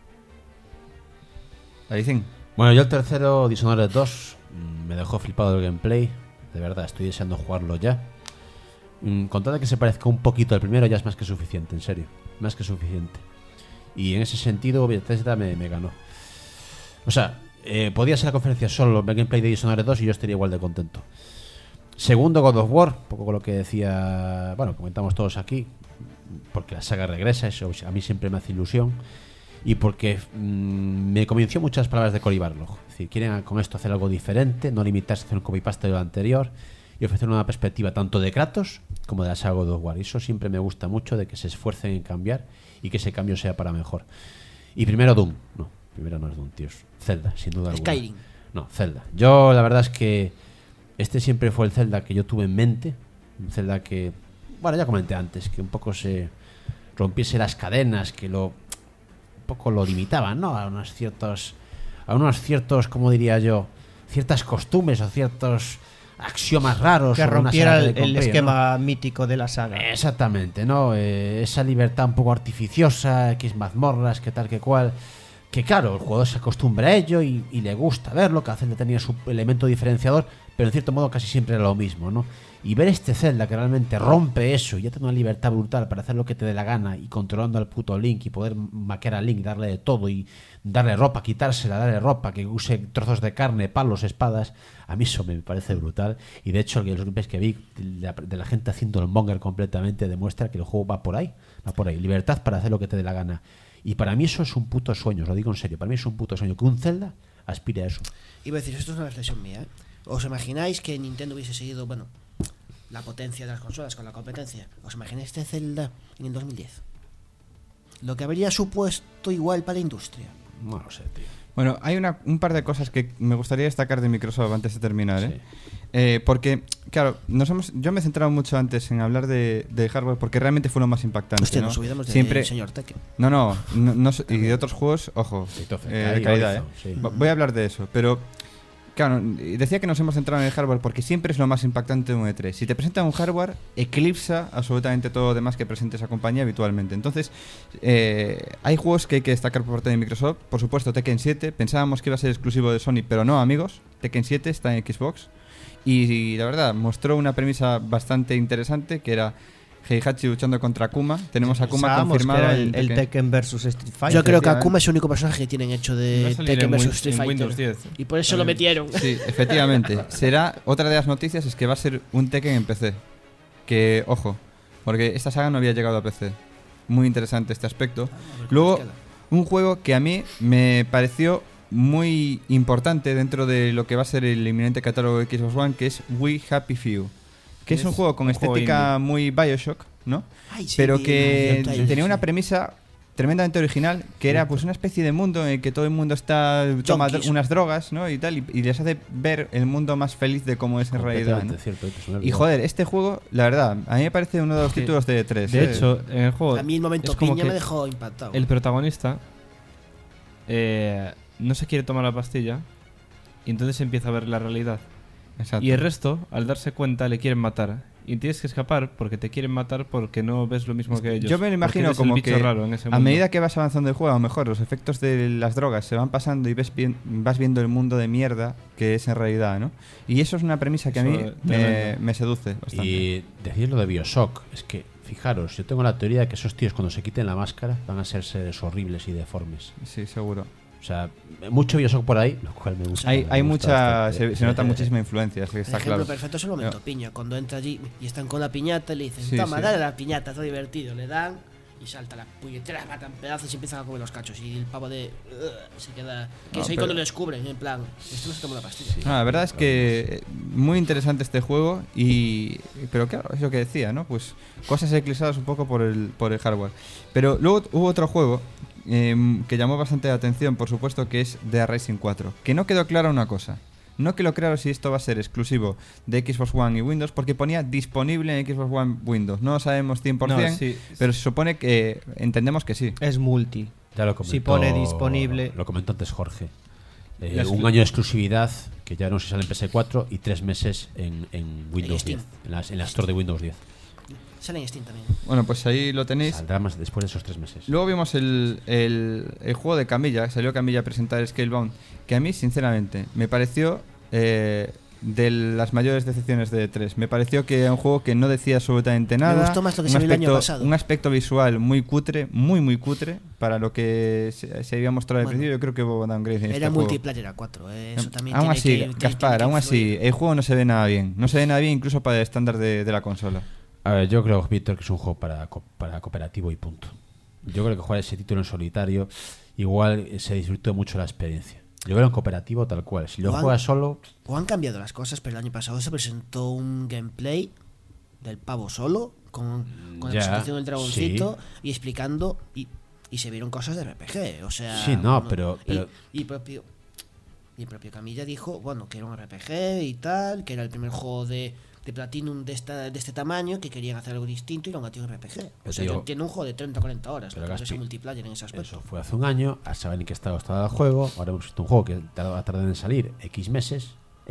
Ahí dicen. Bueno, yo el tercero, Dishonored 2, me dejó flipado el gameplay. De verdad, estoy deseando jugarlo ya. Con tal de que se parezca un poquito al primero, ya es más que suficiente, en serio. Más que suficiente. Y en ese sentido, Bethesda me ganó. O sea, podía ser la conferencia solo el gameplay de Dishonored 2 y yo estaría igual de contento. Segundo, God of War, un poco con lo que decía, bueno, comentamos todos aquí, porque la saga regresa, eso a mí siempre me hace ilusión. Y porque me convenció muchas palabras de Cory Barlog. Es decir, quieren con esto hacer algo diferente, no limitarse a hacer un copy-paste de lo anterior y ofrecer una perspectiva tanto de Kratos como de la saga God of War. Y eso siempre me gusta mucho, de que se esfuercen en cambiar y que ese cambio sea para mejor. Y primero Doom. No, primero no es Doom, tíos. Zelda, sin duda alguna. Skyrim. No, Zelda. Yo la verdad es que este siempre fue el Zelda que yo tuve en mente. Un Zelda que, bueno, ya comenté antes, que un poco se rompiese las cadenas, que un poco lo limitaban, ¿no? A unos ciertos, como diría yo, ciertas costumbres o ciertos axiomas raros. Que rompiera el esquema, ¿no?, mítico de la saga. Exactamente, ¿no? Esa libertad un poco artificiosa, X mazmorras, que tal, que cual. Que claro, el jugador se acostumbra a ello y le gusta verlo, que a Zelda tenía su elemento diferenciador, pero en cierto modo casi siempre era lo mismo, ¿no? Y ver este Zelda que realmente rompe eso y ya tiene una libertad brutal para hacer lo que te dé la gana y controlando al puto Link y poder maquear al Link, darle de todo y darle ropa, quitársela, darle ropa, que use trozos de carne, palos, espadas, a mí eso me parece brutal. Y de hecho los gameplays que vi de la gente haciendo el monger completamente demuestra que el juego va por ahí, libertad para hacer lo que te dé la gana. Y para mí eso es un puto sueño, os lo digo en serio, para mí es un puto sueño que un Zelda aspire a eso. Iba a decir, esto es una reflexión mía, ¿eh? ¿Os imagináis que Nintendo hubiese seguido, bueno, la potencia de las consolas con la competencia? ¿Os imagináis este Zelda en el 2010? lo que habría supuesto igual para la industria. No lo sé, tío. Bueno, hay un par de cosas que me gustaría destacar de Microsoft antes de terminar, porque, claro, yo me he centrado mucho antes en hablar de hardware porque realmente fue lo más impactante. Hostia, ¿no? nos olvidamos Siempre... del señor Tekken. No, y de otros juegos, ojo, de calidad, sí. Voy a hablar de eso, pero... Claro, decía que nos hemos centrado en el hardware porque siempre es lo más impactante de un E3. Si te presentan un hardware, eclipsa absolutamente todo lo demás que presente esa compañía habitualmente. Entonces, hay juegos que hay que destacar por parte de Microsoft. Por supuesto, Tekken 7. Pensábamos que iba a ser exclusivo de Sony, pero no, amigos. Tekken 7 está en Xbox. Y la verdad, mostró una premisa bastante interesante, que era Heihachi luchando contra Akuma. Tenemos a Akuma confirmado. Que era el Tekken vs Street Fighter. Yo creo que Akuma es el único personaje que tienen hecho de Tekken vs Street Fighter. Windows 10. Y por eso lo metieron. Sí, efectivamente. Será otra de las noticias, es que va a ser un Tekken en PC. Que, ojo, porque esta saga no había llegado a PC. Muy interesante este aspecto. Luego, un juego que a mí me pareció muy importante dentro de lo que va a ser el inminente catálogo de Xbox One, que es We Happy Few. Que es un juego con estética muy Bioshock, ¿no? Ay, sí, pero que trailer, tenía una sí. premisa tremendamente original, que era pues una especie de mundo en el que todo el mundo toma Junkies. unas drogas, ¿no? Y tal, y les hace ver el mundo más feliz de cómo es en realidad, ¿no? Cierto, Y joder, este juego, la verdad, a mí me parece uno de los títulos de E3. De hecho, en el juego. A mí el momento es como piña que me dejó impactado. el protagonista no se quiere tomar la pastilla y entonces empieza a ver la realidad. Exacto. Y el resto, al darse cuenta, le quieren matar. Y tienes que escapar porque te quieren matar porque no ves lo mismo que ellos. Yo me lo imagino Porque eres como el bicho que raro en ese a mundo. medida que vas avanzando el juego, a lo mejor los efectos de las drogas se van pasando y vas viendo el mundo de mierda que es en realidad, ¿no? Y eso es una premisa que a mí me seduce bastante. Y decir lo de Bioshock, es que, fijaros, yo tengo la teoría de que esos tíos cuando se quiten la máscara van a ser seres horribles y deformes. Sí, seguro. O sea, mucho Bioshock por ahí, lo cual me gusta. Hay me gusta mucha, bastante. se nota muchísima influencia, está El ejemplo claro. perfecto es el momento piña. Cuando entra allí y están con la piñata y le dicen, Sí, toma, sí. dale la piñata, está divertido. Le dan y salta la puñetera, matan pedazos y empiezan a comer los cachos. Y el pavo de... se queda... Que es ahí cuando lo descubren, en plan, esto no se toma la pastilla. La verdad es que muy interesante este juego pero claro, es lo que decía, ¿no? Pues cosas eclipsadas un poco por el hardware. Pero luego hubo otro juego que llamó bastante la atención, por supuesto, que es The Rising 4. Que no quedó clara una cosa. No quedó claro si esto va a ser exclusivo de Xbox One y Windows, porque ponía disponible en Xbox One Windows. No lo sabemos 100%, No, sí. pero se supone que entendemos que sí. Es multi. Ya lo comentó, Si pone disponible. Lo comentó antes Jorge. La Un año de exclusividad, que ya no se sale en PS4, y 3 meses en Windows Steam. 10. En la Store de Windows 10. Sale en Steam también. Bueno, pues ahí lo tenéis. Saldrá más después de esos 3 meses. Luego vimos el juego de Camilla, salió Camilla a presentar Scalebound, que a mí, sinceramente, me pareció de las mayores decepciones de E3. Me pareció que era un juego que no decía absolutamente nada. Me gustó más lo que se vio el año pasado. Un aspecto visual muy cutre, muy cutre, para lo que se había mostrado al Bueno, principio. Yo creo que hubo downgrade en Era este juego. multiplayer a 4, eso también Aún tiene así, que, Gaspar, tiene que aún así, influir. el juego no se ve nada bien. No se ve nada bien incluso para el estándar de la consola. A ver, yo creo, Víctor, que es un juego para cooperativo y punto. Yo creo que jugar ese título en solitario igual se disfrutó mucho la experiencia. Yo creo en cooperativo tal cual. Si lo juegas solo... O han cambiado las cosas, pero el año pasado se presentó un gameplay del pavo solo, con la Ya, presentación del dragoncito sí. y explicando, y se vieron cosas de RPG, o sea... Sí, no, pero- Y el propio Camilla dijo, bueno, que era un RPG y tal, que era el primer juego de Platinum de este tamaño, que querían hacer algo distinto y lo han metido en RPG. O sea, digo- tiene un juego de 30 o 40 horas, Pero lo que es Gaspi, ese multiplayer en ese aspecto. Eso fue hace un año, a saber en qué estado estaba el juego. Ahora hemos visto un juego que va a tardar en salir X meses,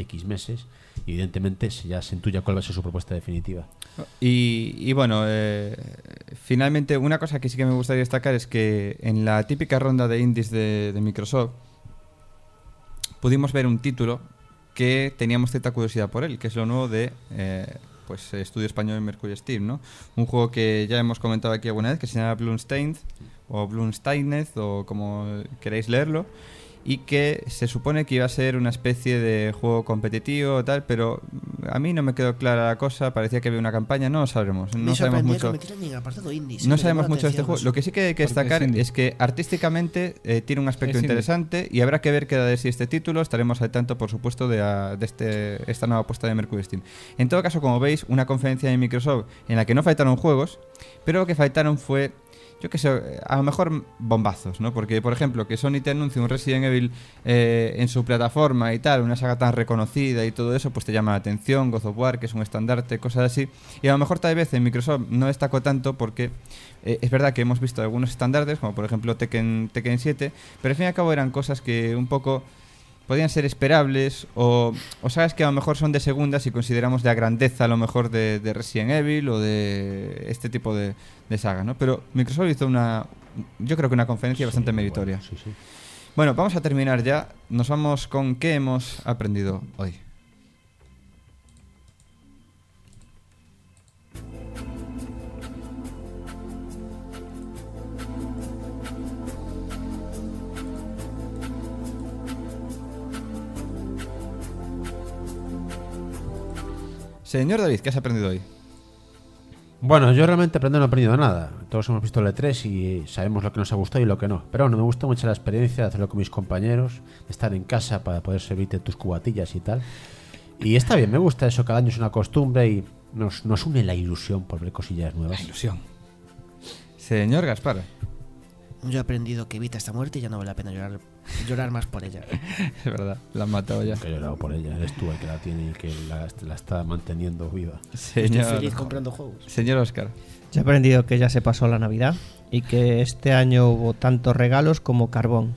y evidentemente ya se intuye cuál va a ser su propuesta definitiva. Y bueno, finalmente una cosa que sí que me gustaría destacar es que en la típica ronda de indies de Microsoft pudimos ver un título que teníamos cierta curiosidad por él, que es lo nuevo de Estudio Español en Mercury Steam, ¿no? Un juego que ya hemos comentado aquí alguna vez, que se llama Bloomstained o Bloomstained o como queréis leerlo, y que se supone que iba a ser una especie de juego competitivo o tal, pero a mí no me quedó clara la cosa. Parecía que había una campaña, no lo sabremos, Me no sabemos sorprendió mucho. que metieran ni en el apartado indie, No me sabemos llamó la mucho de este atención juego. eso. Lo que sí que hay que Porque destacar es indie. es que artísticamente tiene un aspecto Es indie. interesante y habrá que ver qué da de sí este título. Estaremos al tanto, por supuesto, de esta nueva apuesta de Mercury Steam. En todo caso, como veis, una conferencia de Microsoft en la que no faltaron juegos, pero lo que faltaron fue yo qué sé, a lo mejor bombazos, ¿no? Porque, por ejemplo, que Sony te anuncie un Resident Evil en su plataforma y tal, una saga tan reconocida y todo eso, pues te llama la atención. God of War, que es un estandarte, cosas así. Y a lo mejor tal vez en Microsoft no destacó tanto porque es verdad que hemos visto algunos estandartes, como por ejemplo Tekken 7, pero al fin y al cabo eran cosas que un poco podían ser esperables o sabes que a lo mejor son de segunda si consideramos la grandeza a lo mejor de Resident Evil o de este tipo de saga, ¿no? Pero Microsoft hizo yo creo que una conferencia bastante meritoria. Bueno, sí. Bueno, vamos a terminar ya. Nos vamos con qué hemos aprendido hoy. Señor David, ¿qué has aprendido hoy? Bueno, yo realmente no he aprendido nada. Todos hemos visto el E3 y sabemos lo que nos ha gustado y lo que no. Pero bueno, me gustó mucho la experiencia de hacerlo con mis compañeros, de estar en casa para poder servirte tus cubatillas y tal. Y está bien, me gusta eso, cada año es una costumbre y nos une la ilusión por ver cosillas nuevas. La ilusión. Señor Gaspar. Yo he aprendido que Vita está muerta y ya no vale la pena llorar más por ella. Es verdad, la han matado ya. Que he llorado por ella, eres tú el que la tiene y que la está manteniendo viva. Estoy feliz comprando juegos. Señor Oscar. Yo he aprendido que ya se pasó la Navidad y que este año hubo tantos regalos como carbón.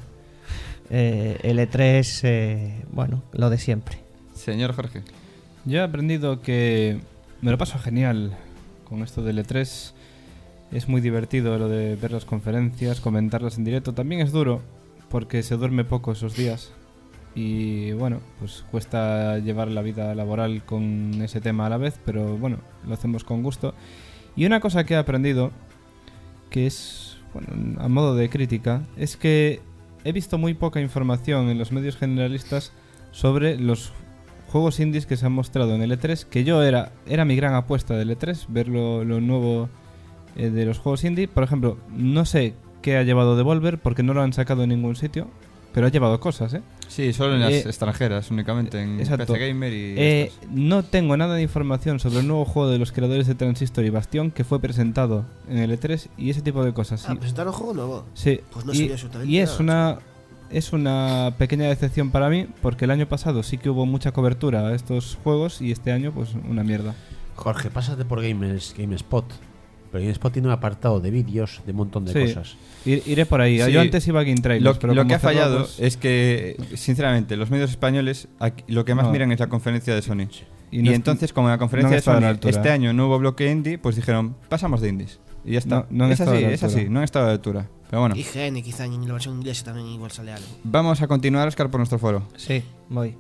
El E3, bueno, lo de siempre. Señor Jorge. Yo he aprendido que me lo paso genial con esto del E3. Es muy divertido lo de ver las conferencias, comentarlas en directo. También es duro porque se duerme poco esos días y bueno, pues cuesta llevar la vida laboral con ese tema a la vez, pero bueno, lo hacemos con gusto. Y una cosa que he aprendido, que es, bueno, a modo de crítica, es que he visto muy poca información en los medios generalistas sobre los juegos indies que se han mostrado en el E3, que yo era mi gran apuesta del E3, ver lo nuevo de los juegos indie. Por ejemplo, no sé qué ha llevado Devolver porque no lo han sacado en ningún sitio, pero ha llevado cosas, ¿eh? Sí, solo en las extranjeras, únicamente en exacto. PC Gamer y no tengo nada de información sobre el nuevo juego de los creadores de Transistor y Bastion que fue presentado en el E3 y ese tipo de cosas. ¿Presentaron un juego nuevo? Sí. Pues no sabía absolutamente y nada. es una pequeña decepción para mí porque el año pasado sí que hubo mucha cobertura a estos juegos y este año pues una mierda. Jorge, pásate por GameSpot. Pero GameSpot tiene un apartado de vídeos de un montón de cosas. Iré por ahí. Sí. Yo antes iba a Game Trailers, pero lo que ha cerró, fallado pues, es que, sinceramente, los medios españoles lo que más miran es la conferencia de Sony. Sí. Y entonces, como en la conferencia de estado a la Sony altura. este año no hubo bloque indie, pues dijeron, pasamos de indies. Y ya está. No han es estado a la así, altura. no han estado a la altura. Pero bueno, IGN quizá en la versión inglesa también igual sale algo. vamos a continuar, Oscar, por nuestro foro. Sí, voy.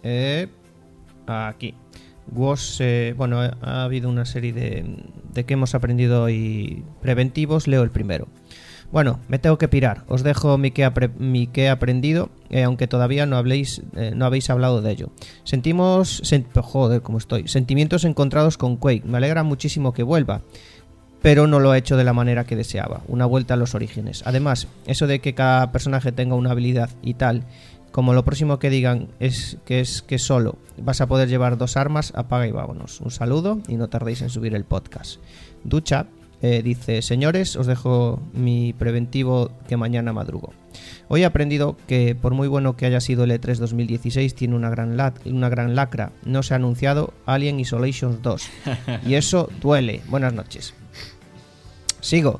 Aquí. Bueno, ha habido una serie de que hemos aprendido hoy preventivos. Leo el primero. Bueno, me tengo que pirar. Os dejo mi que he aprendido, aunque todavía no habéis hablado de ello. Joder, cómo estoy. Sentimientos encontrados con Quake. Me alegra muchísimo que vuelva, pero no lo ha hecho de la manera que deseaba. Una vuelta a los orígenes. Además, eso de que cada personaje tenga una habilidad y tal, como lo próximo que digan es que solo vas a poder llevar 2 armas, apaga y vámonos. Un saludo y no tardéis en subir el podcast. Ducha dice: señores, os dejo mi preventivo que mañana madrugo. Hoy he aprendido que por muy bueno que haya sido el E3 2016 tiene una gran lacra. No se ha anunciado Alien Isolation 2 y eso duele. Buenas noches. Sigo.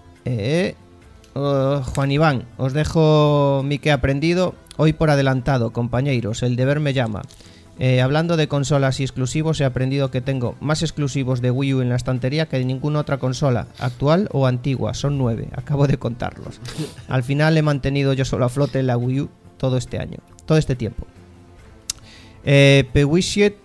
Juan Iván, os dejo mi que he aprendido hoy por adelantado, compañeros. El deber me llama. Hablando de consolas y exclusivos, he aprendido que tengo más exclusivos de Wii U en la estantería que de ninguna otra consola, actual o antigua. Son 9, acabo de contarlos. Al final he mantenido yo solo a flote la Wii U todo este tiempo. Pewishit,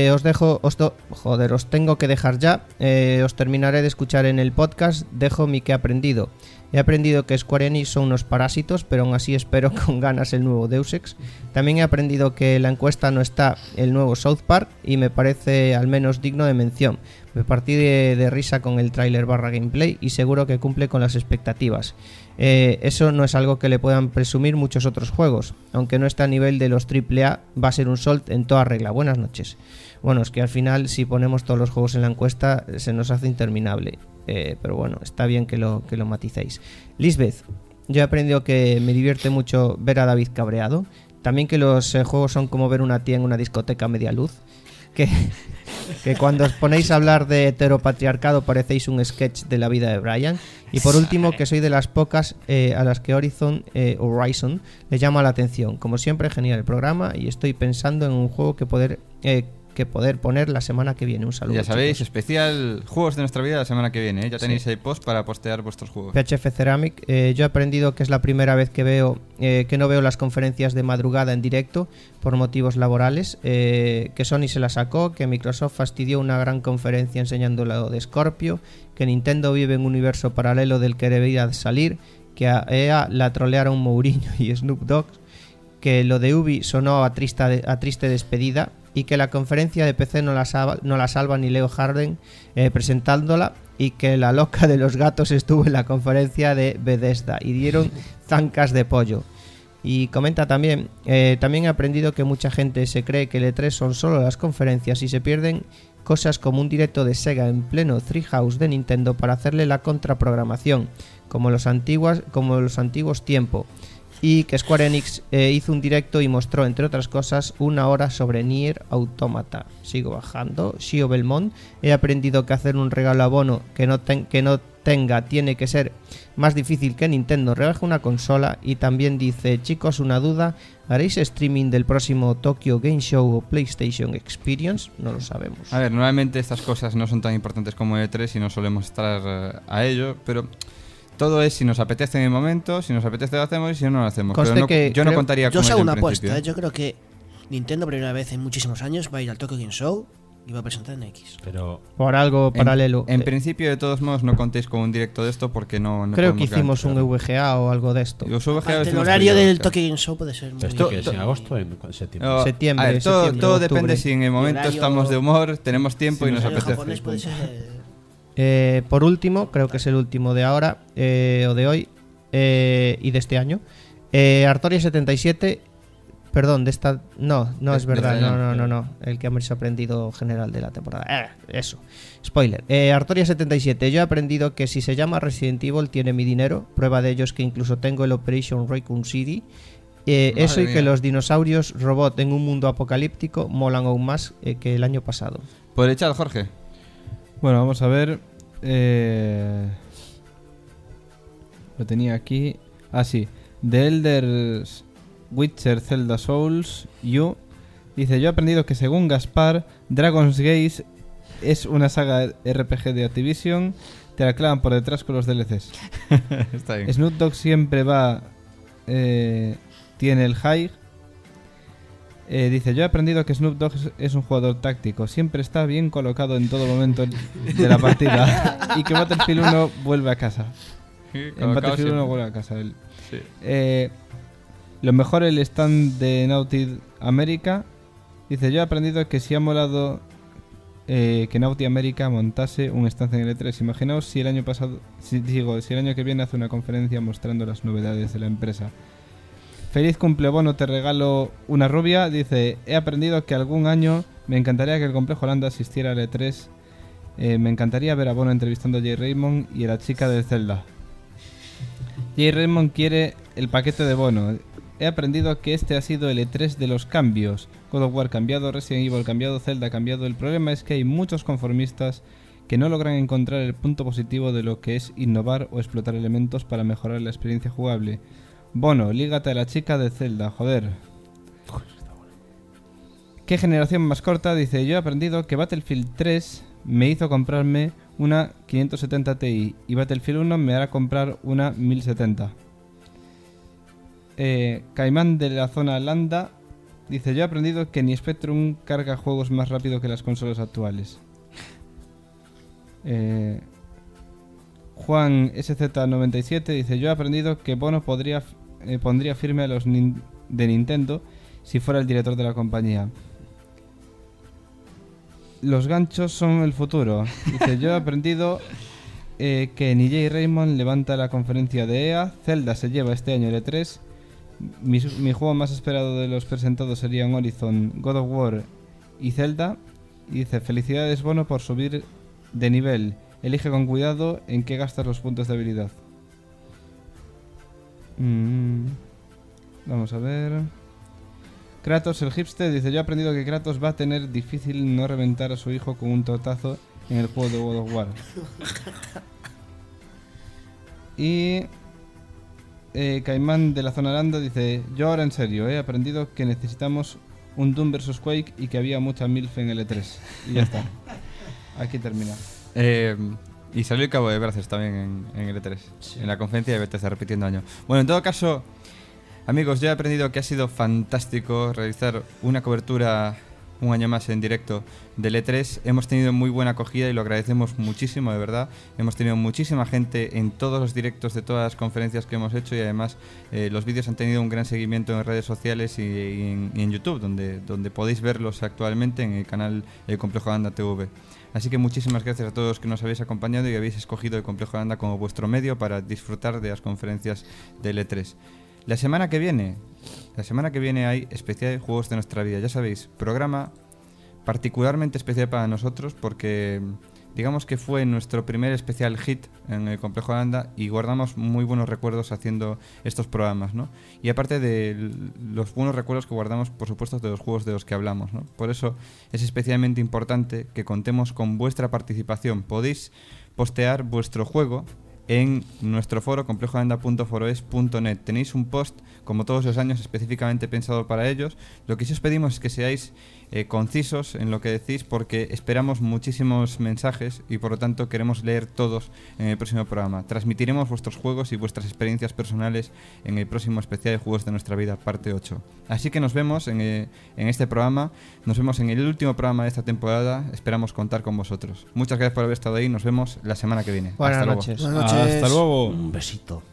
os tengo que dejar ya. Os terminaré de escuchar en el podcast. Dejo mi que he aprendido. He aprendido que Square Enix son unos parásitos, pero aún así espero con ganas el nuevo Deus Ex. También he aprendido que en la encuesta no está el nuevo South Park y me parece al menos digno de mención. Me partí de risa con el tráiler / gameplay y seguro que cumple con las expectativas. Eso no es algo que le puedan presumir muchos otros juegos. Aunque no está a nivel de los AAA, va a ser un Salt en toda regla. Buenas noches. Bueno, es que al final si ponemos todos los juegos en la encuesta se nos hace interminable. Pero bueno, está bien que lo maticéis. Lisbeth, yo he aprendido que me divierte mucho ver a David cabreado. También que los juegos son como ver una tía en una discoteca a media luz. Que cuando os ponéis a hablar de heteropatriarcado parecéis un sketch de la vida de Brian. Y por último, que soy de las pocas a las que Horizon le llama la atención. Como siempre, genial el programa y estoy pensando en un juego que poder poner la semana que viene. Un saludo. Ya sabéis, chicos. especial juegos de nuestra vida la semana que viene, ¿eh? Ya tenéis ahí post para postear vuestros juegos. PHF Ceramic, yo he aprendido que es la primera vez que no veo las conferencias de madrugada en directo por motivos laborales, que Sony se la sacó, que Microsoft fastidió una gran conferencia enseñando lo de Scorpio, que Nintendo vive en un universo paralelo del que debería salir, que a EA la trolearon Mourinho y Snoop Dogg, que lo de Ubi sonó a triste despedida, y que la conferencia de PC no la salva ni Leo Harden presentándola, y que la loca de los gatos estuvo en la conferencia de Bethesda y dieron zancas de pollo. Y comenta también he aprendido que mucha gente se cree que el E3 son solo las conferencias y se pierden cosas como un directo de Sega en pleno Treehouse de Nintendo para hacerle la contraprogramación, como los antiguos tiempos. Y que Square Enix hizo un directo y mostró, entre otras cosas, 1 hora sobre Nier Automata. Sigo bajando. Shio Belmont, he aprendido que hacer un regalo a Bono que no tenga tiene que ser más difícil que Nintendo rebaje una consola. Y también dice, chicos, una duda, ¿haréis streaming del próximo Tokyo Game Show o PlayStation Experience? No lo sabemos. A ver, normalmente estas cosas no son tan importantes como E3 y no solemos estar a ello, pero... Todo es si nos apetece en el momento, si nos apetece lo hacemos y si no, no lo hacemos. Conste Pero que yo no contaría con Yo os ello hago en una principio. apuesta, yo creo que Nintendo por primera vez en muchísimos años va a ir al Tokyo Game Show y va a presentar en X. Pero Por algo paralelo. En principio, de todos modos, no contéis con un directo de esto porque no Creo que podemos hicimos un garantizarlo. VGA o algo de esto. Los VGA Aparte, el hicimos horario periodo, del claro. Tokyo Game Show puede ser muy... ¿esto que es en agosto o en septiembre? No, Septiembre, a ver, todo septiembre, todo octubre. depende si en el momento Horario- estamos de humor, tenemos tiempo y nos El apetece. japonés puede ser... Por último, creo que es el último de ahora o de hoy y de este año. Artoria 77, perdón, de esta. No es verdad, no. El que hemos aprendido general de la temporada. Eso, spoiler. Artoria 77, yo he aprendido que si se llama Resident Evil tiene mi dinero. Prueba de ello es que incluso tengo el Operation Raccoon City. Eso y que mía. los dinosaurios robot en un mundo apocalíptico molan aún más que el año pasado. Por el chat, Jorge. Bueno, vamos a ver. Lo tenía aquí. Ah, sí. The Elder Witcher Zelda Souls You dice: yo he aprendido que según Gaspar, Dragon's Gate es una saga RPG de Activision. Te la clavan por detrás con los DLCs. Está bien. Snoop Dogg siempre va... tiene el high. Dice: yo he aprendido que Snoop Dogg es un jugador táctico. Siempre está bien colocado en todo momento de la partida. Y que Battlefield 1 vuelve a casa. En Battlefield 1 vuelve a casa él. Sí. Lo mejor el stand de Naughty America. Dice: yo he aprendido que si ha molado que Naughty America montase un stand en el E3. Imaginaos si el año pasado, si el año que viene hace una conferencia mostrando las novedades de la empresa. Feliz cumple, Bono, te regalo una rubia. Dice: he aprendido que algún año me encantaría que el Complejo Holanda asistiera al E3. Me encantaría ver a Bono entrevistando a Jay Raymond y a la chica del Zelda. Jay Raymond quiere el paquete de Bono. He aprendido que este ha sido el E3 de los cambios. God of War cambiado, Resident Evil cambiado, Zelda cambiado. El problema es que hay muchos conformistas que no logran encontrar el punto positivo de lo que es innovar o explotar elementos para mejorar la experiencia jugable. Bono, lígate a la chica de Zelda, joder. ¿Qué generación más corta? Dice: yo he aprendido que Battlefield 3 me hizo comprarme una 570 Ti y Battlefield 1 me hará comprar una 1070. Caimán de la zona Landa dice: yo he aprendido que ni Spectrum carga juegos más rápido que las consolas actuales. Juan SZ97 dice: yo he aprendido que Bono pondría firme a los de Nintendo si fuera el director de la compañía. Los ganchos son el futuro. Dice: yo he aprendido que ni Jay Raymond levanta la conferencia de EA. Zelda se lleva este año el E3. Mi juego más esperado de los presentados serían Horizon, God of War y Zelda. Y dice, felicidades Bono por subir de nivel. Elige con cuidado en qué gastas los puntos de habilidad. Vamos a ver. Kratos, el hipster, dice, yo he aprendido que Kratos va a tener difícil no reventar a su hijo con un tortazo en el juego de God of War. Y Caimán de la zona Aranda dice, yo ahora en serio, he aprendido que necesitamos un Doom vs Quake y que había mucha MILF en L3. Y ya está. Aquí termina. Y salió el Cabo de Brazos también en L3, en la conferencia de Bethesda, repitiendo año. Bueno, en todo caso, amigos, yo he aprendido que ha sido fantástico realizar una cobertura un año más en directo del E3. Hemos tenido muy buena acogida y lo agradecemos muchísimo, de verdad. Hemos tenido muchísima gente en todos los directos de todas las conferencias que hemos hecho y además los vídeos han tenido un gran seguimiento en redes sociales y en YouTube, donde podéis verlos actualmente en el canal Complejo Anda TV. Así que muchísimas gracias a todos los que nos habéis acompañado y habéis escogido el Complejo Anda como vuestro medio para disfrutar de las conferencias del E3. La semana que viene hay especial Juegos de Nuestra Vida. Ya sabéis, programa particularmente especial para nosotros porque digamos que fue nuestro primer especial hit en el Complejo Anda y guardamos muy buenos recuerdos haciendo estos programas, ¿no? Y aparte de los buenos recuerdos que guardamos, por supuesto, de los juegos de los que hablamos, ¿no? Por eso es especialmente importante que contemos con vuestra participación. Podéis postear vuestro juego en nuestro foro complejoanda.foroes.net. Tenéis un post, como todos los años, específicamente pensado para ellos. Lo que sí os pedimos es que seáis concisos en lo que decís, porque esperamos muchísimos mensajes y por lo tanto queremos leer todos en el próximo programa. Transmitiremos vuestros juegos y vuestras experiencias personales en el próximo especial de Juegos de Nuestra Vida, parte 8. Así que nos vemos en este programa, nos vemos en el último programa de esta temporada. Esperamos contar con vosotros. Muchas gracias por haber estado ahí, nos vemos la semana que viene. Buenas noches. Hasta luego. Un besito.